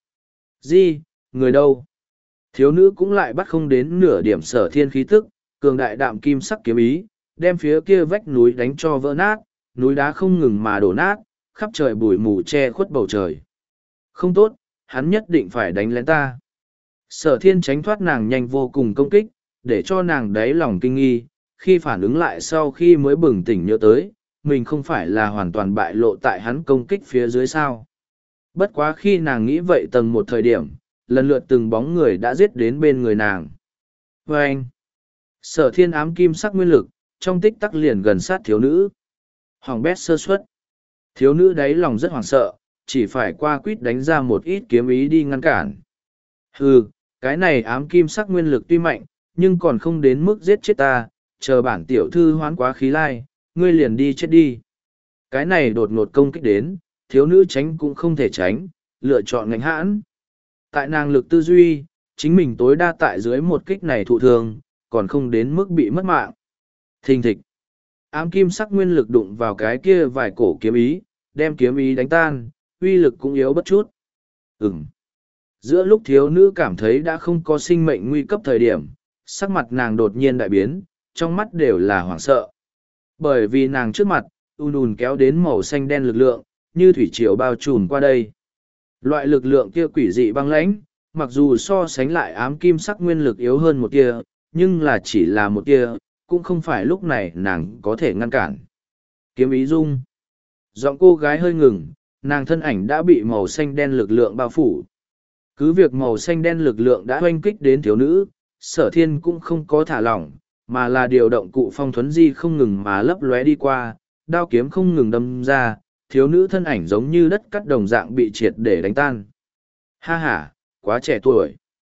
Di, người đâu? Thiếu nữ cũng lại bắt không đến nửa điểm sở thiên khí tức, cường đại đạm kim sắc kiếm ý, đem phía kia vách núi đánh cho vỡ nát, núi đá không ngừng mà đổ nát, khắp trời bụi mù che khuất bầu trời. Không tốt, hắn nhất định phải đánh lén ta. Sở thiên tránh thoát nàng nhanh vô cùng công kích, để cho nàng đáy lòng kinh nghi, khi phản ứng lại sau khi mới bừng tỉnh nhớ tới, mình không phải là hoàn toàn bại lộ tại hắn công kích phía dưới sao. Bất quá khi nàng nghĩ vậy tầng một thời điểm, lần lượt từng bóng người đã giết đến bên người nàng. Và anh, sở thiên ám kim sắc nguyên lực, trong tích tắc liền gần sát thiếu nữ. Hoàng bét sơ suất. Thiếu nữ đáy lòng rất hoảng sợ, chỉ phải qua quýt đánh ra một ít kiếm ý đi ngăn cản. Hừ, cái này ám kim sắc nguyên lực tuy mạnh, nhưng còn không đến mức giết chết ta, chờ bản tiểu thư hoán quá khí lai, ngươi liền đi chết đi. Cái này đột ngột công kích đến, thiếu nữ tránh cũng không thể tránh, lựa chọn ngạnh hãn. Tại nàng lực tư duy, chính mình tối đa tại dưới một kích này thụ thương, còn không đến mức bị mất mạng. Thình thịch. Ám kim sắc nguyên lực đụng vào cái kia vài cổ kiếm ý, đem kiếm ý đánh tan, uy lực cũng yếu bất chút. Ừm. Giữa lúc thiếu nữ cảm thấy đã không có sinh mệnh nguy cấp thời điểm, sắc mặt nàng đột nhiên đại biến, trong mắt đều là hoảng sợ. Bởi vì nàng trước mặt, ùn ùn kéo đến màu xanh đen lực lượng, như thủy triều bao trùm qua đây. Loại lực lượng kia quỷ dị băng lãnh, mặc dù so sánh lại ám kim sắc nguyên lực yếu hơn một tia, nhưng là chỉ là một tia, cũng không phải lúc này nàng có thể ngăn cản. Kiếm ý rung. Giọng cô gái hơi ngừng, nàng thân ảnh đã bị màu xanh đen lực lượng bao phủ. Cứ việc màu xanh đen lực lượng đã oanh kích đến thiếu nữ, sở thiên cũng không có thả lỏng, mà là điều động cụ phong thuấn di không ngừng mà lấp lóe đi qua, đao kiếm không ngừng đâm ra, thiếu nữ thân ảnh giống như đất cắt đồng dạng bị triệt để đánh tan. Ha ha, quá trẻ tuổi.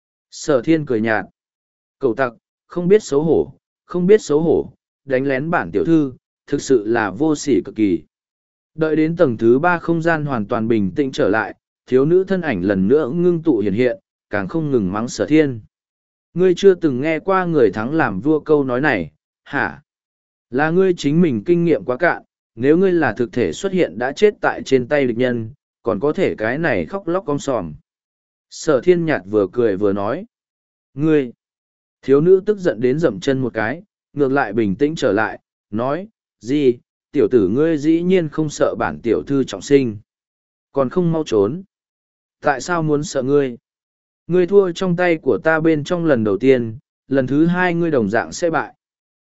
Sở thiên cười nhạt. Cậu tặc, không biết xấu hổ, không biết xấu hổ, đánh lén bản tiểu thư, thực sự là vô sỉ cực kỳ. Đợi đến tầng thứ ba không gian hoàn toàn bình tĩnh trở lại, thiếu nữ thân ảnh lần nữa ngưng tụ hiện hiện, càng không ngừng mắng sở thiên. Ngươi chưa từng nghe qua người thắng làm vua câu nói này, hả? Là ngươi chính mình kinh nghiệm quá cạn, nếu ngươi là thực thể xuất hiện đã chết tại trên tay địch nhân, còn có thể cái này khóc lóc om sòm. Sở thiên nhạt vừa cười vừa nói. Ngươi! Thiếu nữ tức giận đến dậm chân một cái, ngược lại bình tĩnh trở lại, nói, gì, tiểu tử ngươi dĩ nhiên không sợ bản tiểu thư trọng sinh. Còn không mau trốn. Tại sao muốn sợ ngươi? Ngươi thua trong tay của ta bên trong lần đầu tiên, lần thứ hai ngươi đồng dạng sẽ bại.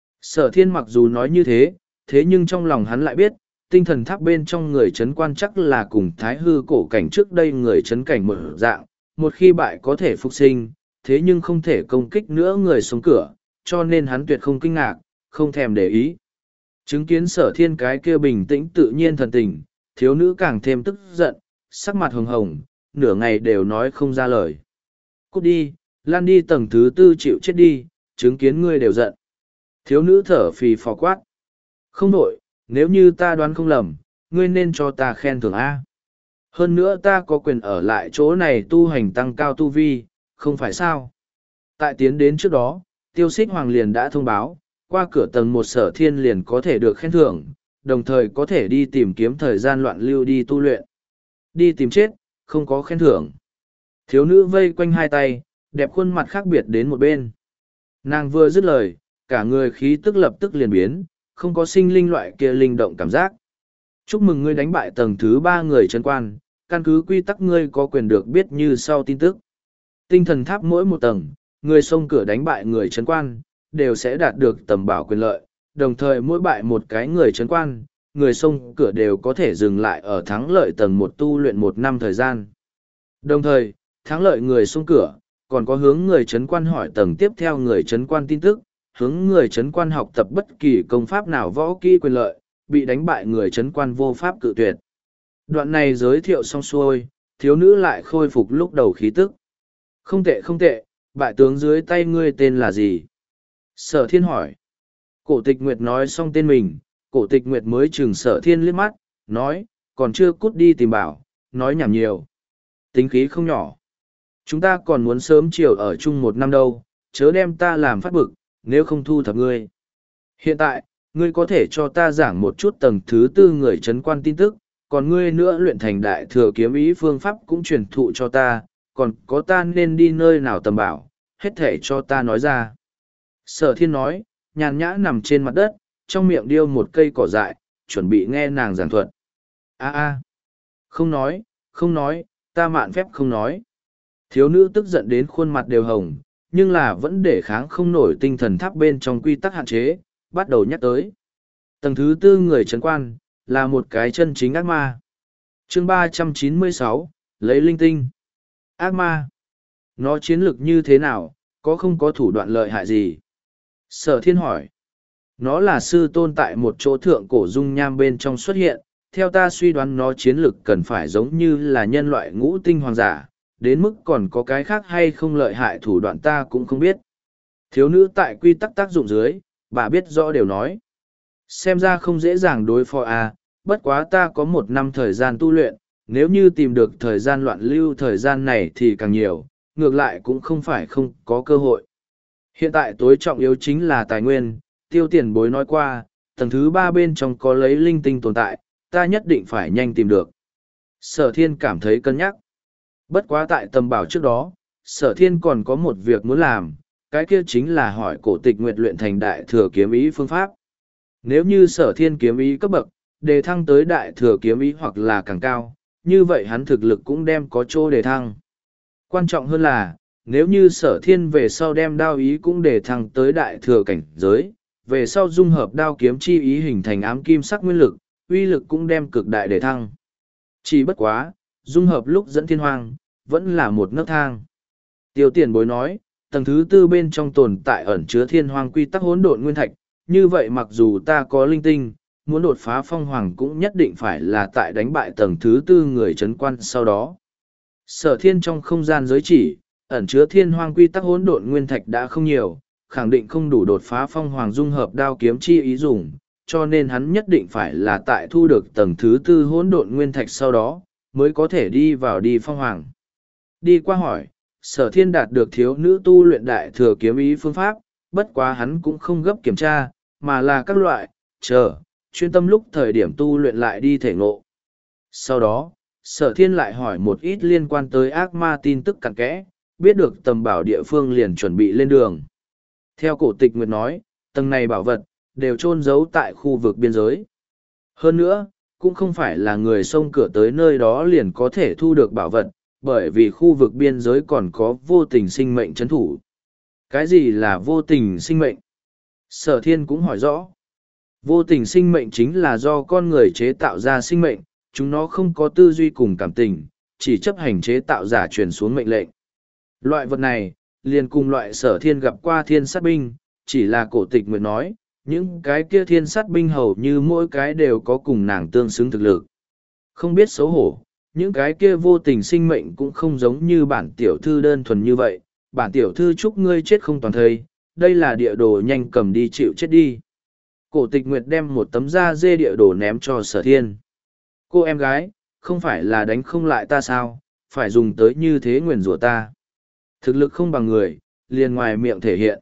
Sở thiên mặc dù nói như thế, thế nhưng trong lòng hắn lại biết, tinh thần tháp bên trong người chấn quan chắc là cùng thái hư cổ cảnh trước đây người chấn cảnh một dạng, một khi bại có thể phục sinh, thế nhưng không thể công kích nữa người sống cửa, cho nên hắn tuyệt không kinh ngạc, không thèm để ý. Chứng kiến sở thiên cái kia bình tĩnh tự nhiên thần tình, thiếu nữ càng thêm tức giận, sắc mặt hồng hồng, nửa ngày đều nói không ra lời. Cút đi, lan đi tầng thứ tư chịu chết đi, chứng kiến ngươi đều giận. Thiếu nữ thở phì phò quát. Không nổi, nếu như ta đoán không lầm, ngươi nên cho ta khen thưởng A. Hơn nữa ta có quyền ở lại chỗ này tu hành tăng cao tu vi, không phải sao. Tại tiến đến trước đó, tiêu xích hoàng liền đã thông báo, qua cửa tầng một sở thiên liền có thể được khen thưởng, đồng thời có thể đi tìm kiếm thời gian loạn lưu đi tu luyện. Đi tìm chết, không có khen thưởng. Thiếu nữ vây quanh hai tay, đẹp khuôn mặt khác biệt đến một bên. Nàng vừa dứt lời, cả người khí tức lập tức liền biến, không có sinh linh loại kia linh động cảm giác. Chúc mừng ngươi đánh bại tầng thứ ba người chân quan, căn cứ quy tắc ngươi có quyền được biết như sau tin tức. Tinh thần tháp mỗi một tầng, người xông cửa đánh bại người chân quan, đều sẽ đạt được tầm bảo quyền lợi, đồng thời mỗi bại một cái người chân quan, người xông cửa đều có thể dừng lại ở thắng lợi tầng một tu luyện một năm thời gian. Đồng thời, thắng lợi người xông cửa, còn có hướng người chấn quan hỏi tầng tiếp theo người chấn quan tin tức, hướng người chấn quan học tập bất kỳ công pháp nào võ kỹ quyền lợi, bị đánh bại người chấn quan vô pháp cự tuyệt. Đoạn này giới thiệu xong xuôi, thiếu nữ lại khôi phục lúc đầu khí tức. Không tệ không tệ, bại tướng dưới tay ngươi tên là gì? Sở thiên hỏi. Cổ tịch nguyệt nói xong tên mình, cổ tịch nguyệt mới chừng sở thiên liếc mắt, nói, còn chưa cút đi tìm bảo, nói nhảm nhiều. Tính khí không nhỏ. Chúng ta còn muốn sớm chiều ở chung một năm đâu, chớ đem ta làm phát bực, nếu không thu thập ngươi. Hiện tại, ngươi có thể cho ta giảng một chút tầng thứ tư người chấn quan tin tức, còn ngươi nữa luyện thành đại thừa kiếm ý phương pháp cũng truyền thụ cho ta, còn có ta nên đi nơi nào tầm bảo, hết thể cho ta nói ra. Sở thiên nói, nhàn nhã nằm trên mặt đất, trong miệng điêu một cây cỏ dại, chuẩn bị nghe nàng giảng thuật. A a, không nói, không nói, ta mạn phép không nói. Thiếu nữ tức giận đến khuôn mặt đều hồng, nhưng là vẫn để kháng không nổi tinh thần tháp bên trong quy tắc hạn chế, bắt đầu nhắc tới. Tầng thứ tư người trấn quan, là một cái chân chính ác ma. chương ba trăm chín mươi sáu, lấy linh tinh. Ác ma. Nó chiến lược như thế nào, có không có thủ đoạn lợi hại gì? Sở thiên hỏi. Nó là sư tôn tại một chỗ thượng cổ dung nham bên trong xuất hiện, theo ta suy đoán nó chiến lược cần phải giống như là nhân loại ngũ tinh hoàng giả, đến mức còn có cái khác hay không lợi hại thủ đoạn ta cũng không biết. Thiếu nữ tại quy tắc tác dụng dưới, bà biết rõ đều nói. Xem ra không dễ dàng đối phó à, bất quá ta có một năm thời gian tu luyện, nếu như tìm được thời gian loạn lưu thời gian này thì càng nhiều, ngược lại cũng không phải không có cơ hội. Hiện tại tối trọng yếu chính là tài nguyên, tiêu tiền bối nói qua, tầng thứ ba bên trong có lấy linh tinh tồn tại, ta nhất định phải nhanh tìm được. Sở thiên cảm thấy cân nhắc. Bất quá tại tầm bảo trước đó, sở thiên còn có một việc muốn làm, cái kia chính là hỏi cổ tịch nguyệt luyện thành đại thừa kiếm ý phương pháp. Nếu như sở thiên kiếm ý cấp bậc, đề thăng tới đại thừa kiếm ý hoặc là càng cao, như vậy hắn thực lực cũng đem có chỗ đề thăng. Quan trọng hơn là, nếu như sở thiên về sau đem đao ý cũng đề thăng tới đại thừa cảnh giới, về sau dung hợp đao kiếm chi ý hình thành ám kim sắc nguyên lực, uy lực cũng đem cực đại đề thăng. Chỉ bất quá, dung hợp lúc dẫn thiên hoang, vẫn là một nấc thang. Tiêu tiền bối nói, tầng thứ tư bên trong tồn tại ẩn chứa thiên hoang quy tắc hỗn độn nguyên thạch, như vậy mặc dù ta có linh tinh, muốn đột phá phong hoàng cũng nhất định phải là tại đánh bại tầng thứ tư người trấn quan sau đó. Sở thiên trong không gian giới chỉ, ẩn chứa thiên hoang quy tắc hỗn độn nguyên thạch đã không nhiều, khẳng định không đủ đột phá phong hoàng dung hợp đao kiếm chi ý dùng, cho nên hắn nhất định phải là tại thu được tầng thứ tư hỗn độn nguyên thạch sau đó, mới có thể đi vào đi phong hoàng. Đi qua hỏi, sở thiên đạt được thiếu nữ tu luyện đại thừa kiếm ý phương pháp, bất quá hắn cũng không gấp kiểm tra, mà là các loại, chờ, chuyên tâm lúc thời điểm tu luyện lại đi thể ngộ. Sau đó, sở thiên lại hỏi một ít liên quan tới ác ma tin tức cặn kẽ, biết được tầm bảo địa phương liền chuẩn bị lên đường. Theo cổ tịch nguyệt nói, tầng này bảo vật, đều chôn giấu tại khu vực biên giới. Hơn nữa, cũng không phải là người xông cửa tới nơi đó liền có thể thu được bảo vật, bởi vì khu vực biên giới còn có vô tình sinh mệnh trấn thủ. Cái gì là vô tình sinh mệnh? Sở thiên cũng hỏi rõ. Vô tình sinh mệnh chính là do con người chế tạo ra sinh mệnh, chúng nó không có tư duy cùng cảm tình, chỉ chấp hành chế tạo giả truyền xuống mệnh lệnh. Loại vật này, liền cùng loại sở thiên gặp qua thiên sát binh, chỉ là cổ tịch nguyện nói, những cái kia thiên sát binh hầu như mỗi cái đều có cùng nàng tương xứng thực lực. Không biết xấu hổ, những cái kia vô tình sinh mệnh cũng không giống như bản tiểu thư đơn thuần như vậy, bản tiểu thư chúc ngươi chết không toàn thây, đây là địa đồ nhanh cầm đi chịu chết đi. Cổ tịch nguyệt đem một tấm da dê địa đồ ném cho sở thiên. Cô em gái, không phải là đánh không lại ta sao, phải dùng tới như thế nguyền rủa ta. Thực lực không bằng người, liền ngoài miệng thể hiện.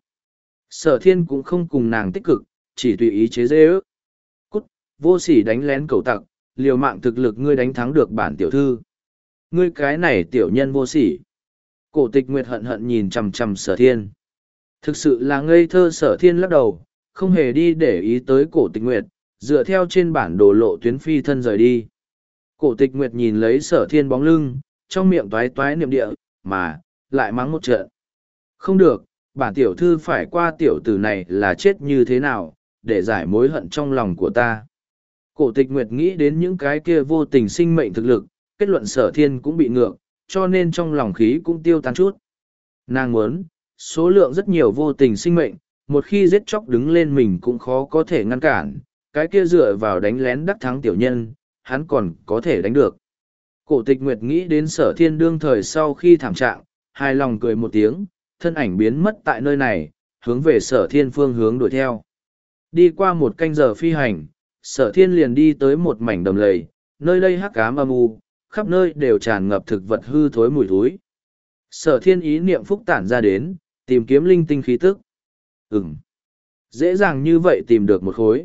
Sở thiên cũng không cùng nàng tích cực, chỉ tùy ý chế dê ước. Cút, vô sỉ đánh lén cầu tặc, liều mạng thực lực ngươi đánh thắng được bản tiểu thư. Ngươi cái này tiểu nhân vô sỉ. Cổ tịch nguyệt hận hận nhìn chằm chằm sở thiên. Thực sự là ngây thơ sở thiên lắc đầu, không hề đi để ý tới cổ tịch nguyệt, dựa theo trên bản đồ lộ tuyến phi thân rời đi. Cổ tịch nguyệt nhìn lấy sở thiên bóng lưng, trong miệng toái toái niệm địa, mà, lại mắng một trận. Không được, bản tiểu thư phải qua tiểu tử này là chết như thế nào, để giải mối hận trong lòng của ta. Cổ tịch nguyệt nghĩ đến những cái kia vô tình sinh mệnh thực lực, kết luận sở thiên cũng bị ngược, cho nên trong lòng khí cũng tiêu tan chút. Nàng muốn, số lượng rất nhiều vô tình sinh mệnh, một khi giết chóc đứng lên mình cũng khó có thể ngăn cản, cái kia dựa vào đánh lén đắc thắng tiểu nhân, hắn còn có thể đánh được. Cổ tịch nguyệt nghĩ đến sở thiên đương thời sau khi thảm trạng, hài lòng cười một tiếng, thân ảnh biến mất tại nơi này, hướng về sở thiên phương hướng đuổi theo. Đi qua một canh giờ phi hành, sở thiên liền đi tới một mảnh đầm lầy, nơi đây hắc ám âm u, khắp nơi đều tràn ngập thực vật hư thối mùi thối. Sở thiên ý niệm phúc tản ra đến, tìm kiếm linh tinh khí tức. Ừm. Dễ dàng như vậy tìm được một khối.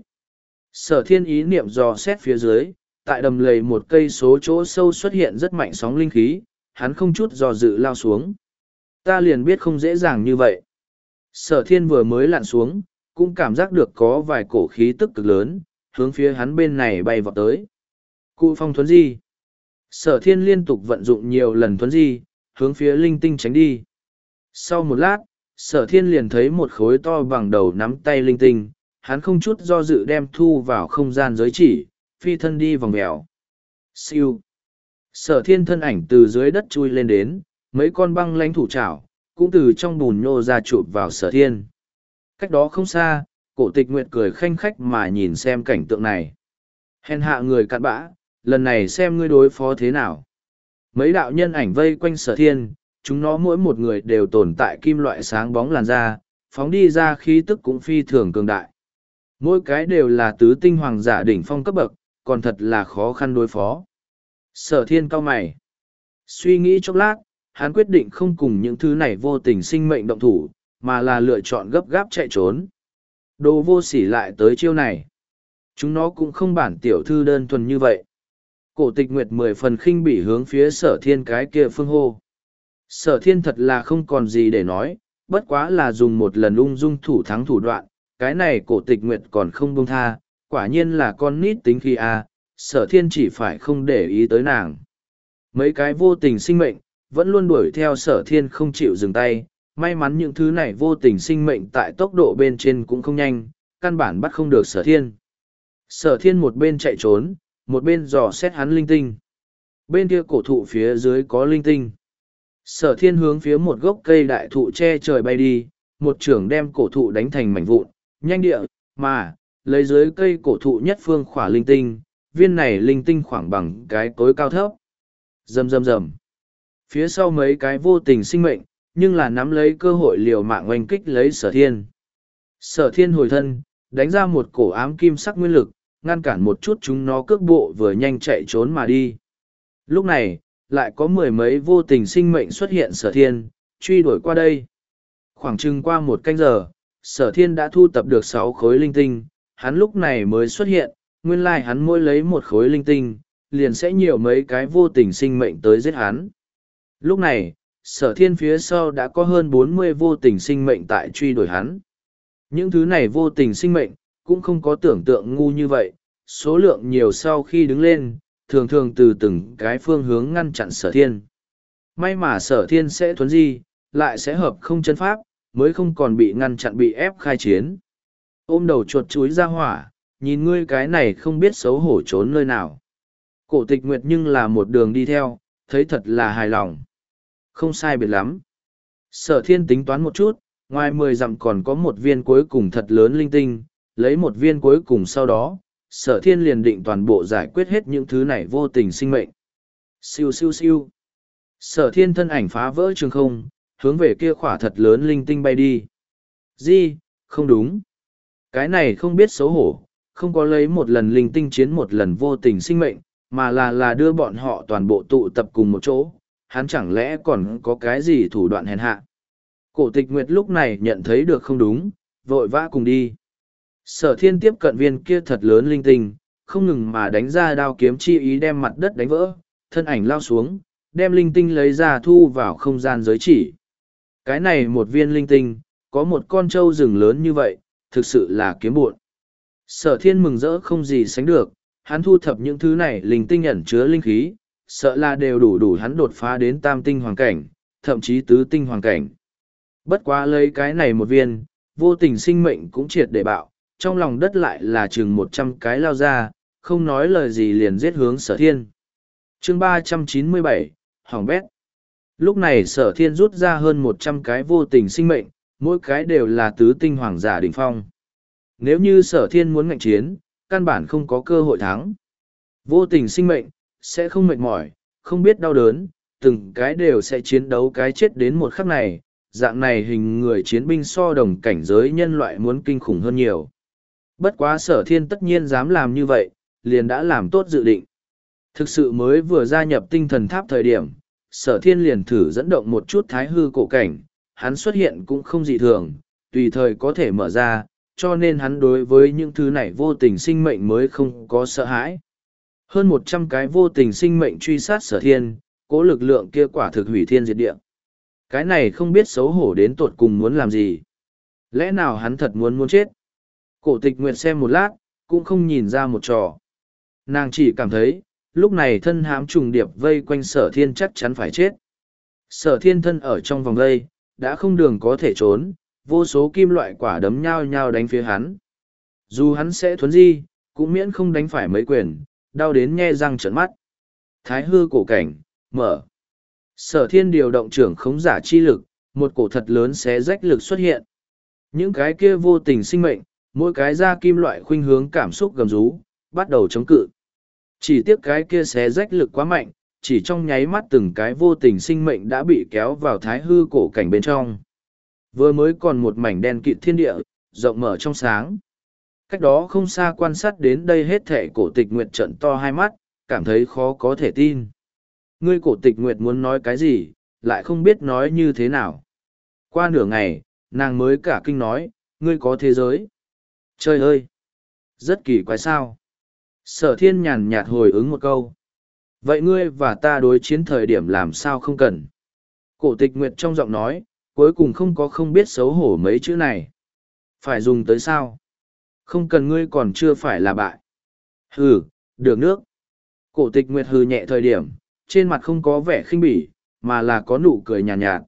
Sở thiên ý niệm dò xét phía dưới, tại đầm lầy một cây số chỗ sâu xuất hiện rất mạnh sóng linh khí, hắn không chút dò dự lao xuống. Ta liền biết không dễ dàng như vậy. Sở thiên vừa mới lặn xuống, cũng cảm giác được có vài cổ khí tức cực lớn, hướng phía hắn bên này bay vọt tới. Cụ phong thuấn di. Sở thiên liên tục vận dụng nhiều lần thuấn di, hướng phía linh tinh tránh đi. Sau một lát, sở thiên liền thấy một khối to bằng đầu nắm tay linh tinh, hắn không chút do dự đem thu vào không gian giới chỉ, phi thân đi vòng mèo. Siêu. Sở thiên thân ảnh từ dưới đất chui lên đến, mấy con băng lãnh thủ chảo, cũng từ trong bùn nhô ra chụp vào sở thiên. Cách đó không xa, cổ tịch nguyệt cười khanh khách mà nhìn xem cảnh tượng này. Hèn hạ người cặn bã, lần này xem ngươi đối phó thế nào. Mấy đạo nhân ảnh vây quanh sở thiên, chúng nó mỗi một người đều tồn tại kim loại sáng bóng làn da, phóng đi ra khí tức cũng phi thường cường đại. Mỗi cái đều là tứ tinh hoàng giả đỉnh phong cấp bậc, còn thật là khó khăn đối phó. Sở thiên cau mày. Suy nghĩ chốc lát, hắn quyết định không cùng những thứ này vô tình sinh mệnh động thủ, mà là lựa chọn gấp gáp chạy trốn. Đồ vô sỉ lại tới chiêu này. Chúng nó cũng không bản tiểu thư đơn thuần như vậy. Cổ tịch nguyệt mười phần khinh bỉ hướng phía sở thiên cái kia phương hô. Sở thiên thật là không còn gì để nói, bất quá là dùng một lần ung dung thủ thắng thủ đoạn, cái này cổ tịch nguyệt còn không buông tha, quả nhiên là con nít tính khi a, sở thiên chỉ phải không để ý tới nàng. Mấy cái vô tình sinh mệnh, vẫn luôn đuổi theo sở thiên không chịu dừng tay, may mắn những thứ này vô tình sinh mệnh tại tốc độ bên trên cũng không nhanh, căn bản bắt không được sở thiên. Sở thiên một bên chạy trốn, một bên dò xét hắn linh tinh. Bên kia cổ thụ phía dưới có linh tinh. Sở thiên hướng phía một gốc cây đại thụ che trời bay đi, một trưởng đem cổ thụ đánh thành mảnh vụn, nhanh địa, mà, lấy dưới cây cổ thụ nhất phương khỏa linh tinh, viên này linh tinh khoảng bằng cái cối cao thấp. Rầm rầm rầm. Phía sau mấy cái vô tình sinh mệnh, nhưng là nắm lấy cơ hội liều mạng oanh kích lấy sở thiên. Sở thiên hồi thân, đánh ra một cổ ám kim sắc nguyên lực, ngăn cản một chút chúng nó cước bộ vừa nhanh chạy trốn mà đi. Lúc này, lại có mười mấy vô tình sinh mệnh xuất hiện sở thiên, truy đuổi qua đây. Khoảng chừng qua một canh giờ, sở thiên đã thu tập được sáu khối linh tinh, hắn lúc này mới xuất hiện, nguyên lai hắn mỗi lấy một khối linh tinh, liền sẽ nhiều mấy cái vô tình sinh mệnh tới giết hắn. Lúc này, sở thiên phía sau đã có hơn bốn mươi vô tình sinh mệnh tại truy đuổi hắn. Những thứ này vô tình sinh mệnh, cũng không có tưởng tượng ngu như vậy, số lượng nhiều sau khi đứng lên, thường thường từ từng cái phương hướng ngăn chặn sở thiên. May mà sở thiên sẽ thuấn di, lại sẽ hợp không chân pháp, mới không còn bị ngăn chặn bị ép khai chiến. Ôm đầu chuột chuối ra hỏa, nhìn ngươi cái này không biết xấu hổ trốn nơi nào. Cổ tịch nguyệt nhưng là một đường đi theo, thấy thật là hài lòng. Không sai biệt lắm. Sở thiên tính toán một chút, ngoài mười dặm còn có một viên cuối cùng thật lớn linh tinh, lấy một viên cuối cùng sau đó, sở thiên liền định toàn bộ giải quyết hết những thứ này vô tình sinh mệnh. Siêu siêu siêu. Sở thiên thân ảnh phá vỡ trường không, hướng về kia khỏa thật lớn linh tinh bay đi. Gì, không đúng. Cái này không biết xấu hổ, không có lấy một lần linh tinh chiến một lần vô tình sinh mệnh, mà là là đưa bọn họ toàn bộ tụ tập cùng một chỗ. Hắn chẳng lẽ còn có cái gì thủ đoạn hèn hạ. Cổ tịch nguyệt lúc này nhận thấy được không đúng, vội vã cùng đi. Sở thiên tiếp cận viên kia thật lớn linh tinh, không ngừng mà đánh ra đao kiếm chi ý đem mặt đất đánh vỡ, thân ảnh lao xuống, đem linh tinh lấy ra thu vào không gian giới chỉ. Cái này một viên linh tinh, có một con trâu rừng lớn như vậy, thực sự là kiếm bộn. Sở thiên mừng rỡ không gì sánh được, hắn thu thập những thứ này linh tinh ẩn chứa linh khí, sợ là đều đủ đủ hắn đột phá đến tam tinh hoàng cảnh, thậm chí tứ tinh hoàng cảnh. Bất quá lấy cái này một viên, vô tình sinh mệnh cũng triệt để bạo, trong lòng đất lại là chừng một trăm cái lao ra, không nói lời gì liền giết hướng sở thiên. Chương ba trăm chín mươi bảy, Hỏng bét. Lúc này sở thiên rút ra hơn một trăm cái vô tình sinh mệnh, mỗi cái đều là tứ tinh hoàng giả đỉnh phong. Nếu như sở thiên muốn ngạnh chiến, căn bản không có cơ hội thắng. Vô tình sinh mệnh, sẽ không mệt mỏi, không biết đau đớn, từng cái đều sẽ chiến đấu cái chết đến một khắc này, dạng này hình người chiến binh so đồng cảnh giới nhân loại muốn kinh khủng hơn nhiều. Bất quá sở thiên tất nhiên dám làm như vậy, liền đã làm tốt dự định. Thực sự mới vừa gia nhập tinh thần tháp thời điểm, sở thiên liền thử dẫn động một chút thái hư cổ cảnh, hắn xuất hiện cũng không dị thường, tùy thời có thể mở ra, cho nên hắn đối với những thứ này vô tình sinh mệnh mới không có sợ hãi. Hơn một trăm cái vô tình sinh mệnh truy sát Sở Thiên, cố lực lượng kia quả thực hủy thiên diệt địa. Cái này không biết xấu hổ đến tột cùng muốn làm gì. Lẽ nào hắn thật muốn muốn chết? Cổ Tịch Nguyệt xem một lát, cũng không nhìn ra một trò. Nàng chỉ cảm thấy, lúc này thân hãm trùng điệp vây quanh Sở Thiên chắc chắn phải chết. Sở Thiên thân ở trong vòng vây, đã không đường có thể trốn, vô số kim loại quả đấm nhao nhao đánh phía hắn. Dù hắn sẽ thuấn di, cũng miễn không đánh phải mấy quyền, đau đến nhe răng trợn mắt. Thái hư cổ cảnh, mở. Sở Thiên điều động trưởng khống giả chi lực, một cổ thật lớn xé rách lực xuất hiện. Những cái kia vô tình sinh mệnh, mỗi cái da kim loại khuynh hướng cảm xúc gầm rú, bắt đầu chống cự. Chỉ tiếc cái kia xé rách lực quá mạnh, chỉ trong nháy mắt từng cái vô tình sinh mệnh đã bị kéo vào thái hư cổ cảnh bên trong. Vừa mới còn một mảnh đen kịt thiên địa, rộng mở trong sáng. Cách đó không xa quan sát đến đây hết thể Cổ Tịch Nguyệt trợn to hai mắt, cảm thấy khó có thể tin. Ngươi Cổ Tịch Nguyệt muốn nói cái gì, lại không biết nói như thế nào. Qua nửa ngày, nàng mới cả kinh nói, ngươi có thế giới. Trời ơi! Rất kỳ quái sao. Sở Thiên nhàn nhạt hồi ứng một câu. Vậy ngươi và ta đối chiến thời điểm làm sao không cần? Cổ Tịch Nguyệt trong giọng nói, cuối cùng không có không biết xấu hổ mấy chữ này. Phải dùng tới sao? Không cần, ngươi còn chưa phải là bại. Hừ, được nước. Cổ Tịch Nguyệt hừ nhẹ thời điểm, trên mặt không có vẻ khinh bỉ, mà là có nụ cười nhàn nhạt, nhạt.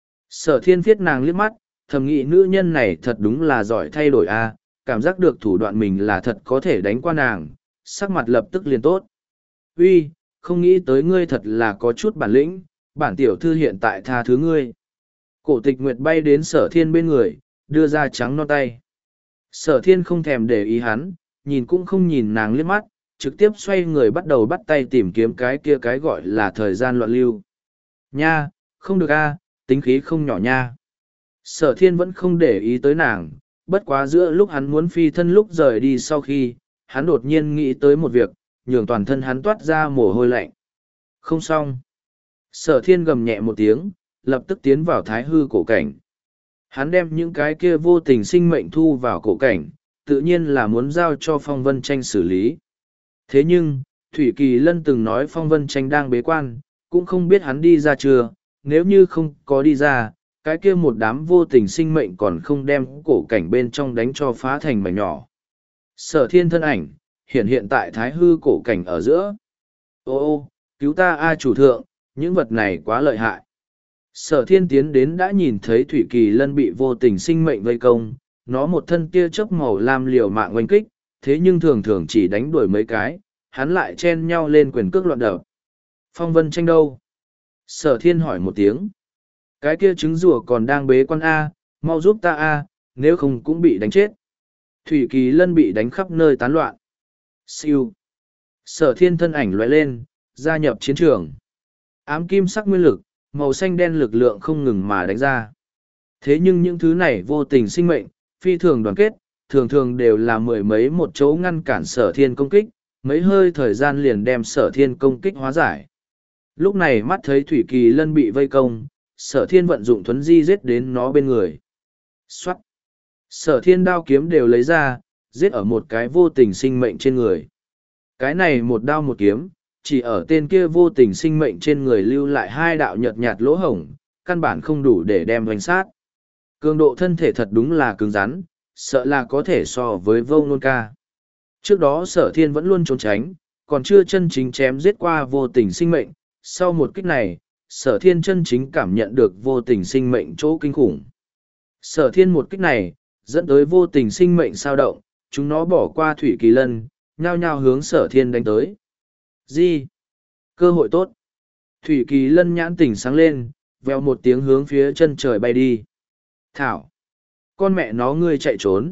Sở Thiên viết nàng liếc mắt, thầm nghĩ nữ nhân này thật đúng là giỏi thay đổi a, cảm giác được thủ đoạn mình là thật có thể đánh qua nàng, sắc mặt lập tức liền tốt. Uy, không nghĩ tới ngươi thật là có chút bản lĩnh, bản tiểu thư hiện tại tha thứ ngươi. Cổ Tịch Nguyệt bay đến Sở Thiên bên người, đưa ra trắng non tay. Sở Thiên không thèm để ý hắn, nhìn cũng không nhìn nàng liếc mắt, trực tiếp xoay người bắt đầu bắt tay tìm kiếm cái kia cái gọi là thời gian loạn lưu. Nha, không được a, tính khí không nhỏ nha. Sở Thiên vẫn không để ý tới nàng, bất quá giữa lúc hắn muốn phi thân lúc rời đi sau khi, hắn đột nhiên nghĩ tới một việc, nhường toàn thân hắn toát ra mồ hôi lạnh. Không xong. Sở Thiên gầm nhẹ một tiếng, lập tức tiến vào thái hư cổ cảnh. Hắn đem những cái kia vô tình sinh mệnh thu vào cổ cảnh, tự nhiên là muốn giao cho Phong Vân Tranh xử lý. Thế nhưng, Thủy Kỳ Lân từng nói Phong Vân Tranh đang bế quan, cũng không biết hắn đi ra chưa, nếu như không có đi ra, cái kia một đám vô tình sinh mệnh còn không đem cổ cảnh bên trong đánh cho phá thành mảnh nhỏ. Sở Thiên thân ảnh, hiện hiện tại thái hư cổ cảnh ở giữa. Ô ô, cứu ta a chủ thượng, những vật này quá lợi hại. Sở Thiên tiến đến đã nhìn thấy Thủy Kỳ Lân bị vô tình sinh mệnh vây công, nó một thân tia chớp màu lam liều mạng oanh kích, thế nhưng thường thường chỉ đánh đuổi mấy cái, hắn lại chen nhau lên quyền cước loạn đập. Phong Vân Tranh đâu? Sở Thiên hỏi một tiếng. Cái kia trứng rùa còn đang bế quan A, mau giúp ta A, nếu không cũng bị đánh chết. Thủy Kỳ Lân bị đánh khắp nơi tán loạn. Siêu. Sở Thiên thân ảnh lóe lên, gia nhập chiến trường. Ám kim sắc nguyên lực, màu xanh đen lực lượng không ngừng mà đánh ra. Thế nhưng những thứ này vô tình sinh mệnh, phi thường đoàn kết, thường thường đều là mười mấy một chỗ ngăn cản Sở Thiên công kích, mấy hơi thời gian liền đem Sở Thiên công kích hóa giải. Lúc này mắt thấy Thủy Kỳ Lân bị vây công, Sở Thiên vận dụng thuấn di giết đến nó bên người. Xoát! Sở Thiên đao kiếm đều lấy ra, giết ở một cái vô tình sinh mệnh trên người. Cái này một đao một kiếm, chỉ ở tên kia vô tình sinh mệnh trên người lưu lại hai đạo nhợt nhạt lỗ hổng, căn bản không đủ để đem hoành sát. Cường độ thân thể thật đúng là cứng rắn, sợ là có thể so với vô nôn ca. Trước đó Sở Thiên vẫn luôn trốn tránh, còn chưa chân chính chém giết qua vô tình sinh mệnh. Sau một kích này, Sở Thiên chân chính cảm nhận được vô tình sinh mệnh chỗ kinh khủng. Sở Thiên một kích này, dẫn tới vô tình sinh mệnh sao động, chúng nó bỏ qua Thủy Kỳ Lân, nhao nhao hướng Sở Thiên đánh tới. Gì? Cơ hội tốt. Thủy Kỳ Lân nhãn tỉnh sáng lên, vèo một tiếng hướng phía chân trời bay đi. Thảo! Con mẹ nó ngươi chạy trốn.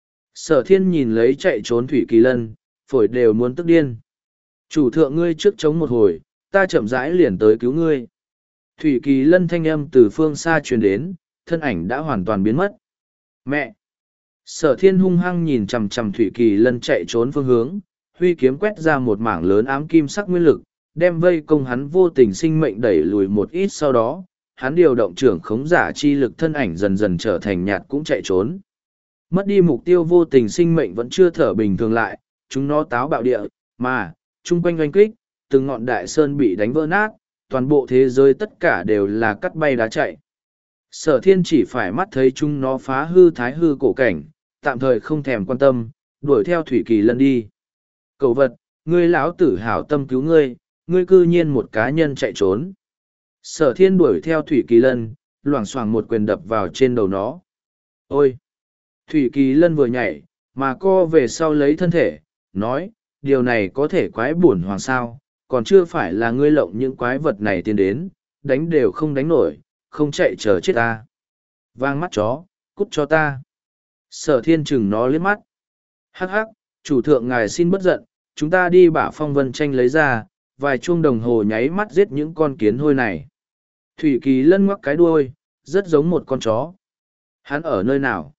Sở Thiên nhìn lấy chạy trốn Thủy Kỳ Lân, phổi đều muốn tức điên. Chủ thượng ngươi trước chống một hồi, ta chậm rãi liền tới cứu ngươi. Thủy Kỳ Lân thanh âm từ phương xa truyền đến, thân ảnh đã hoàn toàn biến mất. Mẹ! Sở Thiên hung hăng nhìn chằm chằm Thủy Kỳ Lân chạy trốn phương hướng, huy kiếm quét ra một mảng lớn ám kim sắc nguyên lực, đem vây công hắn vô tình sinh mệnh đẩy lùi một ít, sau đó, hắn điều động trưởng khống giả chi lực, thân ảnh dần dần trở thành nhạt cũng chạy trốn. Mất đi mục tiêu vô tình sinh mệnh vẫn chưa thở bình thường lại, chúng nó táo bạo địa, mà, chung quanh oanh kích, từng ngọn đại sơn bị đánh vỡ nát, toàn bộ thế giới tất cả đều là cắt bay đá chạy. Sở thiên chỉ phải mắt thấy chúng nó phá hư thái hư cổ cảnh, tạm thời không thèm quan tâm, đuổi theo Thủy Kỳ Lân đi. Cậu vật, ngươi lão tử hảo tâm cứu ngươi, ngươi cư nhiên một cá nhân chạy trốn. Sở thiên đuổi theo Thủy Kỳ Lân, loảng xoảng một quyền đập vào trên đầu nó. Ôi! Thủy Kỳ Lân vừa nhảy, mà co về sau lấy thân thể, nói, điều này có thể quái buồn hoàng sao, còn chưa phải là ngươi lộng những quái vật này tiến đến, đánh đều không đánh nổi, không chạy chờ chết ta. Vang mắt chó, cút cho ta. Sở thiên chừng nó liếc mắt. Hắc hắc, chủ thượng ngài xin bất giận, chúng ta đi bả phong vân tranh lấy ra, vài chuông đồng hồ nháy mắt giết những con kiến hôi này. Thủy Kỳ Lân ngoắc cái đuôi, rất giống một con chó. Hắn ở nơi nào?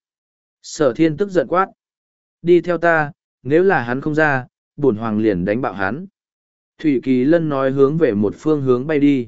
Sở thiên tức giận quát. Đi theo ta, nếu là hắn không ra, bổn hoàng liền đánh bạo hắn. Thủy Kỳ Lân nói hướng về một phương hướng bay đi.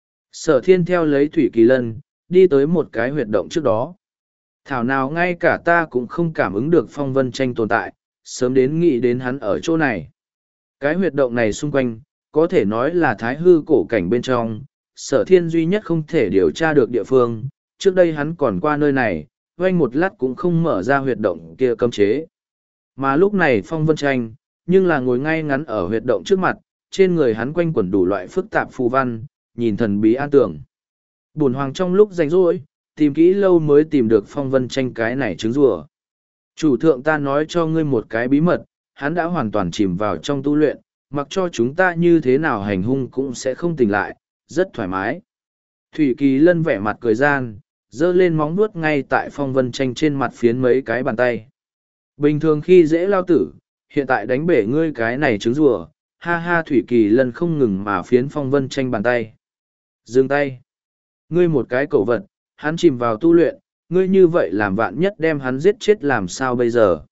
Sở thiên theo lấy Thủy Kỳ Lân, đi tới một cái huyệt động trước đó. Thảo nào ngay cả ta cũng không cảm ứng được phong vân tranh tồn tại, sớm đến nghĩ đến hắn ở chỗ này. Cái huyệt động này xung quanh, có thể nói là thái hư cổ cảnh bên trong, sở thiên duy nhất không thể điều tra được địa phương, trước đây hắn còn qua nơi này, quanh một lát cũng không mở ra huyệt động kia cấm chế. Mà lúc này phong vân tranh, nhưng là ngồi ngay ngắn ở huyệt động trước mặt, trên người hắn quanh quẩn đủ loại phức tạp phù văn, nhìn thần bí an tưởng. Bổn hoàng trong lúc rảnh rỗi, tìm kỹ lâu mới tìm được phong vân tranh cái này trứng rùa. Chủ thượng ta nói cho ngươi một cái bí mật, hắn đã hoàn toàn chìm vào trong tu luyện, mặc cho chúng ta như thế nào hành hung cũng sẽ không tỉnh lại, rất thoải mái. Thủy Kỳ Lân vẻ mặt cười gian, giơ lên móng vuốt ngay tại phong vân tranh trên mặt phiến mấy cái bàn tay. Bình thường khi dễ lao tử, hiện tại đánh bể ngươi cái này trứng rùa, ha ha. Thủy Kỳ Lân không ngừng mà phiến phong vân tranh bàn tay. Dừng tay. Ngươi một cái cẩu vật, hắn chìm vào tu luyện, ngươi như vậy làm vạn nhất đem hắn giết chết làm sao bây giờ?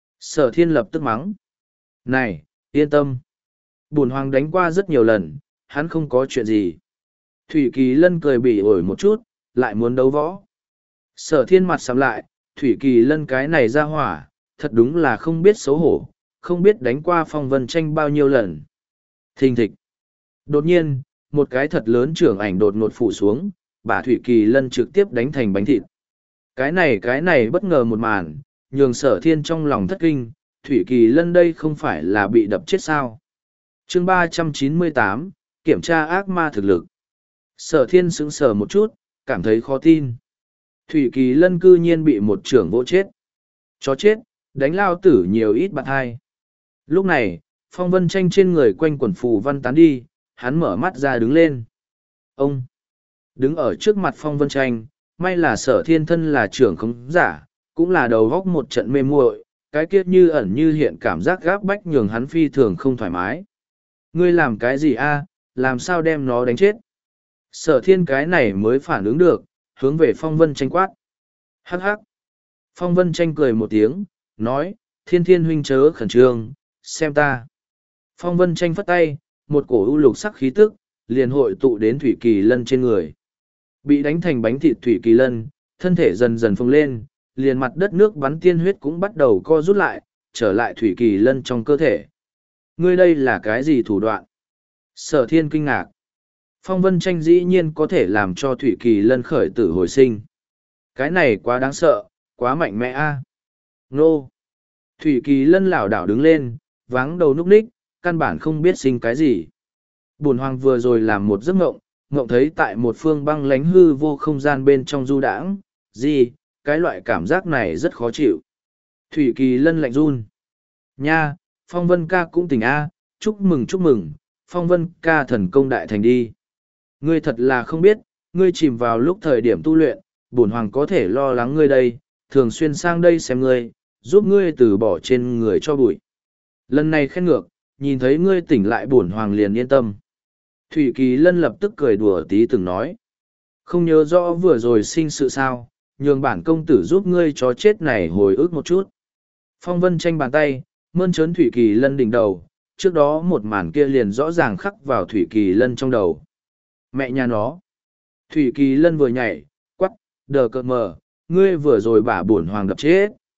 Sở thiên lập tức mắng. Này, yên tâm. Bổn hoàng đánh qua rất nhiều lần, hắn không có chuyện gì. Thủy Kỳ Lân cười bỉ ổi một chút, lại muốn đấu võ. Sở thiên mặt sắm lại, Thủy Kỳ Lân cái này ra hỏa, thật đúng là không biết xấu hổ, không biết đánh qua phong vân tranh bao nhiêu lần. Thình thịch. Đột nhiên, một cái thật lớn trưởng ảnh đột ngột phủ xuống, bà Thủy Kỳ Lân trực tiếp đánh thành bánh thịt. Cái này cái này bất ngờ một màn, nhường sở thiên trong lòng thất kinh, Thủy Kỳ Lân đây không phải là bị đập chết sao. Chương ba trăm chín mươi tám, kiểm tra ác ma thực lực. Sở thiên sững sờ một chút, cảm thấy khó tin. Thủy Kỳ Lân cư nhiên bị một trưởng vỗ chết. Chó chết, đánh lao tử nhiều ít bạn hai. Lúc này, phong vân tranh trên người quanh quần phù văn tán đi, hắn mở mắt ra đứng lên. Ông! Đứng ở trước mặt phong vân tranh, may là sở thiên thân là trưởng khống giả, cũng là đầu góc một trận mê muội, cái kia như ẩn như hiện cảm giác gáp bách nhường hắn phi thường không thoải mái. Ngươi làm cái gì a? Làm sao đem nó đánh chết? Sở thiên cái này mới phản ứng được, hướng về phong vân tranh quát. Hắc hắc! Phong vân tranh cười một tiếng, nói, thiên thiên huynh chớ khẩn trương, xem ta. Phong vân tranh phất tay, một cổ u lục sắc khí tức, liền hội tụ đến Thủy Kỳ Lân trên người. Bị đánh thành bánh thịt Thủy Kỳ Lân, thân thể dần dần phồng lên, liền mặt đất nước bắn tiên huyết cũng bắt đầu co rút lại, trở lại Thủy Kỳ Lân trong cơ thể. Ngươi đây là cái gì thủ đoạn? Sở thiên kinh ngạc. Phong vân tranh dĩ nhiên có thể làm cho Thủy Kỳ Lân khởi tử hồi sinh. Cái này quá đáng sợ, quá mạnh mẽ a. Nô! Thủy Kỳ Lân lảo đảo đứng lên, váng đầu núp ních, căn bản không biết sinh cái gì. Bổn hoàng vừa rồi làm một giấc ngộng, ngộng thấy tại một phương băng lánh hư vô không gian bên trong du đãng, gì, cái loại cảm giác này rất khó chịu. Thủy Kỳ Lân lạnh run. Nha, Phong Vân ca cũng tỉnh a, chúc mừng chúc mừng, Phong Vân ca thần công đại thành đi. Ngươi thật là không biết, ngươi chìm vào lúc thời điểm tu luyện, bổn hoàng có thể lo lắng ngươi đây, thường xuyên sang đây xem ngươi, giúp ngươi từ bỏ trên người cho bụi. Lần này khen ngược, nhìn thấy ngươi tỉnh lại bổn hoàng liền yên tâm. Thủy Kỳ Lân lập tức cười đùa tí từng nói. Không nhớ rõ vừa rồi sinh sự sao, nhường bản công tử giúp ngươi chó chết này hồi ức một chút. Phong vân tranh bàn tay, mơn trớn Thủy Kỳ Lân đỉnh đầu, trước đó một màn kia liền rõ ràng khắc vào Thủy Kỳ Lân trong đầu. Mẹ nhà nó. Thủy Kỳ Lân vừa nhảy, quắc, đờ cợt mờ, ngươi vừa rồi bả bổn hoàng đập chết.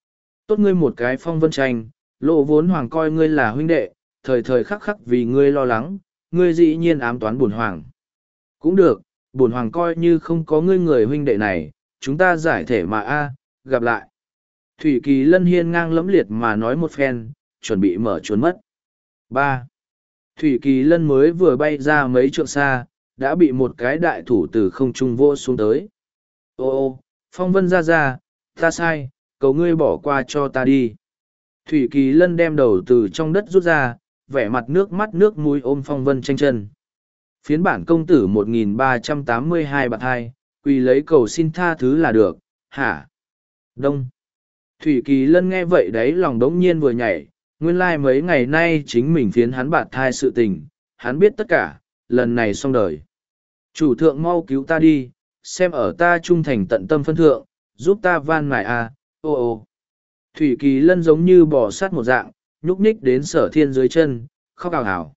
Tốt ngươi một cái Phong Vân Tranh, Lỗ Vốn Hoàng coi ngươi là huynh đệ, thời thời khắc khắc vì ngươi lo lắng, ngươi dĩ nhiên ám toán bổn hoàng. Cũng được, bổn hoàng coi như không có ngươi người huynh đệ này, chúng ta giải thể mà a, gặp lại. Thủy Kỳ Lân hiên ngang lẫm liệt mà nói một phen, chuẩn bị mở trốn mất. Ba. Thủy Kỳ Lân mới vừa bay ra mấy trượng xa, đã bị một cái đại thủ từ không trung vô xuống tới. Ô ô, Phong Vân ra ra, ta sai, cầu ngươi bỏ qua cho ta đi. Thủy Kỳ Lân đem đầu từ trong đất rút ra, vẻ mặt nước mắt nước mũi ôm Phong Vân Tranh chân. Phiến bản công tử một nghìn ba trăm tám mươi hai bạc hai, quỳ lấy cầu xin tha thứ là được, hả? Đông. Thủy Kỳ Lân nghe vậy đấy lòng đống nhiên vừa nhảy, nguyên lai like mấy ngày nay chính mình phiến hắn bạt thai sự tình, hắn biết tất cả, lần này xong đời. Chủ thượng mau cứu ta đi, xem ở ta trung thành tận tâm phân thượng, giúp ta van mài a, ô ô. Thủy Kỳ Lân giống như bò sát một dạng, nhúc nhích đến Sở Thiên dưới chân, khóc ào ào.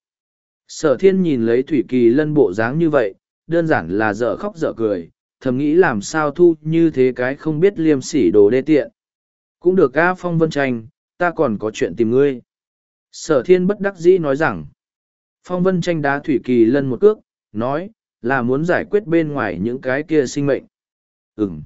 Sở Thiên nhìn lấy Thủy Kỳ Lân bộ dáng như vậy, đơn giản là dở khóc dở cười, thầm nghĩ làm sao thu như thế cái không biết liêm sỉ đồ đê tiện. Cũng được a Phong Vân Tranh, ta còn có chuyện tìm ngươi. Sở Thiên bất đắc dĩ nói rằng, Phong Vân Tranh đá Thủy Kỳ Lân một cước, nói, là muốn giải quyết bên ngoài những cái kia sinh mệnh. Ừm.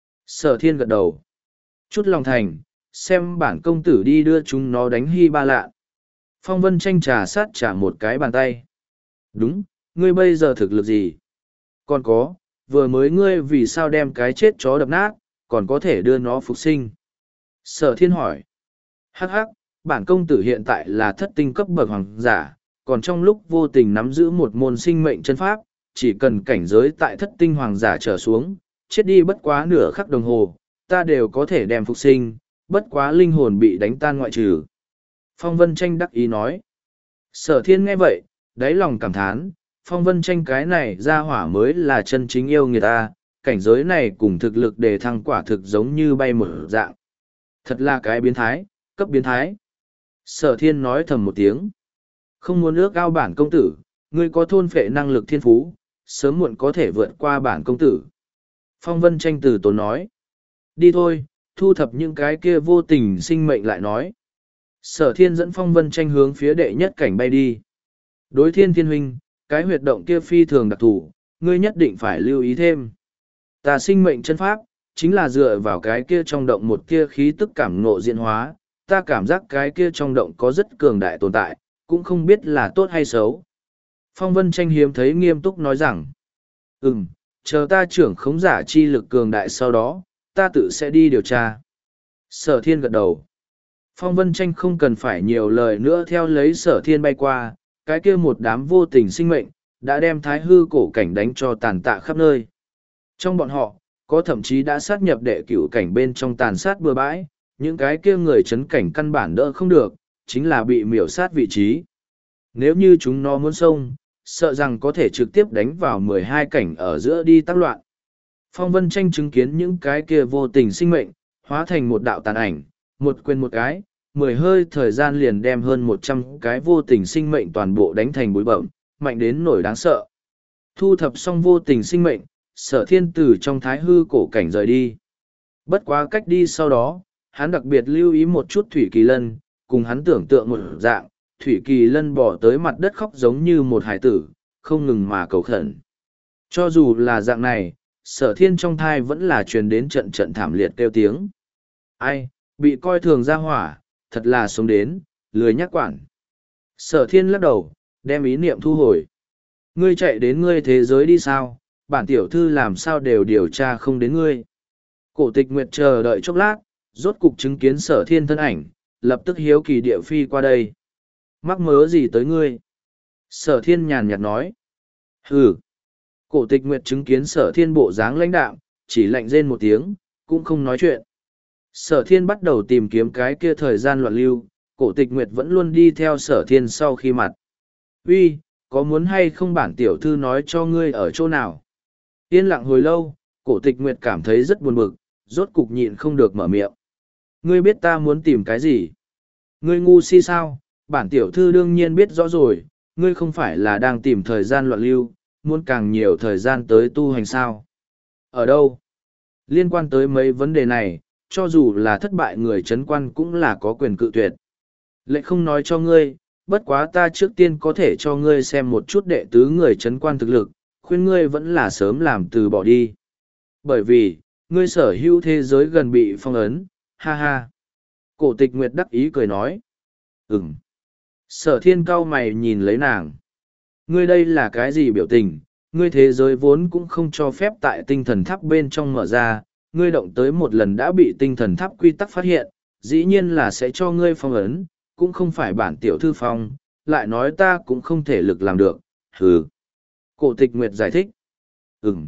Sở Thiên gật đầu. Chút lòng thành, xem bản công tử đi đưa chúng nó đánh hy ba lạ. Phong Vân Tranh trà sát trả một cái bàn tay. Đúng, ngươi bây giờ thực lực gì? Còn có, vừa mới ngươi vì sao đem cái chết chó đập nát, còn có thể đưa nó phục sinh? Sở Thiên hỏi. Hắc hắc, bản công tử hiện tại là thất tinh cấp bậc hoàng giả, còn trong lúc vô tình nắm giữ một môn sinh mệnh chân pháp, chỉ cần cảnh giới tại thất tinh hoàng giả trở xuống, chết đi bất quá nửa khắc đồng hồ, ta đều có thể đem phục sinh, bất quá linh hồn bị đánh tan ngoại trừ. Phong Vân Tranh đắc ý nói. Sở Thiên nghe vậy, đáy lòng cảm thán, Phong Vân Tranh cái này ra hỏa mới là chân chính yêu người ta, cảnh giới này cùng thực lực đề thăng quả thực giống như bay một dạng. Thật là cái biến thái, cấp biến thái. Sở Thiên nói thầm một tiếng. Không muốn ước ao bản công tử, ngươi có thôn phệ năng lực thiên phú, sớm muộn có thể vượt qua bản công tử. Phong Vân Tranh từ tốn nói. Đi thôi, thu thập những cái kia vô tình sinh mệnh lại nói. Sở Thiên dẫn Phong Vân Tranh hướng phía đệ nhất cảnh bay đi. Đối Thiên Thiên huynh, cái huyệt động kia phi thường đặc thù, ngươi nhất định phải lưu ý thêm. Ta sinh mệnh chân pháp, chính là dựa vào cái kia trong động một kia khí tức cảm ngộ diễn hóa, ta cảm giác cái kia trong động có rất cường đại tồn tại, cũng không biết là tốt hay xấu. Phong Vân Tranh hiếm thấy nghiêm túc nói rằng, ừm, chờ ta trưởng khống giả chi lực cường đại sau đó, ta tự sẽ đi điều tra. Sở Thiên gật đầu. Phong Vân Tranh không cần phải nhiều lời nữa theo lấy Sở Thiên bay qua, cái kia một đám vô tình sinh mệnh, đã đem thái hư cổ cảnh đánh cho tàn tạ khắp nơi. Trong bọn họ, có thậm chí đã sát nhập đệ cửu cảnh bên trong tàn sát bừa bãi, những cái kia người chấn cảnh căn bản đỡ không được, chính là bị miểu sát vị trí. Nếu như chúng nó muốn xông, sợ rằng có thể trực tiếp đánh vào mười hai cảnh ở giữa đi tác loạn. Phong Vân Tranh chứng kiến những cái kia vô tình sinh mệnh, hóa thành một đạo tàn ảnh, một quyền một cái, mười hơi thời gian liền đem hơn một trăm cái vô tình sinh mệnh toàn bộ đánh thành bụi bẩm, mạnh đến nổi đáng sợ. Thu thập xong vô tình sinh mệnh, Sở Thiên từ trong thái hư cổ cảnh rời đi. Bất quá cách đi sau đó, hắn đặc biệt lưu ý một chút Thủy Kỳ Lân, cùng hắn tưởng tượng một dạng, Thủy Kỳ Lân bỏ tới mặt đất khóc giống như một hải tử, không ngừng mà cầu khẩn. Cho dù là dạng này, Sở Thiên trong thai vẫn là truyền đến trận trận thảm liệt kêu tiếng. Ai, bị coi thường ra hỏa, thật là sống đến, lười nhắc quản. Sở Thiên lắc đầu, đem ý niệm thu hồi. Ngươi chạy đến ngươi thế giới đi sao, bản tiểu thư làm sao đều điều tra không đến ngươi. Cổ Tịch Nguyệt chờ đợi chốc lát, rốt cục chứng kiến Sở Thiên thân ảnh, lập tức hiếu kỳ địa phi qua đây. Mắc mớ gì tới ngươi? Sở Thiên nhàn nhạt nói. Hừ. Cổ Tịch Nguyệt chứng kiến Sở Thiên bộ dáng lãnh đạm, chỉ lạnh rên một tiếng, cũng không nói chuyện. Sở Thiên bắt đầu tìm kiếm cái kia thời gian loạn lưu, Cổ Tịch Nguyệt vẫn luôn đi theo Sở Thiên sau khi mặt. Uy, có muốn hay không bản tiểu thư nói cho ngươi ở chỗ nào? Yên lặng hồi lâu, Cổ Tịch Nguyệt cảm thấy rất buồn bực, rốt cục nhịn không được mở miệng. Ngươi biết ta muốn tìm cái gì? Ngươi ngu si sao? Bản tiểu thư đương nhiên biết rõ rồi, ngươi không phải là đang tìm thời gian loạn lưu, muốn càng nhiều thời gian tới tu hành sao? Ở đâu? Liên quan tới mấy vấn đề này, cho dù là thất bại người trấn quan cũng là có quyền cự tuyệt. Lệ không nói cho ngươi, bất quá ta trước tiên có thể cho ngươi xem một chút đệ tứ người trấn quan thực lực, khuyên ngươi vẫn là sớm làm từ bỏ đi. Bởi vì, ngươi sở hữu thế giới gần bị phong ấn, ha ha. Cổ tịch nguyệt đắc ý cười nói. Ừm. Sở thiên cao mày nhìn lấy nàng. Ngươi đây là cái gì biểu tình, ngươi thế giới vốn cũng không cho phép tại tinh thần tháp bên trong mở ra, ngươi động tới một lần đã bị tinh thần tháp quy tắc phát hiện, dĩ nhiên là sẽ cho ngươi phong ấn, cũng không phải bản tiểu thư phong, lại nói ta cũng không thể lực làm được, hừ. Cổ tịch nguyệt giải thích. Ừm.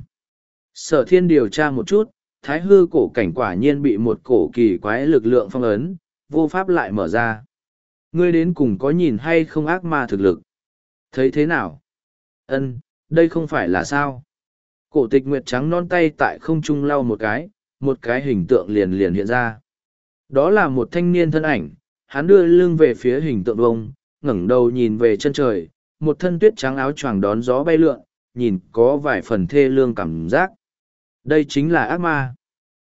Sở thiên điều tra một chút, thái hư cổ cảnh quả nhiên bị một cổ kỳ quái lực lượng phong ấn, vô pháp lại mở ra. Ngươi đến cùng có nhìn hay không ác ma thực lực? Thấy thế nào? Ân, đây không phải là sao? Cổ tịch nguyệt trắng non tay tại không trung lau một cái, một cái hình tượng liền liền hiện ra. Đó là một thanh niên thân ảnh, hắn đưa lưng về phía hình tượng vông, ngẩng đầu nhìn về chân trời, một thân tuyết trắng áo choàng đón gió bay lượn, nhìn có vài phần thê lương cảm giác. Đây chính là ác ma.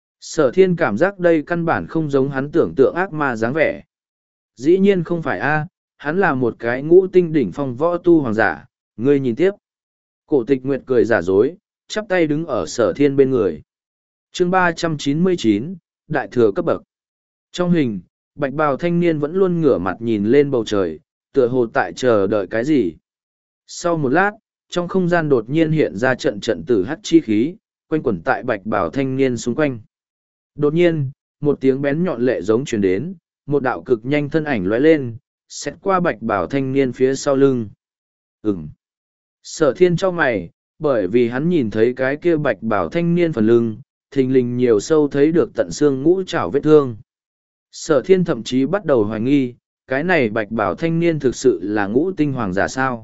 Sở thiên cảm giác đây căn bản không giống hắn tưởng tượng ác ma dáng vẻ. Dĩ nhiên không phải a, hắn là một cái ngũ tinh đỉnh phong võ tu hoàng giả, ngươi nhìn tiếp. Cổ tịch nguyệt cười giả dối, chắp tay đứng ở sở thiên bên người. Chương ba trăm chín mươi chín, Đại thừa cấp bậc. Trong hình, bạch bào thanh niên vẫn luôn ngửa mặt nhìn lên bầu trời, tựa hồ tại chờ đợi cái gì. Sau một lát, trong không gian đột nhiên hiện ra trận trận tử hắc chi khí, quanh quẩn tại bạch bào thanh niên xung quanh. Đột nhiên, một tiếng bén nhọn lệ giống truyền đến, một đạo cực nhanh thân ảnh lóe lên, xét qua bạch bào thanh niên phía sau lưng. Ừm. Sở thiên cho mày, bởi vì hắn nhìn thấy cái kia bạch bào thanh niên phần lưng, thình lình nhiều sâu thấy được tận xương ngũ trảo vết thương. Sở thiên thậm chí bắt đầu hoài nghi, cái này bạch bào thanh niên thực sự là ngũ tinh hoàng giả sao?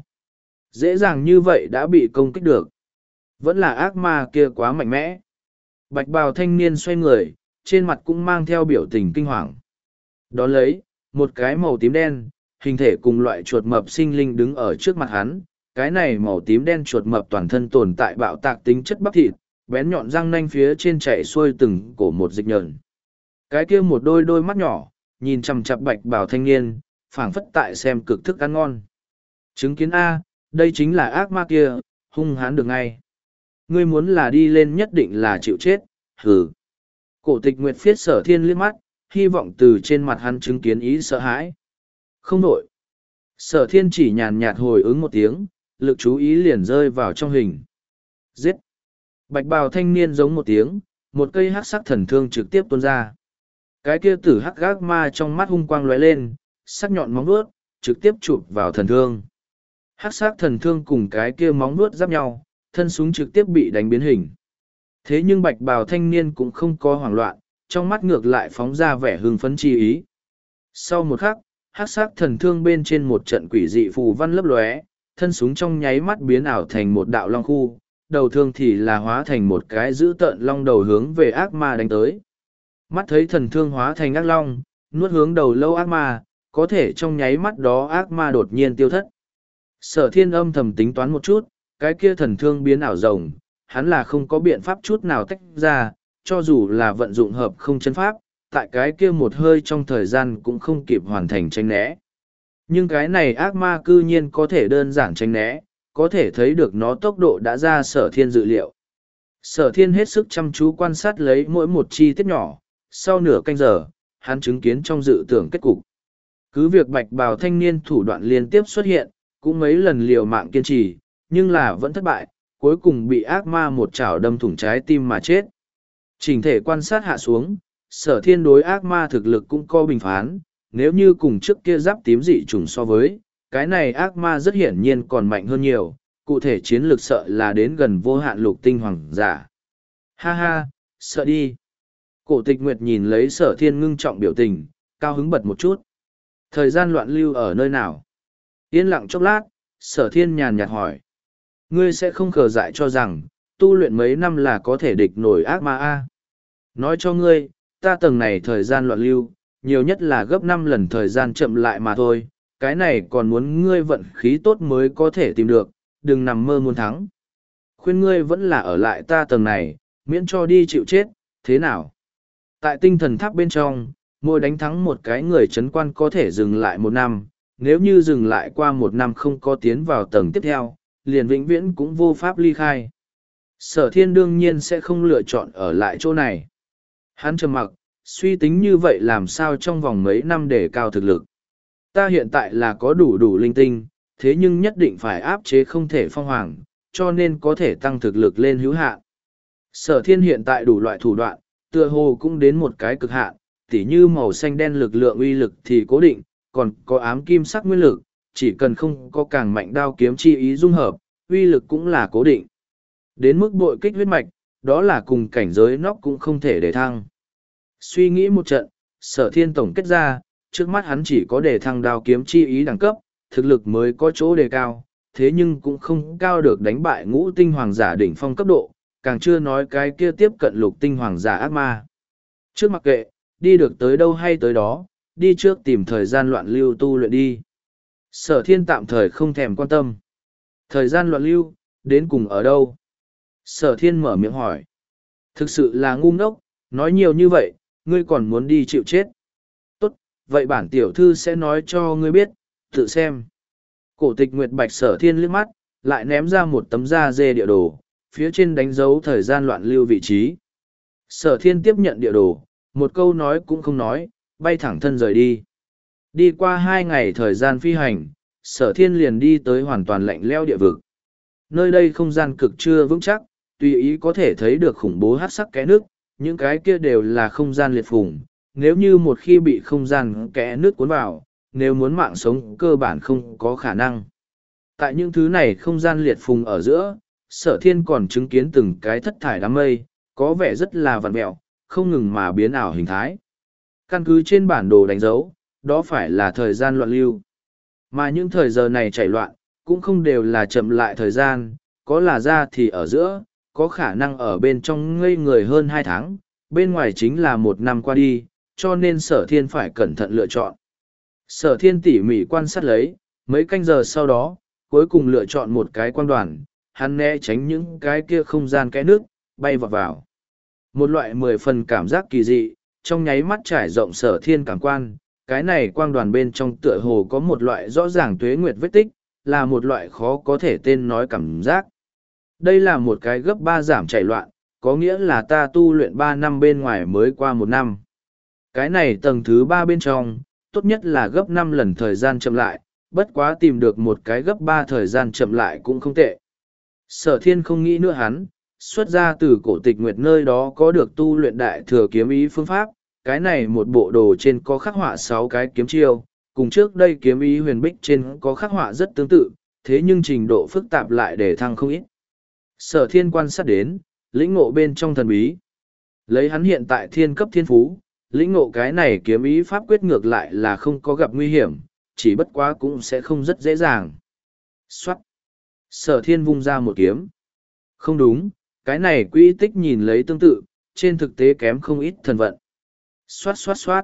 Dễ dàng như vậy đã bị công kích được. Vẫn là ác ma kia quá mạnh mẽ. Bạch bào thanh niên xoay người, trên mặt cũng mang theo biểu tình kinh hoàng. Đón lấy, một cái màu tím đen, hình thể cùng loại chuột mập sinh linh đứng ở trước mặt hắn. Cái này màu tím đen chuột mập toàn thân tồn tại bạo tạc tính chất bắp thịt, bén nhọn răng nanh phía trên chạy xuôi từng cổ một dịch nhờn. Cái kia một đôi đôi mắt nhỏ, nhìn chằm chặp bạch bào thanh niên, phảng phất tại xem cực thức ăn ngon. Chứng kiến A, đây chính là ác ma kia, hung hãn được ngay. Ngươi muốn là đi lên nhất định là chịu chết, hừ. Cổ tịch nguyệt phiết sở thiên liếc mắt, hy vọng từ trên mặt hắn chứng kiến ý sợ hãi. Không nổi. Sở thiên chỉ nhàn nhạt hồi ứng một tiếng, lực chú ý liền rơi vào trong hình. Giết. Bạch bào thanh niên giống một tiếng, một cây hắc sắc thần thương trực tiếp tuôn ra. Cái kia tử hắc gác ma trong mắt hung quang lóe lên, sắc nhọn móng vuốt, trực tiếp chụp vào thần thương. Hắc sắc thần thương cùng cái kia móng vuốt giáp nhau, thân súng trực tiếp bị đánh biến hình. Thế nhưng bạch bào thanh niên cũng không có hoảng loạn, trong mắt ngược lại phóng ra vẻ hưng phấn chi ý. Sau một khắc, hắc sắc thần thương bên trên một trận quỷ dị phù văn lấp lóe, thân súng trong nháy mắt biến ảo thành một đạo long khu, đầu thương thì là hóa thành một cái dữ tợn long đầu hướng về ác ma đánh tới. Mắt thấy thần thương hóa thành ác long, nuốt hướng đầu lâu ác ma, có thể trong nháy mắt đó ác ma đột nhiên tiêu thất. Sở thiên âm thầm tính toán một chút, cái kia thần thương biến ảo rồng, hắn là không có biện pháp chút nào tách ra, cho dù là vận dụng hợp không chân pháp, tại cái kia một hơi trong thời gian cũng không kịp hoàn thành tranh né. Nhưng cái này ác ma cư nhiên có thể đơn giản tranh né, có thể thấy được nó tốc độ đã ra sở thiên dự liệu. Sở thiên hết sức chăm chú quan sát lấy mỗi một chi tiết nhỏ, sau nửa canh giờ, hắn chứng kiến trong dự tưởng kết cục. Cứ việc bạch bào thanh niên thủ đoạn liên tiếp xuất hiện, cũng mấy lần liều mạng kiên trì, nhưng là vẫn thất bại, cuối cùng bị ác ma một chảo đâm thủng trái tim mà chết. Chỉnh thể quan sát hạ xuống, sở thiên đối ác ma thực lực cũng có bình phán, nếu như cùng trước kia giáp tím dị trùng so với, cái này ác ma rất hiển nhiên còn mạnh hơn nhiều, cụ thể chiến lược sợ là đến gần vô hạn lục tinh hoàng giả. Ha ha, sợ đi. Cổ tịch nguyệt nhìn lấy sở thiên ngưng trọng biểu tình, cao hứng bật một chút. Thời gian loạn lưu ở nơi nào? Yên lặng chốc lát, sở thiên nhàn nhạt hỏi. Ngươi sẽ không khờ dại cho rằng, tu luyện mấy năm là có thể địch nổi ác ma a. Nói cho ngươi, ta tầng này thời gian loạn lưu, nhiều nhất là gấp năm lần thời gian chậm lại mà thôi, cái này còn muốn ngươi vận khí tốt mới có thể tìm được, đừng nằm mơ muốn thắng. Khuyên ngươi vẫn là ở lại ta tầng này, miễn cho đi chịu chết, thế nào? Tại tinh thần tháp bên trong, mỗi đánh thắng một cái người trấn quan có thể dừng lại một năm, nếu như dừng lại qua một năm không có tiến vào tầng tiếp theo, liền vĩnh viễn cũng vô pháp ly khai. Sở thiên đương nhiên sẽ không lựa chọn ở lại chỗ này. Hắn trầm mặc, suy tính như vậy làm sao trong vòng mấy năm để cao thực lực. Ta hiện tại là có đủ đủ linh tinh, thế nhưng nhất định phải áp chế không thể phong hoàng, cho nên có thể tăng thực lực lên hữu hạn. Sở thiên hiện tại đủ loại thủ đoạn, tựa hồ cũng đến một cái cực hạn, tỉ như màu xanh đen lực lượng uy lực thì cố định, còn có ám kim sắc nguyên lực, chỉ cần không có càng mạnh đao kiếm chi ý dung hợp, uy lực cũng là cố định. Đến mức bội kích huyết mạch, đó là cùng cảnh giới nóc cũng không thể để thăng. Suy nghĩ một trận, sở thiên tổng kết ra, trước mắt hắn chỉ có để thăng đao kiếm chi ý đẳng cấp, thực lực mới có chỗ đề cao, thế nhưng cũng không cao được đánh bại ngũ tinh hoàng giả đỉnh phong cấp độ, càng chưa nói cái kia tiếp cận lục tinh hoàng giả ác ma. Trước mặc kệ, đi được tới đâu hay tới đó, đi trước tìm thời gian loạn lưu tu luyện đi. Sở thiên tạm thời không thèm quan tâm. Thời gian loạn lưu, đến cùng ở đâu? Sở thiên mở miệng hỏi. Thực sự là ngu ngốc, nói nhiều như vậy, ngươi còn muốn đi chịu chết. Tốt, vậy bản tiểu thư sẽ nói cho ngươi biết, tự xem. Cổ tịch Nguyệt Bạch Sở thiên liếc mắt, lại ném ra một tấm da dê địa đồ, phía trên đánh dấu thời gian loạn lưu vị trí. Sở thiên tiếp nhận địa đồ, một câu nói cũng không nói, bay thẳng thân rời đi. Đi qua hai ngày thời gian phi hành, sở thiên liền đi tới hoàn toàn lạnh leo địa vực. Nơi đây không gian cực chưa vững chắc, tùy ý có thể thấy được khủng bố hát sắc kẽ nước, những cái kia đều là không gian liệt phùng. Nếu như một khi bị không gian kẽ nước cuốn vào, nếu muốn mạng sống cơ bản không có khả năng. Tại những thứ này không gian liệt phùng ở giữa, sở thiên còn chứng kiến từng cái thất thải đám mây, có vẻ rất là vặn mẹo, không ngừng mà biến ảo hình thái. Căn cứ trên bản đồ đánh dấu, đó phải là thời gian loạn lưu. Mà những thời giờ này chảy loạn, cũng không đều là chậm lại thời gian, có là ra thì ở giữa, có khả năng ở bên trong ngây người hơn hai tháng, bên ngoài chính là một năm qua đi, cho nên sở thiên phải cẩn thận lựa chọn. Sở thiên tỉ mỉ quan sát lấy, mấy canh giờ sau đó, cuối cùng lựa chọn một cái quang đoàn, hắn né tránh những cái kia không gian kẽ nước, bay vào vào. Một loại mười phần cảm giác kỳ dị, trong nháy mắt trải rộng sở thiên cảm quan, cái này quang đoàn bên trong tựa hồ có một loại rõ ràng tuế nguyệt vết tích, là một loại khó có thể tên nói cảm giác. Đây là một cái gấp ba giảm chảy loạn, có nghĩa là ta tu luyện ba năm bên ngoài mới qua một năm. Cái này tầng thứ ba bên trong, tốt nhất là gấp năm lần thời gian chậm lại, bất quá tìm được một cái gấp ba thời gian chậm lại cũng không tệ. Sở thiên không nghĩ nữa hắn, xuất ra từ cổ tịch nguyệt nơi đó có được tu luyện đại thừa kiếm ý phương pháp, cái này một bộ đồ trên có khắc họa sáu cái kiếm chiêu, cùng trước đây kiếm ý huyền bích trên có khắc họa rất tương tự, thế nhưng trình độ phức tạp lại để thăng không ít. Sở thiên quan sát đến, lĩnh ngộ bên trong thần bí. Lấy hắn hiện tại thiên cấp thiên phú, lĩnh ngộ cái này kiếm ý pháp quyết ngược lại là không có gặp nguy hiểm, chỉ bất quá cũng sẽ không rất dễ dàng. Xoát! Sở thiên vung ra một kiếm. Không đúng, cái này quỹ tích nhìn lấy tương tự, trên thực tế kém không ít thần vận. Xoát xoát xoát!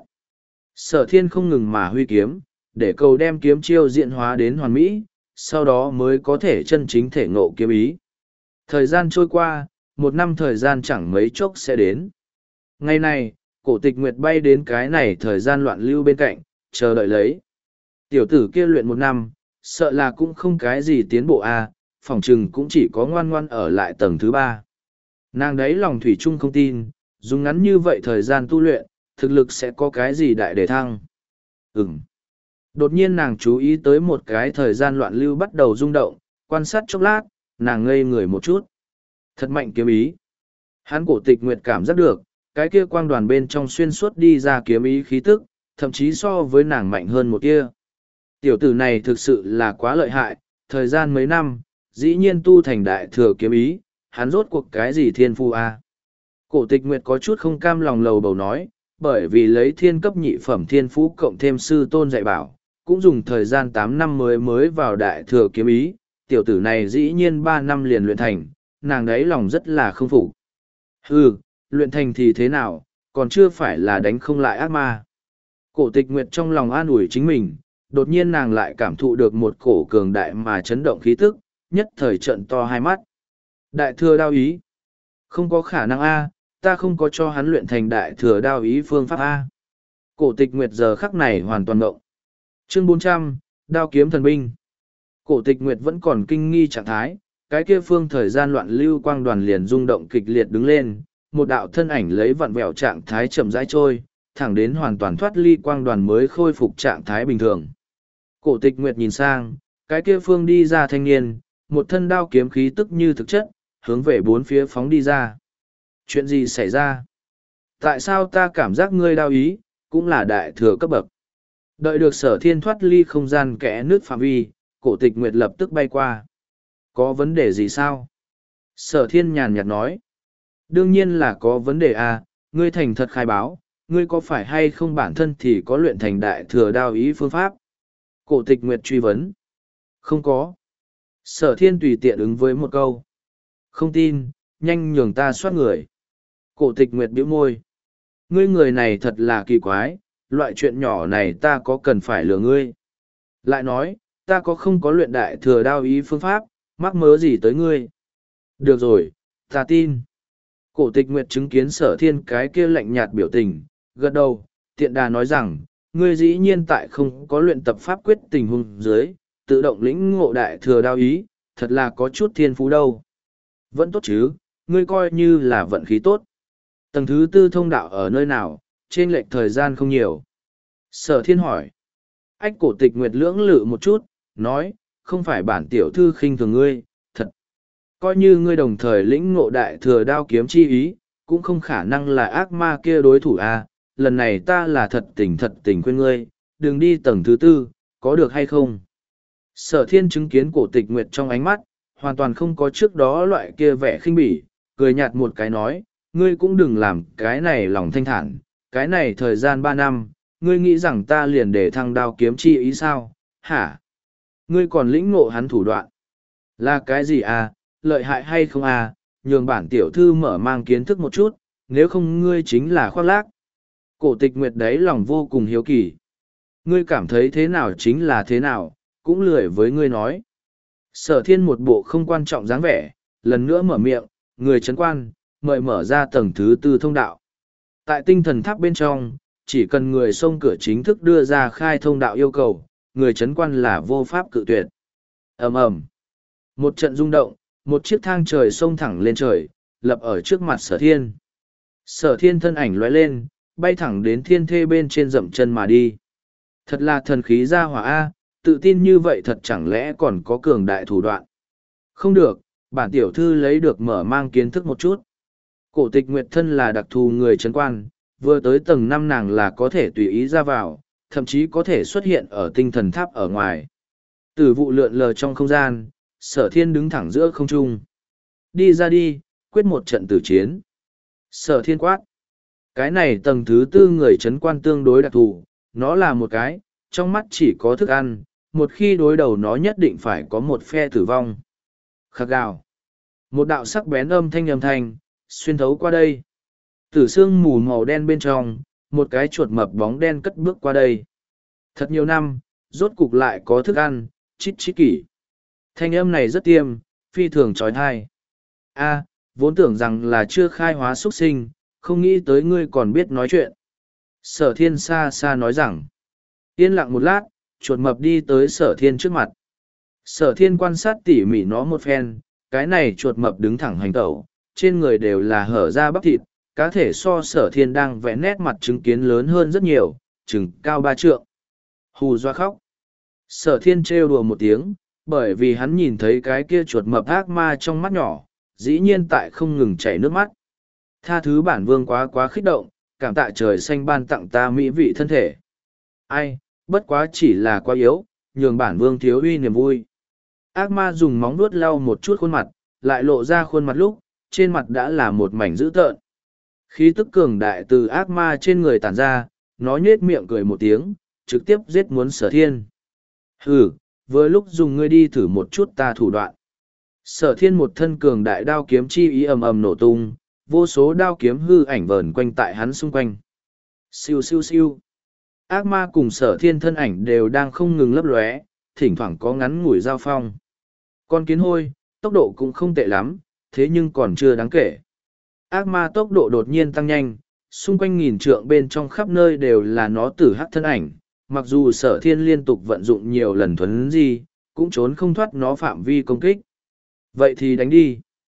Sở thiên không ngừng mà huy kiếm, để cầu đem kiếm chiêu diện hóa đến hoàn mỹ, sau đó mới có thể chân chính thể ngộ kiếm ý. Thời gian trôi qua, một năm thời gian chẳng mấy chốc sẽ đến. Ngày này, cổ tịch nguyệt bay đến cái này thời gian loạn lưu bên cạnh, chờ đợi lấy. Tiểu tử kia luyện một năm, sợ là cũng không cái gì tiến bộ a, phỏng chừng cũng chỉ có ngoan ngoan ở lại tầng thứ ba. Nàng đấy lòng thủy chung không tin, dùng ngắn như vậy thời gian tu luyện, thực lực sẽ có cái gì đại để thăng. Ừm. Đột nhiên nàng chú ý tới một cái thời gian loạn lưu bắt đầu rung động, quan sát chốc lát, nàng ngây người một chút. Thật mạnh kiếm ý. Hắn cổ tịch nguyệt cảm giác được, cái kia quang đoàn bên trong xuyên suốt đi ra kiếm ý khí tức, thậm chí so với nàng mạnh hơn một kia. Tiểu tử này thực sự là quá lợi hại, thời gian mấy năm, dĩ nhiên tu thành đại thừa kiếm ý, hắn rốt cuộc cái gì thiên phu a? Cổ tịch nguyệt có chút không cam lòng lầu bầu nói, bởi vì lấy thiên cấp nhị phẩm thiên phú cộng thêm sư tôn dạy bảo, cũng dùng thời gian tám năm mới mới vào đại thừa kiếm ý, tiểu tử này dĩ nhiên ba năm liền luyện thành, nàng đấy lòng rất là không phục. Hừ, luyện thành thì thế nào, còn chưa phải là đánh không lại ác ma. Cổ tịch nguyệt trong lòng an ủi chính mình, đột nhiên nàng lại cảm thụ được một cổ cường đại mà chấn động khí tức, nhất thời trận to hai mắt. Đại thừa đao ý. Không có khả năng a, ta không có cho hắn luyện thành đại thừa đao ý phương pháp A. Cổ tịch nguyệt giờ khắc này hoàn toàn ngộng. Chương bốn trăm, đao kiếm thần binh. Cổ tịch nguyệt vẫn còn kinh nghi trạng thái, cái kia phương thời gian loạn lưu quang đoàn liền rung động kịch liệt đứng lên, một đạo thân ảnh lấy vặn vẹo trạng thái chậm rãi trôi, thẳng đến hoàn toàn thoát ly quang đoàn mới khôi phục trạng thái bình thường. Cổ tịch nguyệt nhìn sang, cái kia phương đi ra thanh niên, một thân đao kiếm khí tức như thực chất, hướng về bốn phía phóng đi ra. Chuyện gì xảy ra? Tại sao ta cảm giác ngươi đao ý, cũng là đại thừa cấp bậc? Đợi được sở thiên thoát ly không gian kẽ nước phạm vi, cổ tịch nguyệt lập tức bay qua. Có vấn đề gì sao? Sở thiên nhàn nhạt nói. Đương nhiên là có vấn đề à, ngươi thành thật khai báo, ngươi có phải hay không bản thân thì có luyện thành đại thừa đao ý phương pháp? Cổ tịch nguyệt truy vấn. Không có. Sở thiên tùy tiện ứng với một câu. Không tin, nhanh nhường ta soát người. Cổ tịch nguyệt bĩu môi. Ngươi người này thật là kỳ quái, loại chuyện nhỏ này ta có cần phải lừa ngươi. Lại nói, ta có không có luyện đại thừa đao ý phương pháp, mắc mớ gì tới ngươi. Được rồi, ta tin. Cổ tịch nguyệt chứng kiến sở thiên cái kia lạnh nhạt biểu tình, gật đầu, tiện đà nói rằng, ngươi dĩ nhiên tại không có luyện tập pháp quyết tình huống dưới, tự động lĩnh ngộ đại thừa đao ý, thật là có chút thiên phú đâu. Vẫn tốt chứ, ngươi coi như là vận khí tốt. Tầng thứ tư thông đạo ở nơi nào, trên lệch thời gian không nhiều. Sở thiên hỏi. Ách cổ tịch nguyệt lưỡng lự một chút, nói, không phải bản tiểu thư khinh thường ngươi, thật. Coi như ngươi đồng thời lĩnh ngộ đại thừa đao kiếm chi ý, cũng không khả năng là ác ma kia đối thủ à, lần này ta là thật tình thật tình khuyên ngươi, đừng đi tầng thứ tư, có được hay không? Sở thiên chứng kiến cổ tịch nguyệt trong ánh mắt, hoàn toàn không có trước đó loại kia vẻ khinh bỉ, cười nhạt một cái nói, ngươi cũng đừng làm cái này lòng thanh thản, cái này thời gian ba năm, ngươi nghĩ rằng ta liền để thăng đao kiếm chi ý sao, hả? Ngươi còn lĩnh ngộ hắn thủ đoạn. Là cái gì à, lợi hại hay không à, nhường bản tiểu thư mở mang kiến thức một chút, nếu không ngươi chính là khoác lác. Cổ tịch nguyệt đấy lòng vô cùng hiếu kỳ. Ngươi cảm thấy thế nào chính là thế nào, cũng lười với ngươi nói. Sở thiên một bộ không quan trọng dáng vẻ, lần nữa mở miệng, người trấn quan, mời mở ra tầng thứ tư thông đạo. Tại tinh thần tháp bên trong, chỉ cần người xông cửa chính thức đưa ra khai thông đạo yêu cầu, người trấn quan là vô pháp cự tuyệt. Ầm ầm, một trận rung động, một chiếc thang trời xông thẳng lên trời, lập ở trước mặt sở thiên. Sở thiên thân ảnh lóe lên, bay thẳng đến thiên thê bên trên dậm chân mà đi. Thật là thần khí ra hỏa A, tự tin như vậy thật chẳng lẽ còn có cường đại thủ đoạn. Không được, bản tiểu thư lấy được mở mang kiến thức một chút. Cổ tịch nguyệt thân là đặc thù người trấn quan, vừa tới tầng năm nàng là có thể tùy ý ra vào, thậm chí có thể xuất hiện ở tinh thần tháp ở ngoài. Từ vụ lượn lờ trong không gian, sở thiên đứng thẳng giữa không trung. Đi ra đi, quyết một trận tử chiến. Sở thiên quát. Cái này tầng thứ tư người trấn quan tương đối đặc thù, nó là một cái, trong mắt chỉ có thức ăn, một khi đối đầu nó nhất định phải có một phe tử vong. Khắc gào. Một đạo sắc bén âm thanh âm thanh, xuyên thấu qua đây. Tử xương mù màu đen bên trong, một cái chuột mập bóng đen cất bước qua đây. Thật nhiều năm, rốt cục lại có thức ăn, chít chít kỷ. Thanh âm này rất tiêm, phi thường trói thai. A, vốn tưởng rằng là chưa khai hóa xuất sinh, không nghĩ tới ngươi còn biết nói chuyện. Sở thiên xa xa nói rằng. Yên lặng một lát, chuột mập đi tới sở thiên trước mặt. Sở thiên quan sát tỉ mỉ nó một phen, cái này chuột mập đứng thẳng hành tẩu, trên người đều là hở ra bắp thịt, cá thể so sở thiên đang vẽ nét mặt chứng kiến lớn hơn rất nhiều, chừng cao ba trượng. Hù doa khóc. Sở thiên trêu đùa một tiếng, bởi vì hắn nhìn thấy cái kia chuột mập ác ma trong mắt nhỏ, dĩ nhiên tại không ngừng chảy nước mắt. Tha thứ bản vương quá quá khích động, cảm tạ trời xanh ban tặng ta mỹ vị thân thể. Ai, bất quá chỉ là quá yếu, nhường bản vương thiếu uy niềm vui. Ác ma dùng móng vuốt lau một chút khuôn mặt, lại lộ ra khuôn mặt lúc, trên mặt đã là một mảnh dữ tợn. Khí tức cường đại từ ác ma trên người tản ra, nó nhết miệng cười một tiếng, trực tiếp giết muốn sở thiên. Hừ, vừa lúc dùng ngươi đi thử một chút ta thủ đoạn. Sở thiên một thân cường đại đao kiếm chi ý ầm ầm nổ tung, vô số đao kiếm hư ảnh vờn quanh tại hắn xung quanh. Siêu siêu siêu. Ác ma cùng sở thiên thân ảnh đều đang không ngừng lấp lóe, thỉnh thoảng có ngắn ngủi giao phong. Con kiến hôi, tốc độ cũng không tệ lắm, thế nhưng còn chưa đáng kể. Ác ma tốc độ đột nhiên tăng nhanh, xung quanh nghìn trượng bên trong khắp nơi đều là nó tử hắc thân ảnh, mặc dù sở thiên liên tục vận dụng nhiều lần thuấn di, cũng trốn không thoát nó phạm vi công kích. Vậy thì đánh đi.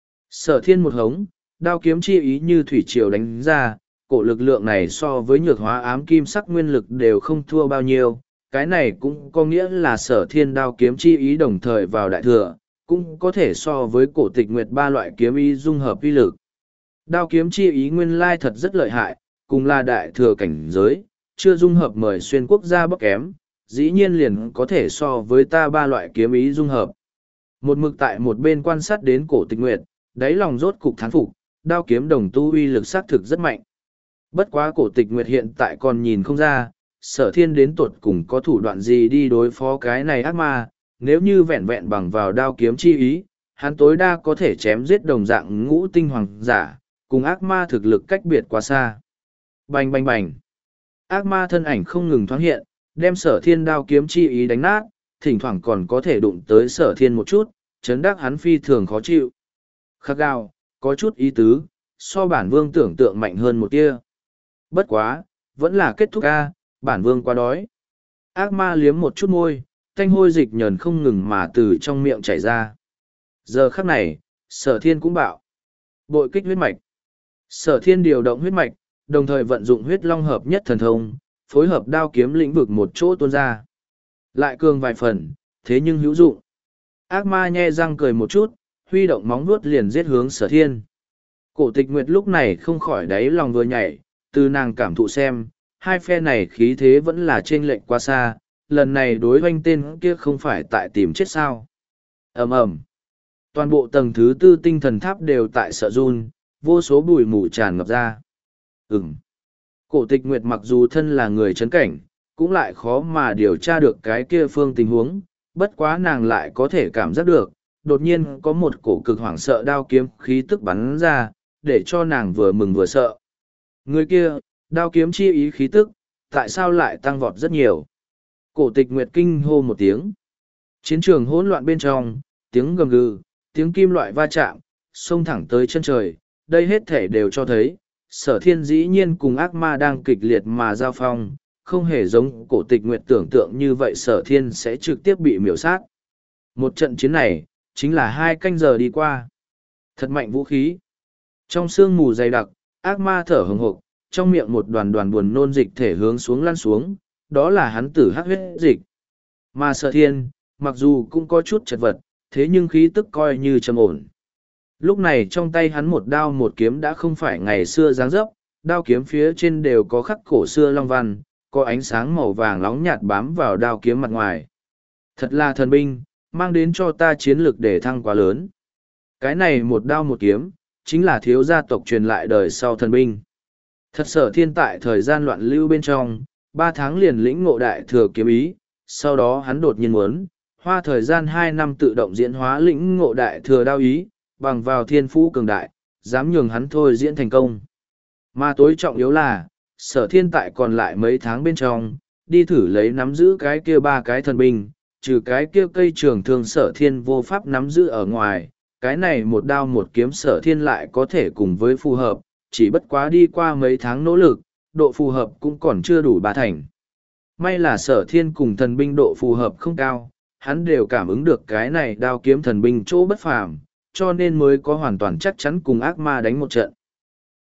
Sở thiên một hống, đao kiếm chi ý như thủy triều đánh ra, cổ lực lượng này so với nhược hóa ám kim sắc nguyên lực đều không thua bao nhiêu. Cái này cũng có nghĩa là sở thiên đao kiếm chi ý đồng thời vào đại thừa, cũng có thể so với cổ tịch nguyệt ba loại kiếm ý dung hợp uy lực. Đao kiếm chi ý nguyên lai thật rất lợi hại, cùng là đại thừa cảnh giới, chưa dung hợp mời xuyên quốc gia bóc kém, dĩ nhiên liền có thể so với ta ba loại kiếm ý dung hợp. Một mực tại một bên quan sát đến cổ tịch nguyệt, đáy lòng rốt cục thán phục, đao kiếm đồng tu uy lực xác thực rất mạnh. Bất quá cổ tịch nguyệt hiện tại còn nhìn không ra, sở thiên đến tuột cùng có thủ đoạn gì đi đối phó cái này ác ma, nếu như vẹn vẹn bằng vào đao kiếm chi ý, hắn tối đa có thể chém giết đồng dạng ngũ tinh hoàng giả, cùng ác ma thực lực cách biệt quá xa. Bành bành bành. Ác ma thân ảnh không ngừng thoáng hiện, đem sở thiên đao kiếm chi ý đánh nát, thỉnh thoảng còn có thể đụng tới sở thiên một chút, chấn đắc hắn phi thường khó chịu. Khắc gao, có chút ý tứ, so bản vương tưởng tượng mạnh hơn một tia. Bất quá, vẫn là kết thúc ca, bản vương quá đói. Ác ma liếm một chút môi, thanh hôi dịch nhờn không ngừng mà từ trong miệng chảy ra. Giờ khắc này, sở thiên cũng bạo. Bội kích huyết mạch. Sở thiên điều động huyết mạch, đồng thời vận dụng huyết long hợp nhất thần thông, phối hợp đao kiếm lĩnh vực một chỗ tuôn ra. Lại cường vài phần, thế nhưng hữu dụng. Ác ma nhe răng cười một chút, huy động móng vuốt liền giết hướng sở thiên. Cổ tịch nguyệt lúc này không khỏi đáy lòng vừa nhảy, từ nàng cảm thụ xem, hai phe này khí thế vẫn là chênh lệch quá xa, lần này đối oanh tên kia không phải tại tìm chết sao. Ầm ầm, toàn bộ tầng thứ tư tinh thần tháp đều tại sợ run, vô số bụi mù tràn ngập ra. Ừm. Cổ tịch nguyệt mặc dù thân là người chấn cảnh, cũng lại khó mà điều tra được cái kia phương tình huống, bất quá nàng lại có thể cảm giác được, đột nhiên có một cổ cực hoảng sợ đao kiếm khí tức bắn ra, để cho nàng vừa mừng vừa sợ. Người kia, đao kiếm chi ý khí tức, tại sao lại tăng vọt rất nhiều? Cổ tịch nguyệt kinh hô một tiếng. Chiến trường hỗn loạn bên trong, tiếng gầm gừ, tiếng kim loại va chạm, xông thẳng tới chân trời, đây hết thể đều cho thấy, sở thiên dĩ nhiên cùng ác ma đang kịch liệt mà giao phong, không hề giống cổ tịch nguyệt tưởng tượng như vậy sở thiên sẽ trực tiếp bị miểu sát. Một trận chiến này, chính là hai canh giờ đi qua. Thật mạnh vũ khí. Trong sương mù dày đặc, ác ma thở hừng hực, trong miệng một đoàn đoàn buồn nôn dịch thể hướng xuống lăn xuống, đó là hắn tử hắc huyết dịch. Mà sở thiên, mặc dù cũng có chút chật vật, thế nhưng khí tức coi như trầm ổn. Lúc này trong tay hắn một đao một kiếm đã không phải ngày xưa dáng dấp, đao kiếm phía trên đều có khắc cổ xưa long văn, có ánh sáng màu vàng nóng nhạt bám vào đao kiếm mặt ngoài. Thật là thần binh, mang đến cho ta chiến lực để thăng quá lớn. Cái này một đao một kiếm, chính là thiếu gia tộc truyền lại đời sau thần binh. Thật sở thiên tại thời gian loạn lưu bên trong, ba tháng liền lĩnh ngộ đại thừa kiếm ý, sau đó hắn đột nhiên muốn, hoa thời gian hai năm tự động diễn hóa lĩnh ngộ đại thừa đao ý, bằng vào thiên phú cường đại, dám nhường hắn thôi diễn thành công. Mà tối trọng yếu là, sở thiên tại còn lại mấy tháng bên trong, đi thử lấy nắm giữ cái kia ba cái thần binh, trừ cái kia cây trường thương sở thiên vô pháp nắm giữ ở ngoài, cái này một đao một kiếm sở thiên lại có thể cùng với phù hợp, chỉ bất quá đi qua mấy tháng nỗ lực, độ phù hợp cũng còn chưa đủ ba thành. May là sở thiên cùng thần binh độ phù hợp không cao, hắn đều cảm ứng được cái này đao kiếm thần binh chỗ bất phàm, cho nên mới có hoàn toàn chắc chắn cùng ác ma đánh một trận.